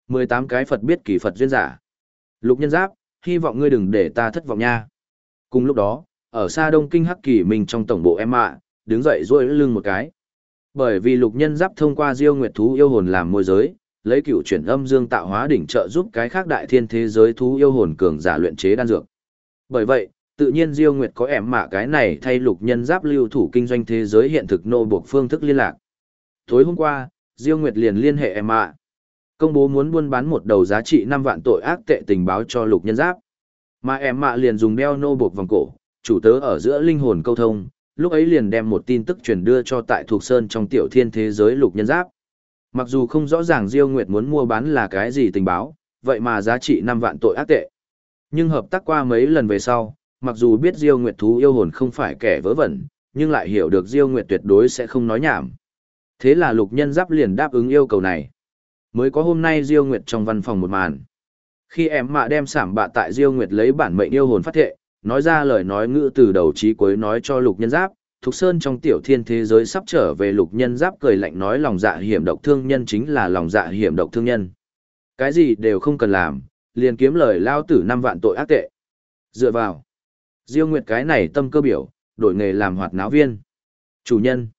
18 cái Phật biết kỳ Phật duyên giả. Lục nhân giáp, hy vọng ngươi đừng để ta thất vọng nha. Cùng lúc đó, ở xa Đông Kinh Hắc Kỳ Minh trong tổng bộ em ạ, đứng dậy duỗi lưng một cái. Bởi vì lục nhân giáp thông qua Diêu Nguyệt thú yêu hồn làm môi giới, lấy cựu chuyển âm dương tạo hóa đỉnh trợ giúp cái khác đại thiên thế giới thú yêu hồn cường giả luyện chế đan dược. Bởi vậy, tự nhiên Diêu Nguyệt có em mạ cái này thay lục nhân giáp lưu thủ kinh doanh thế giới hiện thực nô buộc phương thức liên lạc. Tối hôm qua, Diêu Nguyệt liền liên hệ em mạ, công bố muốn buôn bán một đầu giá trị 5 vạn tội ác tệ tình báo cho lục nhân giáp. Mà em mạ liền dùng đeo nô buộc vòng cổ, chủ tớ ở giữa linh hồn câu thông, lúc ấy liền đem một tin tức truyền đưa cho tại thuộc sơn trong tiểu thiên thế giới lục nhân giáp. Mặc dù không rõ ràng Diêu Nguyệt muốn mua bán là cái gì tình báo, vậy mà giá trị 5 vạn tội ác tệ. Nhưng hợp tác qua mấy lần về sau, mặc dù biết Diêu Nguyệt thú yêu hồn không phải kẻ vớ vẩn, nhưng lại hiểu được Diêu Nguyệt tuyệt đối sẽ không nói nhảm. Thế là lục nhân giáp liền đáp ứng yêu cầu này. Mới có hôm nay Diêu Nguyệt trong văn phòng một màn. Khi em mạ đem Sảm Bạ tại Diêu Nguyệt lấy bản mệnh yêu hồn phát thệ, nói ra lời nói ngữ từ đầu chí cuối nói cho lục nhân giáp, Thục Sơn trong tiểu thiên thế giới sắp trở về lục nhân giáp cười lạnh nói lòng dạ hiểm độc thương nhân chính là lòng dạ hiểm độc thương nhân. Cái gì đều không cần làm, liền kiếm lời lao tử 5 vạn tội ác tệ. Dựa vào. Diêu Nguyệt cái này tâm cơ biểu, đổi nghề làm hoạt náo viên. Chủ nhân.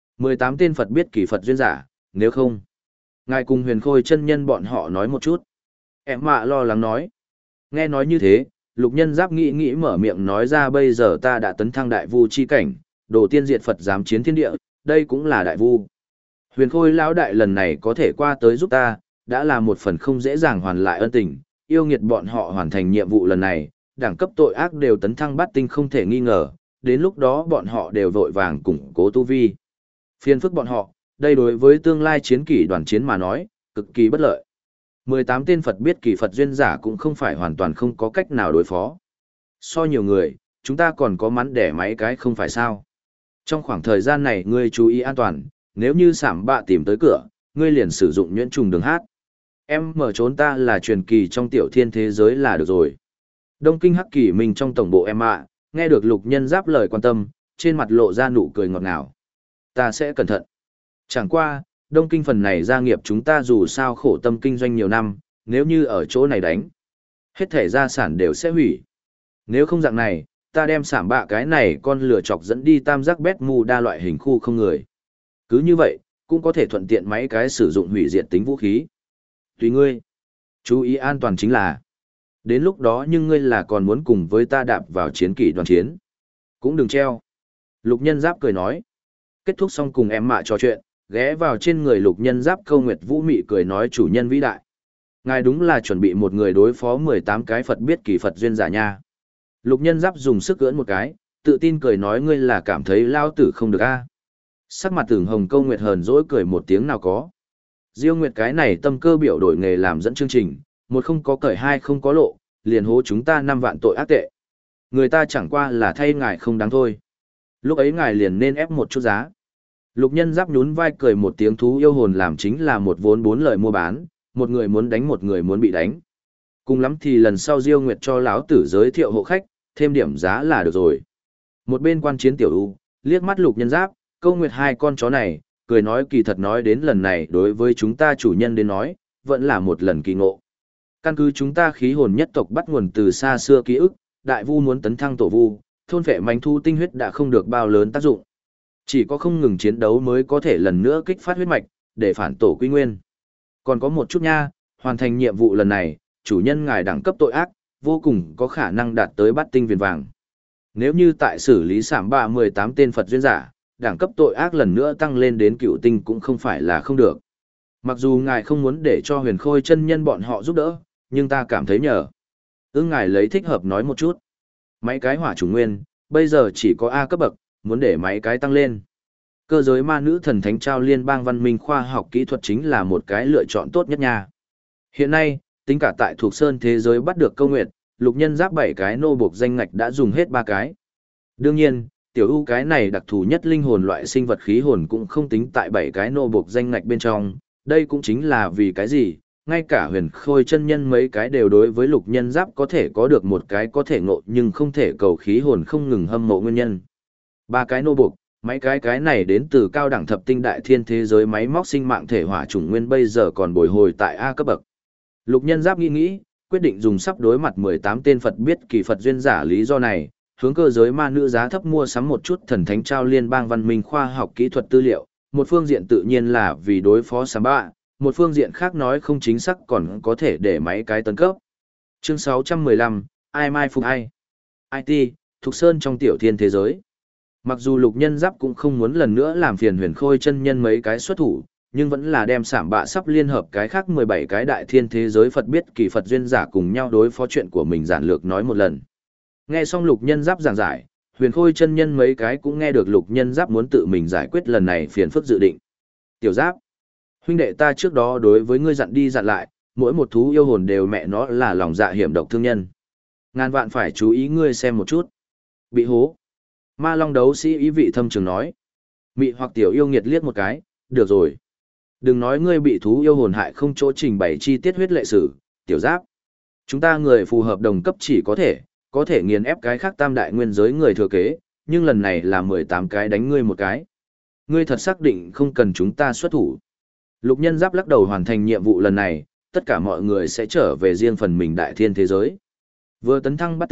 18 tên Phật biết kỳ Phật duyên giả, nếu không. Ngài cùng Huyền Khôi chân nhân bọn họ nói một chút. Em mạ lo lắng nói. Nghe nói như thế, Lục Nhân Giáp nghĩ mở miệng nói ra bây giờ ta đã tấn thăng đại vu chi cảnh, đồ tiên diệt Phật dám chiến thiên địa, đây cũng là đại vu. Huyền Khôi lão đại lần này có thể qua tới giúp ta, đã là một phần không dễ dàng hoàn lại ân tình, yêu nghiệt bọn họ hoàn thành nhiệm vụ lần này, đẳng cấp tội ác đều tấn thăng bát tinh không thể nghi ngờ, đến lúc đó bọn họ đều vội vàng củng cố tu vi. Phiền phức bọn họ, đây đối với tương lai chiến kỷ đoàn chiến mà nói, cực kỳ bất lợi. 18 tên Phật biết kỳ Phật duyên giả cũng không phải hoàn toàn không có cách nào đối phó. So nhiều người, chúng ta còn có mắn đẻ máy cái không phải sao. Trong khoảng thời gian này ngươi chú ý an toàn, nếu như sảm bạ tìm tới cửa, ngươi liền sử dụng nhuyễn trùng đường hát. Em mở trốn ta là truyền kỳ trong tiểu thiên thế giới là được rồi. Đông Kinh Hắc Kỳ mình trong tổng bộ em ạ, nghe được Lục Nhân Giáp lời quan tâm, trên mặt lộ ra nụ cười ngọt ngào. Ta sẽ cẩn thận. Chẳng qua, Đông Kinh phần này gia nghiệp chúng ta dù sao khổ tâm kinh doanh nhiều năm, nếu như ở chỗ này đánh, hết thể gia sản đều sẽ hủy. Nếu không dạng này, ta đem sảm bạ cái này con lửa chọc dẫn đi tam giác bét mù đa loại hình khu không người. Cứ như vậy, cũng có thể thuận tiện mấy cái sử dụng hủy diệt tính vũ khí. Tùy ngươi. Chú ý an toàn chính là. Đến lúc đó nhưng ngươi là còn muốn cùng với ta đạp vào chiến kỷ đoàn chiến. Cũng đừng treo. Lục Nhân Giáp cười nói. Kết thúc xong cùng em mạ trò chuyện, ghé vào trên người Lục Nhân Giáp câu nguyệt vũ mị cười nói chủ nhân vĩ đại. Ngài đúng là chuẩn bị một người đối phó 18 cái Phật biết kỳ Phật duyên giả nha. Lục Nhân Giáp dùng sức cưỡn một cái, tự tin cười nói ngươi là cảm thấy lao tử không được a. Sắc mặt tưởng hồng câu nguyệt hờn dỗi cười một tiếng nào có. Diêu Nguyệt cái này tâm cơ biểu đổi nghề làm dẫn chương trình, một không có cởi hai không có lộ, liền hố chúng ta 5 vạn tội ác tệ. Người ta chẳng qua là thay ngài không đáng thôi. Lúc ấy ngài liền nên ép một chút giá. Lục Nhân Giáp nhún vai cười một tiếng thú yêu hồn làm chính là một vốn 4 lời mua bán, một người muốn đánh một người muốn bị đánh. Cùng lắm thì lần sau Diêu Nguyệt cho lão tử giới thiệu hộ khách, thêm điểm giá là được rồi. Một bên quan chiến tiểu u, liếc mắt Lục Nhân Giáp, câu nguyệt hai con chó này, cười nói kỳ thật nói đến lần này đối với chúng ta chủ nhân đến nói, vẫn là một lần kỳ ngộ. Căn cứ chúng ta khí hồn nhất tộc bắt nguồn từ xa xưa ký ức, đại vu muốn tấn thăng tổ vu, thôn phệ manh thu tinh huyết đã không được bao lớn tác dụng. Chỉ có không ngừng chiến đấu mới có thể lần nữa kích phát huyết mạch, để phản tổ quy nguyên. Còn có một chút nha, hoàn thành nhiệm vụ lần này, chủ nhân ngài đẳng cấp tội ác, vô cùng có khả năng đạt tới bát tinh viền vàng. Nếu như tại xử lý sảm bạ 18 tên Phật duyên giả, đẳng cấp tội ác lần nữa tăng lên đến cựu tinh cũng không phải là không được. Mặc dù ngài không muốn để cho Huyền Khôi chân nhân bọn họ giúp đỡ, nhưng ta cảm thấy nhờ. Ngài lấy thích hợp nói một chút. Mấy cái hỏa chủng nguyên, bây giờ chỉ có A cấp bậc, muốn để mấy cái tăng lên. Cơ giới ma nữ thần thánh trao liên bang văn minh khoa học kỹ thuật chính là một cái lựa chọn tốt nhất nha. Hiện nay, tính cả tại thuộc sơn thế giới bắt được câu nguyệt, Lục Nhân Giáp 7 cái nô buộc danh ngạch đã dùng hết 3 cái. Đương nhiên, tiểu ưu cái này đặc thù nhất linh hồn loại sinh vật khí hồn cũng không tính tại 7 cái nô buộc danh ngạch bên trong, đây cũng chính là vì cái gì, ngay cả Huyền Khôi chân nhân mấy cái đều đối với Lục Nhân Giáp có thể có được một cái có thể ngộ nhưng không thể cầu khí hồn không ngừng hâm mộ nguyên nhân. 3 cái nô buộc, mấy cái này đến từ cao đẳng thập tinh đại thiên thế giới máy móc sinh mạng thể hỏa chủng nguyên bây giờ còn bồi hồi tại A cấp bậc. Lục Nhân Giáp nghĩ, quyết định dùng sắp đối mặt 18 tên Phật biết kỳ Phật duyên giả lý do này, hướng cơ giới ma nữ giá thấp mua sắm một chút thần thánh trao liên bang văn minh khoa học kỹ thuật tư liệu, một phương diện tự nhiên là vì đối phó sám bạ, một phương diện khác nói không chính xác còn có thể để mấy cái tấn cấp. Chương 615, ai mai phục ai? IT, Thục Sơn trong tiểu thiên thế giới. Mặc dù Lục Nhân Giáp cũng không muốn lần nữa làm phiền Huyền Khôi chân nhân mấy cái xuất thủ, nhưng vẫn là đem sảm bạ sắp liên hợp cái khác 17 cái đại thiên thế giới Phật biết kỳ Phật duyên giả cùng nhau đối phó chuyện của mình giản lược nói một lần. Nghe xong Lục Nhân Giáp giảng giải, Huyền Khôi chân nhân mấy cái cũng nghe được Lục Nhân Giáp muốn tự mình giải quyết lần này phiền phức dự định. Tiểu Giáp, huynh đệ ta trước đó đối với ngươi dặn đi dặn lại, mỗi một thú yêu hồn đều mẹ nó là lòng dạ hiểm độc thương nhân. Ngàn vạn phải chú ý ngươi xem một chút. Bị hố. Ma Long đấu sĩ ý vị thâm trường nói. Mị hoặc tiểu yêu nghiệt liếc một cái, được rồi. Đừng nói ngươi bị thú yêu hồn hại không chỗ trình bày chi tiết huyết lệ sử, Tiểu Giáp. Chúng ta người phù hợp đồng cấp chỉ có thể nghiền ép cái khác tam đại nguyên giới người thừa kế, nhưng lần này là 18 cái đánh ngươi một cái. Ngươi thật xác định không cần chúng ta xuất thủ. Lục Nhân Giáp lắc đầu hoàn thành nhiệm vụ lần này, tất cả mọi người sẽ trở về riêng phần mình đại thiên thế giới. Vừa tấn thăng bát tinh,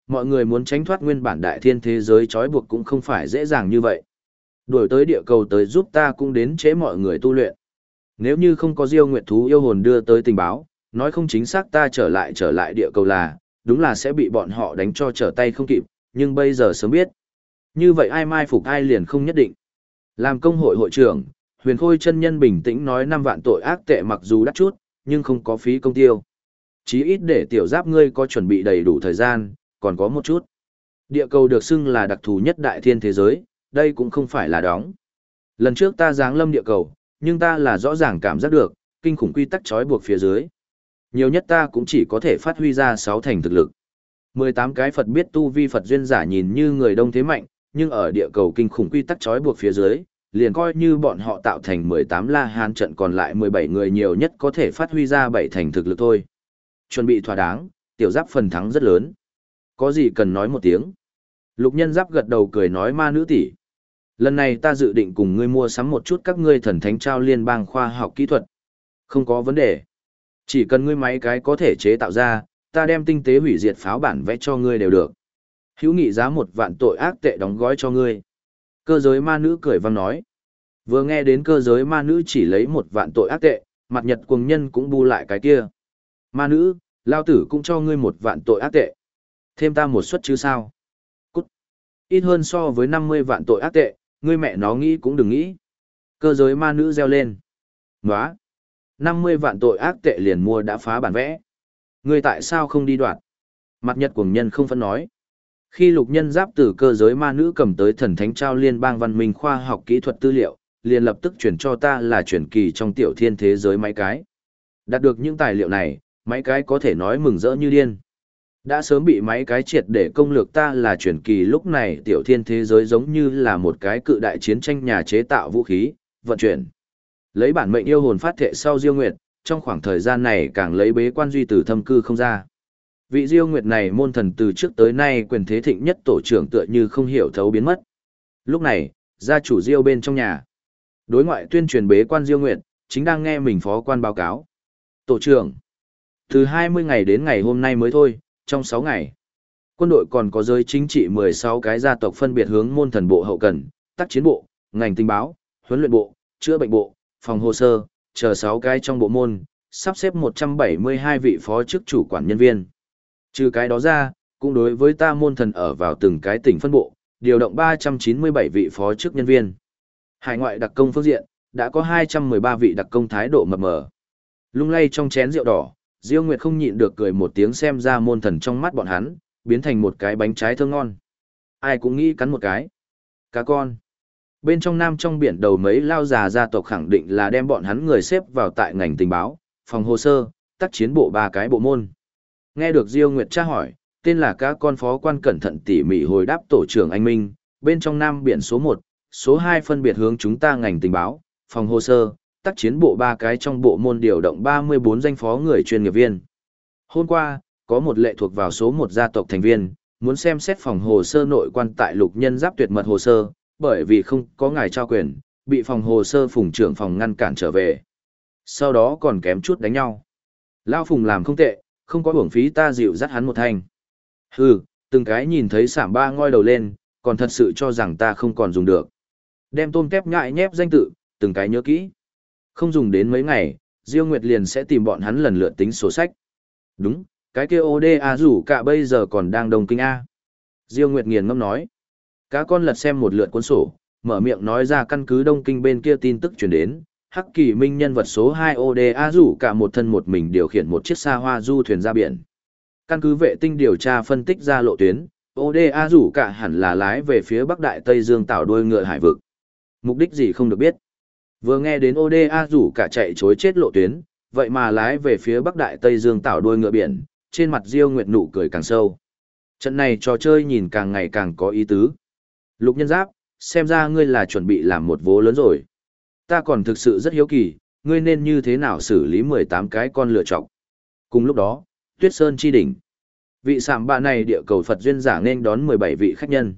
mọi người muốn tránh thoát nguyên bản đại thiên thế giới trói buộc cũng không phải dễ dàng như vậy. Đuổi tới địa cầu tới giúp ta cũng đến chế mọi người tu luyện. Nếu như không có Diêu Nguyệt thú yêu hồn đưa tới tình báo, nói không chính xác ta trở lại địa cầu là, đúng là sẽ bị bọn họ đánh cho trở tay không kịp, nhưng bây giờ sớm biết. Như vậy ai mai phục ai liền không nhất định. Làm công hội hội trưởng, Huyền Khôi chân nhân bình tĩnh nói 5 vạn tội ác tệ mặc dù đắt chút, nhưng không có phí công tiêu. Chí ít để tiểu giáp ngươi có chuẩn bị đầy đủ thời gian, còn có một chút. Địa cầu được xưng là đặc thù nhất đại thiên thế giới, đây cũng không phải là đóng. Lần trước ta giáng lâm địa cầu, nhưng ta là rõ ràng cảm giác được, kinh khủng quy tắc trói buộc phía dưới. Nhiều nhất ta cũng chỉ có thể phát huy ra 6 thành thực lực. 18 cái Phật biết tu vi Phật duyên giả nhìn như người đông thế mạnh, nhưng ở địa cầu kinh khủng quy tắc trói buộc phía dưới, liền coi như bọn họ tạo thành 18 La Hán trận còn lại 17 người nhiều nhất có thể phát huy ra 7 thành thực lực thôi. Chuẩn bị thỏa đáng, tiểu giáp phần thắng rất lớn. Có gì cần nói một tiếng. Lục Nhân Giáp gật đầu cười nói ma nữ tỷ. Lần này ta dự định cùng ngươi mua sắm một chút các ngươi thần thánh trao liên bang khoa học kỹ thuật. Không có vấn đề. Chỉ cần ngươi máy cái có thể chế tạo ra, ta đem tinh tế hủy diệt pháo bản vẽ cho ngươi đều được. Hữu nghị giá 1 vạn tội ác tệ đóng gói cho ngươi. Cơ giới ma nữ cười vang nói. Vừa nghe đến cơ giới ma nữ chỉ lấy 1 vạn tội ác tệ, mặt nhật cuồng nhân cũng bu lại cái kia. Ma nữ, lao tử cũng cho ngươi 1 vạn tội ác tệ. Thêm ta một suất chứ sao? Cút. Ít hơn so với 50 vạn tội ác tệ, ngươi mẹ nó nghĩ cũng đừng nghĩ. Cơ giới ma nữ reo lên. Nóa. 50 vạn tội ác tệ liền mua đã phá bản vẽ. Ngươi tại sao không đi đoạt? Mặt nhật cuồng nhân không phân nói. Khi Lục Nhân Giáp từ cơ giới ma nữ cầm tới thần thánh trao liên bang văn minh khoa học kỹ thuật tư liệu, liền lập tức chuyển cho ta là chuyển kỳ trong tiểu thiên thế giới máy cái. Đạt được những tài liệu này, máy cái có thể nói mừng rỡ như điên. Đã sớm bị máy cái triệt để công lược ta là chuyển kỳ lúc này tiểu thiên thế giới giống như là một cái cự đại chiến tranh nhà chế tạo vũ khí, vận chuyển. Lấy bản mệnh yêu hồn phát thệ sau Diêu Nguyệt, trong khoảng thời gian này càng lấy bế quan duy từ thâm cư không ra. Vị Diêu Nguyệt này môn thần từ trước tới nay quyền thế thịnh nhất tổ trưởng tựa như không hiểu thấu biến mất. Lúc này, gia chủ Diêu bên trong nhà. Đối ngoại tuyên truyền bế quan Diêu Nguyệt, chính đang nghe mình phó quan báo cáo. Tổ trưởng, từ 20 ngày đến ngày hôm nay mới thôi, trong 6 ngày. Quân đội còn có giới chính trị 16 cái gia tộc phân biệt hướng môn thần bộ hậu cần, tác chiến bộ, ngành tình báo, huấn luyện bộ, chữa bệnh bộ, phòng hồ sơ, chờ 6 cái trong bộ môn, sắp xếp 172 vị phó chức chủ quản nhân viên. Trừ cái đó ra, cũng đối với ta môn thần ở vào từng cái tỉnh phân bộ, điều động 397 vị phó chức nhân viên. Hải ngoại đặc công phương diện, đã có 213 vị đặc công thái độ mập mờ. Lung lay trong chén rượu đỏ, Diêu Nguyệt không nhịn được cười một tiếng xem ra môn thần trong mắt bọn hắn, biến thành một cái bánh trái thơm ngon. Ai cũng nghĩ cắn một cái. Cá con. Bên trong nam trong biển đầu mấy lao già gia tộc khẳng định là đem bọn hắn người xếp vào tại ngành tình báo, phòng hồ sơ, tác chiến bộ 3 cái bộ môn. Nghe được Diêu Nguyệt tra hỏi, tên là cá con phó quan cẩn thận tỉ mỉ hồi đáp tổ trưởng anh Minh, bên trong nam biển số 1, số 2 phân biệt hướng chúng ta ngành tình báo, phòng hồ sơ, tác chiến bộ 3 cái trong bộ môn điều động 34 danh phó người chuyên nghiệp viên. Hôm qua, có một lệ thuộc vào số 1 gia tộc thành viên, muốn xem xét phòng hồ sơ nội quan tại Lục Nhân Giáp tuyệt mật hồ sơ, bởi vì không có ngài trao quyền, bị phòng hồ sơ Phùng trưởng phòng ngăn cản trở về. Sau đó còn kém chút đánh nhau. Lao Phùng làm không tệ, không có uổng phí ta dịu dắt hắn một thanh. Hừ, từng cái nhìn thấy sảm ba ngoi đầu lên, còn thật sự cho rằng ta không còn dùng được. Đem tôm kép nhại nhép danh tự, từng cái nhớ kỹ. Không dùng đến mấy ngày, Diêu Nguyệt liền sẽ tìm bọn hắn lần lượt tính sổ sách. Đúng, cái kia ODA rủ cả bây giờ còn đang Đông Kinh A. Diêu Nguyệt nghiền ngẫm nói. Cá con lật xem một lượt cuốn sổ, mở miệng nói ra căn cứ Đông Kinh bên kia tin tức truyền đến. Hắc Kỳ Minh nhân vật số 2 ODA rủ cả một thân một mình điều khiển một chiếc xa hoa du thuyền ra biển. Căn cứ vệ tinh điều tra phân tích ra lộ tuyến, ODA rủ cả hẳn là lái về phía Bắc Đại Tây Dương tảo đuôi ngựa hải vực. Mục đích gì không được biết. Vừa nghe đến ODA rủ cả chạy chối chết lộ tuyến, vậy mà lái về phía Bắc Đại Tây Dương tảo đuôi ngựa biển, trên mặt Diêu Nguyệt nụ cười càng sâu. Trận này trò chơi nhìn càng ngày càng có ý tứ. Lục Nhân Giáp, xem ra ngươi là chuẩn bị làm một vố lớn rồi. Ta còn thực sự rất hiếu kỳ, ngươi nên như thế nào xử lý 18 cái con lựa chọc. Cùng lúc đó, Tuyết Sơn chi đỉnh. Vị sạm bạ này địa cầu Phật duyên giả nên đón 17 vị khách nhân.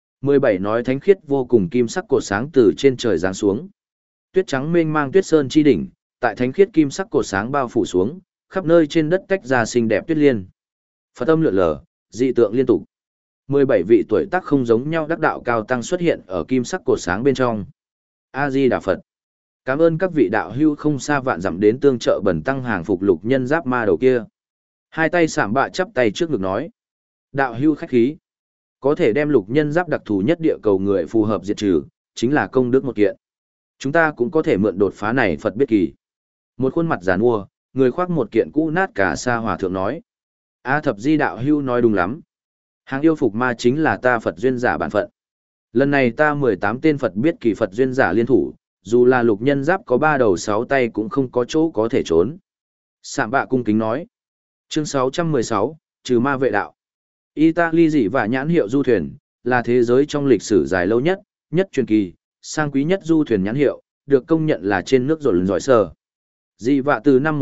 17 nói thánh khiết vô cùng kim sắc cột sáng từ trên trời giáng xuống. Tuyết trắng mênh mang Tuyết Sơn chi đỉnh, tại thánh khiết kim sắc cột sáng bao phủ xuống, khắp nơi trên đất tách ra xinh đẹp tuyết liên. Phật âm lượn lờ, dị tượng liên tục. 17 vị tuổi tác không giống nhau đắc đạo cao tăng xuất hiện ở kim sắc cột sáng bên trong. A Di Đà Phật. Cảm ơn các vị đạo hữu không xa vạn dặm đến tương trợ bẩn tăng hàng phục lục nhân giáp ma đầu kia. Hai tay sạm bạ chắp tay trước ngực nói. Đạo hữu khách khí. Có thể đem lục nhân giáp đặc thù nhất địa cầu người phù hợp diệt trừ, chính là công đức một kiện. Chúng ta cũng có thể mượn đột phá này Phật biết kỳ. Một khuôn mặt giàn mua, người khoác một kiện cũ nát cả sa hòa thượng nói. A Thập Di đạo hữu nói đúng lắm. Hàng yêu phục ma chính là ta Phật duyên giả bản phận. Lần này ta 18 tên Phật biết kỳ Phật duyên giả liên thủ, dù là lục nhân giáp có 3 đầu 6 tay cũng không có chỗ có thể trốn. Sạm bạ cung kính nói. Chương 616, trừ ma vệ đạo. Italy dị và nhãn hiệu du thuyền, là thế giới trong lịch sử dài lâu nhất, nhất truyền kỳ, sang quý nhất du thuyền nhãn hiệu, được công nhận là trên nước rồi giỏi sở. Dị vạ từ năm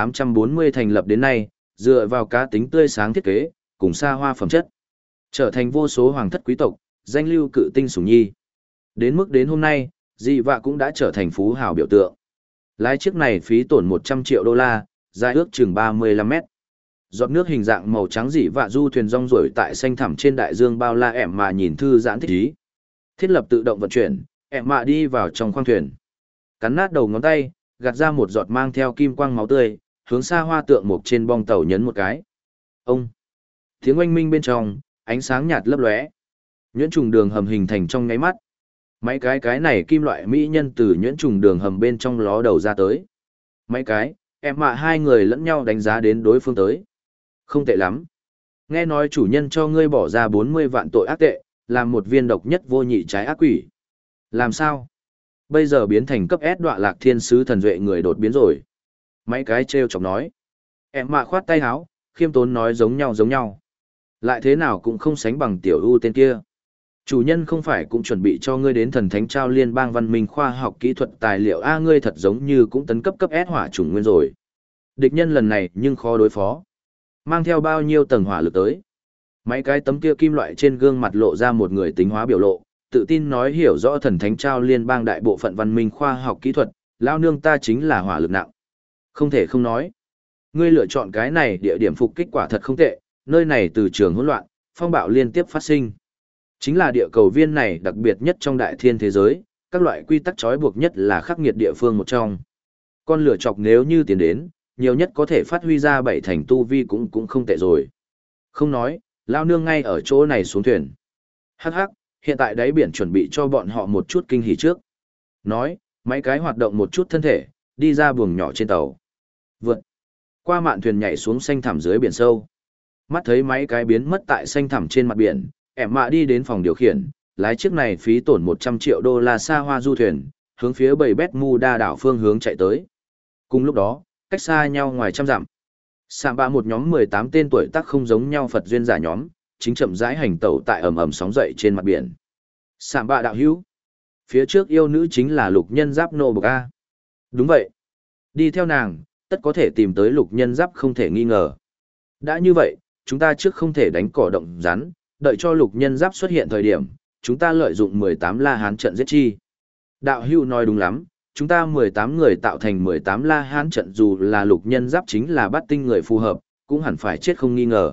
1840 thành lập đến nay, dựa vào cá tính tươi sáng thiết kế, cùng xa hoa phẩm chất, trở thành vô số hoàng thất quý tộc, danh lưu cự tinh sủng nhi. Đến mức đến hôm nay, dị vạ cũng đã trở thành phú hào biểu tượng. Lái chiếc này phí tổn 100 triệu đô la, dài ước chừng 35 mét. Giọt nước hình dạng màu trắng dị vạ du thuyền rong ruổi tại xanh thẳm trên đại dương bao la ẻm mà nhìn thư giãn thích ý. Thiết lập tự động vận chuyển, ẻm mạ đi vào trong khoang thuyền. Cắn nát đầu ngón tay, gạt ra một giọt mang theo kim quang máu tươi, hướng xa hoa tượng mục trên bong tàu nhấn một cái. Ông! Tiếng oanh minh bên trong, ánh sáng nhạt lấp lóe. Nhuyễn trùng đường hầm hình thành trong nháy mắt. Mấy cái này kim loại mỹ nhân từ nhuyễn trùng đường hầm bên trong ló đầu ra tới. Mấy cái, em mạ hai người lẫn nhau đánh giá đến đối phương tới. Không tệ lắm. Nghe nói chủ nhân cho ngươi bỏ ra 40 vạn tội ác tệ, làm một viên độc nhất vô nhị trái ác quỷ. Làm sao? Bây giờ biến thành cấp S đọa lạc thiên sứ thần duệ người đột biến rồi. Mấy cái trêu chọc nói. Em mạ khoát tay háo, khiêm tốn nói giống nhau. Lại thế nào cũng không sánh bằng tiểu ưu tên kia. Chủ nhân không phải cũng chuẩn bị cho ngươi đến thần thánh trao liên bang văn minh khoa học kỹ thuật tài liệu A ngươi thật giống như cũng tấn cấp cấp S hỏa chủng nguyên rồi. Địch nhân lần này nhưng khó đối phó. Mang theo bao nhiêu tầng hỏa lực tới. Mấy cái tấm kia kim loại trên gương mặt lộ ra một người tính hóa biểu lộ, tự tin nói hiểu rõ thần thánh trao liên bang đại bộ phận văn minh khoa học kỹ thuật, lao nương ta chính là hỏa lực nặng. Không thể không nói. Ngươi lựa chọn cái này địa điểm phục kích quả thật không tệ, nơi này từ trường hỗn loạn, phong bạo liên tiếp phát sinh. Chính là địa cầu viên này đặc biệt nhất trong đại thiên thế giới, các loại quy tắc trói buộc nhất là khắc nghiệt địa phương một trong. Con lửa chọc nếu như tiến đến, nhiều nhất có thể phát huy ra 7 thành tu vi cũng không tệ rồi. Không nói, lao nương ngay ở chỗ này xuống thuyền. Hắc hắc, hiện tại đáy biển chuẩn bị cho bọn họ một chút kinh hỉ trước. Nói, mấy cái hoạt động một chút thân thể, đi ra buồng nhỏ trên tàu. Vượt qua mạn thuyền nhảy xuống xanh thẳm dưới biển sâu. Mắt thấy mấy cái biến mất tại xanh thẳm trên mặt biển, ẻm mạ đi đến phòng điều khiển, lái chiếc này phí tổn 100 triệu đô la xa hoa du thuyền, hướng phía bầy Bermuda đảo phương hướng chạy tới. Cùng lúc đó, cách xa nhau ngoài trăm dặm. Sạm bạ một nhóm 18 tên tuổi tác không giống nhau Phật duyên giả nhóm, chính chậm rãi hành tẩu tại ầm ầm sóng dậy trên mặt biển. Sạm bạ đạo hữu. Phía trước yêu nữ chính là lục nhân giáp nô bộc A. Đúng vậy. Đi theo nàng, tất có thể tìm tới lục nhân giáp không thể nghi ngờ. Đã như vậy, chúng ta trước không thể đánh cỏ động rắn, đợi cho lục nhân giáp xuất hiện thời điểm, chúng ta lợi dụng 18 La Hán trận giết chi. Đạo hữu nói đúng lắm, chúng ta 18 người tạo thành 18 La Hán trận dù là lục nhân giáp chính là bắt tinh người phù hợp, cũng hẳn phải chết không nghi ngờ.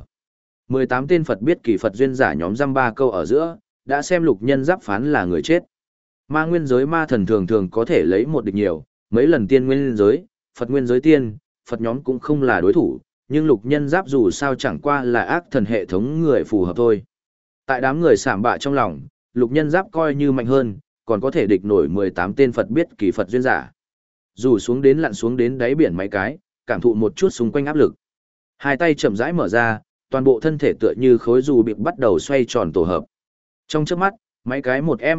18 tên Phật biết kỳ Phật duyên giả nhóm dăm ba câu ở giữa, đã xem lục nhân giáp phán là người chết. Ma nguyên giới ma thần thường thường có thể lấy một địch nhiều, mấy lần tiên nguyên giới, Phật nguyên giới tiên, Phật nhóm cũng không là đối thủ, nhưng lục nhân giáp dù sao chẳng qua là ác thần hệ thống người phù hợp thôi. Tại đám người sảm bạ trong lòng, lục nhân giáp coi như mạnh hơn, còn có thể địch nổi 18 tên Phật biết kỳ Phật duyên giả. Dù xuống đến lặn xuống đến đáy biển mấy cái, cảm thụ một chút xung quanh áp lực. Hai tay chậm rãi mở ra, toàn bộ thân thể tựa như khối dù bị bắt đầu xoay tròn tổ hợp. Trong chớp mắt, mấy cái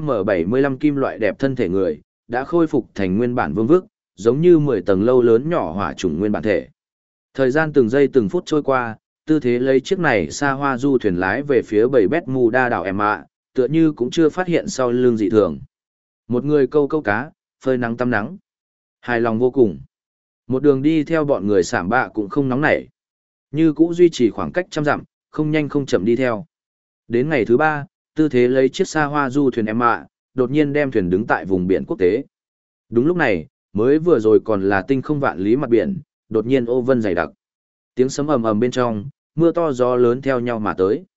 1M75 kim loại đẹp thân thể người, đã khôi phục thành nguyên bản vương vức, giống như 10 tầng lâu lớn nhỏ hỏa chủng nguyên bản thể. Thời gian từng giây từng phút trôi qua, tư thế lấy chiếc này xa hoa du thuyền lái về phía bầy Bermuda đảo em ạ, tựa như cũng chưa phát hiện sau lưng dị thường. Một người câu cá, phơi nắng tắm nắng. Hài lòng vô cùng. Một đường đi theo bọn người sảm bạ cũng không nóng nảy. Như cũ duy trì khoảng cách trăm dặm, không nhanh không chậm đi theo. Đến ngày thứ 3, tư thế lấy chiếc xa hoa du thuyền em ạ, đột nhiên đem thuyền đứng tại vùng biển quốc tế. Đúng lúc này, mới vừa rồi còn là tinh không vạn lý mặt biển, đột nhiên ô vân dày đặc. Tiếng sấm ầm ầm bên trong, mưa to gió lớn theo nhau mà tới.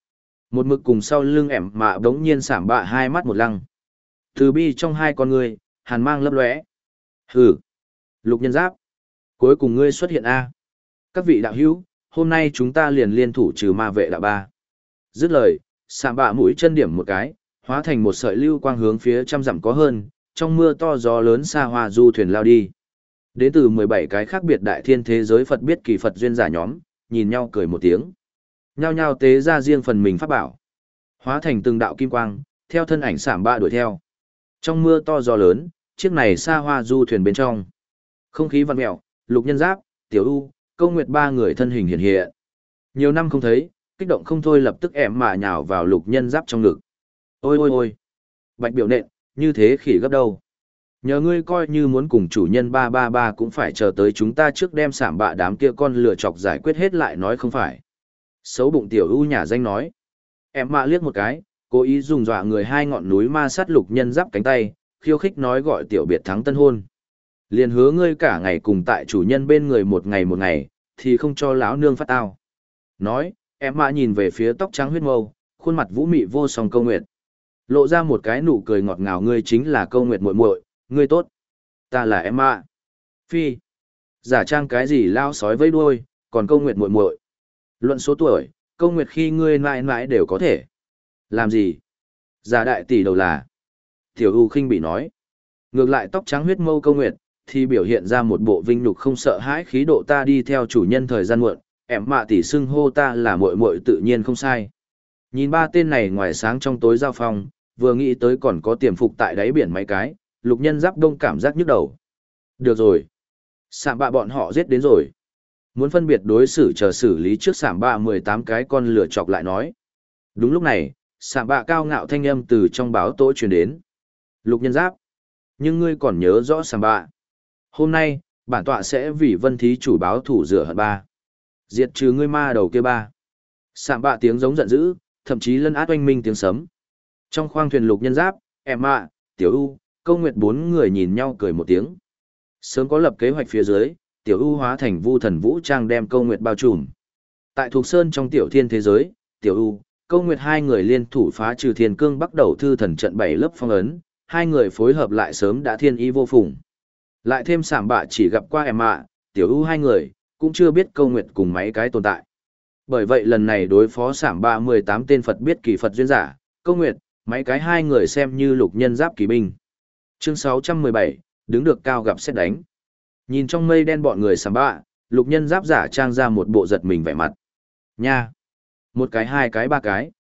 Một mực cùng sau lưng ẻm mạ đống nhiên sảm bạ hai mắt một lăng. Từ bi trong hai con người, hàn mang lấp lóe. Hừ, Lục Nhân Giáp. Cuối cùng ngươi xuất hiện A. Các vị đạo hữu, hôm nay chúng ta liền liên thủ trừ ma vệ đạo ba. Dứt lời, sảm bạ mũi chân điểm một cái, hóa thành một sợi lưu quang hướng phía trăm dặm có hơn, trong mưa to gió lớn xa hoa du thuyền lao đi. Đến từ 17 cái khác biệt đại thiên thế giới Phật biết kỳ Phật duyên giả nhóm, nhìn nhau cười một tiếng. Nhao nhao tế ra riêng phần mình pháp bảo. Hóa thành từng đạo kim quang, theo thân ảnh sảm bạ đuổi theo. Trong mưa to gió lớn, chiếc này xa hoa du thuyền bên trong. Không khí vặn mẹo, Lục Nhân Giáp, Tiểu U, Câu Nguyệt ba người thân hình hiện hiện. Nhiều năm không thấy, kích động không thôi lập tức ẻm mà nhào vào Lục Nhân Giáp trong ngực. Ôi ôi ôi, bạch biểu nện, như thế khỉ gấp đâu. Nhờ ngươi coi như muốn cùng chủ nhân 333 cũng phải chờ tới chúng ta trước đem sảm bạ đám kia con lừa chọc giải quyết hết lại nói không phải. Xấu bụng Tiểu U nhà danh nói. Em mạ liếc một cái, cố ý dùng dọa người hai ngọn núi ma sát Lục Nhân Giáp cánh tay, khiêu khích nói gọi Tiểu biệt thắng tân hôn. Liền hứa ngươi cả ngày cùng tại chủ nhân bên người một ngày, thì không cho lão nương phát tao. Nói, em mạ nhìn về phía tóc trắng huyết mâu, khuôn mặt vũ mị vô song Câu Nguyệt. Lộ ra một cái nụ cười ngọt ngào, ngươi chính là Câu Nguyệt muội muội, ngươi tốt. Ta là em mạ. Phi. Giả trang cái gì lao sói vây đuôi, còn Câu Nguyệt muội muội. Luận số tuổi, Câu Nguyệt khi ngươi mãi mãi đều có thể. Làm gì? Giả đại tỷ đầu là. Tiểu U khinh bị nói. Ngược lại tóc trắng huyết mâu Câu Nguyệt, thì biểu hiện ra một bộ vinh nhục không sợ hãi khí độ, ta đi theo chủ nhân thời gian muộn, em mạ tỷ xưng hô ta là muội muội tự nhiên không sai. Nhìn ba tên này ngoài sáng trong tối giao phong, vừa nghĩ tới còn có tiềm phục tại đáy biển mấy cái, Lục Nhân Giáp đông cảm giác nhức đầu. Được rồi. Sảm bạ bọn họ giết đến rồi. Muốn phân biệt đối xử chờ xử lý trước sảm bạ 18 cái con lửa chọc lại nói. Đúng lúc này, sảm bạ cao ngạo thanh âm từ trong báo tố truyền đến. Lục Nhân Giáp. Nhưng ngươi còn nhớ rõ sảm bạ. Hôm nay, bản tọa sẽ vì Vân Thí chủ báo thủ rửa hận ba. Diệt trừ ngươi ma đầu kia ba. Sảm bạ tiếng giống giận dữ, thậm chí lân át oanh minh tiếng sấm. Trong khoang thuyền Lục Nhân Giáp, em mạ, Tiểu U, Câu Nguyệt bốn người nhìn nhau cười một tiếng. Sớm có lập kế hoạch phía dưới, Tiểu U hóa thành vu thần vũ trang đem Câu Nguyệt bao trùm. Tại Thục Sơn trong tiểu thiên thế giới, Tiểu U, Câu Nguyệt hai người liên thủ phá trừ Thiên Cương Bắc Đầu thư thần trận 7 lớp phong ấn, hai người phối hợp lại sớm đã thiên ý vô phùng. Lại thêm sảm bạ chỉ gặp qua em mạ, Tiểu U hai người, cũng chưa biết Câu Nguyệt cùng mấy cái tồn tại. Bởi vậy lần này đối phó sảm bạ 18 tên Phật biết kỳ Phật duyên giả, Câu Nguyệt, mấy cái hai người xem như Lục Nhân Giáp kỳ binh. Chương 617, đứng được cao gặp xét đánh. Nhìn trong mây đen bọn người sảm bạ, Lục Nhân Giáp giả trang ra một bộ giật mình vẻ mặt. Nha! Một cái hai cái ba cái.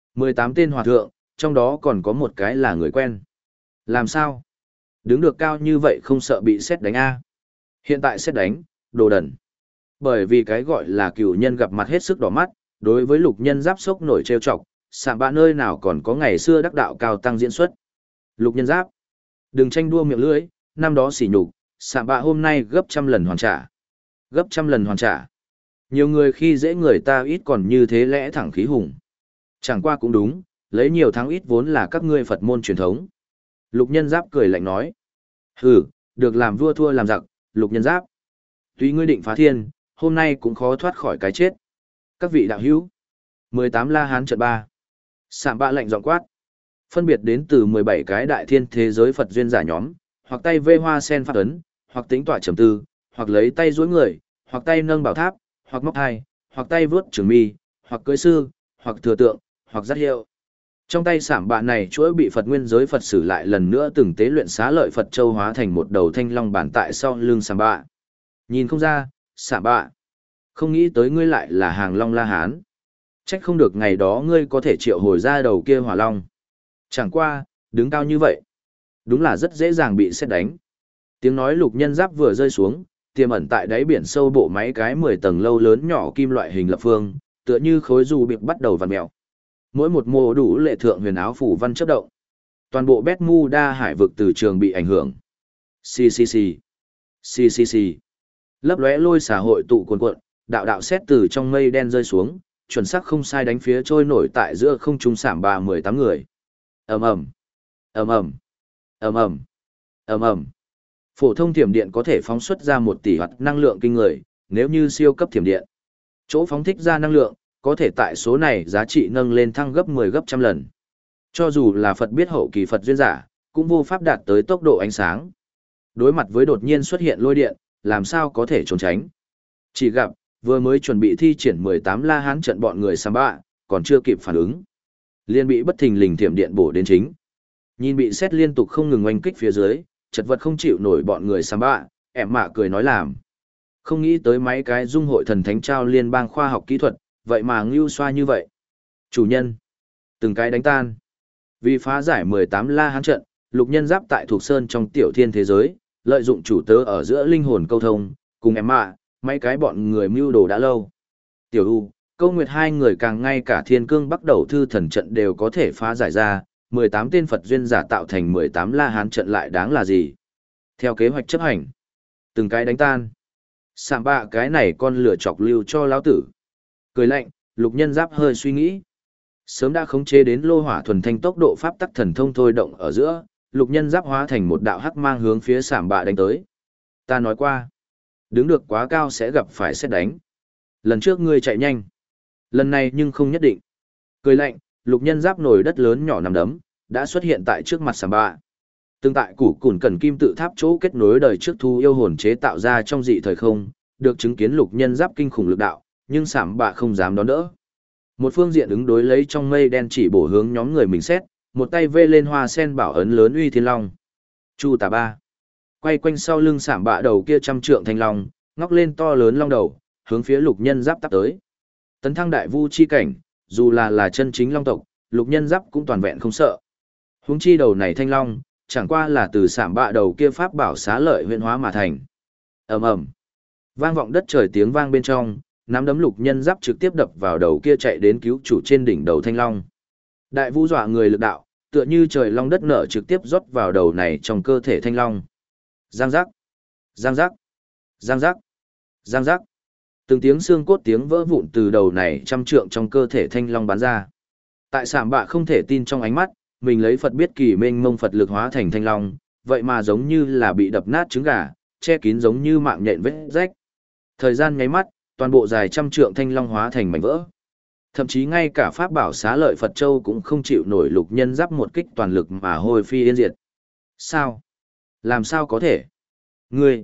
18 tên hòa thượng, trong đó còn có một cái là người quen. Làm sao? Đứng được cao như vậy không sợ bị xét đánh a? Hiện tại xét đánh, đồ đần. Bởi vì cái gọi là cựu nhân gặp mặt hết sức đỏ mắt, đối với Lục Nhân Giáp sốc nổi trêu chọc, sảm bạ nơi nào còn có ngày xưa đắc đạo cao tăng diễn xuất. Lục Nhân Giáp, đừng tranh đua miệng lưỡi, năm đó sỉ nhục, sảm bạ hôm nay gấp trăm lần hoàn trả. Gấp trăm lần hoàn trả. Nhiều người khi dễ người ta ít còn như thế lẽ thẳng khí hùng. Chẳng qua cũng đúng, lấy nhiều thắng ít vốn là các ngươi Phật môn truyền thống. Lục Nhân Giáp cười lạnh nói. Hừ, được làm vua thua làm giặc, Lục Nhân Giáp. Tuy ngươi định phá thiên, hôm nay cũng khó thoát khỏi cái chết. Các vị đạo hữu. 18 La Hán trận 3. Sảm bạ lạnh giọng quát. Phân biệt đến từ 17 cái đại thiên thế giới Phật duyên giả nhóm, hoặc tay vê hoa sen phát ấn, hoặc tính tọa trầm tư, hoặc lấy tay duỗi người, hoặc tay nâng bảo tháp, hoặc móc hai, hoặc tay vướt trường mi, hoặc cưỡi sư, hoặc thừa tượng, hoặc dắt hiệu. Trong tay sảm bạ này chuỗi bị Phật nguyên giới Phật sử lại lần nữa từng tế luyện xá lợi Phật châu hóa thành một đầu thanh long bản tại sau lưng sảm bạ. Nhìn không ra, sảm bạ. Không nghĩ tới ngươi lại là hàng long La Hán. Trách không được ngày đó ngươi có thể triệu hồi ra đầu kia hỏa long. Chẳng qua, đứng cao như vậy. Đúng là rất dễ dàng bị xét đánh. Tiếng nói Lục Nhân Giáp vừa rơi xuống, tiềm ẩn tại đáy biển sâu bộ máy cái 10 tầng lâu lớn nhỏ kim loại hình lập phương, tựa như khối dù bị bắt đầu vặn mèo. Mỗi một mô đủ lệ thượng huyền áo phủ văn chớp động. Toàn bộ Bermuda hải vực từ trường bị ảnh hưởng. Xì xì xì. Xì xì xì. Lấp lóe lôi xả hội tụ cuồn cuộn, đạo đạo xét từ trong mây đen rơi xuống, chuẩn xác không sai đánh phía trôi nổi tại giữa không trung sảm bạ 18 người. Ầm ầm. Ầm ầm. Ầm ầm. Ầm ầm. Phổ thông thiểm điện có thể phóng xuất ra 1 tỷ watt năng lượng kinh người, nếu như siêu cấp thiểm điện. Chỗ phóng thích ra năng lượng, có thể tại số này giá trị nâng lên thăng gấp 10 gấp trăm lần. Cho dù là Phật biết hậu kỳ Phật duyên giả, cũng vô pháp đạt tới tốc độ ánh sáng. Đối mặt với đột nhiên xuất hiện lôi điện, làm sao có thể trốn tránh. Chỉ gặp, vừa mới chuẩn bị thi triển 18 La Hán trận bọn người Sàm Bạ, còn chưa kịp phản ứng. Liên bị bất thình lình thiểm điện bổ đến chính. Nhìn bị xét liên tục không ngừng oanh kích phía dưới, chật vật không chịu nổi bọn người Sàm Bạ, em mạ cười nói làm. Không nghĩ tới mấy cái dung hội thần thánh trao liên bang khoa học kỹ thuật, vậy mà ngưu xoa như vậy. Chủ nhân, từng cái đánh tan. Vì phá giải 18 La Hán trận, Lục Nhân Giáp tại Thuộc Sơn trong tiểu thiên thế giới, lợi dụng chủ tớ ở giữa linh hồn câu thông, cùng em mạ, mấy cái bọn người mưu đồ đã lâu. Tiểu U, Câu Nguyệt hai người càng ngay cả thiên cương bắt đầu thư thần trận đều có thể phá giải ra, 18 tên Phật duyên giả tạo thành 18 La Hán trận lại đáng là gì? Theo kế hoạch chấp hành, từng cái đánh tan. Sàm Bạ cái này con lửa chọc lưu cho lão tử. Cười lạnh, Lục Nhân Giáp hơi suy nghĩ. Sớm đã khống chế đến lô hỏa thuần thanh tốc độ pháp tắc thần thông thôi động ở giữa, Lục Nhân Giáp hóa thành một đạo hắc mang hướng phía Sàm Bạ đánh tới. Ta nói qua, đứng được quá cao sẽ gặp phải sét đánh. Lần trước ngươi chạy nhanh, lần này nhưng không nhất định. Cười lạnh, Lục Nhân Giáp nổi đất lớn nhỏ nằm đấm, đã xuất hiện tại trước mặt Sàm Bạ. Tương tại củ cùn cần kim tự tháp chỗ kết nối đời trước thu yêu hồn chế tạo ra trong dị thời không, được chứng kiến Lục Nhân Giáp kinh khủng lực đạo, nhưng Sàm Bạ không dám đón đỡ. Một phương diện ứng đối lấy trong mây đen chỉ bổ hướng nhóm người mình xét, một tay vê lên hoa sen bảo ấn lớn uy thiên long. Chu tà ba. Quay quanh sau lưng Sàm Bạ đầu kia trăm trượng thanh long, ngóc lên to lớn long đầu, hướng phía Lục Nhân Giáp tắp tới. Tấn thăng đại vu chi cảnh, dù là chân chính long tộc, Lục Nhân Giáp cũng toàn vẹn không sợ. Huống chi đầu này thanh long, chẳng qua là từ Sàm Bạ đầu kia pháp bảo xá lợi huyện hóa mà thành. Ầm ầm. Vang vọng đất trời tiếng vang bên trong, nắm đấm Lục Nhân Giáp trực tiếp đập vào đầu kia chạy đến cứu chủ trên đỉnh đầu thanh long. Đại vũ dọa người lực đạo, tựa như trời long đất nở trực tiếp rót vào đầu này trong cơ thể thanh long. Giang giác, giang giác, giang giác, giang giác. Từng tiếng xương cốt tiếng vỡ vụn từ đầu này trăm trượng trong cơ thể thanh long bắn ra. Tại Sàm Bạ không thể tin trong ánh mắt, mình lấy Phật biết kỳ mênh mông Phật lực hóa thành thanh long, vậy mà giống như là bị đập nát trứng gà, che kín giống như mạng nhện vết rách. Thời gian nháy mắt, toàn bộ dài trăm trượng thanh long hóa thành mảnh vỡ. Thậm chí ngay cả pháp bảo xá lợi Phật Châu cũng không chịu nổi Lục Nhân Giáp một kích toàn lực mà hôi phi yên diệt. Sao? Làm sao có thể? Ngươi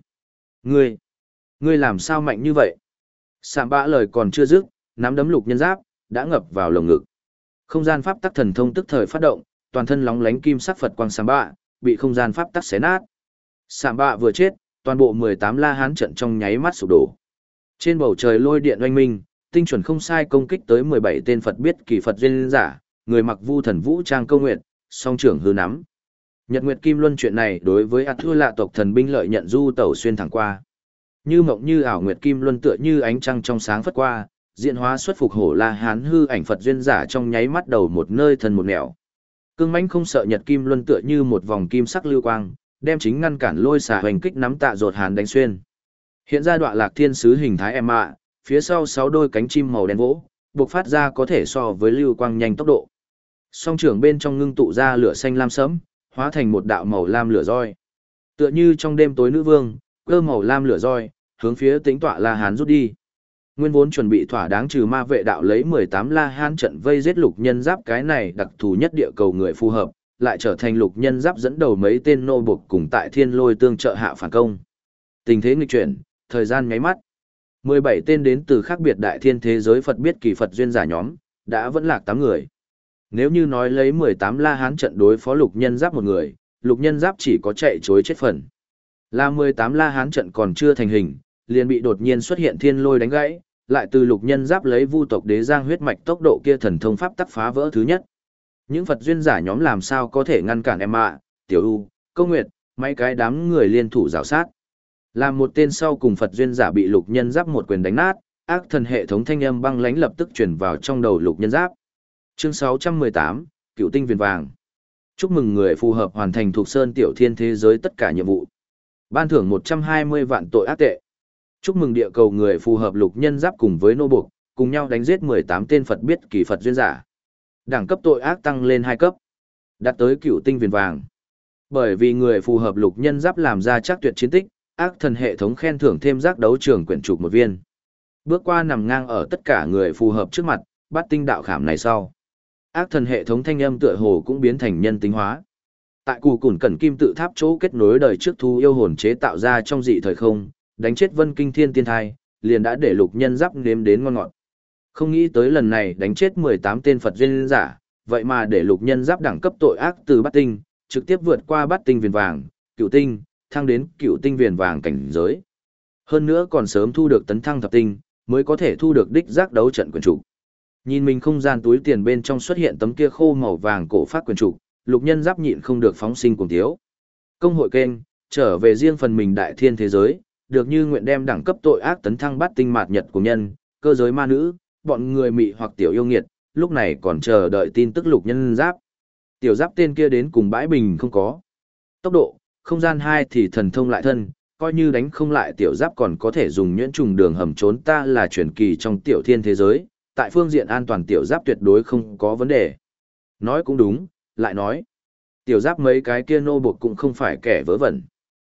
làm sao mạnh như vậy? Sàm Bạ lời còn chưa dứt, nắm đấm Lục Nhân Giáp đã ngập vào lồng ngực. Không gian pháp tắc thần thông tức thời phát động, toàn thân lóng lánh kim sắc Phật quang Sàm Bạ bị không gian pháp tắc xé nát. Sàm Bạ vừa chết, toàn bộ 18 La Hán trận trong nháy mắt sụp đổ. Trên bầu trời lôi điện oanh minh, tinh chuẩn không sai công kích tới 17 tên Phật biết kỳ Phật duyên giả, người mặc vu thần vũ trang Câu Nguyệt, song trưởng hư nắm. Nhật Nguyệt Kim Luân chuyện này đối với A Thua Lạ tộc thần binh lợi nhận du tẩu xuyên thẳng qua. Như mộng như ảo Nguyệt Kim Luân tựa như ánh trăng trong sáng phất qua, diện hóa xuất phục hổ La Hán hư ảnh Phật duyên giả trong nháy mắt đầu một nơi thần một nẻo. Cương mãnh không sợ Nhật Kim Luân tựa như một vòng kim sắc lưu quang, đem chính ngăn cản lôi xả hoành kích nắm tạ rột hàn đánh xuyên. Hiện ra đoạn lạc thiên sứ hình thái em ạ, phía sau 6 đôi cánh chim màu đen vỗ, bộc phát ra có thể so với lưu quang nhanh tốc độ. Song trưởng bên trong ngưng tụ ra lửa xanh lam sẫm, hóa thành một đạo màu lam lửa roi. Tựa như trong đêm tối nữ vương, cơ màu lam lửa roi, hướng phía Tĩnh Tọa La Hán rút đi. Nguyên vốn chuẩn bị thỏa đáng trừ ma vệ đạo lấy 18 La Hán trận vây giết Lục Nhân Giáp cái này đặc thù nhất địa cầu người phù hợp, lại trở thành Lục Nhân Giáp dẫn đầu mấy tên nô buộc cùng tại Thiên Lôi tương trợ hạ phản công. Tình thế nghịch chuyển, thời gian nháy mắt. 17 tên đến từ khác biệt đại thiên thế giới Phật biết kỳ Phật duyên giả nhóm, đã vẫn lạc 8 người. Nếu như nói lấy 18 La Hán trận đối phó Lục Nhân Giáp một người, Lục Nhân Giáp chỉ có chạy chối chết phần. Là 18 La Hán trận còn chưa thành hình, liền bị đột nhiên xuất hiện Thiên Lôi đánh gãy, lại từ Lục Nhân Giáp lấy Vu tộc Đế Giang huyết mạch tốc độ kia thần thông pháp tắc phá vỡ thứ nhất. Những Phật duyên giả nhóm làm sao có thể ngăn cản em ạ, Tiểu U, Câu Nguyệt, mấy cái đám người liên thủ rào sát. Làm một tên sau cùng Phật duyên giả bị Lục Nhân Giáp một quyền đánh nát, ác thần hệ thống thanh âm băng lãnh lập tức truyền vào trong đầu Lục Nhân Giáp. Chương 618, Cựu tinh viền vàng. Chúc mừng người phù hợp hoàn thành thuộc sơn tiểu thiên thế giới tất cả nhiệm vụ. Ban thưởng 120 vạn tội ác tệ. Chúc mừng địa cầu người phù hợp Lục Nhân Giáp cùng với nô buộc, cùng nhau đánh giết 18 tên Phật biết kỳ Phật duyên giả. Đẳng cấp tội ác tăng lên 2 cấp, đạt tới Cựu tinh viền vàng. Bởi vì người phù hợp Lục Nhân Giáp làm ra chắc tuyệt chiến tích, ác thần hệ thống khen thưởng thêm giác đấu trường quyển trục 1 viên. Bước qua nằm ngang ở tất cả người phù hợp trước mặt, bát tinh đạo khảm này sau. Ác thần hệ thống thanh âm tựa hồ cũng biến thành nhân tính hóa. Tại cù cùn cẩn kim tự tháp chỗ kết nối đời trước thu yêu hồn chế tạo ra trong dị thời không, đánh chết vân kinh thiên tiên thai, liền đã để lục nhân giáp nếm đến ngon ngọt. Không nghĩ tới lần này đánh chết 18 tên Phật duyên giả, vậy mà để lục nhân giáp đẳng cấp tội ác từ bát tinh, trực tiếp vượt qua bát tinh viền vàng, cựu tinh, thăng đến cựu tinh viền vàng cảnh giới. Hơn nữa còn sớm thu được tấn thăng thập tinh, mới có thể thu được đích giác đấu trận quyền trục. Nhìn mình không gian túi tiền bên trong xuất hiện tấm kia khô màu vàng cổ phát quyền trục, lục nhân giáp nhịn không được phóng sinh cuồng tiếu. Công hội kênh, trở về riêng phần mình đại thiên thế giới, được như nguyện đem đẳng cấp tội ác tấn thăng bát tinh mạt nhật của nhân, cơ giới ma nữ, bọn người mị hoặc tiểu yêu nghiệt, lúc này còn chờ đợi tin tức lục nhân giáp. Tiểu giáp tên kia đến cùng bãi bình không có. Tốc độ, không gian 2 thì thần thông lại thân, coi như đánh không lại tiểu giáp còn có thể dùng nhuyễn trùng đường hầm trốn ta là truyền kỳ trong tiểu thiên thế giới, tại phương diện an toàn tiểu giáp tuyệt đối không có vấn đề. Nói cũng đúng, lại nói. Tiểu giáp mấy cái kia nô buộc cũng không phải kẻ vớ vẩn.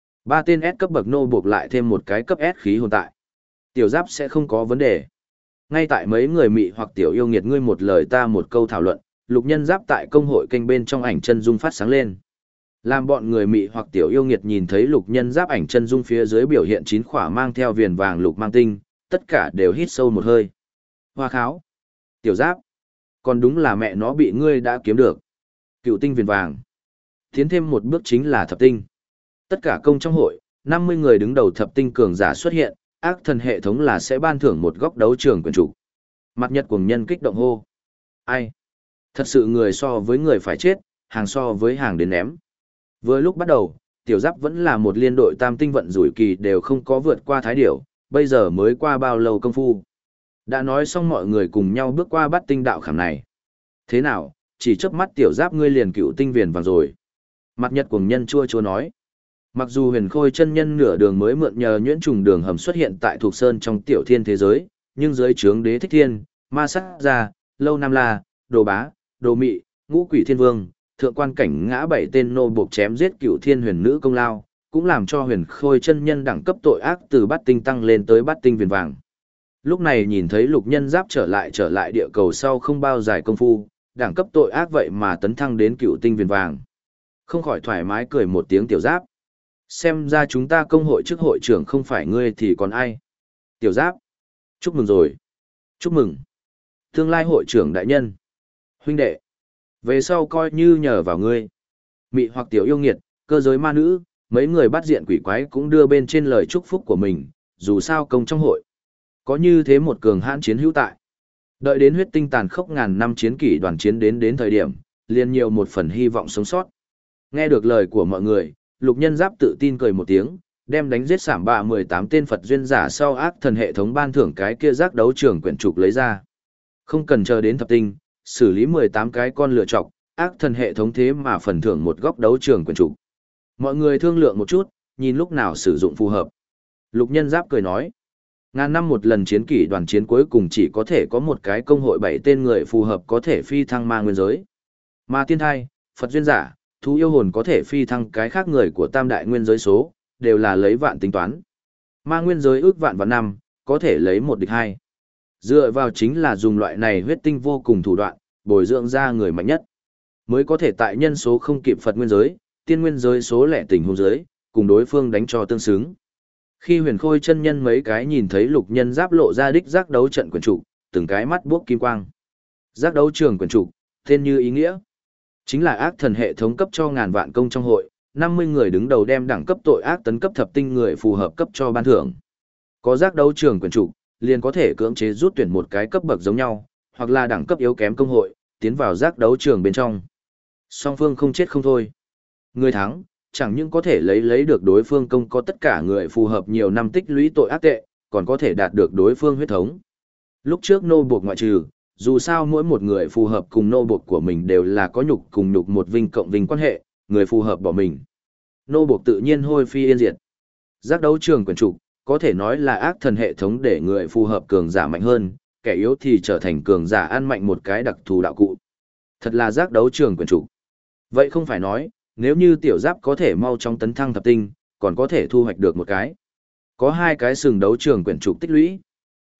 3 tên S cấp bậc nô buộc lại thêm một cái cấp S khí hồn tại. Tiểu giáp sẽ không có vấn đề. Ngay tại mấy người mị hoặc tiểu yêu nghiệt ngươi một lời ta một câu thảo luận, lục nhân giáp tại công hội kênh bên trong ảnh chân dung phát sáng lên. Làm bọn người mị hoặc tiểu yêu nghiệt nhìn thấy lục nhân giáp ảnh chân dung phía dưới biểu hiện 9 khỏa mang theo viền vàng lục mang tinh, tất cả đều hít sâu một hơi. Hoa kháo. Tiểu giáp. Còn đúng là mẹ nó bị ngươi đã kiếm được. Cựu tinh viền vàng. Tiến thêm một bước chính là thập tinh. Tất cả công trong hội, 50 người đứng đầu thập tinh cường giả xuất hiện, ác thần hệ thống là sẽ ban thưởng một góc đấu trường quyền chủ. Mặt nhật cuồng nhân kích động hô. Ai? Thật sự người so với người phải chết, hàng so với hàng đến ném. Vừa lúc bắt đầu, tiểu giáp vẫn là một liên đội tam tinh vận rủi kỳ đều không có vượt qua thái điểu, bây giờ mới qua bao lâu công phu. Đã nói xong mọi người cùng nhau bước qua bát tinh đạo khảm này. Thế nào, chỉ chớp mắt tiểu giáp ngươi liền cựu tinh viền vàng rồi. Mặt nhật cuồng nhân chua chua nói. Mặc dù huyền khôi chân nhân nửa đường mới mượn nhờ nhuyễn trùng đường hầm xuất hiện tại thuộc sơn trong tiểu thiên thế giới, nhưng dưới trướng đế thích thiên, ma sát gia, lâu nam la, đồ bá, đồ mị, ngũ quỷ thiên vương, thượng quan cảnh ngã 7 tên nô buộc chém giết cựu thiên huyền nữ công lao, cũng làm cho huyền khôi chân nhân đẳng cấp tội ác từ bát tinh tăng lên tới bát tinh viền vàng. Lúc này nhìn thấy lục nhân giáp trở lại địa cầu sau không bao dài công phu, đẳng cấp tội ác vậy mà tấn thăng đến cựu tinh viền vàng. Không khỏi thoải mái cười một tiếng tiểu giáp. Xem ra chúng ta công hội trước hội trưởng không phải ngươi thì còn ai. Tiểu giáp. Chúc mừng rồi. Chúc mừng. Tương lai hội trưởng đại nhân. Huynh đệ. Về sau coi như nhờ vào ngươi. Mị hoặc tiểu yêu nghiệt, cơ giới ma nữ, mấy người bắt diện quỷ quái cũng đưa bên trên lời chúc phúc của mình, dù sao công trong hội. Có như thế một cường hãn chiến hữu tại. Đợi đến huyết tinh tàn khốc ngàn năm chiến kỷ đoàn chiến đến thời điểm, liền nhiều một phần hy vọng sống sót. Nghe được lời của mọi người, lục nhân giáp tự tin cười một tiếng, đem đánh giết sảm bạ 18 tên Phật duyên giả sau ác thần hệ thống ban thưởng cái kia giác đấu trường quyển trục lấy ra. Không cần chờ đến thập tinh, xử lý 18 cái con lựa chọc, ác thần hệ thống thế mà phần thưởng một góc đấu trường quyển trục. Mọi người thương lượng một chút, nhìn lúc nào sử dụng phù hợp. Lục nhân giáp cười nói, ngàn năm một lần chiến kỷ đoàn chiến cuối cùng chỉ có thể có một cái công hội 7 tên người phù hợp có thể phi thăng ma nguyên giới. Ma tiên thai, Phật duyên giả, thú yêu hồn có thể phi thăng cái khác người của tam đại nguyên giới số, đều là lấy vạn tính toán. Ma nguyên giới ước vạn năm, có thể lấy một địch hai. Dựa vào chính là dùng loại này huyết tinh vô cùng thủ đoạn, bồi dưỡng ra người mạnh nhất. Mới có thể tại nhân số không kịp Phật nguyên giới, tiên nguyên giới số lẻ tình huống giới, cùng đối phương đánh cho tương xứng. Khi huyền khôi chân nhân mấy cái nhìn thấy lục nhân giáp lộ ra đích giác đấu trận quyền trục, từng cái mắt buốc kim quang. Giác đấu trường quyền trục, tên như ý nghĩa. Chính là ác thần hệ thống cấp cho ngàn vạn công trong hội, 50 người đứng đầu đem đẳng cấp tội ác tấn cấp thập tinh người phù hợp cấp cho ban thưởng. Có giác đấu trường quyền trục, liền có thể cưỡng chế rút tuyển một cái cấp bậc giống nhau, hoặc là đẳng cấp yếu kém công hội, tiến vào giác đấu trường bên trong. Song phương không chết không thôi. Người thắng, chẳng những có thể lấy được đối phương công có tất cả người phù hợp nhiều năm tích lũy tội ác tệ, còn có thể đạt được đối phương huyết thống. Lúc trước nô buộc ngoại trừ, dù sao mỗi một người phù hợp cùng nô buộc của mình đều là có nhục cùng nhục một vinh cộng vinh quan hệ, người phù hợp bỏ mình. Nô buộc tự nhiên hôi phi yên diệt. Giác đấu trường quyền trục, có thể nói là ác thần hệ thống để người phù hợp cường giả mạnh hơn, kẻ yếu thì trở thành cường giả ăn mạnh một cái đặc thù đạo cụ. Thật là giác đấu trường quyền trục. Vậy không phải nói, nếu như tiểu giáp có thể mau chóng tấn thăng thập tinh, còn có thể thu hoạch được một cái. Có hai cái sừng đấu trường quyển trục tích lũy.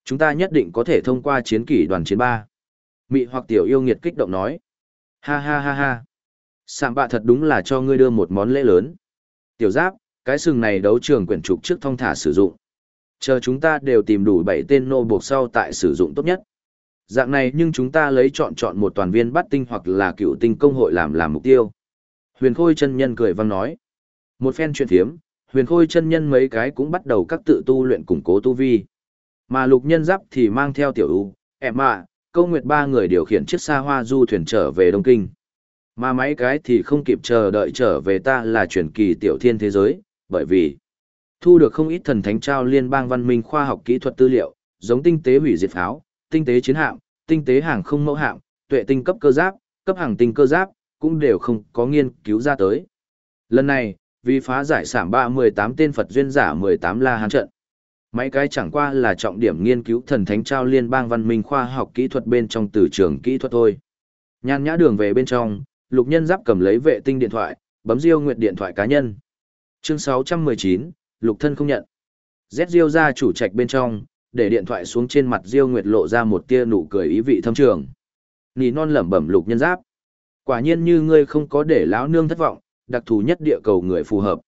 Chúng ta nhất định có thể thông qua chiến kỷ đoàn chiến ba. Mị hoặc tiểu yêu nghiệt kích động nói. Ha ha ha ha. Sạm bạ thật đúng là cho ngươi đưa một món lễ lớn. Tiểu giáp, cái sừng này đấu trường quyển trục trước thong thả sử dụng. Chờ chúng ta đều tìm đủ 7 tên nô buộc sau tại sử dụng tốt nhất. Dạng này nhưng chúng ta lấy chọn một toàn viên bắt tinh hoặc là cựu tinh công hội làm mục tiêu. Huyền Khôi chân nhân cười vang nói. Một phen chuyện thiếm, Huyền Khôi chân nhân mấy cái cũng bắt đầu các tự tu luyện củng cố tu vi. Mà Lục Nhân Giáp thì mang theo Tiểu U, Em ạ, Câu Nguyệt ba người điều khiển chiếc xa hoa du thuyền trở về Đông Kinh. Mà mấy cái thì không kịp chờ đợi trở về ta là truyền kỳ tiểu thiên thế giới, bởi vì thu được không ít thần thánh trao liên bang văn minh khoa học kỹ thuật tư liệu, giống tinh tế hủy diệt pháo, tinh tế chiến hạm, tinh tế hàng không mẫu hạm, tuệ tinh cấp cơ giáp, cấp hàng tinh cơ giáp, cũng đều không có nghiên cứu ra tới. Lần này, vì phá giải sảm bạ 18 tên Phật duyên giả 18 La Hán trận. Mấy cái chẳng qua là trọng điểm nghiên cứu thần thánh trao liên bang văn minh khoa học kỹ thuật bên trong từ trường kỹ thuật thôi. Nhan nhã đường về bên trong, Lục Nhân Giáp cầm lấy vệ tinh điện thoại, bấm Diêu Nguyệt điện thoại cá nhân. Chương 619, Lục thân không nhận. Z Diêu ra chủ trạch bên trong, để điện thoại xuống trên mặt Diêu Nguyệt lộ ra một tia nụ cười ý vị thâm trường. Nỉ non lẩm bẩm Lục Nhân Giáp. Quả nhiên như ngươi không có để lão nương thất vọng, đặc thù nhất địa cầu người phù hợp.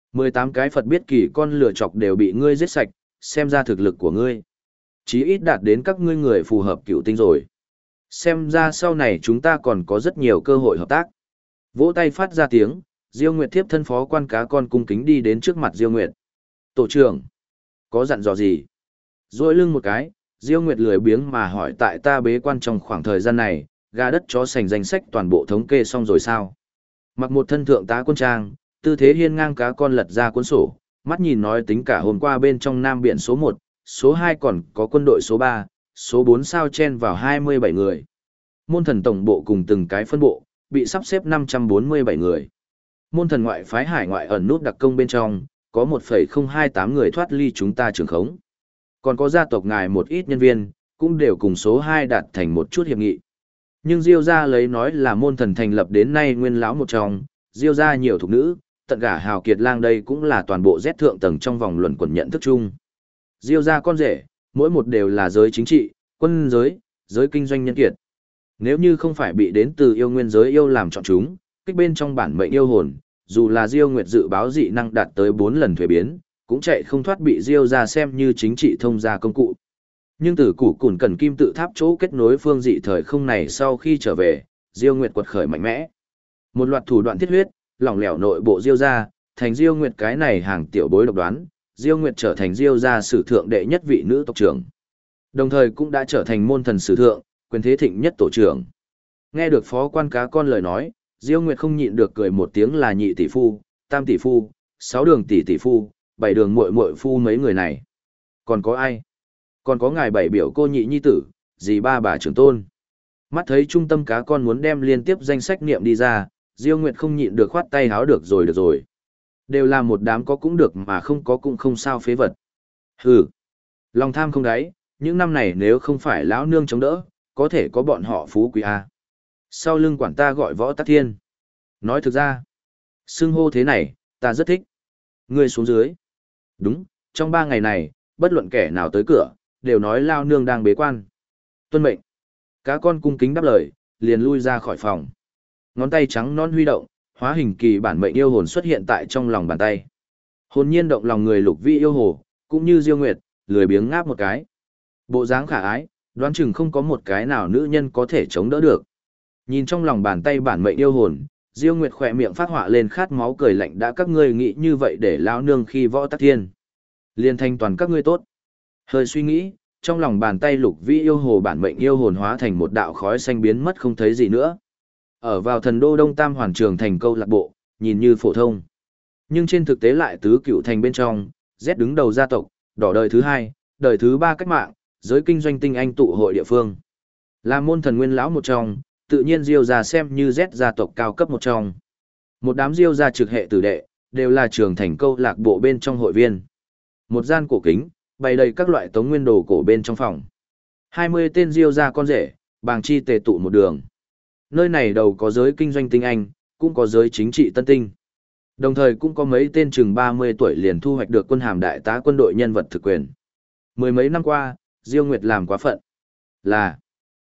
18 cái Phật biết kỳ con lửa chọc đều bị ngươi giết sạch, xem ra thực lực của ngươi. Chí ít đạt đến các ngươi người phù hợp cựu tinh rồi. Xem ra sau này chúng ta còn có rất nhiều cơ hội hợp tác. Vỗ tay phát ra tiếng, Diêu Nguyệt tiếp thân phó quan cá con cung kính đi đến trước mặt Diêu Nguyệt. Tổ trưởng, có dặn dò gì? Duỗi lưng một cái, Diêu Nguyệt lười biếng mà hỏi tại ta bế quan trong khoảng thời gian này, gà đất chó sành danh sách toàn bộ thống kê xong rồi sao? Mặc một thân thượng tá quân trang, tư thế hiên ngang cá con lật ra cuốn sổ, mắt nhìn nói tính cả hôm qua bên trong Nam Biển số 1, số 2 còn có quân đội số 3, số 4 sao chen vào 27 người. Môn thần tổng bộ cùng từng cái phân bộ, bị sắp xếp 547 người. Môn thần ngoại phái hải ngoại ẩn nút đặc công bên trong, có 1,028 người thoát ly chúng ta trường khống. Còn có gia tộc ngài một ít nhân viên, cũng đều cùng số 2 đạt thành một chút hiệp nghị. Nhưng Diêu gia lấy nói là môn thần thành lập đến nay nguyên lão một trong, Diêu gia nhiều thuộc nữ, tận cả hào kiệt lang đây cũng là toàn bộ Z thượng tầng trong vòng luận quần nhận thức chung. Diêu gia con rể, mỗi một đều là giới chính trị, quân giới, giới kinh doanh nhân kiệt. Nếu như không phải bị đến từ yêu nguyên giới yêu làm chọn chúng, kích bên trong bản mệnh yêu hồn, dù là Diêu Nguyệt dự báo dị năng đạt tới 4 lần thuế biến, cũng chạy không thoát bị Diêu gia xem như chính trị thông gia công cụ. Nhưng từ củ cùn cần kim tự tháp chỗ kết nối phương dị thời không này sau khi trở về, Diêu Nguyệt quật khởi mạnh mẽ. Một loạt thủ đoạn thiết huyết, lỏng lẻo nội bộ Diêu gia, thành Diêu Nguyệt cái này hàng tiểu bối độc đoán, Diêu Nguyệt trở thành Diêu gia sử thượng đệ nhất vị nữ tộc trưởng. Đồng thời cũng đã trở thành môn thần sử thượng, quyền thế thịnh nhất tổ trưởng. Nghe được phó quan cá con lời nói, Diêu Nguyệt không nhịn được cười một tiếng là nhị tỷ phu, tam tỷ phu, 6 đường tỷ tỷ phu, 7 đường muội muội phu mấy người này. Còn có ai? Còn có ngài bảy biểu cô nhị nhi tử, dì ba bà trưởng tôn. Mắt thấy trung tâm cá con muốn đem liên tiếp danh sách niệm đi ra, Diêu Nguyệt không nhịn được khoát tay háo được rồi. Đều là một đám có cũng được mà không có cũng không sao phế vật. Hừ, lòng tham không đáy, những năm này nếu không phải lão nương chống đỡ, có thể có bọn họ phú quý A. Sau lưng quản ta gọi Võ Tắc Thiên. Nói thực ra, xưng hô thế này, ta rất thích. Ngươi xuống dưới. Đúng, trong 3 ngày này, bất luận kẻ nào tới cửa, đều nói lao nương đang bế quan. Tuân mệnh. Cá con cung kính đáp lời, liền lui ra khỏi phòng. Ngón tay trắng non huy động, hóa hình kỳ bản mệnh yêu hồn xuất hiện tại trong lòng bàn tay. Hồn nhiên động lòng người Lục Vi yêu hồ, cũng như Diêu Nguyệt, lười biếng ngáp một cái. Bộ dáng khả ái, đoán chừng không có một cái nào nữ nhân có thể chống đỡ được. Nhìn trong lòng bàn tay bản mệnh yêu hồn, Diêu Nguyệt khỏe miệng phát họa lên khát máu cười lạnh đã các ngươi nghĩ như vậy để lao nương khi Võ Tắc Thiên. Liên thanh toàn các ngươi tốt. Hơi suy nghĩ, trong lòng bàn tay Lục Vi yêu hồ bản mệnh yêu hồn hóa thành một đạo khói xanh biến mất không thấy gì nữa. Ở vào thần đô Đông Tam Hoàn Trường thành câu lạc bộ, nhìn như phổ thông. Nhưng trên thực tế lại tứ cựu thành bên trong, Z đứng đầu gia tộc, đỏ đời thứ 2, đời thứ 3 cách mạng, giới kinh doanh tinh anh tụ hội địa phương. Là môn thần nguyên lão một trong, tự nhiên Diêu gia xem như Z gia tộc cao cấp một trong. Một đám Diêu gia trực hệ tử đệ, đều là trường thành câu lạc bộ bên trong hội viên. Một gian cổ kính, bày đầy các loại tống nguyên đồ cổ bên trong phòng. 20 tên Diêu gia con rể, bàng chi tề tụ một đường. Nơi này đầu có giới kinh doanh tinh anh, cũng có giới chính trị tân tinh. Đồng thời cũng có mấy tên chừng 30 tuổi liền thu hoạch được quân hàm đại tá quân đội nhân vật thực quyền. Mười mấy năm qua, Diêu Nguyệt làm quá phận. Là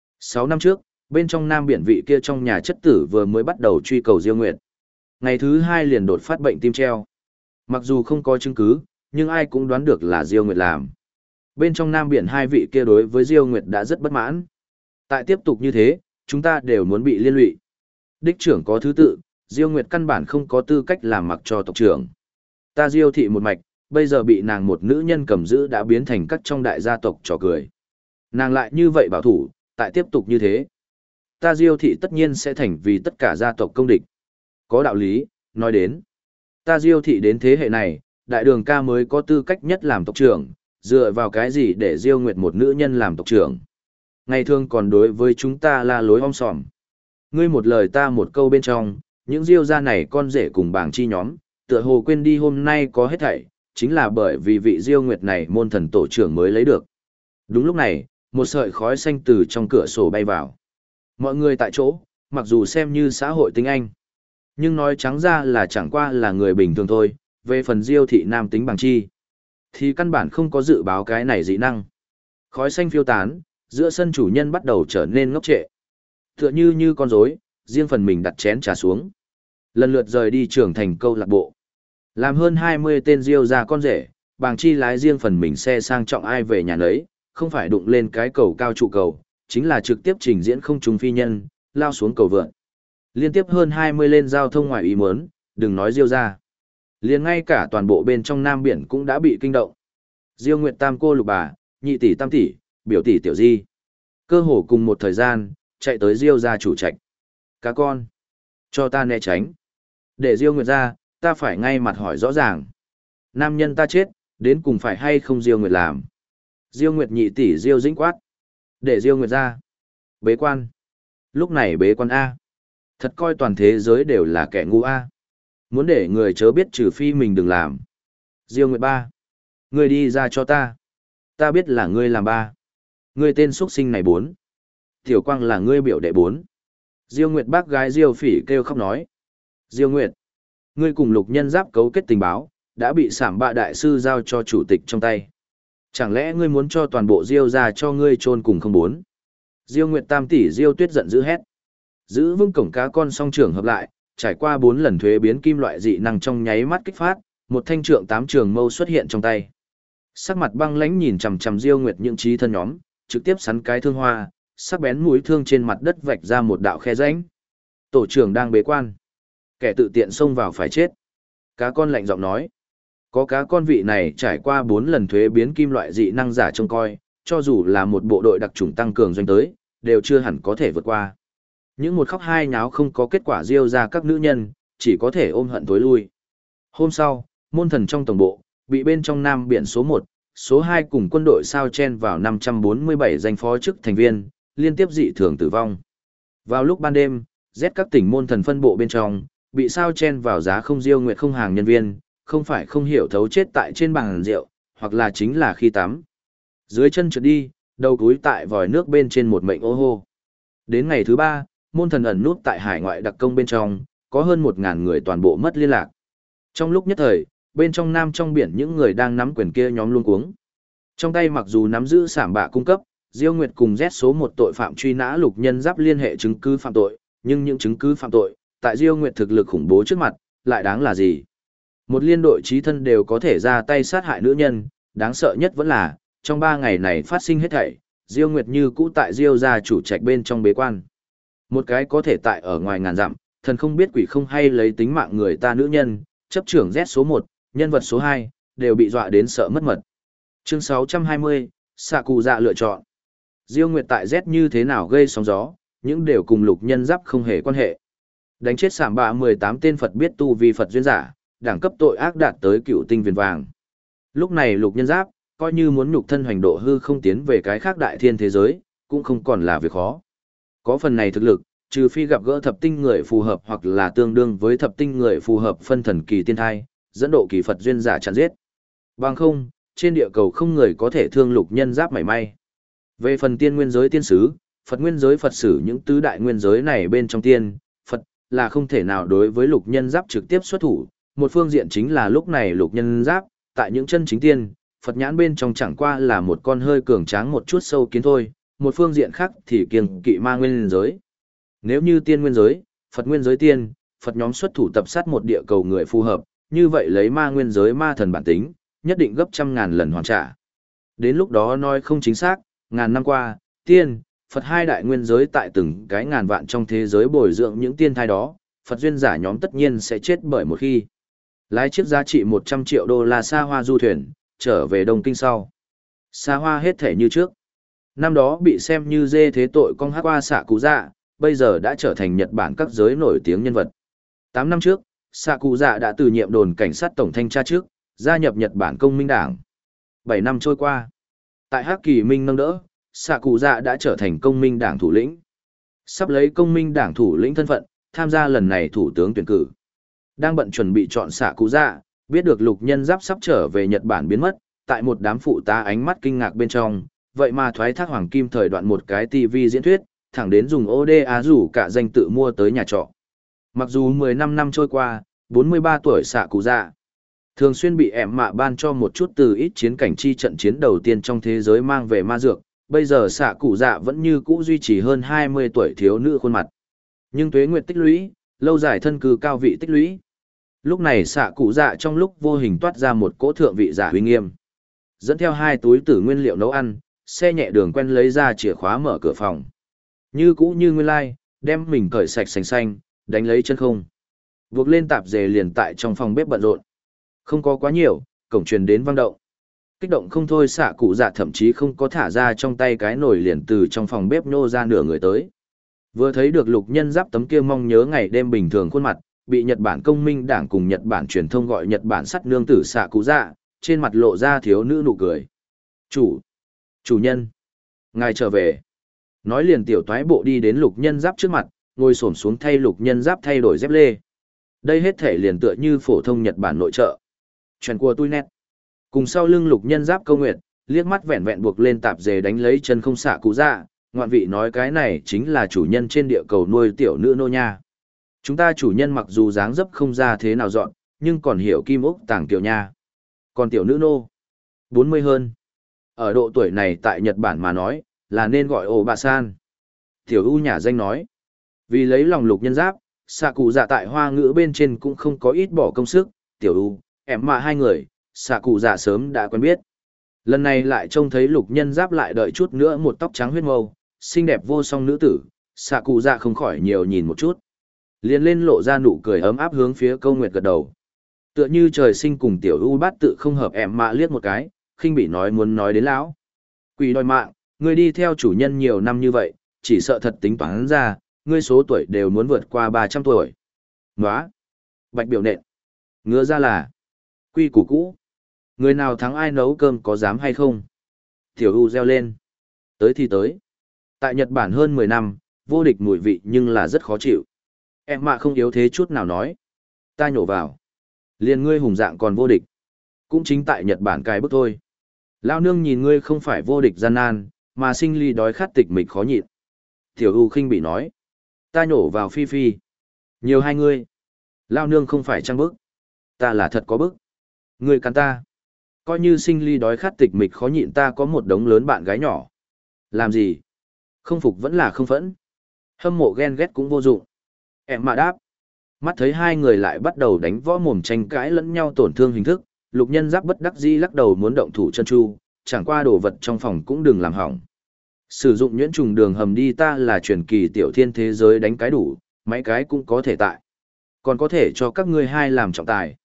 6 năm trước, bên trong Nam Biển vị kia trong nhà chất tử vừa mới bắt đầu truy cầu Diêu Nguyệt. Ngày thứ 2 liền đột phát bệnh tim treo. Mặc dù không có chứng cứ, nhưng ai cũng đoán được là Diêu Nguyệt làm. Bên trong Nam Biển hai vị kia đối với Diêu Nguyệt đã rất bất mãn. Tại tiếp tục như thế, chúng ta đều muốn bị liên lụy. Đích trưởng có thứ tự, Diêu Nguyệt căn bản không có tư cách làm mặc cho tộc trưởng. Ta Diêu thị một mạch, bây giờ bị nàng một nữ nhân cầm giữ đã biến thành các trong đại gia tộc trò cười. Nàng lại như vậy bảo thủ, tại tiếp tục như thế. Ta Diêu thị tất nhiên sẽ thành vì tất cả gia tộc công địch. Có đạo lý, nói đến. Ta Diêu thị đến thế hệ này, đại đường ca mới có tư cách nhất làm tộc trưởng, dựa vào cái gì để Diêu Nguyệt một nữ nhân làm tộc trưởng. Ngày thường còn đối với chúng ta la lối om sòm. Ngươi một lời ta một câu bên trong, những Diêu gia này con rể cùng bảng chi nhóm, tựa hồ quên đi hôm nay có hết thảy, chính là bởi vì vị Diêu Nguyệt này môn thần tổ trưởng mới lấy được. Đúng lúc này, một sợi khói xanh từ trong cửa sổ bay vào. Mọi người tại chỗ, mặc dù xem như xã hội tinh anh, nhưng nói trắng ra là chẳng qua là người bình thường thôi, về phần Diêu thị nam tính bằng chi, thì căn bản không có dự báo cái này dị năng. Khói xanh phiêu tán, giữa sân chủ nhân bắt đầu trở nên ngốc trệ. Tựa như con rối, riêng phần mình đặt chén trà xuống. Lần lượt rời đi trưởng thành câu lạc bộ. Làm hơn 20 tên Diêu ra con rể, bàng chi lái riêng phần mình xe sang trọng ai về nhà nấy, không phải đụng lên cái cầu cao trụ cầu, chính là trực tiếp trình diễn không trùng phi nhân, lao xuống cầu vượn. Liên tiếp hơn 20 lên giao thông ngoài ý muốn, đừng nói Diêu ra. Liền ngay cả toàn bộ bên trong Nam Biển cũng đã bị kinh động. Diêu Nguyệt tam cô lục bà, nhị tỷ tam tỷ, biểu tỷ tiểu di. Cơ hồ cùng một thời gian, chạy tới Diêu ra chủ trạch. Cá con, cho ta né tránh. Để Diêu Nguyệt ra, ta phải ngay mặt hỏi rõ ràng. Nam nhân ta chết, đến cùng phải hay không Diêu Nguyệt làm. Diêu Nguyệt nhị tỷ Diêu dĩnh quát. Để Diêu Nguyệt ra. Bế quan. Lúc này bế quan A. Thật coi toàn thế giới đều là kẻ ngu A. Muốn để người chớ biết trừ phi mình đừng làm. Diêu Nguyệt ba. Ngươi đi ra cho ta. Ta biết là ngươi làm ba. Ngươi tên xuất sinh này bốn. Tiểu Quang là ngươi biểu đệ bốn. Diêu Nguyệt bác gái Diêu Phỉ kêu khóc nói. Diêu Nguyệt. Ngươi cùng Lục Nhân Giáp cấu kết tình báo, đã bị Sảm Bạ đại sư giao cho chủ tịch trong tay. Chẳng lẽ ngươi muốn cho toàn bộ Diêu ra cho ngươi chôn cùng không bốn? Diêu Nguyệt tam tỷ Diêu Tuyết giận dữ hét. Giữ vững cổng cá con song trưởng hợp lại, trải qua 4 lần thuế biến kim loại dị năng trong nháy mắt kích phát, một thanh trượng 8 trường mâu xuất hiện trong tay. Sắc mặt băng lãnh nhìn chằm chằm Diêu Nguyệt những trí thân nhóm, trực tiếp sắn cái thương hoa, sắc bén mũi thương trên mặt đất vạch ra một đạo khe rãnh. Tổ trưởng đang bế quan, kẻ tự tiện xông vào phải chết. Cá con lạnh giọng nói, có cá con vị này trải qua 4 lần thuế biến kim loại dị năng giả trông coi, cho dù là một bộ đội đặc chủng tăng cường doanh tới, đều chưa hẳn có thể vượt qua. Những một khóc hai nháo không có kết quả Diêu ra các nữ nhân, chỉ có thể ôm hận tối lui. Hôm sau, môn thần trong tổng bộ, bị bên trong Nam Biển số 1, số 2 cùng quân đội sao chen vào 547 danh phó chức thành viên, liên tiếp dị thường tử vong. Vào lúc ban đêm, Z các tỉnh môn thần phân bộ bên trong, bị sao chen vào giá không Diêu Nguyệt không hàng nhân viên, không phải không hiểu thấu chết tại trên bàn rượu, hoặc là chính là khi tắm. Dưới chân trượt đi, đầu túi tại vòi nước bên trên một mệnh ô hô. Đến ngày thứ 3, môn thần ẩn nút tại hải ngoại đặc công bên trong, có hơn 1.000 người toàn bộ mất liên lạc. Trong lúc nhất thời, bên trong Nam trong biển những người đang nắm quyền kia nhóm luống cuống. Trong tay mặc dù nắm giữ Sảm Bạ cung cấp, Diêu Nguyệt cùng Z số 1 tội phạm truy nã Lục Nhân Giáp liên hệ chứng cứ phạm tội, nhưng những chứng cứ phạm tội, tại Diêu Nguyệt thực lực khủng bố trước mặt, lại đáng là gì? Một liên đội trí thân đều có thể ra tay sát hại nữ nhân, đáng sợ nhất vẫn là, trong 3 ngày này phát sinh hết thảy, Diêu Nguyệt như cũ tại Diêu gia chủ trạch bên trong bế quan. Một cái có thể tại ở ngoài ngàn dặm, thần không biết quỷ không hay lấy tính mạng người ta nữ nhân, chấp trưởng Z số 1, nhân vật số 2, đều bị dọa đến sợ mất mật. Chương 620, Sạ Cụ Dạ lựa chọn. Diêu Nguyệt tại Z như thế nào gây sóng gió, những đều cùng Lục Nhân Giáp không hề quan hệ. Đánh chết Sảm Bạ 18 tên Phật biết tu vi Phật duyên giả, đẳng cấp tội ác đạt tới cựu tinh viền vàng. Lúc này Lục Nhân Giáp, coi như muốn nhục thân hoành độ hư không tiến về cái khác đại thiên thế giới, cũng không còn là việc khó. Có phần này thực lực, trừ phi gặp gỡ thập tinh người phù hợp hoặc là tương đương với thập tinh người phù hợp phân thần kỳ tiên thai, dẫn độ kỳ Phật duyên giả chặn giết. Bằng không, trên địa cầu không người có thể thương Lục Nhân Giáp mảy may. Về phần tiên nguyên giới tiên sứ, Phật nguyên giới Phật sử những tứ đại nguyên giới này bên trong tiên, Phật, là không thể nào đối với Lục Nhân Giáp trực tiếp xuất thủ. Một phương diện chính là lúc này Lục Nhân Giáp, tại những chân chính tiên, Phật nhãn bên trong chẳng qua là một con hơi cường tráng một chút sâu kiến thôi, một phương diện khác thì kiêng kỵ ma nguyên giới. Nếu như tiên nguyên giới, Phật nguyên giới tiên, Phật nhóm xuất thủ tập sát một địa cầu người phù hợp, như vậy lấy ma nguyên giới ma thần bản tính, nhất định gấp trăm ngàn lần hoàn trả. Đến lúc đó nói không chính xác, ngàn năm qua, tiên, Phật hai đại nguyên giới tại từng cái ngàn vạn trong thế giới bồi dưỡng những tiên thai đó, Phật duyên giả nhóm tất nhiên sẽ chết bởi một khi. Lái chiếc giá trị 100 triệu đô la xa hoa du thuyền, trở về Đông Kinh sau. Xa hoa hết thể như trước. Năm đó bị xem như dê thế tội con hát qua xạ cụ dạ, bây giờ đã trở thành Nhật Bản các giới nổi tiếng nhân vật. 8 năm trước, xạ cụ dạ đã từ nhiệm đồn cảnh sát tổng thanh tra trước, gia nhập Nhật Bản Công minh Đảng. 7 năm trôi qua, tại Hắc Kỳ Minh nâng đỡ, xạ cụ dạ đã trở thành Công minh Đảng thủ lĩnh. Sắp lấy Công minh Đảng thủ lĩnh thân phận, tham gia lần này thủ tướng tuyển cử. Đang bận chuẩn bị chọn xạ cụ dạ, biết được Lục Nhân Giáp sắp trở về Nhật Bản biến mất, tại một đám phụ tá ánh mắt kinh ngạc bên trong, vậy mà thoái thác Hoàng Kim thời đoạn một cái TV diễn thuyết, thẳng đến dùng ODA rủ cả danh tự mua tới nhà trọ. Mặc dù 15 năm trôi qua, 43 tuổi xạ cụ dạ, thường xuyên bị ẻm mạ ban cho một chút từ ít chiến cảnh chi trận chiến đầu tiên trong thế giới mang về ma dược, bây giờ xạ cụ dạ vẫn như cũ duy trì hơn 20 tuổi thiếu nữ khuôn mặt. Nhưng tuế nguyệt tích lũy, lâu dài thân cư cao vị tích lũy. Lúc này xạ cụ dạ trong lúc vô hình toát ra một cỗ thượng vị giả uy nghiêm. Dẫn theo 2 túi tử nguyên liệu nấu ăn, xe nhẹ đường quen lấy ra chìa khóa mở cửa phòng. Như cũ như nguyên lai, đem mình cởi sạch sành xanh, đánh lấy chân không. Buộc lên tạp dề liền tại trong phòng bếp bận rộn. Không có quá nhiều, cổng truyền đến vang động. Kích động không thôi xạ cụ dạ thậm chí không có thả ra trong tay cái nồi liền từ trong phòng bếp nhô ra nửa người tới. Vừa thấy được Lục Nhân Giáp tấm kia mong nhớ ngày đêm bình thường khuôn mặt, bị Nhật Bản Công minh Đảng cùng Nhật Bản truyền thông gọi Nhật Bản sắt nương tử xạ cụ dạ, trên mặt lộ ra thiếu nữ nụ cười. Chủ nhân, ngài trở về. Nói liền tiểu toái bộ đi đến Lục Nhân Giáp trước mặt, ngồi xổm xuống thay Lục Nhân Giáp thay đổi dép lê. Đây hết thể liền tựa như phổ thông Nhật Bản nội trợ. Chuyện của tôi nét. Cùng sau lưng Lục Nhân Giáp câu nguyệt, liếc mắt vẹn vẹn buộc lên tạp dề đánh lấy chân không xạ cụ dạ, ngoạn vị nói cái này chính là chủ nhân trên địa cầu nuôi tiểu nữ nô nha. Chúng ta chủ nhân mặc dù dáng dấp không ra thế nào dọn, nhưng còn hiểu kim ốc tàng tiểu nha. Còn tiểu nữ nô, 40 hơn. Ở độ tuổi này tại Nhật Bản mà nói, là nên gọi ổ bà san. Tiểu U nhà danh nói. Vì lấy lòng Lục Nhân Giáp, xạ cụ dạ tại hoa ngữ bên trên cũng không có ít bỏ công sức. Tiểu U, em mà hai người, xạ cụ dạ sớm đã quen biết. Lần này lại trông thấy Lục Nhân Giáp lại đợi chút nữa một tóc trắng huyết mâu, xinh đẹp vô song nữ tử, xạ cụ dạ không khỏi nhiều nhìn một chút. Liền lên lộ ra nụ cười ấm áp hướng phía câu nguyệt gật đầu. Tựa như trời sinh cùng tiểu U bát tự không hợp em mạ liếc một cái, khinh bị nói muốn nói đến lão. Quỷ đòi mạng, ngươi đi theo chủ nhân nhiều năm như vậy, chỉ sợ thật tính toán ra, ngươi số tuổi đều muốn vượt qua 300 tuổi. Nóa! Bạch biểu nện! Ngứa ra là quy củ cũ. Người nào thắng ai nấu cơm có dám hay không? Tiểu U reo lên. Tới thì tới. Tại Nhật Bản hơn 10 năm, vô địch mùi vị nhưng là rất khó chịu. Em mạ không yếu thế chút nào nói. Ta nhổ vào. Liền ngươi hùng dạng còn vô địch. Cũng chính tại Nhật Bản cài bức thôi. Lao nương nhìn ngươi không phải vô địch gian nan, mà sinh ly đói khát tịch mịch khó nhịn. Tiểu U khinh bị nói. Ta nhổ vào phi phi. Nhiều hai ngươi. Lao nương không phải trăng bức. Ta là thật có bức. Ngươi cắn ta. Coi như sinh ly đói khát tịch mịch khó nhịn ta có một đống lớn bạn gái nhỏ. Làm gì? Không phục vẫn là không phẫn. Hâm mộ ghen ghét cũng vô dụng. Em mà đáp. Mắt thấy hai người lại bắt đầu đánh võ mồm tranh cãi lẫn nhau tổn thương hình thức, Lục Nhân Giáp bất đắc dĩ lắc đầu muốn động thủ chân chu, chẳng qua đồ vật trong phòng cũng đừng làm hỏng. Sử dụng nhuyễn trùng đường hầm đi ta là truyền kỳ tiểu thiên thế giới đánh cái đủ, mấy cái cũng có thể tại. Còn có thể cho các ngươi hai làm trọng tài.